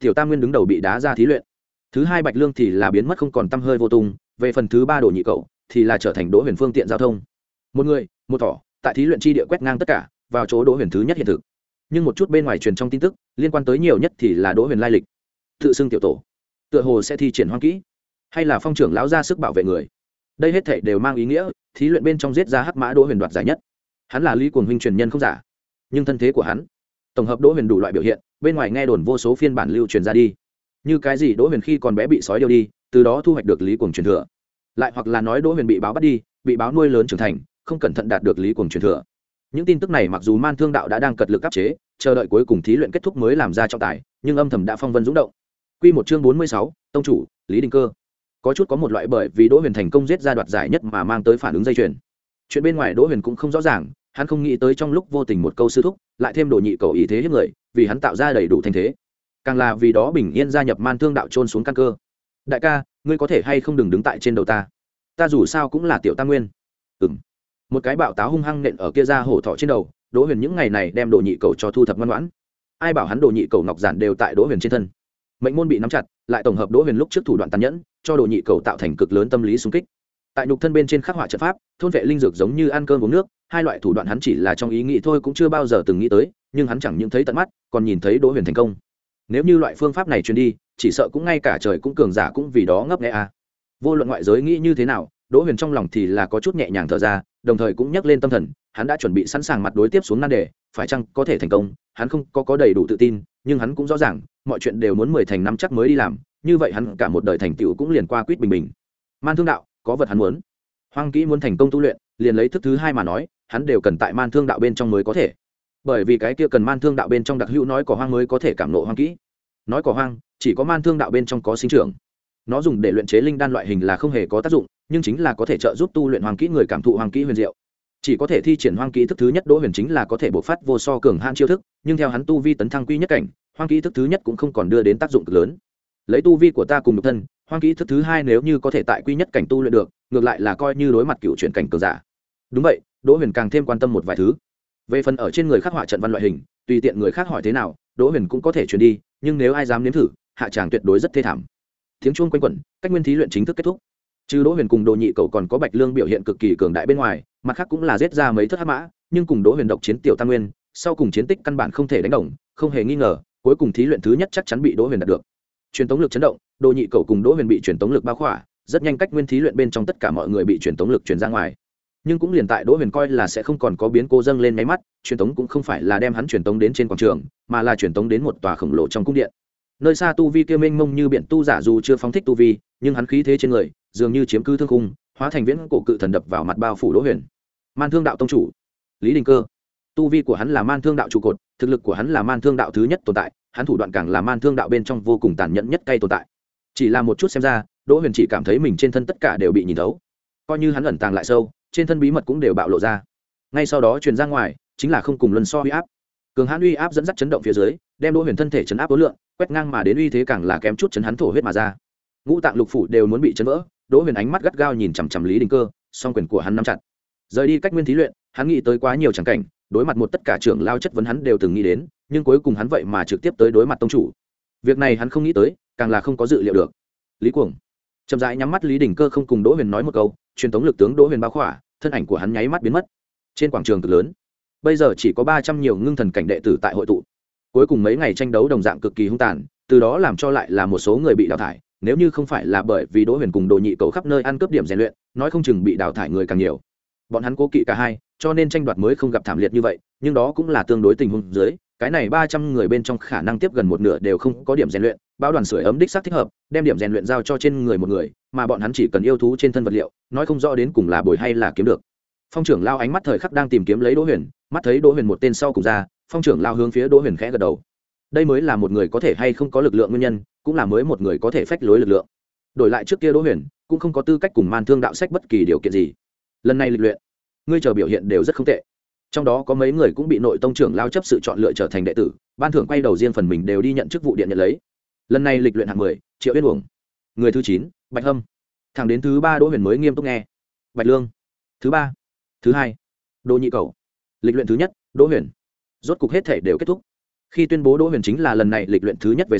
[SPEAKER 1] tiểu tam nguyên đứng đầu bị đá ra thí luyện. Thứ hai Bạch Lương thì là biến mất không còn tăm hơi vô tung, về phần thứ ba Đỗ Nhị Cẩu thì là trở thành Đỗ Huyền phương tiện giao thông. Một người, một thỏ, tại thí luyện chi địa quét ngang tất cả, vào chỗ Đỗ Huyền thứ nhất hiện thực. Nhưng một chút bên ngoài truyền trong tin tức, liên quan tới nhiều nhất thì là Đỗ Huyền lai lịch. Tự xưng tiểu tổ, tựa hồ sẽ thi triển hoang kỹ, hay là Phong trưởng lão ra sức bảo vệ người. Đây hết thảy đều mang ý nghĩa, thí luyện bên trong giết ra hắc mã Đỗ Huyền đoạt giải nhất. Hắn là Lý Cuồng huynh truyền nhân không giả, nhưng thân thế của hắn, tổng hợp Đỗ Huyền đủ loại biểu hiện, bên ngoài nghe đồn vô số phiên bản lưu truyền ra đi. Như cái gì Đỗ Huyền khi còn bé bị sói điêu đi, từ đó thu hoạch được Lý Cuồng truyền thừa. Lại hoặc là nói Đỗ Huyền bị báo bắt đi, bị báo nuôi lớn trưởng thành, không cẩn thận đạt được Lý Cuồng truyền thừa. Những tin tức này mặc dù Man Thương đạo đã đang cật lực áp chế, chờ đợi cuối cùng thí luyện kết thúc mới làm ra trọng tài, nhưng âm thầm đã phong vân dũng động. Quy một chương bốn mươi sáu, tông chủ, Lý Đình Cơ. Có chút có một loại bởi vì Đỗ Huyền thành công giết ra đoạt giải nhất mà mang tới phản ứng dây chuyền. Chuyện bên ngoài Đỗ Huyền cũng không rõ ràng, hắn không nghĩ tới trong lúc vô tình một câu sư thúc, lại thêm Đỗ Nhị Cẩu ý thế hiếp người, vì hắn tạo ra đầy đủ thành thế. Càng là vì đó bình yên gia nhập Man Thương đạo chôn xuống căn cơ. Đại ca, ngươi có thể hay không đừng đứng tại trên đầu ta? Ta dù sao cũng là tiểu tam nguyên. Ừm. Một cái bạo táo hung hăng nện ở kia ra hổ thọ trên đầu, Đỗ Huyền những ngày này đem Đỗ Nhị Cẩu cho thu thập ngoan ngoãn. Ai bảo hắn Đỗ Nhị Cẩu ngọc giản đều tại Đỗ Huyền trên thân. Mệnh môn bị nắm chặt, lại tổng hợp Đỗ Huyền lúc trước thủ đoạn tàn nhẫn, cho Đỗ Nhị Cẩu tạo thành cực lớn tâm lý xung kích. Tại nhục thân bên trên khắc họa trận pháp, thôn vệ linh dược giống như ăn cơm uống nước, hai loại thủ đoạn hắn chỉ là trong ý nghĩ thôi cũng chưa bao giờ từng nghĩ tới, nhưng hắn chẳng những thấy tận mắt, còn nhìn thấy Đỗ Huyền thành công. Nếu như loại phương pháp này truyền đi, chỉ sợ cũng ngay cả trời cũng cường giả cũng vì đó ngấp nghé a. Vô luận ngoại giới nghĩ như thế nào, Đỗ Huyền trong lòng thì là có chút nhẹ nhàng thở ra, đồng thời cũng nhắc lên tâm thần, hắn đã chuẩn bị sẵn sàng mặt đối tiếp xuống nan đề, phải chăng có thể thành công, hắn không có có đầy đủ tự tin, nhưng hắn cũng rõ ràng, mọi chuyện đều muốn mười thành năm chắc mới đi làm, như vậy hắn cả một đời thành tựu cũng liền qua quýt bình bình. Man Thương đạo, có vật hắn muốn. Hoang kỹ muốn thành công tu luyện, liền lấy thức thứ hai mà nói, hắn đều cần tại Man Thương đạo bên trong mới có thể. Bởi vì cái kia cần Man Thương đạo bên trong đặc hữu nói cỏ hoang mới có thể cảm nộ hoang kỹ. Nói cỏ hoang, chỉ có Man Thương đạo bên trong có sinh trưởng. Nó dùng để luyện chế linh đan loại hình là không hề có tác dụng, nhưng chính là có thể trợ giúp tu luyện hoang kỹ người cảm thụ hoang kỹ huyền diệu. Chỉ có thể thi triển hoang kỹ thức thứ nhất Đỗ Huyền chính là có thể bộc phát vô so cường hãn chiêu thức, nhưng theo hắn tu vi tấn thăng quy nhất cảnh, hoang kỹ thức thứ nhất cũng không còn đưa đến tác dụng cực lớn. Lấy tu vi của ta cùng nhục thân, hoang kỹ thức thứ hai nếu như có thể tại quy nhất cảnh tu luyện được, ngược lại là coi như đối mặt cựu chuyển cảnh cường giả. Đúng vậy, Đỗ Huyền càng thêm quan tâm một vài thứ. Về phần ở trên người khắc họa trận văn loại hình, tùy tiện người khác hỏi thế nào, Đỗ Huyền cũng có thể truyền đi, nhưng nếu ai dám nếm thử, hạ tràng tuyệt đối rất thê thảm. Tiếng chuông quanh quẩn, cách nguyên thí luyện chính thức kết thúc. Trừ Đỗ Huyền cùng Đỗ Nhị Cẩu còn có Bạch Lương biểu hiện cực kỳ cường đại bên ngoài, mặt khác cũng là giết ra mấy thất hắc mã, nhưng cùng Đỗ Huyền độc chiến tiểu tam nguyên, sau cùng chiến tích căn bản không thể đánh đồng, không hề nghi ngờ, cuối cùng thí luyện thứ nhất chắc chắn bị Đỗ Huyền đạt được. Truyền tống lực chấn động, Đỗ Nhị Cẩu cùng Đỗ Huyền bị truyền tống lực bao khỏa, rất nhanh cách nguyên thí luyện bên trong tất cả mọi người bị truyền tống lực truyền ra ngoài. Nhưng cũng liền tại Đỗ Huyền coi là sẽ không còn có biến cố dâng lên máy mắt, truyền tống cũng không phải là đem hắn truyền tống đến trên quảng trường, mà là truyền tống đến một tòa khổng lồ trong cung điện. Nơi xa tu vi kia mênh mông như biển tu giả dù chưa phóng thích tu vi, nhưng hắn khí thế trên người dường như chiếm cứ thương khung, hóa thành viễn cổ cự thần đập vào mặt bao phủ Đỗ Huyền. Man Thương đạo tông chủ, Lý Đình Cơ. Tu vi của hắn là Man Thương đạo trụ cột, thực lực của hắn là Man Thương đạo thứ nhất tồn tại, hắn thủ đoạn càng là Man Thương đạo bên trong vô cùng tàn nhẫn nhất cay tồn tại. Chỉ là một chút xem ra, Đỗ Huyền chỉ cảm thấy mình trên thân tất cả đều bị nhìn thấu. Coi như hắn ẩn tàng lại sâu, trên thân bí mật cũng đều bạo lộ ra. Ngay sau đó truyền ra ngoài, chính là không cùng luân so uy áp. Cường hãn uy áp dẫn dắt chấn động phía dưới, đem Đỗ Huyền thân thể chấn áp tối lượng, quét ngang mà đến uy thế càng là kém chút chấn hắn thổ huyết mà ra. Ngũ tạng lục phủ đều muốn bị chấn vỡ, Đỗ Huyền ánh mắt gắt gao nhìn chằm chằm Lý Đình Cơ, song quyền của hắn nắm chặt. Rời đi cách nguyên thí luyện, hắn nghĩ tới quá nhiều chẳng cảnh, đối mặt một tất cả trưởng lao chất vấn hắn đều từng nghĩ đến, nhưng cuối cùng hắn vậy mà trực tiếp tới đối mặt tông chủ. Việc này hắn không nghĩ tới, càng là không có dự liệu được. Lý Cuồng chậm rãi nhắm mắt, Lý Đình Cơ không cùng Đỗ Huyền nói một câu, truyền tống lực tướng Đỗ Huyền bao khỏa, thân ảnh của hắn nháy mắt biến mất. Trên quảng trường cực lớn, bây giờ chỉ có ba trăm nhiều ngưng thần cảnh đệ tử tại hội tụ. Cuối cùng mấy ngày tranh đấu đồng dạng cực kỳ hung tàn, từ đó làm cho lại là một số người bị đào thải, nếu như không phải là bởi vì Đỗ Huyền cùng Đỗ Nhị Cẩu khắp nơi ăn cướp điểm rèn luyện, nói không chừng bị đào thải người càng nhiều. Bọn hắn cố kỵ cả hai, cho nên tranh đoạt mới không gặp thảm liệt như vậy, nhưng đó cũng là tương đối tình huống dưới, cái này ba trăm người bên trong khả năng tiếp gần một nửa đều không có điểm rèn luyện, bao đoàn sưởi ấm đích xác thích hợp, đem điểm rèn luyện giao cho trên người một người, mà bọn hắn chỉ cần yêu thú trên thân vật liệu, nói không rõ đến cùng là bồi hay là kiếm được. Phong trưởng lao ánh mắt thời khắc đang tìm kiếm lấy Đỗ Huyền, mắt thấy Đỗ Huyền một tên sau cùng ra, Phong trưởng lao hướng phía Đỗ Huyền khẽ gật đầu. Đây mới là một người có thể hay không có lực lượng nguyên nhân, cũng là mới một người có thể phách lối lực lượng. Đổi lại trước kia Đỗ Huyền cũng không có tư cách cùng Man Thương đạo sách bất kỳ điều kiện gì. Lần này lịch luyện, ngươi chờ biểu hiện đều rất không tệ. Trong đó có mấy người cũng bị nội tông trưởng lao chấp sự chọn lựa trở thành đệ tử, ban thưởng quay đầu riêng phần mình đều đi nhận chức vụ điện nhận lấy. Lần này lịch luyện hạng mười, Triệu Yên Uổng. Người thứ chín, Bạch Hâm. Thẳng đến thứ ba Đỗ Huyền mới nghiêm túc nghe. Bạch Lương. Thứ ba. Thứ hai, Đỗ Nhị Cẩu. Lịch luyện thứ nhất, Đỗ Huyền. Rốt cục hết thể đều kết thúc. Khi tuyên bố Đỗ Huyền chính là lần này lịch luyện thứ nhất về sau,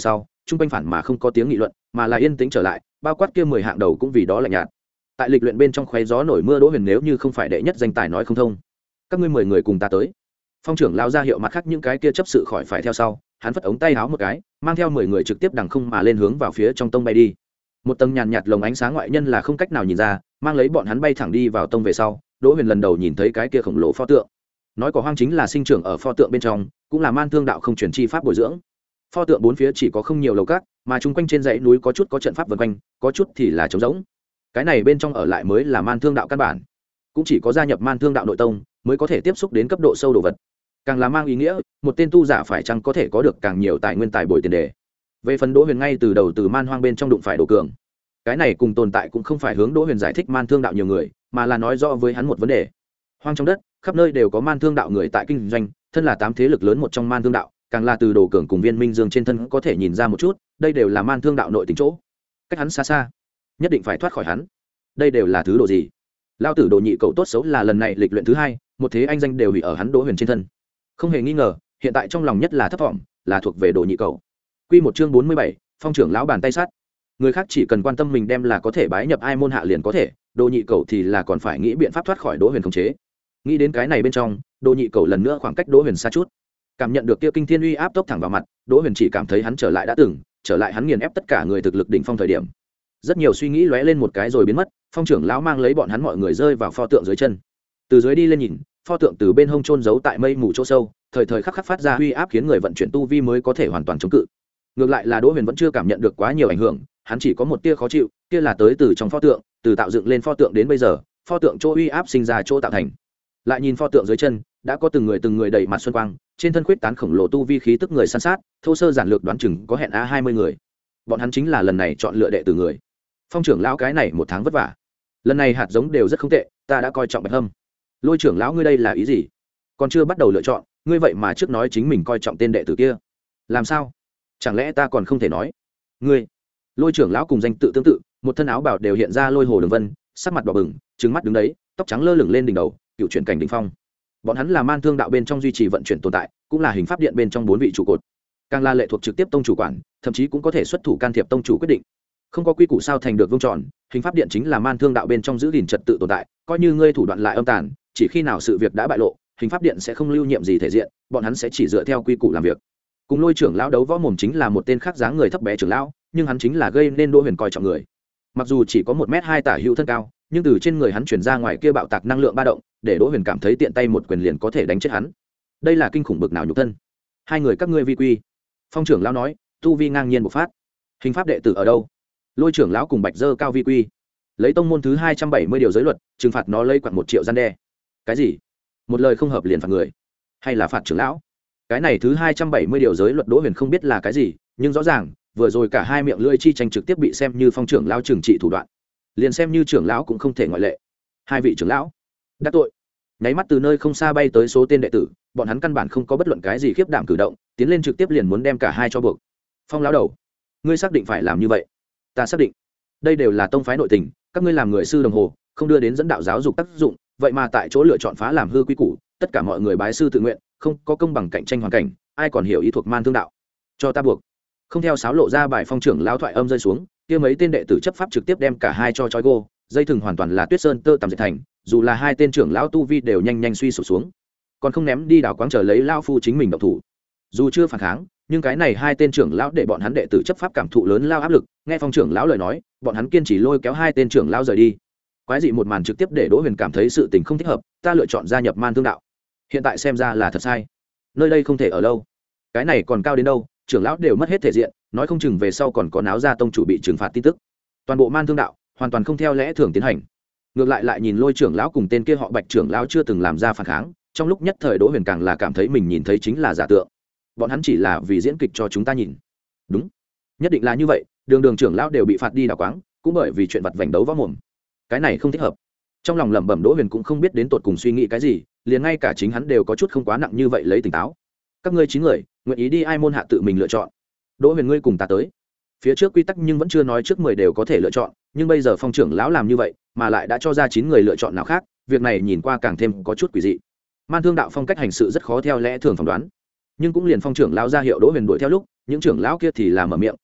[SPEAKER 1] chung quanh phản mà không có tiếng nghị luận mà là yên tĩnh trở lại, bao quát kia mười hạng đầu cũng vì đó lạnh nhạt. Tại lịch luyện bên trong khoé gió nổi mưa, Đỗ Huyền nếu như không phải đệ nhất danh tài nói không thông. Các ngươi mười người cùng ta tới. Phong trưởng lao ra hiệu mặt khác những cái kia chấp sự khỏi phải theo sau, hắn phất ống tay háo một cái, mang theo mười người trực tiếp đằng không mà lên hướng vào phía trong tông bay đi. Một tầng nhàn nhạt lồng ánh sáng ngoại nhân là không cách nào nhìn ra, mang lấy bọn hắn bay thẳng đi vào tông về sau. Đỗ Huyền lần đầu nhìn thấy cái kia khổng lồ pho tượng. Nói có hoang chính là sinh trưởng ở pho tượng bên trong, cũng là man thương đạo không truyền chi pháp bồi dưỡng. Pho tượng bốn phía chỉ có không nhiều lầu cát, mà chung quanh trên dãy núi có chút có trận pháp vần quanh, có chút thì là trống rỗng. Cái này bên trong ở lại mới là man thương đạo căn bản, cũng chỉ có gia nhập man thương đạo nội tông mới có thể tiếp xúc đến cấp độ sâu đồ vật. Càng là mang ý nghĩa một tên tu giả phải chăng có thể có được càng nhiều tài nguyên tài bồi tiền đề. Về phần Đỗ Huyền ngay từ đầu từ man hoang bên trong đụng phải đồ cường, cái này cùng tồn tại cũng không phải hướng Đỗ Huyền giải thích man thương đạo nhiều người, mà là nói rõ với hắn một vấn đề. Hoang trong đất khắp nơi đều có man thương đạo người tại kinh doanh, thân là tám thế lực lớn một trong man thương đạo, càng là từ đồ cường cùng viên minh dương trên thân có thể nhìn ra một chút, đây đều là man thương đạo nội tình chỗ. Cách hắn xa xa, nhất định phải thoát khỏi hắn. Đây đều là thứ đồ gì? Lao tử Đồ Nhị Cậu tốt xấu là lần này lịch luyện thứ hai, một thế anh danh đều hủy ở hắn Đỗ Huyền trên thân. Không hề nghi ngờ, hiện tại trong lòng nhất là thấp vọng, là thuộc về Đồ Nhị Cậu. Quy một chương bốn mươi bảy, Phong trưởng lão bàn tay sát. Người khác chỉ cần quan tâm mình đem là có thể bái nhập ai môn hạ liền có thể, Đồ Nhị Cậu thì là còn phải nghĩ biện pháp thoát khỏi Đỗ Huyền khống chế. Nghĩ đến cái này bên trong, Đồ Nhị Cậu lần nữa khoảng cách Đỗ Huyền xa chút. Cảm nhận được kia kinh thiên uy áp tốc thẳng vào mặt, Đỗ Huyền chỉ cảm thấy hắn trở lại đã từng, trở lại hắn nghiền ép tất cả người thực lực đỉnh phong thời điểm. Rất nhiều suy nghĩ lóe lên một cái rồi biến mất, Phong trưởng lão mang lấy bọn hắn mọi người rơi vào pho tượng dưới chân. Từ dưới đi lên nhìn, pho tượng từ bên hông chôn giấu tại mây mù chỗ sâu, thời thời khắc khắc phát ra uy áp khiến người vận chuyển tu vi mới có thể hoàn toàn chống cự. Ngược lại là Đỗ Huyền vẫn chưa cảm nhận được quá nhiều ảnh hưởng, hắn chỉ có một tia khó chịu, kia là tới từ trong pho tượng, từ tạo dựng lên pho tượng đến bây giờ, pho tượng chỗ uy áp sinh ra chỗ tạo thành. Lại nhìn pho tượng dưới chân, đã có từng người từng người đầy mặt xuân quang, trên thân khuyết tán khổng lồ tu vi khí tức người san sát, thô sơ giản lược đoán chừng có hẹn a hai mươi người. Bọn hắn chính là lần này chọn lựa đệ tử người. Phong trưởng lão cái này một tháng vất vả, lần này hạt giống đều rất không tệ, ta đã coi trọng Bạch Hâm. Lôi trưởng lão ngươi đây là ý gì? Còn chưa bắt đầu lựa chọn, ngươi vậy mà trước nói chính mình coi trọng tên đệ tử kia, làm sao? Chẳng lẽ ta còn không thể nói? Ngươi? Lôi trưởng lão cùng danh tự tương tự, một thân áo bào đều hiện ra lôi hồ đường vân, sắc mặt đỏ bừng, trừng mắt đứng đấy, tóc trắng lơ lửng lên đỉnh đầu, cựu chuyển cảnh đỉnh phong. Bọn hắn là man thương đạo bên trong duy trì vận chuyển tồn tại, cũng là hình pháp điện bên trong bốn vị trụ cột, càng là lệ thuộc trực tiếp tông chủ quản, thậm chí cũng có thể xuất thủ can thiệp tông chủ quyết định. Không có quy củ sao thành được vương tròn, hình pháp điện chính là man thương đạo bên trong giữ gìn trật tự tồn tại, coi như ngươi thủ đoạn lại âm tàn, chỉ khi nào sự việc đã bại lộ, hình pháp điện sẽ không lưu nhiệm gì thể diện, bọn hắn sẽ chỉ dựa theo quy củ làm việc. Cùng Lôi trưởng lão đấu võ mồm chính là một tên khác dáng người thấp bé trưởng lão, nhưng hắn chính là gây nên Đỗ Huyền coi trọng người. Mặc dù chỉ có một mét hai tả hữu thân cao, nhưng từ trên người hắn truyền ra ngoài kia bạo tạc năng lượng ba động, để Đỗ Huyền cảm thấy tiện tay một quyền liền có thể đánh chết hắn. Đây là kinh khủng bực nào nhục thân. Hai người các ngươi vi quy. Phong trưởng lão nói, tu vi ngang nhiên bộc phát. Hình pháp đệ tử ở đâu? Lôi trưởng lão cùng Bạch Dơ cao vi quy. Lấy tông môn thứ hai trăm bảy mươi điều giới luật, trừng phạt nó lấy quặng một triệu gian đe. Cái gì? Một lời không hợp liền phạt người, hay là phạt trưởng lão? Cái này thứ hai trăm bảy mươi điều giới luật Đỗ Huyền không biết là cái gì, nhưng rõ ràng, vừa rồi cả hai miệng lưỡi chi tranh trực tiếp bị xem như Phong trưởng lão trừng trị thủ đoạn. Liền xem như trưởng lão cũng không thể ngoại lệ. Hai vị trưởng lão đắc tội. Nháy mắt từ nơi không xa bay tới số tên đệ tử, bọn hắn căn bản không có bất luận cái gì khiếp đảm cử động, tiến lên trực tiếp liền muốn đem cả hai cho buộc. Phong lão đầu, ngươi xác định phải làm như vậy? Ta xác định. Đây đều là tông phái nội tình, các ngươi làm người sư đồng hồ, không đưa đến dẫn đạo giáo dục tác dụng, vậy mà tại chỗ lựa chọn phá làm hư quy củ, tất cả mọi người bái sư tự nguyện, không có công bằng cạnh tranh hoàn cảnh, ai còn hiểu ý thuộc man thương đạo? Cho ta buộc. Không theo sáo lộ ra bài Phong trưởng lão thoại âm rơi xuống, kia mấy tên đệ tử chấp pháp trực tiếp đem cả hai cho trói gô, dây thừng hoàn toàn là tuyết sơn tơ tằm dệt thành, dù là hai tên trưởng lão tu vi đều nhanh nhanh suy sụp xuống, còn không ném đi đảo quáng chờ lấy lão phu chính mình động thủ. Dù chưa phản kháng, nhưng cái này hai tên trưởng lão để bọn hắn đệ tử chấp pháp cảm thụ lớn lao áp lực, nghe Phong trưởng lão lời nói, bọn hắn kiên trì lôi kéo hai tên trưởng lão rời đi. Quái dị một màn trực tiếp để Đỗ Huyền cảm thấy sự tình không thích hợp, ta lựa chọn gia nhập man thương đạo, hiện tại xem ra là thật sai, nơi đây không thể ở lâu. Cái này còn cao đến đâu, trưởng lão đều mất hết thể diện, nói không chừng về sau còn có náo ra tông chủ bị trừng phạt tin tức. Toàn bộ man thương đạo hoàn toàn không theo lẽ thường tiến hành, ngược lại lại nhìn Lôi trưởng lão cùng tên kia họ Bạch trưởng lão chưa từng làm ra phản kháng, trong lúc nhất thời Đỗ Huyền càng là cảm thấy mình nhìn thấy chính là giả tượng, bọn hắn chỉ là vì diễn kịch cho chúng ta nhìn. Đúng, nhất định là như vậy, đường đường trưởng lão đều bị phạt đi đào quáng, cũng bởi vì chuyện vặt vảnh đấu võ mồm, cái này không thích hợp. Trong lòng lẩm bẩm Đỗ Huyền cũng không biết đến tột cùng suy nghĩ cái gì, liền ngay cả chính hắn đều có chút không quá nặng như vậy lấy tỉnh táo. Các ngươi chín người nguyện ý đi ai môn hạ tự mình lựa chọn. Đỗ Huyền ngươi cùng ta tới. Phía trước quy tắc nhưng vẫn chưa nói trước mười đều có thể lựa chọn, nhưng bây giờ Phong trưởng lão làm như vậy, mà lại đã cho ra chín người lựa chọn nào khác, việc này nhìn qua càng thêm có chút quỷ dị. Man thương đạo phong cách hành sự rất khó theo lẽ thường phỏng đoán, nhưng cũng liền Phong trưởng lão ra hiệu Đỗ Huyền đuổi theo lúc, những trưởng lão kia thì làm mở miệng,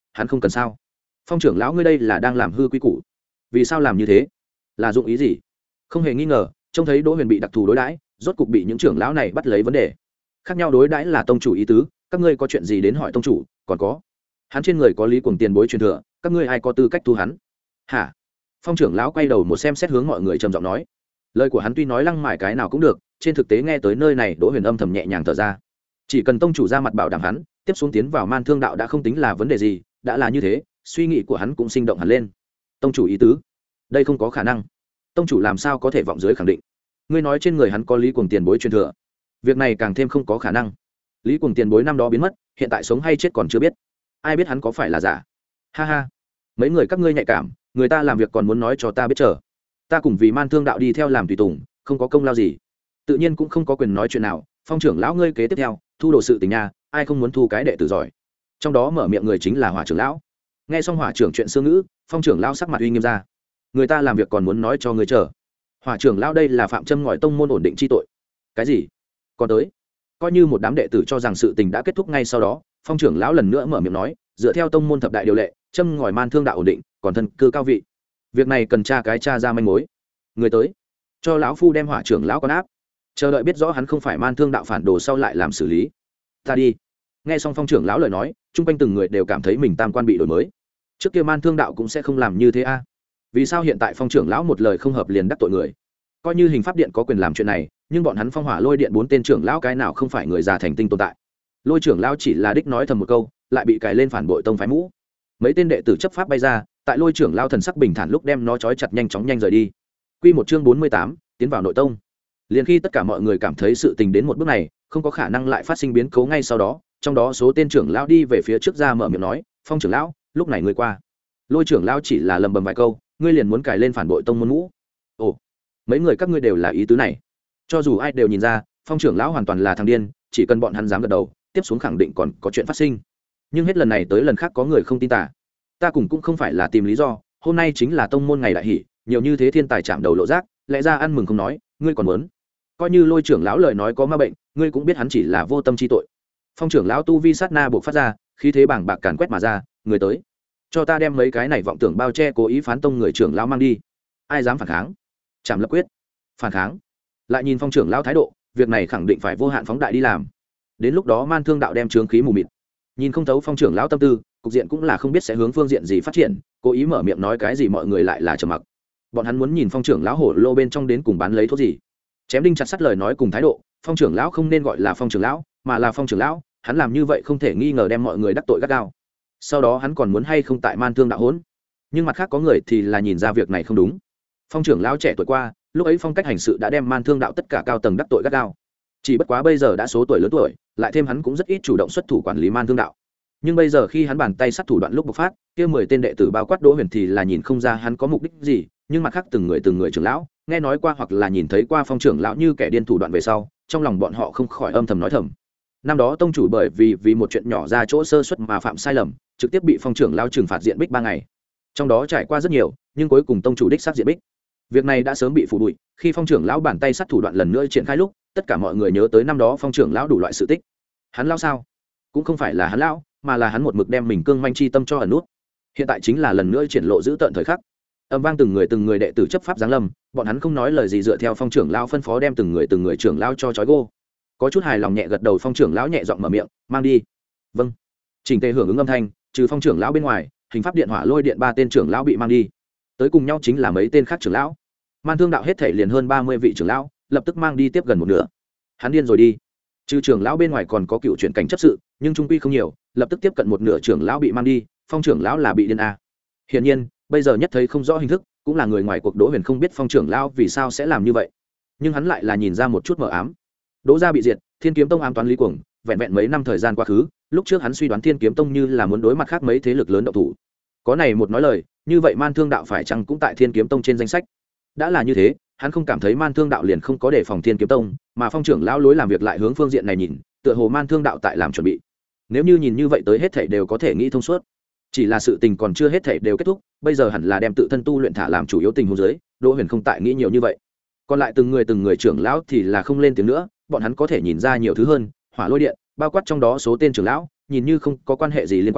[SPEAKER 1] hắn không cần sao? Phong trưởng lão ngươi đây là đang làm hư quy củ. Vì sao làm như thế? Là dụng ý gì? Không hề nghi ngờ, trông thấy Đỗ Huyền bị đặc thù đối đãi, rốt cục bị những trưởng lão này bắt lấy vấn đề. Khác nhau đối đãi là tông chủ ý tứ, các ngươi có chuyện gì đến hỏi tông chủ, còn có, hắn trên người có Lý Cuồng tiền bối truyền thừa, các ngươi ai có tư cách thu hắn? Hả? Phong trưởng lão quay đầu một xem xét hướng mọi người trầm giọng nói. Lời của hắn tuy nói lăng mải cái nào cũng được, trên thực tế nghe tới nơi này Đỗ Huyền âm thầm nhẹ nhàng thở ra. Chỉ cần tông chủ ra mặt bảo đảm hắn tiếp xuống tiến vào Man Thương đạo đã không tính là vấn đề gì, đã là như thế, suy nghĩ của hắn cũng sinh động hẳn lên. Tông chủ ý tứ, đây không có khả năng. Tông chủ làm sao có thể vọng dưới khẳng định? Ngươi nói trên người hắn có Lý Cuồng tiền bối truyền thừa, việc này càng thêm không có khả năng. Lý Cuồng tiền bối năm đó biến mất, hiện tại sống hay chết còn chưa biết, ai biết hắn có phải là giả? Ha ha, mấy người các ngươi nhạy cảm, người ta làm việc còn muốn nói cho ta biết chờ. Ta cùng vì Man Thương đạo đi theo làm tùy tùng, không có công lao gì, tự nhiên cũng không có quyền nói chuyện nào. Phong trưởng lão ngươi kế tiếp theo thu đồ sự tình nhà, ai không muốn thu cái đệ tử giỏi? Trong đó mở miệng người chính là Hỏa trưởng lão. Nghe xong Hỏa trưởng chuyện xưa ngữ, Phong trưởng lão sắc mặt uy nghiêm ra. Người ta làm việc còn muốn nói cho ngươi chờ. Hỏa trưởng lão đây là phạm châm ngòi tông môn ổn định chi tội. Cái gì? Còn tới? Coi như một đám đệ tử cho rằng sự tình đã kết thúc ngay sau đó, Phong trưởng lão lần nữa mở miệng nói, dựa theo tông môn thập đại điều lệ, châm ngòi Man Thương đạo ổn định, còn thân cư cao vị. Việc này cần tra cái tra ra manh mối. Người tới, cho lão phu đem Hỏa trưởng lão con áp, chờ đợi biết rõ hắn không phải Man Thương đạo phản đồ sau lại làm xử lý. Ta đi. Nghe xong Phong trưởng lão lời nói, chung quanh từng người đều cảm thấy mình tam quan bị đổi mới. Trước kia Man Thương đạo cũng sẽ không làm như thế a. Vì sao hiện tại Phong trưởng lão một lời không hợp liền đắc tội người? Coi như hình pháp điện có quyền làm chuyện này, nhưng bọn hắn Phong Hỏa Lôi điện bốn tên trưởng lão cái nào không phải người già thành tinh tồn tại. Lôi trưởng lão chỉ là đích nói thầm một câu, lại bị cài lên phản bội tông phái mũ. Mấy tên đệ tử chấp pháp bay ra, tại Lôi trưởng lão thần sắc bình thản lúc đem nó trói chặt nhanh chóng nhanh rời đi. Quy một chương bốn mươi tám, tiến vào nội tông. Liền khi tất cả mọi người cảm thấy sự tình đến một bước này, không có khả năng lại phát sinh biến cố ngay sau đó, trong đó số tên trưởng lão đi về phía trước ra mở miệng nói, Phong trưởng lão, lúc này ngươi qua. Lôi trưởng lão chỉ là lầm bầm vài câu, ngươi liền muốn cài lên phản bội tông môn mũ. Ồ, mấy người các ngươi đều là ý tứ này. Cho dù ai đều nhìn ra, Phong trưởng lão hoàn toàn là thằng điên, chỉ cần bọn hắn dám gật đầu, tiếp xuống khẳng định còn có chuyện phát sinh. Nhưng hết lần này tới lần khác có người không tin ta. Ta cùng cũng không phải là tìm lý do, hôm nay chính là tông môn ngày đại hỷ, nhiều như thế thiên tài chạm đầu lộ rác, lẽ ra ăn mừng không nói, ngươi còn muốn? Coi như Lôi trưởng lão lời nói có ma bệnh, ngươi cũng biết hắn chỉ là vô tâm chi tội. Phong trưởng lão tu vi sát na buộc phát ra, khí thế bảng bạc càn quét mà ra, người tới, cho ta đem mấy cái này vọng tưởng bao che cố ý phán tông người trưởng lão mang đi. Ai dám phản kháng, chạm lập quyết. Phản kháng? Lại nhìn Phong trưởng lão thái độ, việc này khẳng định phải vô hạn phóng đại đi làm. Đến lúc đó Man Thương đạo đem trướng khí mù mịt. Nhìn không thấu Phong trưởng lão tâm tư, cục diện cũng là không biết sẽ hướng phương diện gì phát triển, cố ý mở miệng nói cái gì mọi người lại là trầm mặc. Bọn hắn muốn nhìn Phong trưởng lão hổ lô bên trong đến cùng bán lấy thuốc gì. Chém đinh chặt sắt lời nói cùng thái độ, Phong trưởng lão không nên gọi là Phong trưởng lão, mà là Phong trưởng lão, hắn làm như vậy không thể nghi ngờ đem mọi người đắc tội gắt gao. Sau đó hắn còn muốn hay không tại Man Thương đạo hỗn. Nhưng mặt khác có người thì là nhìn ra việc này không đúng. Phong trưởng lão trẻ tuổi qua, lúc ấy phong cách hành sự đã đem Man Thương đạo tất cả cao tầng đắc tội gắt gao. Chỉ bất quá bây giờ đã số tuổi lớn tuổi, lại thêm hắn cũng rất ít chủ động xuất thủ quản lý Man Thương đạo. Nhưng bây giờ khi hắn bàn tay sát thủ đoạn lúc bộc phát, kia mười tên đệ tử bao quát Đỗ Huyền thì là nhìn không ra hắn có mục đích gì, nhưng mặt khác từng người từng người trưởng lão, nghe nói qua hoặc là nhìn thấy qua Phong trưởng lão như kẻ điên thủ đoạn về sau, trong lòng bọn họ không khỏi âm thầm nói thầm. Năm đó tông chủ bởi vì vì một chuyện nhỏ ra chỗ sơ suất mà phạm sai lầm, trực tiếp bị Phong trưởng lão trừng phạt diện bích ba ngày. Trong đó trải qua rất nhiều, nhưng cuối cùng tông chủ đích xác diện bích. Việc này đã sớm bị phủ bụi, khi Phong trưởng lão bàn tay sát thủ đoạn lần nữa triển khai lúc, tất cả mọi người nhớ tới năm đó Phong trưởng lão đủ loại sự tích. Hắn lão sao? Cũng không phải là hắn lão, mà là hắn một mực đem mình cương manh chi tâm cho ẩn nút. Hiện tại chính là lần nữa triển lộ giữ tận thời khắc. Âm vang từng người từng người đệ tử chấp pháp giáng lâm, bọn hắn không nói lời gì dựa theo Phong trưởng lão phân phó đem từng người từng người trưởng lão cho trói gô. Có chút hài lòng nhẹ gật đầu, Phong trưởng lão nhẹ giọng mở miệng, mang đi. Vâng. Trình tề hưởng ứng âm thanh, trừ Phong trưởng lão bên ngoài, hình pháp điện Hỏa Lôi điện ba tên trưởng lão bị mang đi. Tới cùng nhau chính là mấy tên khác trưởng lão. Man Thương đạo hết thể liền hơn ba mươi vị trưởng lão, lập tức mang đi tiếp gần một nửa. Hắn điên rồi đi. Trừ trưởng lão bên ngoài còn có cựu chuyển cảnh chấp sự, nhưng trung quy không nhiều, lập tức tiếp cận một nửa trưởng lão bị mang đi, Phong trưởng lão là bị điên a. Hiển nhiên, bây giờ nhất thấy không rõ hình thức, cũng là người ngoài cuộc Đỗ Huyền không biết Phong trưởng lão vì sao sẽ làm như vậy, nhưng hắn lại là nhìn ra một chút mờ ám. Đỗ gia bị diệt, Thiên Kiếm Tông ám toán Lý Cuồng, vẹn vẹn mấy năm thời gian quá khứ, lúc trước hắn suy đoán Thiên Kiếm Tông như là muốn đối mặt khác mấy thế lực lớn động thủ. Có này một nói lời, như vậy Man Thương đạo phải chăng cũng tại Thiên Kiếm Tông trên danh sách? Đã là như thế, hắn không cảm thấy Man Thương đạo liền không có đề phòng Thiên Kiếm Tông, mà Phong trưởng lão lối làm việc lại hướng phương diện này nhìn, tựa hồ Man Thương đạo tại làm chuẩn bị. Nếu như nhìn như vậy tới hết thảy đều có thể nghĩ thông suốt. Chỉ là sự tình còn chưa hết thảy đều kết thúc, bây giờ hẳn là đem tự thân tu luyện thả làm chủ yếu tình huống dưới, Đỗ Huyền không tại nghĩ nhiều như vậy. Còn lại từng người từng người trưởng lão thì là không lên tiếng nữa, bọn hắn có thể nhìn ra nhiều thứ hơn, Hỏa Lôi điện, bao quát trong đó số tên trưởng lão, nhìn như không có quan hệ gì liên quan,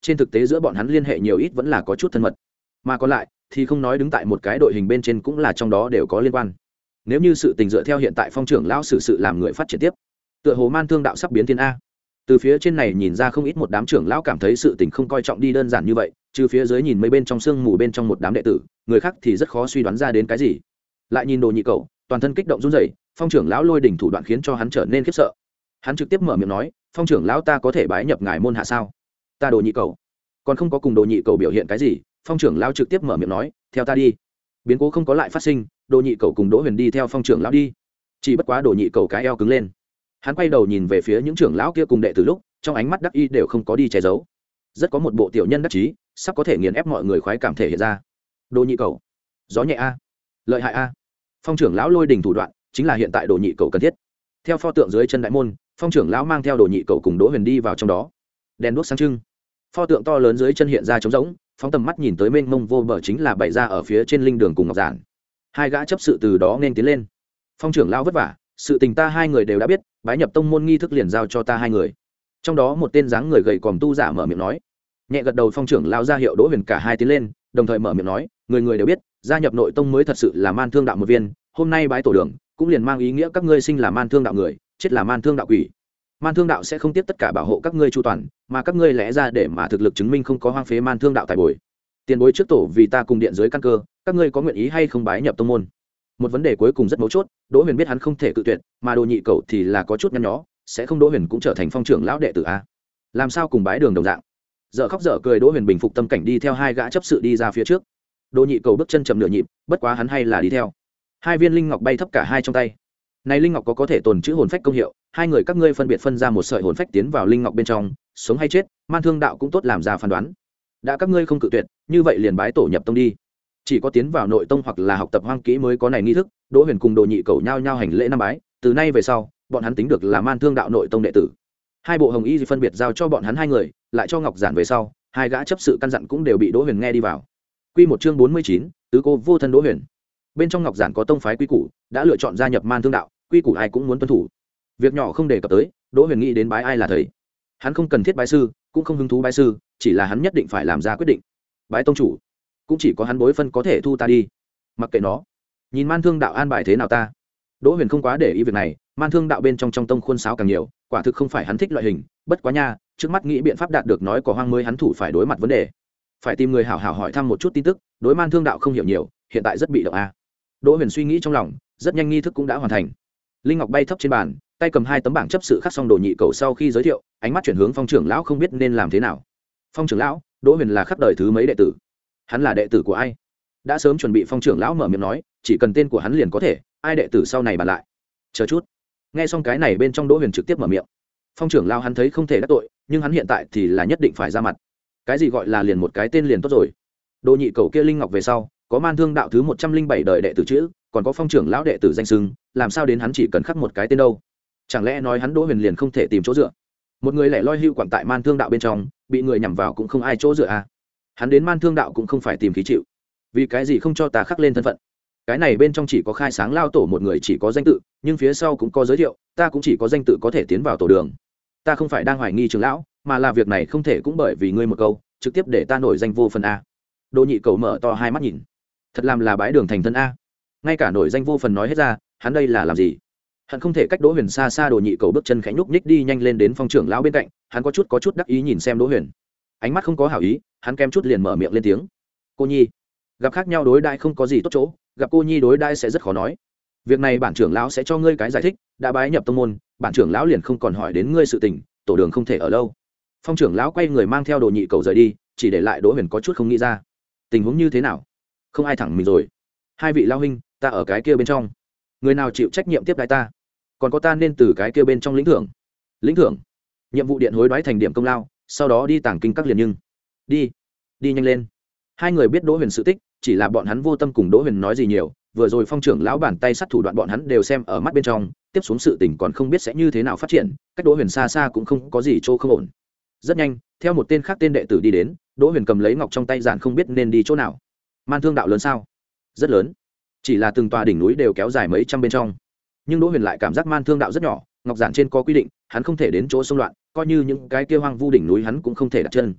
[SPEAKER 1] trên thực tế giữa bọn hắn liên hệ nhiều ít vẫn là có chút thân mật, mà còn lại thì không nói đứng tại một cái đội hình bên trên cũng là trong đó đều có liên quan. Nếu như sự tình dựa theo hiện tại phong trưởng lão xử sự làm người phát triển tiếp, tựa hồ man thương đạo sắp biến thiên a. Từ phía trên này nhìn ra không ít một đám trưởng lão cảm thấy sự tình không coi trọng đi đơn giản như vậy, trừ phía dưới nhìn mấy bên trong sương mù bên trong một đám đệ tử, người khác thì rất khó suy đoán ra đến cái gì. Lại nhìn Đồ Nhị Cẩu, toàn thân kích động run rẩy, phong trưởng lão lôi đỉnh thủ đoạn khiến cho hắn trở nên khiếp sợ. Hắn trực tiếp mở miệng nói, phong trưởng lão, ta có thể bái nhập ngài môn hạ sao? Ta Đồ Nhị Cẩu còn không có cùng Đồ Nhị Cẩu biểu hiện cái gì, phong trưởng lão trực tiếp mở miệng nói, theo ta đi. Biến cố không có lại phát sinh, Đồ Nhị Cẩu cùng Đỗ Huyền đi theo phong trưởng lão đi. Chỉ bất quá Đồ Nhị Cẩu cái eo cứng lên, hắn quay đầu nhìn về phía những trưởng lão kia cùng đệ tử lúc, trong ánh mắt đắc y đều không có đi che giấu, rất có một bộ tiểu nhân đắc chí, sắp có thể nghiền ép mọi người khoái cảm thể hiện ra. Đồ Nhị Cẩu, gió nhẹ a, lợi hại a. Phong trưởng lão lôi đình thủ đoạn chính là hiện tại Đồ Nhị Cẩu cần thiết. Theo pho tượng dưới chân đại môn, phong trưởng lão mang theo Đồ Nhị Cẩu cùng Đỗ Huyền đi vào trong đó. Đèn đuốc sáng trưng, pho tượng to lớn dưới chân hiện ra trống rỗng, phóng tầm mắt nhìn tới mênh mông vô bờ chính là bày ra ở phía trên linh đường cùng ngọc giản. Hai gã chấp sự từ đó nên tiến lên. Phong trưởng lão vất vả, sự tình ta hai người đều đã biết, bái nhập tông môn nghi thức liền giao cho ta hai người. Trong đó một tên dáng người gầy còm tu giả mở miệng nói. Nhẹ gật đầu, phong trưởng lão ra hiệu Đỗ Huyền cả hai tiến lên, đồng thời mở miệng nói, người người đều biết, gia nhập nội tông mới thật sự là man thương đạo một viên, hôm nay bái tổ đường, cũng liền mang ý nghĩa các ngươi sinh là man thương đạo người, chết là man thương đạo quỷ. Man thương đạo sẽ không tiếp tất cả bảo hộ các ngươi chu toàn, mà các ngươi lẽ ra để mà thực lực chứng minh không có hoang phế man thương đạo tài bồi. Tiền bối trước tổ vì ta cùng điện dưới căn cơ, các ngươi có nguyện ý hay không bái nhập tông môn? Một vấn đề cuối cùng rất mấu chốt, Đỗ Huyền biết hắn không thể cự tuyệt, mà Đồ Nhị Cẩu thì là có chút nhăn nhó, sẽ không Đỗ Huyền cũng trở thành phong trưởng lão đệ tử a? Làm sao cùng bái đường đồng dạng? Dở khóc dở cười, Đỗ Huyền bình phục tâm cảnh đi theo hai gã chấp sự đi ra phía trước. Đồ Nhị Cẩu bước chân chậm nửa nhịp, bất quá hắn hay là đi theo. Hai viên linh ngọc bay thấp cả hai trong tay. Này linh ngọc có có thể tồn trữ hồn phách công hiệu, hai người các ngươi phân biệt phân ra một sợi hồn phách tiến vào linh ngọc bên trong, sống hay chết, man thương đạo cũng tốt làm ra phán đoán. Đã các ngươi không cự tuyệt, như vậy liền bái tổ nhập tông đi. Chỉ có tiến vào nội tông hoặc là học tập hoang kỹ mới có này nghi thức. Đỗ Huyền cùng Đồ Nhị Cẩu nhao nhao hành lễ năm bái, từ nay về sau, bọn hắn tính được là man thương đạo nội tông đệ tử. Hai bộ hồng y phân biệt giao cho bọn hắn hai người, lại cho ngọc giản về sau, hai gã chấp sự căn dặn cũng đều bị Đỗ Huyền nghe đi vào. Quy một chương bốn mươi chín, tứ cô vô thân Đỗ Huyền. Bên trong ngọc giản có tông phái quy củ, đã lựa chọn gia nhập man thương đạo, quy củ ai cũng muốn tuân thủ. Việc nhỏ không đề cập tới, Đỗ Huyền nghĩ đến bái ai là thầy. Hắn không cần thiết bái sư, cũng không hứng thú bái sư, chỉ là hắn nhất định phải làm ra quyết định. Bái tông chủ, cũng chỉ có hắn bối phân có thể thu ta đi. Mặc kệ nó, nhìn man thương đạo an bài thế nào ta. Đỗ Huyền không quá để ý việc này, man thương đạo bên trong trong tông khuôn sáo càng nhiều, quả thực không phải hắn thích loại hình, bất quá nha, trước mắt nghĩ biện pháp đạt được nói có hoang mới hắn thủ phải đối mặt vấn đề. Phải tìm người hảo hảo hỏi thăm một chút tin tức, đối man thương đạo không hiểu nhiều, hiện tại rất bị động a. Đỗ Huyền suy nghĩ trong lòng, rất nhanh nghi thức cũng đã hoàn thành. Linh ngọc bay thấp trên bàn, tay cầm hai tấm bảng chấp sự khắc xong Đồ Nhị Cẩu sau khi giới thiệu, ánh mắt chuyển hướng phong trưởng lão không biết nên làm thế nào. Phong trưởng lão, Đỗ Huyền là khắc đời thứ mấy đệ tử? Hắn là đệ tử của ai? Đã sớm chuẩn bị, phong trưởng lão mở miệng nói, chỉ cần tên của hắn liền có thể, ai đệ tử sau này bàn lại. Chờ chút. Nghe xong cái này bên trong, Đỗ Huyền trực tiếp mở miệng. Phong trưởng lão hắn thấy không thể đắc tội, nhưng hắn hiện tại thì là nhất định phải ra mặt. Cái gì gọi là liền một cái tên liền tốt rồi? Đồ Nhị Cẩu kia linh ngọc về sau, có man thương đạo thứ một trăm linh bảy đời đệ tử chữ, còn có phong trưởng lão đệ tử danh xưng, làm sao đến hắn chỉ cần khắc một cái tên đâu? Chẳng lẽ nói hắn Đỗ Huyền liền không thể tìm chỗ dựa? Một người lẻ loi hưu quảng tại man thương đạo bên trong, bị người nhằm vào cũng không ai chỗ dựa à? Hắn đến man thương đạo cũng không phải tìm khí chịu, vì cái gì không cho ta khắc lên thân phận? Cái này bên trong chỉ có khai sáng lao tổ một người chỉ có danh tự, nhưng phía sau cũng có giới thiệu, ta cũng chỉ có danh tự có thể tiến vào tổ đường. Ta không phải đang hoài nghi trưởng lão, mà là việc này không thể cũng bởi vì ngươi một câu, trực tiếp để ta nổi danh vô phần a. Đồ Nhị Cẩu mở to hai mắt nhìn, thật làm là bái đường thành thân a, ngay cả nổi danh vô phần nói hết ra, hắn đây là làm gì? Hắn không thể cách Đỗ Huyền xa xa. Đồ Nhị Cẩu bước chân khẽ nhúc nhích đi nhanh lên đến phong trưởng lão bên cạnh, hắn có chút có chút đắc ý nhìn xem Đỗ Huyền, ánh mắt không có hảo ý, hắn kem chút liền mở miệng lên tiếng. Cô nhi, gặp khác nhau đối đãi không có gì tốt chỗ, gặp cô nhi đối đãi sẽ rất khó nói. Việc này bản trưởng lão sẽ cho ngươi cái giải thích, đã bái nhập tông môn, bản trưởng lão liền không còn hỏi đến ngươi sự tình, tổ đường không thể ở lâu. Phong trưởng lão quay người mang theo Đồ Nhị Cẩu rời đi, chỉ để lại Đỗ Huyền có chút không nghĩ ra, tình huống như thế nào? Không ai thẳng mình rồi. Hai vị lão huynh, ta ở cái kia bên trong, người nào chịu trách nhiệm tiếp đãi ta? Còn có ta nên từ cái kia bên trong lĩnh thưởng. Lĩnh thưởng? Nhiệm vụ điện hối đoái thành điểm công lao, sau đó đi tàng kinh các liền, nhưng đi, đi nhanh lên. Hai người biết Đỗ Huyền sự tích, chỉ là bọn hắn vô tâm cùng Đỗ Huyền nói gì nhiều, vừa rồi phong trưởng lão bàn tay sắt thủ đoạn bọn hắn đều xem ở mắt bên trong, tiếp xuống sự tình còn không biết sẽ như thế nào phát triển, cách Đỗ Huyền xa xa cũng không có gì chỗ không ổn. Rất nhanh, theo một tên khác tên đệ tử đi đến, Đỗ Huyền cầm lấy ngọc trong tay giản không biết nên đi chỗ nào. Man thương đạo lớn sao? Rất lớn, chỉ là từng tòa đỉnh núi đều kéo dài mấy trăm bên trong, nhưng Đỗ Huyền lại cảm giác man thương đạo rất nhỏ, ngọc giản trên có quy định, hắn không thể đến chỗ xung loạn, coi như những cái kia hoang vu đỉnh núi hắn cũng không thể đặt chân.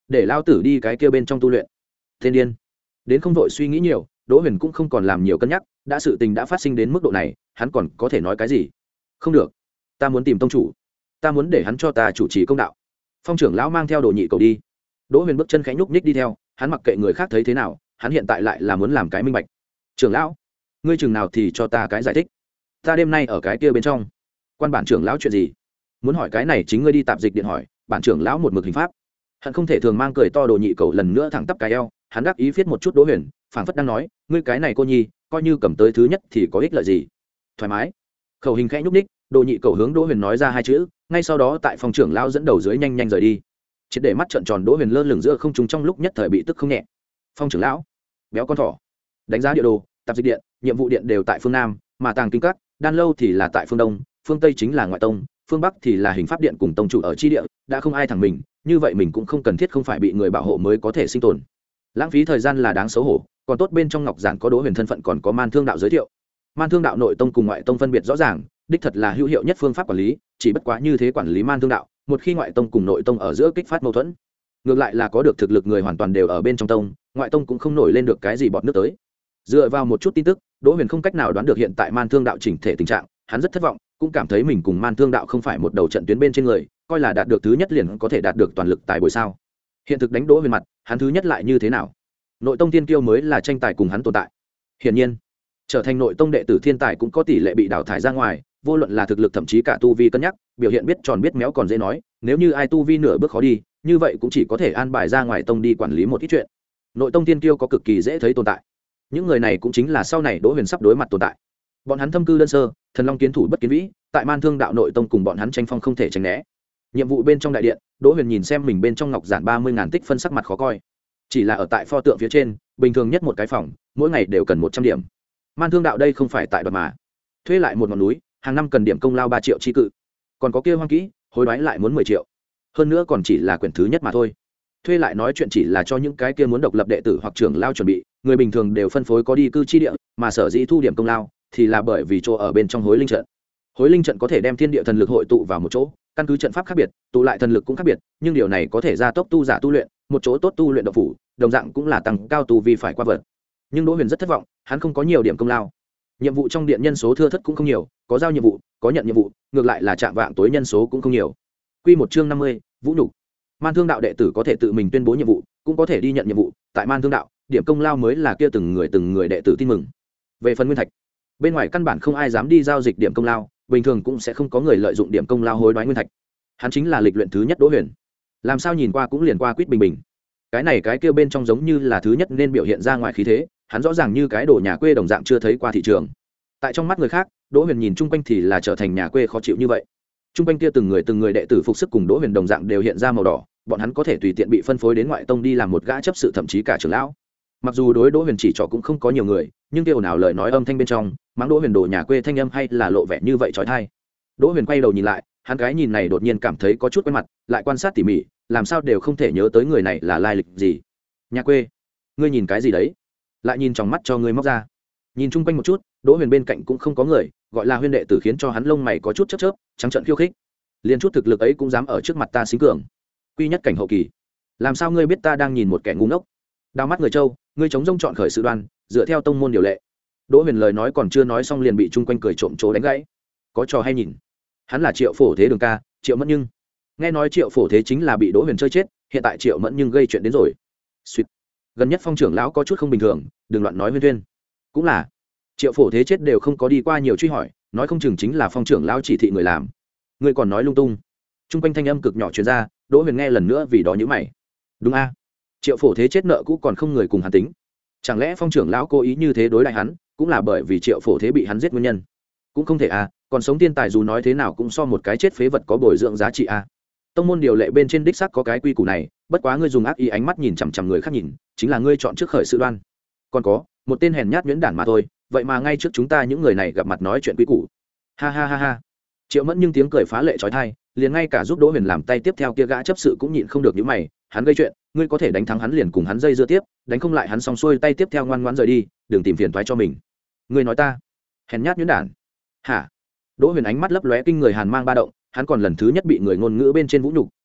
[SPEAKER 1] để lao tử đi cái kia bên trong tu luyện. Thiên điên. Đến không vội suy nghĩ nhiều, Đỗ Huyền cũng không còn làm nhiều cân nhắc, đã sự tình đã phát sinh đến mức độ này, hắn còn có thể nói cái gì? Không được, ta muốn tìm tông chủ, ta muốn để hắn cho ta chủ trì công đạo. Phong trưởng lão mang theo Đồ Nhị Cầu đi. Đỗ Huyền bước chân khẽ nhúc nhích đi theo, hắn mặc kệ người khác thấy thế nào, hắn hiện tại lại là muốn làm cái minh bạch. Trưởng lão, ngươi chừng nào thì cho ta cái giải thích. Ta đêm nay ở cái kia bên trong. Quan bản trưởng lão chuyện gì? Muốn hỏi cái này chính ngươi đi tạp dịch điện hỏi, bản trưởng lão một mực hình pháp. Hắn không thể thường mang cười to Đồ Nhị Cầu lần nữa thẳng tắp cái eo, hắn đáp ý viết một chút Đỗ Huyền, phảng phất đang nói, ngươi cái này cô nhi, coi như cầm tới thứ nhất thì có ích lợi gì? Thoải mái. Khẩu hình khẽ nhúc nhích, Đồ Nhị Cầu hướng Đỗ Huyền nói ra hai chữ, ngay sau đó tại phòng trưởng lão dẫn đầu dưới nhanh nhanh rời đi. Triệt để mắt trợn tròn Đỗ Huyền lơ lửng giữa không trung trong lúc nhất thời bị tức không nhẹ. Phong trưởng lão, béo con thỏ, đánh giá địa đồ, tạp dịch điện, nhiệm vụ điện đều tại phương nam, mà tàng kinh các, đan lâu thì là tại phương đông, phương tây chính là ngoại tông, phương bắc thì là hình pháp điện cùng tông chủ ở chi địa, đã không ai thẳng mình, như vậy mình cũng không cần thiết không phải bị người bảo hộ mới có thể sinh tồn. Lãng phí thời gian là đáng xấu hổ, còn tốt bên trong ngọc giản có Đỗ Huyền thân phận còn có Man Thương đạo giới thiệu. Man Thương đạo nội tông cùng ngoại tông phân biệt rõ ràng, đích thật là hữu hiệu nhất phương pháp quản lý, chỉ bất quá như thế quản lý Man Thương đạo, một khi ngoại tông cùng nội tông ở giữa kích phát mâu thuẫn, ngược lại là có được thực lực người hoàn toàn đều ở bên trong tông, ngoại tông cũng không nổi lên được cái gì bọt nước tới. Dựa vào một chút tin tức, Đỗ Huyền không cách nào đoán được hiện tại Man Thương đạo chỉnh thể tình trạng, hắn rất thất vọng, cũng cảm thấy mình cùng Man Thương đạo không phải một đầu trận tuyến bên trên người, coi là đạt được thứ nhất liền có thể đạt được toàn lực tài bồi sao. Hiện thực đánh Đỗ Huyền mặt, hắn thứ nhất lại như thế nào? Nội tông tiên kiêu mới là tranh tài cùng hắn tồn tại. Hiển nhiên, trở thành nội tông đệ tử thiên tài cũng có tỷ lệ bị đào thải ra ngoài, vô luận là thực lực thậm chí cả tu vi cân nhắc, biểu hiện biết tròn biết méo còn dễ nói, nếu như ai tu vi nửa bước khó đi, như vậy cũng chỉ có thể an bài ra ngoài tông đi quản lý một ít chuyện. Nội tông tiên kiêu có cực kỳ dễ thấy tồn tại. Những người này cũng chính là sau này Đỗ Huyền sắp đối mặt tồn tại. Bọn hắn thâm cư đơn sơ, thần long kiến thủ bất kiến vĩ, tại Man Thương đạo nội tông cùng bọn hắn tranh phong không thể tránh né. Nhiệm vụ bên trong đại điện, Đỗ Huyền nhìn xem mình bên trong ngọc giản ba mươi ngàn tích phân sắc mặt khó coi. Chỉ là ở tại pho tượng phía trên, bình thường nhất một cái phòng, mỗi ngày đều cần một trăm điểm. Man Thương đạo đây không phải tại đoạt mà, thuê lại một ngọn núi, hàng năm cần điểm công lao ba triệu chi cự. Còn có kia hoang kỹ, hối đoái lại muốn mười triệu. Hơn nữa còn chỉ là quyển thứ nhất mà thôi. Thuê lại nói chuyện chỉ là cho những cái kia muốn độc lập đệ tử hoặc trưởng lao chuẩn bị, người bình thường đều phân phối có đi cư chi địa, mà sở dĩ thu điểm công lao thì là bởi vì chỗ ở bên trong hối linh trận. Hối linh trận có thể đem thiên địa thần lực hội tụ vào một chỗ, căn cứ trận pháp khác biệt, tụ lại thần lực cũng khác biệt, nhưng điều này có thể gia tốc tu giả tu luyện, một chỗ tốt tu luyện động phủ, đồng dạng cũng là tăng cao tu vi phải qua vật. Nhưng Đỗ Huyền rất thất vọng, hắn không có nhiều điểm công lao. Nhiệm vụ trong điện nhân số thưa thớt cũng không nhiều, có giao nhiệm vụ, có nhận nhiệm vụ, ngược lại là chạm vạng tối nhân số cũng không nhiều. Quy một chương năm mươi, Vũ nhục. Man Thương đạo đệ tử có thể tự mình tuyên bố nhiệm vụ, cũng có thể đi nhận nhiệm vụ, tại Man Thương đạo, điểm công lao mới là kia từng người từng người đệ tử tin mừng. Về phần nguyên thạch, bên ngoài căn bản không ai dám đi giao dịch điểm công lao, bình thường cũng sẽ không có người lợi dụng điểm công lao hối đoái nguyên thạch. Hắn chính là lịch luyện thứ nhất Đỗ Huyền, làm sao nhìn qua cũng liền qua quýt bình bình. Cái này cái kia bên trong giống như là thứ nhất nên biểu hiện ra ngoài khí thế, hắn rõ ràng như cái đồ nhà quê đồng dạng chưa thấy qua thị trường. Tại trong mắt người khác, Đỗ Huyền nhìn chung quanh thì là trở thành nhà quê khó chịu như vậy. Chung quanh kia từng người từng người đệ tử phục sức cùng Đỗ Huyền đồng dạng đều hiện ra màu đỏ, bọn hắn có thể tùy tiện bị phân phối đến ngoại tông đi làm một gã chấp sự thậm chí cả trưởng lão. Mặc dù đối Đỗ Huyền chỉ trỏ cũng không có nhiều người, nhưng kia ồn ào lời nói âm thanh bên trong, mắng Đỗ Huyền đồ nhà quê thanh âm hay là lộ vẻ như vậy chói tai. Đỗ Huyền quay đầu nhìn lại, hắn cái nhìn này đột nhiên cảm thấy có chút quen mặt, lại quan sát tỉ mỉ, làm sao đều không thể nhớ tới người này là lai lịch gì. Nhà quê? Ngươi nhìn cái gì đấy? Lại nhìn trong mắt cho ngươi móc ra. Nhìn chung quanh một chút, Đỗ Huyền bên cạnh cũng không có người, gọi là huyên đệ tử khiến cho hắn lông mày có chút chớp chớp, trắng trợn khiêu khích. Liên chút thực lực ấy cũng dám ở trước mặt ta xính cường. Quy nhất cảnh hậu kỳ. Làm sao ngươi biết ta đang nhìn một kẻ ngu ngốc? Đao mắt người châu, ngươi chống rông chọn khởi sự đoan, dựa theo tông môn điều lệ. Đỗ Huyền lời nói còn chưa nói xong liền bị chung quanh cười trộm trố đánh gãy. Có trò hay nhìn. Hắn là Triệu Phổ Thế Đường ca, Triệu Mẫn Nhưng. Nghe nói Triệu Phổ Thế chính là bị Đỗ Huyền chơi chết, hiện tại Triệu Mẫn Nhưng gây chuyện đến rồi. Xuyệt. Gần nhất Phong trưởng lão có chút không bình thường, đừng loạn nói Huyên Tuyên. Cũng là Triệu Phổ Thế chết đều không có đi qua nhiều truy hỏi, nói không chừng chính là Phong trưởng lão chỉ thị người làm. Ngươi còn nói lung tung. Trung quanh thanh âm cực nhỏ truyền ra, Đỗ Huyền nghe lần nữa vì đó nhíu mày. Đúng a? Triệu Phổ Thế chết nợ cũ còn không người cùng hắn tính. Chẳng lẽ Phong trưởng lão cố ý như thế đối đại hắn, cũng là bởi vì Triệu Phổ Thế bị hắn giết nguyên nhân? Cũng không thể a, còn sống tiên tài dù nói thế nào cũng so một cái chết phế vật có bồi dưỡng giá trị a. Tông môn điều lệ bên trên đích xác có cái quy củ này, bất quá ngươi dùng ác ý ánh mắt nhìn chằm chằm người khác nhìn, chính là ngươi chọn trước khởi sự đoan. Còn có, một tên hèn nhát nhuyễn đản mà thôi, vậy mà ngay trước chúng ta những người này gặp mặt nói chuyện quy củ. Ha ha ha ha. Triệu Mẫn Nhưng tiếng cười phá lệ chói tai, liền ngay cả giúp Đỗ Huyền làm tay tiếp theo kia gã chấp sự cũng nhịn không được những mày, hắn gây chuyện, ngươi có thể đánh thắng hắn liền cùng hắn dây dưa tiếp, đánh không lại hắn xong xuôi tay tiếp theo ngoan ngoãn rời đi, đừng tìm phiền toái cho mình. Ngươi nói ta hèn nhát nhuyễn đản? Hả? Đỗ Huyền ánh mắt lấp lóe kinh người hàn mang ba động, hắn còn lần thứ nhất bị người ngôn ngữ bên trên vũ nhục,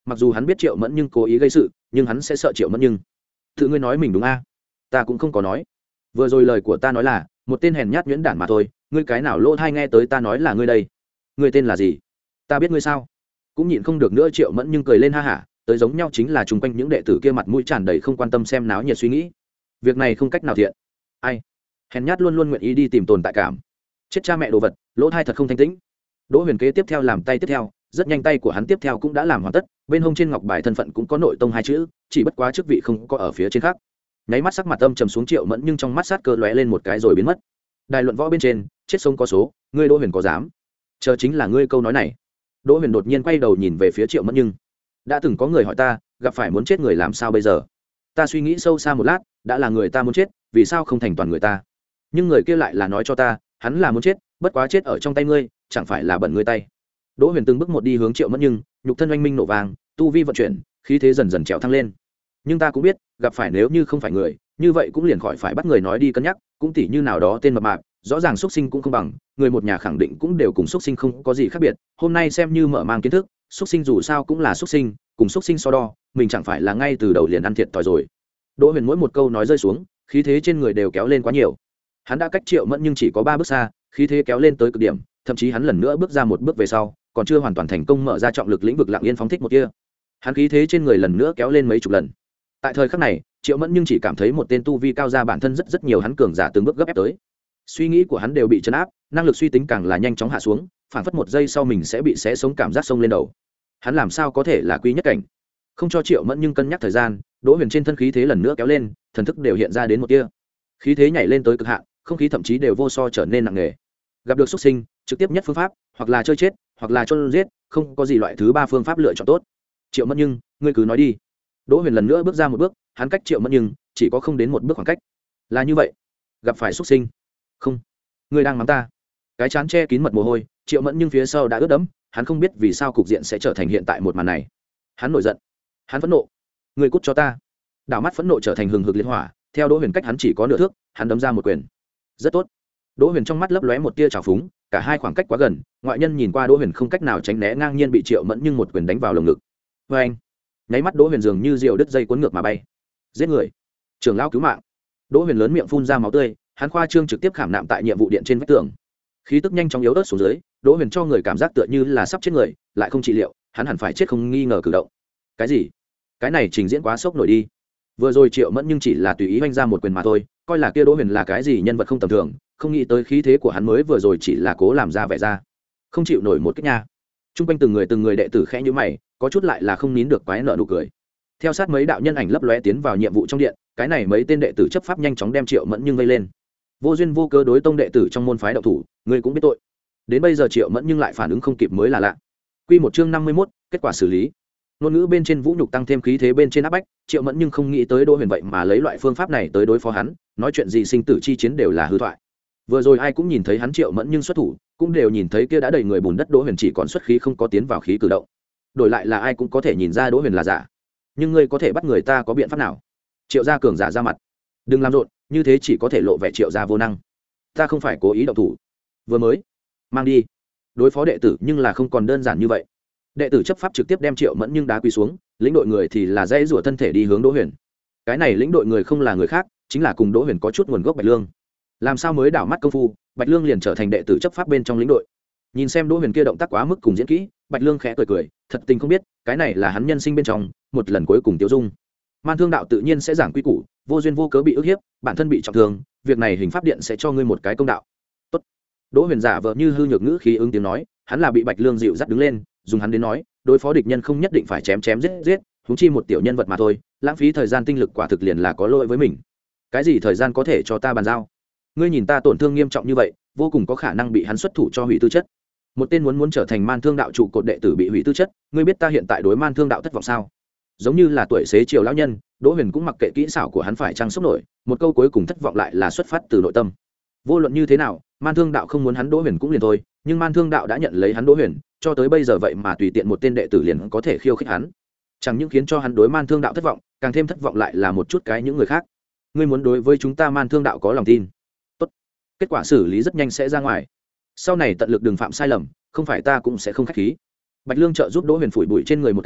[SPEAKER 1] mặc dù hắn biết Triệu Mẫn nhưng cố ý gây sự, nhưng hắn sẽ sợ Triệu Mẫn nhưng. Tự ngươi nói mình đúng a? Ta cũng không có nói. Vừa rồi lời của ta nói là một tên hèn nhát nhuyễn đản mà thôi, ngươi cái nào lỗ tai nghe tới ta nói là ngươi đây? Ngươi tên là gì? Ta biết ngươi sao? Cũng nhịn không được nữa, Triệu Mẫn nhưng cười lên ha hả, tới giống nhau chính là chung quanh những đệ tử kia mặt mũi tràn đầy không quan tâm xem náo nhiệt suy nghĩ. Việc này không cách nào thiện. Ai? Hèn nhát luôn luôn nguyện ý đi tìm tồn tại cảm. Chết cha mẹ đồ vật, lỗ tai thật không thanh tĩnh. Đỗ Huyền kế tiếp theo làm tay tiếp theo, rất nhanh tay của hắn tiếp theo cũng đã làm hoàn tất, bên hông trên ngọc bài thân phận cũng có nội tông hai chữ, chỉ bất quá chức vị không có ở phía trên khác. Nháy mắt sắc mặt âm trầm xuống Triệu Mẫn nhưng trong mắt sát cơ lóe lên một cái rồi biến mất. Đài luận võ bên trên, chết sống có số, ngươi Đỗ Huyền có dám? Chờ chính là ngươi câu nói này. Đỗ Huyền đột nhiên quay đầu nhìn về phía Triệu Mẫn nhưng, đã từng có người hỏi ta, gặp phải muốn chết người làm sao bây giờ? Ta suy nghĩ sâu xa một lát, đã là người ta muốn chết, vì sao không thành toàn người ta? Nhưng người kia lại là nói cho ta, hắn là muốn chết, bất quá chết ở trong tay ngươi, chẳng phải là bẩn ngươi tay. Đỗ Huyền từng bước một đi hướng Triệu Mẫn nhưng, nhục thân oanh minh nổ vàng, tu vi vận chuyển, khí thế dần dần trèo thăng lên. Nhưng ta cũng biết, gặp phải nếu như không phải người, như vậy cũng liền khỏi phải bắt người nói đi cân nhắc, cũng tỉ như nào đó tên mập mạp, rõ ràng xuất sinh cũng không bằng, người một nhà khẳng định cũng đều cùng xuất sinh không có gì khác biệt. Hôm nay xem như mở mang kiến thức, xuất sinh dù sao cũng là xuất sinh, cùng xuất sinh so đo, mình chẳng phải là ngay từ đầu liền ăn thiệt thòi rồi. Đỗ Huyền mỗi một câu nói rơi xuống, khí thế trên người đều kéo lên quá nhiều. Hắn đã cách Triệu Mẫn nhưng chỉ có ba bước xa, khí thế kéo lên tới cực điểm, thậm chí hắn lần nữa bước ra một bước về sau, còn chưa hoàn toàn thành công mở ra trọng lực lĩnh vực lặng yên phóng thích một kia. Hắn khí thế trên người lần nữa kéo lên mấy chục lần. Tại thời khắc này, Triệu Mẫn nhưng chỉ cảm thấy một tên tu vi cao ra bản thân rất rất nhiều, hắn cường giả từng bước gấp ép tới. Suy nghĩ của hắn đều bị chấn áp, năng lực suy tính càng là nhanh chóng hạ xuống, phản phất một giây sau mình sẽ bị xé sống cảm giác sông lên đầu. Hắn làm sao có thể là quý nhất cảnh? Không cho Triệu Mẫn nhưng cân nhắc thời gian, Đỗ Huyền trên thân khí thế lần nữa kéo lên, thần thức đều hiện ra đến một tia. Khí thế nhảy lên tới cực hạn, không khí thậm chí đều vô so trở nên nặng nề. Gặp được xuất sinh, trực tiếp nhất phương pháp, hoặc là chơi chết, hoặc là chôn giết, không có gì loại thứ ba phương pháp lựa chọn tốt. Triệu Mẫn nhưng, ngươi cứ nói đi. Đỗ Huyền lần nữa bước ra một bước, hắn cách Triệu Mẫn nhưng chỉ có không đến một bước khoảng cách. Là như vậy, gặp phải xuất sinh. Không, ngươi đang mắng ta. Cái chán che kín mật mồ hôi, Triệu Mẫn nhưng phía sau đã ướt đẫm, hắn không biết vì sao cục diện sẽ trở thành hiện tại một màn này. Hắn nổi giận, hắn phẫn nộ. Ngươi cút cho ta. Đảo mắt phẫn nộ trở thành hừng hực liệt hỏa, theo Đỗ Huyền cách hắn chỉ có nửa thước, hắn đấm ra một quyền. Rất tốt. Đỗ Huyền trong mắt lấp lóe một tia trào phúng, cả hai khoảng cách quá gần, ngoại nhân nhìn qua Đỗ Huyền không cách nào tránh né, ngang nhiên bị Triệu Mẫn nhưng một quyền đánh vào lồng ngực. Và anh, nháy mắt Đỗ Huyền dường như diều đứt dây cuốn ngược mà bay. Giết người, trưởng lão cứu mạng. Đỗ Huyền lớn miệng phun ra máu tươi, hắn khoa trương trực tiếp khảm nạm tại nhiệm vụ điện trên vách tường. Khí tức nhanh chóng yếu ớt xuống dưới, Đỗ Huyền cho người cảm giác tựa như là sắp chết người, lại không trị liệu, hắn hẳn phải chết không nghi ngờ cử động. Cái gì? Cái này trình diễn quá sốc nổi đi. Vừa rồi Triệu Mẫn nhưng chỉ là tùy ý hoành ra một quyền mà thôi, coi là kia Đỗ Huyền là cái gì nhân vật không tầm thường, không nghĩ tới khí thế của hắn mới vừa rồi chỉ là cố làm ra vẻ ra, không chịu nổi một kích nha. Trung quanh từng người từng người đệ tử khẽ nhíu mày, có chút lại là không nín được quái nợ nụ cười. Theo sát mấy đạo nhân ảnh lấp lóe tiến vào nhiệm vụ trong điện, cái này mấy tên đệ tử chấp pháp nhanh chóng đem Triệu Mẫn nhưng vây lên. Vô duyên vô cớ đối tông đệ tử trong môn phái đạo thủ, ngươi cũng biết tội. Đến bây giờ Triệu Mẫn nhưng lại phản ứng không kịp mới là lạ. Quy một chương năm mươi mốt, kết quả xử lý. Ngôn ngữ bên trên vũ nhục tăng thêm khí thế bên trên áp bách, Triệu Mẫn nhưng không nghĩ tới Đỗ Huyền vậy mà lấy loại phương pháp này tới đối phó hắn, nói chuyện gì sinh tử chi chiến đều là hư thoại. Vừa rồi ai cũng nhìn thấy hắn Triệu Mẫn nhưng xuất thủ, cũng đều nhìn thấy kia đã đầy người bùn đất Đỗ Huyền chỉ còn xuất khí không có tiến vào khí cử động. Đổi lại là ai cũng có thể nhìn ra Đỗ Huyền là giả. Nhưng ngươi có thể bắt người ta có biện pháp nào? Triệu gia cường giả ra mặt. Đừng làm rộn, như thế chỉ có thể lộ vẻ Triệu gia vô năng. Ta không phải cố ý động thủ, vừa mới mang đi. Đối phó đệ tử nhưng là không còn đơn giản như vậy. Đệ tử chấp pháp trực tiếp đem Triệu Mẫn nhưng đá quỳ xuống, lĩnh đội người thì là dãy rủa thân thể đi hướng Đỗ Huyền. Cái này lĩnh đội người không là người khác, chính là cùng Đỗ Huyền có chút nguồn gốc Bạch Lương. Làm sao mới đảo mắt công phu, Bạch Lương liền trở thành đệ tử chấp pháp bên trong lĩnh đội. Nhìn xem Đỗ Huyền kia động tác quá mức cùng diễn kỹ, Bạch Lương khẽ cười cười, thật tình không biết, cái này là hắn nhân sinh bên trong một lần cuối cùng tiêu dung. Man Thương đạo tự nhiên sẽ giảng quy củ, vô duyên vô cớ bị ức hiếp, bản thân bị trọng thương, việc này hình pháp điện sẽ cho ngươi một cái công đạo. Tốt. Đỗ Huyền giả vờ như hư nhược ngữ khí ứng tiếng nói, hắn là bị Bạch Lương dịu dắt đứng lên, dùng hắn đến nói, đối phó địch nhân không nhất định phải chém chém giết giết, huống chi một tiểu nhân vật mà thôi, lãng phí thời gian tinh lực quả thực liền là có lỗi với mình. Cái gì thời gian có thể cho ta bàn giao? Ngươi nhìn ta tổn thương nghiêm trọng như vậy, vô cùng có khả năng bị hắn xuất thủ cho hủy tư chất. Một tên muốn muốn trở thành Man Thương đạo trụ cột đệ tử bị hủy tư chất, ngươi biết ta hiện tại đối Man Thương đạo thất vọng sao? Giống như là tuổi xế chiều lão nhân, Đỗ Huyền cũng mặc kệ kỹ xảo của hắn phải trang sốc nổi, một câu cuối cùng thất vọng lại là xuất phát từ nội tâm. Vô luận như thế nào, Man Thương đạo không muốn hắn Đỗ Huyền cũng liền thôi, nhưng Man Thương đạo đã nhận lấy hắn Đỗ Huyền, cho tới bây giờ vậy mà tùy tiện một tên đệ tử liền có thể khiêu khích hắn. Chẳng những khiến cho hắn đối Man Thương đạo thất vọng, càng thêm thất vọng lại là một chút cái những người khác. Ngươi muốn đối với chúng ta Man Thương đạo có lòng tin. Tốt. Kết quả xử lý rất nhanh sẽ ra ngoài. Sau này tận lực đừng phạm sai lầm, không phải ta cũng sẽ không khách khí. Bạch Lương trợ giúp Đỗ Huyền phủi bụi trên người một cái,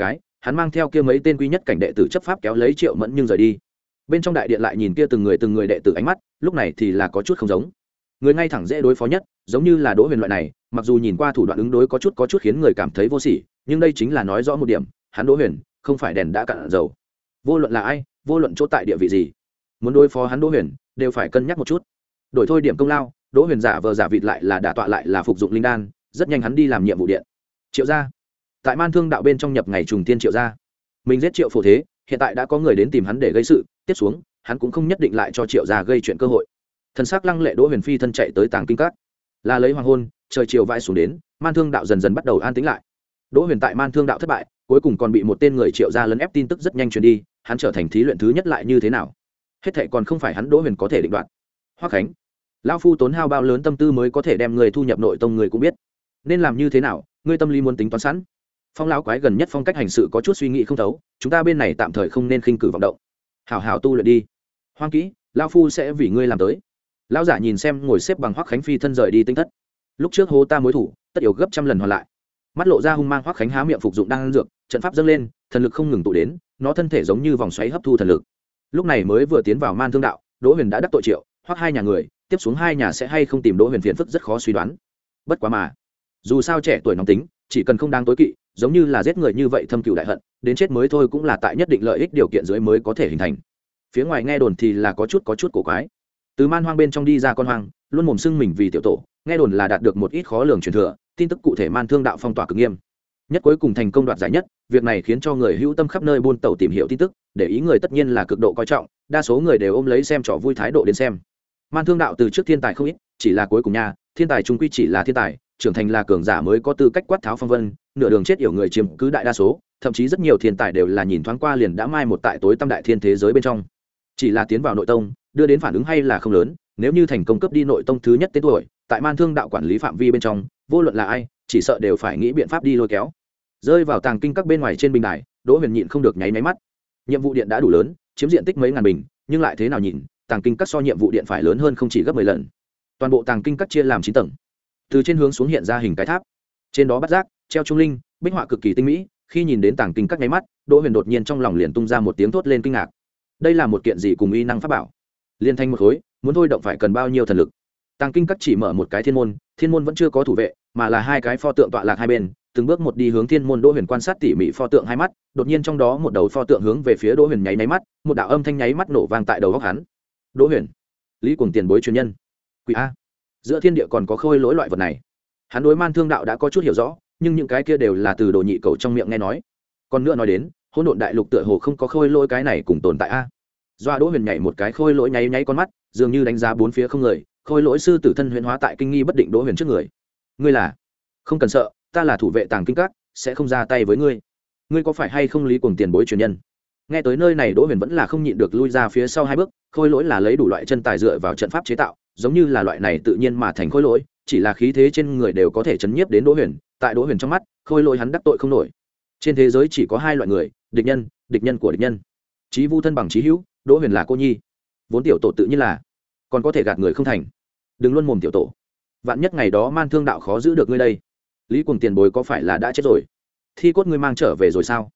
[SPEAKER 1] hắn mang theo kia mấy tên quý nhất cảnh đệ tử chấp pháp kéo lấy Triệu Mẫn nhưng rời đi. Bên trong đại điện lại nhìn kia từng người từng người đệ tử ánh mắt, lúc này thì là có chút không giống. Người ngay thẳng dễ đối phó nhất, giống như là Đỗ Huyền loại này, mặc dù nhìn qua thủ đoạn ứng đối có chút có chút khiến người cảm thấy vô sỉ, nhưng đây chính là nói rõ một điểm, hắn Đỗ Huyền không phải đèn đã cạn dầu. Vô luận là ai, vô luận chỗ tại địa vị gì, muốn đối phó hắn Đỗ Huyền đều phải cân nhắc một chút. Đổi thôi điểm công lao, Đỗ Huyền giả vờ giả vịt lại là đả tọa lại là phục dụng linh đan, rất nhanh hắn đi làm nhiệm vụ điện. Triệu gia, tại Man Thương đạo bên trong nhập ngày trùng tiên Triệu gia, mình giết Triệu Phổ Thế, hiện tại đã có người đến tìm hắn để gây sự, tiếp xuống hắn cũng không nhất định lại cho Triệu gia gây chuyện cơ hội. Thần sắc lăng lệ Đỗ Huyền phi thân chạy tới Tàng Kinh Các, là lấy hoàng hôn, trời chiều vãi xuống đến, Man Thương đạo dần dần bắt đầu an tĩnh lại. Đỗ Huyền tại Man Thương đạo thất bại, cuối cùng còn bị một tên người Triệu gia lấn ép, tin tức rất nhanh truyền đi, hắn trở thành thí luyện thứ nhất lại như thế nào? Hết thảy còn không phải hắn Đỗ Huyền có thể định đoạt. Hoắc Khánh, lão phu tốn hao bao lớn tâm tư mới có thể đem người thu nhập nội tông, người cũng biết nên làm như thế nào, ngươi tâm lý muốn tính toán sẵn. Phong lão quái gần nhất phong cách hành sự có chút suy nghĩ không thấu, chúng ta bên này tạm thời không nên khinh cử vọng động, hảo hảo tu luyện đi. Hoang kỹ, lão phu sẽ vì ngươi làm tới. Lão giả nhìn xem ngồi xếp bằng Hoắc Khánh phi thân rời đi tinh thất. Lúc trước hô ta mối thủ, tất yếu gấp trăm lần hoàn lại. Mắt lộ ra hung mang, Hoắc Khánh há miệng phục dụng đan dược, trận pháp dâng lên, thần lực không ngừng tụ đến, nó thân thể giống như vòng xoáy hấp thu thần lực. Lúc này mới vừa tiến vào Man Thương đạo, Đỗ Huyền đã đắc tội Triệu, Hoắc hai nhà người, tiếp xuống hai nhà sẽ hay không tìm Đỗ Huyền phiền phức rất khó suy đoán. Bất quá mà, dù sao trẻ tuổi nóng tính, chỉ cần không đáng tối kỵ, giống như là giết người như vậy thâm cừu đại hận, đến chết mới thôi cũng là tại nhất định lợi ích điều kiện dưới mới có thể hình thành. Phía ngoài nghe đồn thì là có chút có chút cổ quái. Từ man hoang bên trong đi ra con hoang, luôn mồm xưng mình vì tiểu tổ, nghe đồn là đạt được một ít khó lường truyền thừa, tin tức cụ thể Man Thương đạo phong tỏa cực nghiêm. Nhất cuối cùng thành công đoạt giải nhất, việc này khiến cho người hữu tâm khắp nơi buôn tẩu tìm hiểu tin tức, để ý người tất nhiên là cực độ coi trọng, đa số người đều ôm lấy xem trò vui thái độ đến xem. Man Thương đạo từ trước thiên tài không ít, chỉ là cuối cùng nha, thiên tài trung quy chỉ là thiên tài, trưởng thành là cường giả mới có tư cách quát tháo phong vân, nửa đường chết yểu người chiếm cứ đại đa số, thậm chí rất nhiều thiên tài đều là nhìn thoáng qua liền đã mai một tại tối tăm đại thiên thế giới bên trong. Chỉ là tiến vào nội tông, đưa đến phản ứng hay là không lớn, nếu như thành công cấp đi nội tông thứ nhất tên tuổi, tại Man Thương đạo quản lý phạm vi bên trong, vô luận là ai, chỉ sợ đều phải nghĩ biện pháp đi lôi kéo. Rơi vào Tàng Kinh Các bên ngoài trên bình đài, Đỗ Huyền nhịn không được nháy máy mắt. Nhiệm vụ điện đã đủ lớn, chiếm diện tích mấy ngàn bình, nhưng lại thế nào nhìn, Tàng Kinh Các so nhiệm vụ điện phải lớn hơn không chỉ gấp mười lần. Toàn bộ Tàng Kinh Các chia làm chín tầng, từ trên hướng xuống hiện ra hình cái tháp, trên đó bắt giác treo trung linh, bích họa cực kỳ tinh mỹ. Khi nhìn đến Tàng Kinh Các nháy mắt, Đỗ Huyền đột nhiên trong lòng liền tung ra một tiếng thốt lên kinh ngạc. Đây là một kiện gì cùng uy năng pháp bảo? Liên thành một khối, muốn thôi động phải cần bao nhiêu thần lực? Tàng Kinh Các chỉ mở một cái thiên môn, thiên môn vẫn chưa có thủ vệ, mà là hai cái pho tượng tọa lạc hai bên, từng bước một đi hướng thiên môn. Đỗ Huyền quan sát tỉ mỉ pho tượng hai mắt, đột nhiên trong đó một đầu pho tượng hướng về phía Đỗ Huyền nháy nháy mắt, một đạo âm thanh nháy mắt nổ vang tại đầu óc hắn. Đỗ Huyền, Lý Cuồng tiền bối truyền nhân. Quỷ a, giữa thiên địa còn có khôi lỗi loại vật này. Hắn đối Man Thương đạo đã có chút hiểu rõ, nhưng những cái kia đều là từ đồ nhị cầu trong miệng nghe nói. Còn nữa nói đến, hỗn độn đại lục tựa hồ không có khôi lỗi cái này cùng tồn tại a. Doa Đỗ Huyền nhảy một cái, khôi lỗi nháy nháy con mắt, dường như đánh giá bốn phía không người, khôi lỗi sư tử thân huyễn hóa tại kinh nghi bất định Đỗ Huyền trước người. Ngươi là? Không cần sợ, ta là thủ vệ Tàng Kinh Các, sẽ không ra tay với ngươi. Ngươi có phải hay không Lý Cuồng tiền bối truyền nhân? Nghe tới nơi này, Đỗ Huyền vẫn là không nhịn được lui ra phía sau hai bước. Khôi lỗi là lấy đủ loại chân tài dựa vào trận pháp chế tạo, giống như là loại này tự nhiên mà thành khôi lỗi, chỉ là khí thế trên người đều có thể chấn nhiếp đến Đỗ Huyền. Tại Đỗ Huyền trong mắt, khôi lỗi hắn đắc tội không nổi. Trên thế giới chỉ có hai loại người, địch nhân, địch nhân của địch nhân. Chí vu thân bằng chí hữu, Đỗ Huyền là cô nhi, vốn tiểu tổ tự nhiên là, còn có thể gạt người không thành. Đừng luôn mồm tiểu tổ, vạn nhất ngày đó Man Thương đạo khó giữ được ngươi đây. Lý Cuồng tiền bối có phải là đã chết rồi? Thi cốt ngươi mang trở về rồi sao?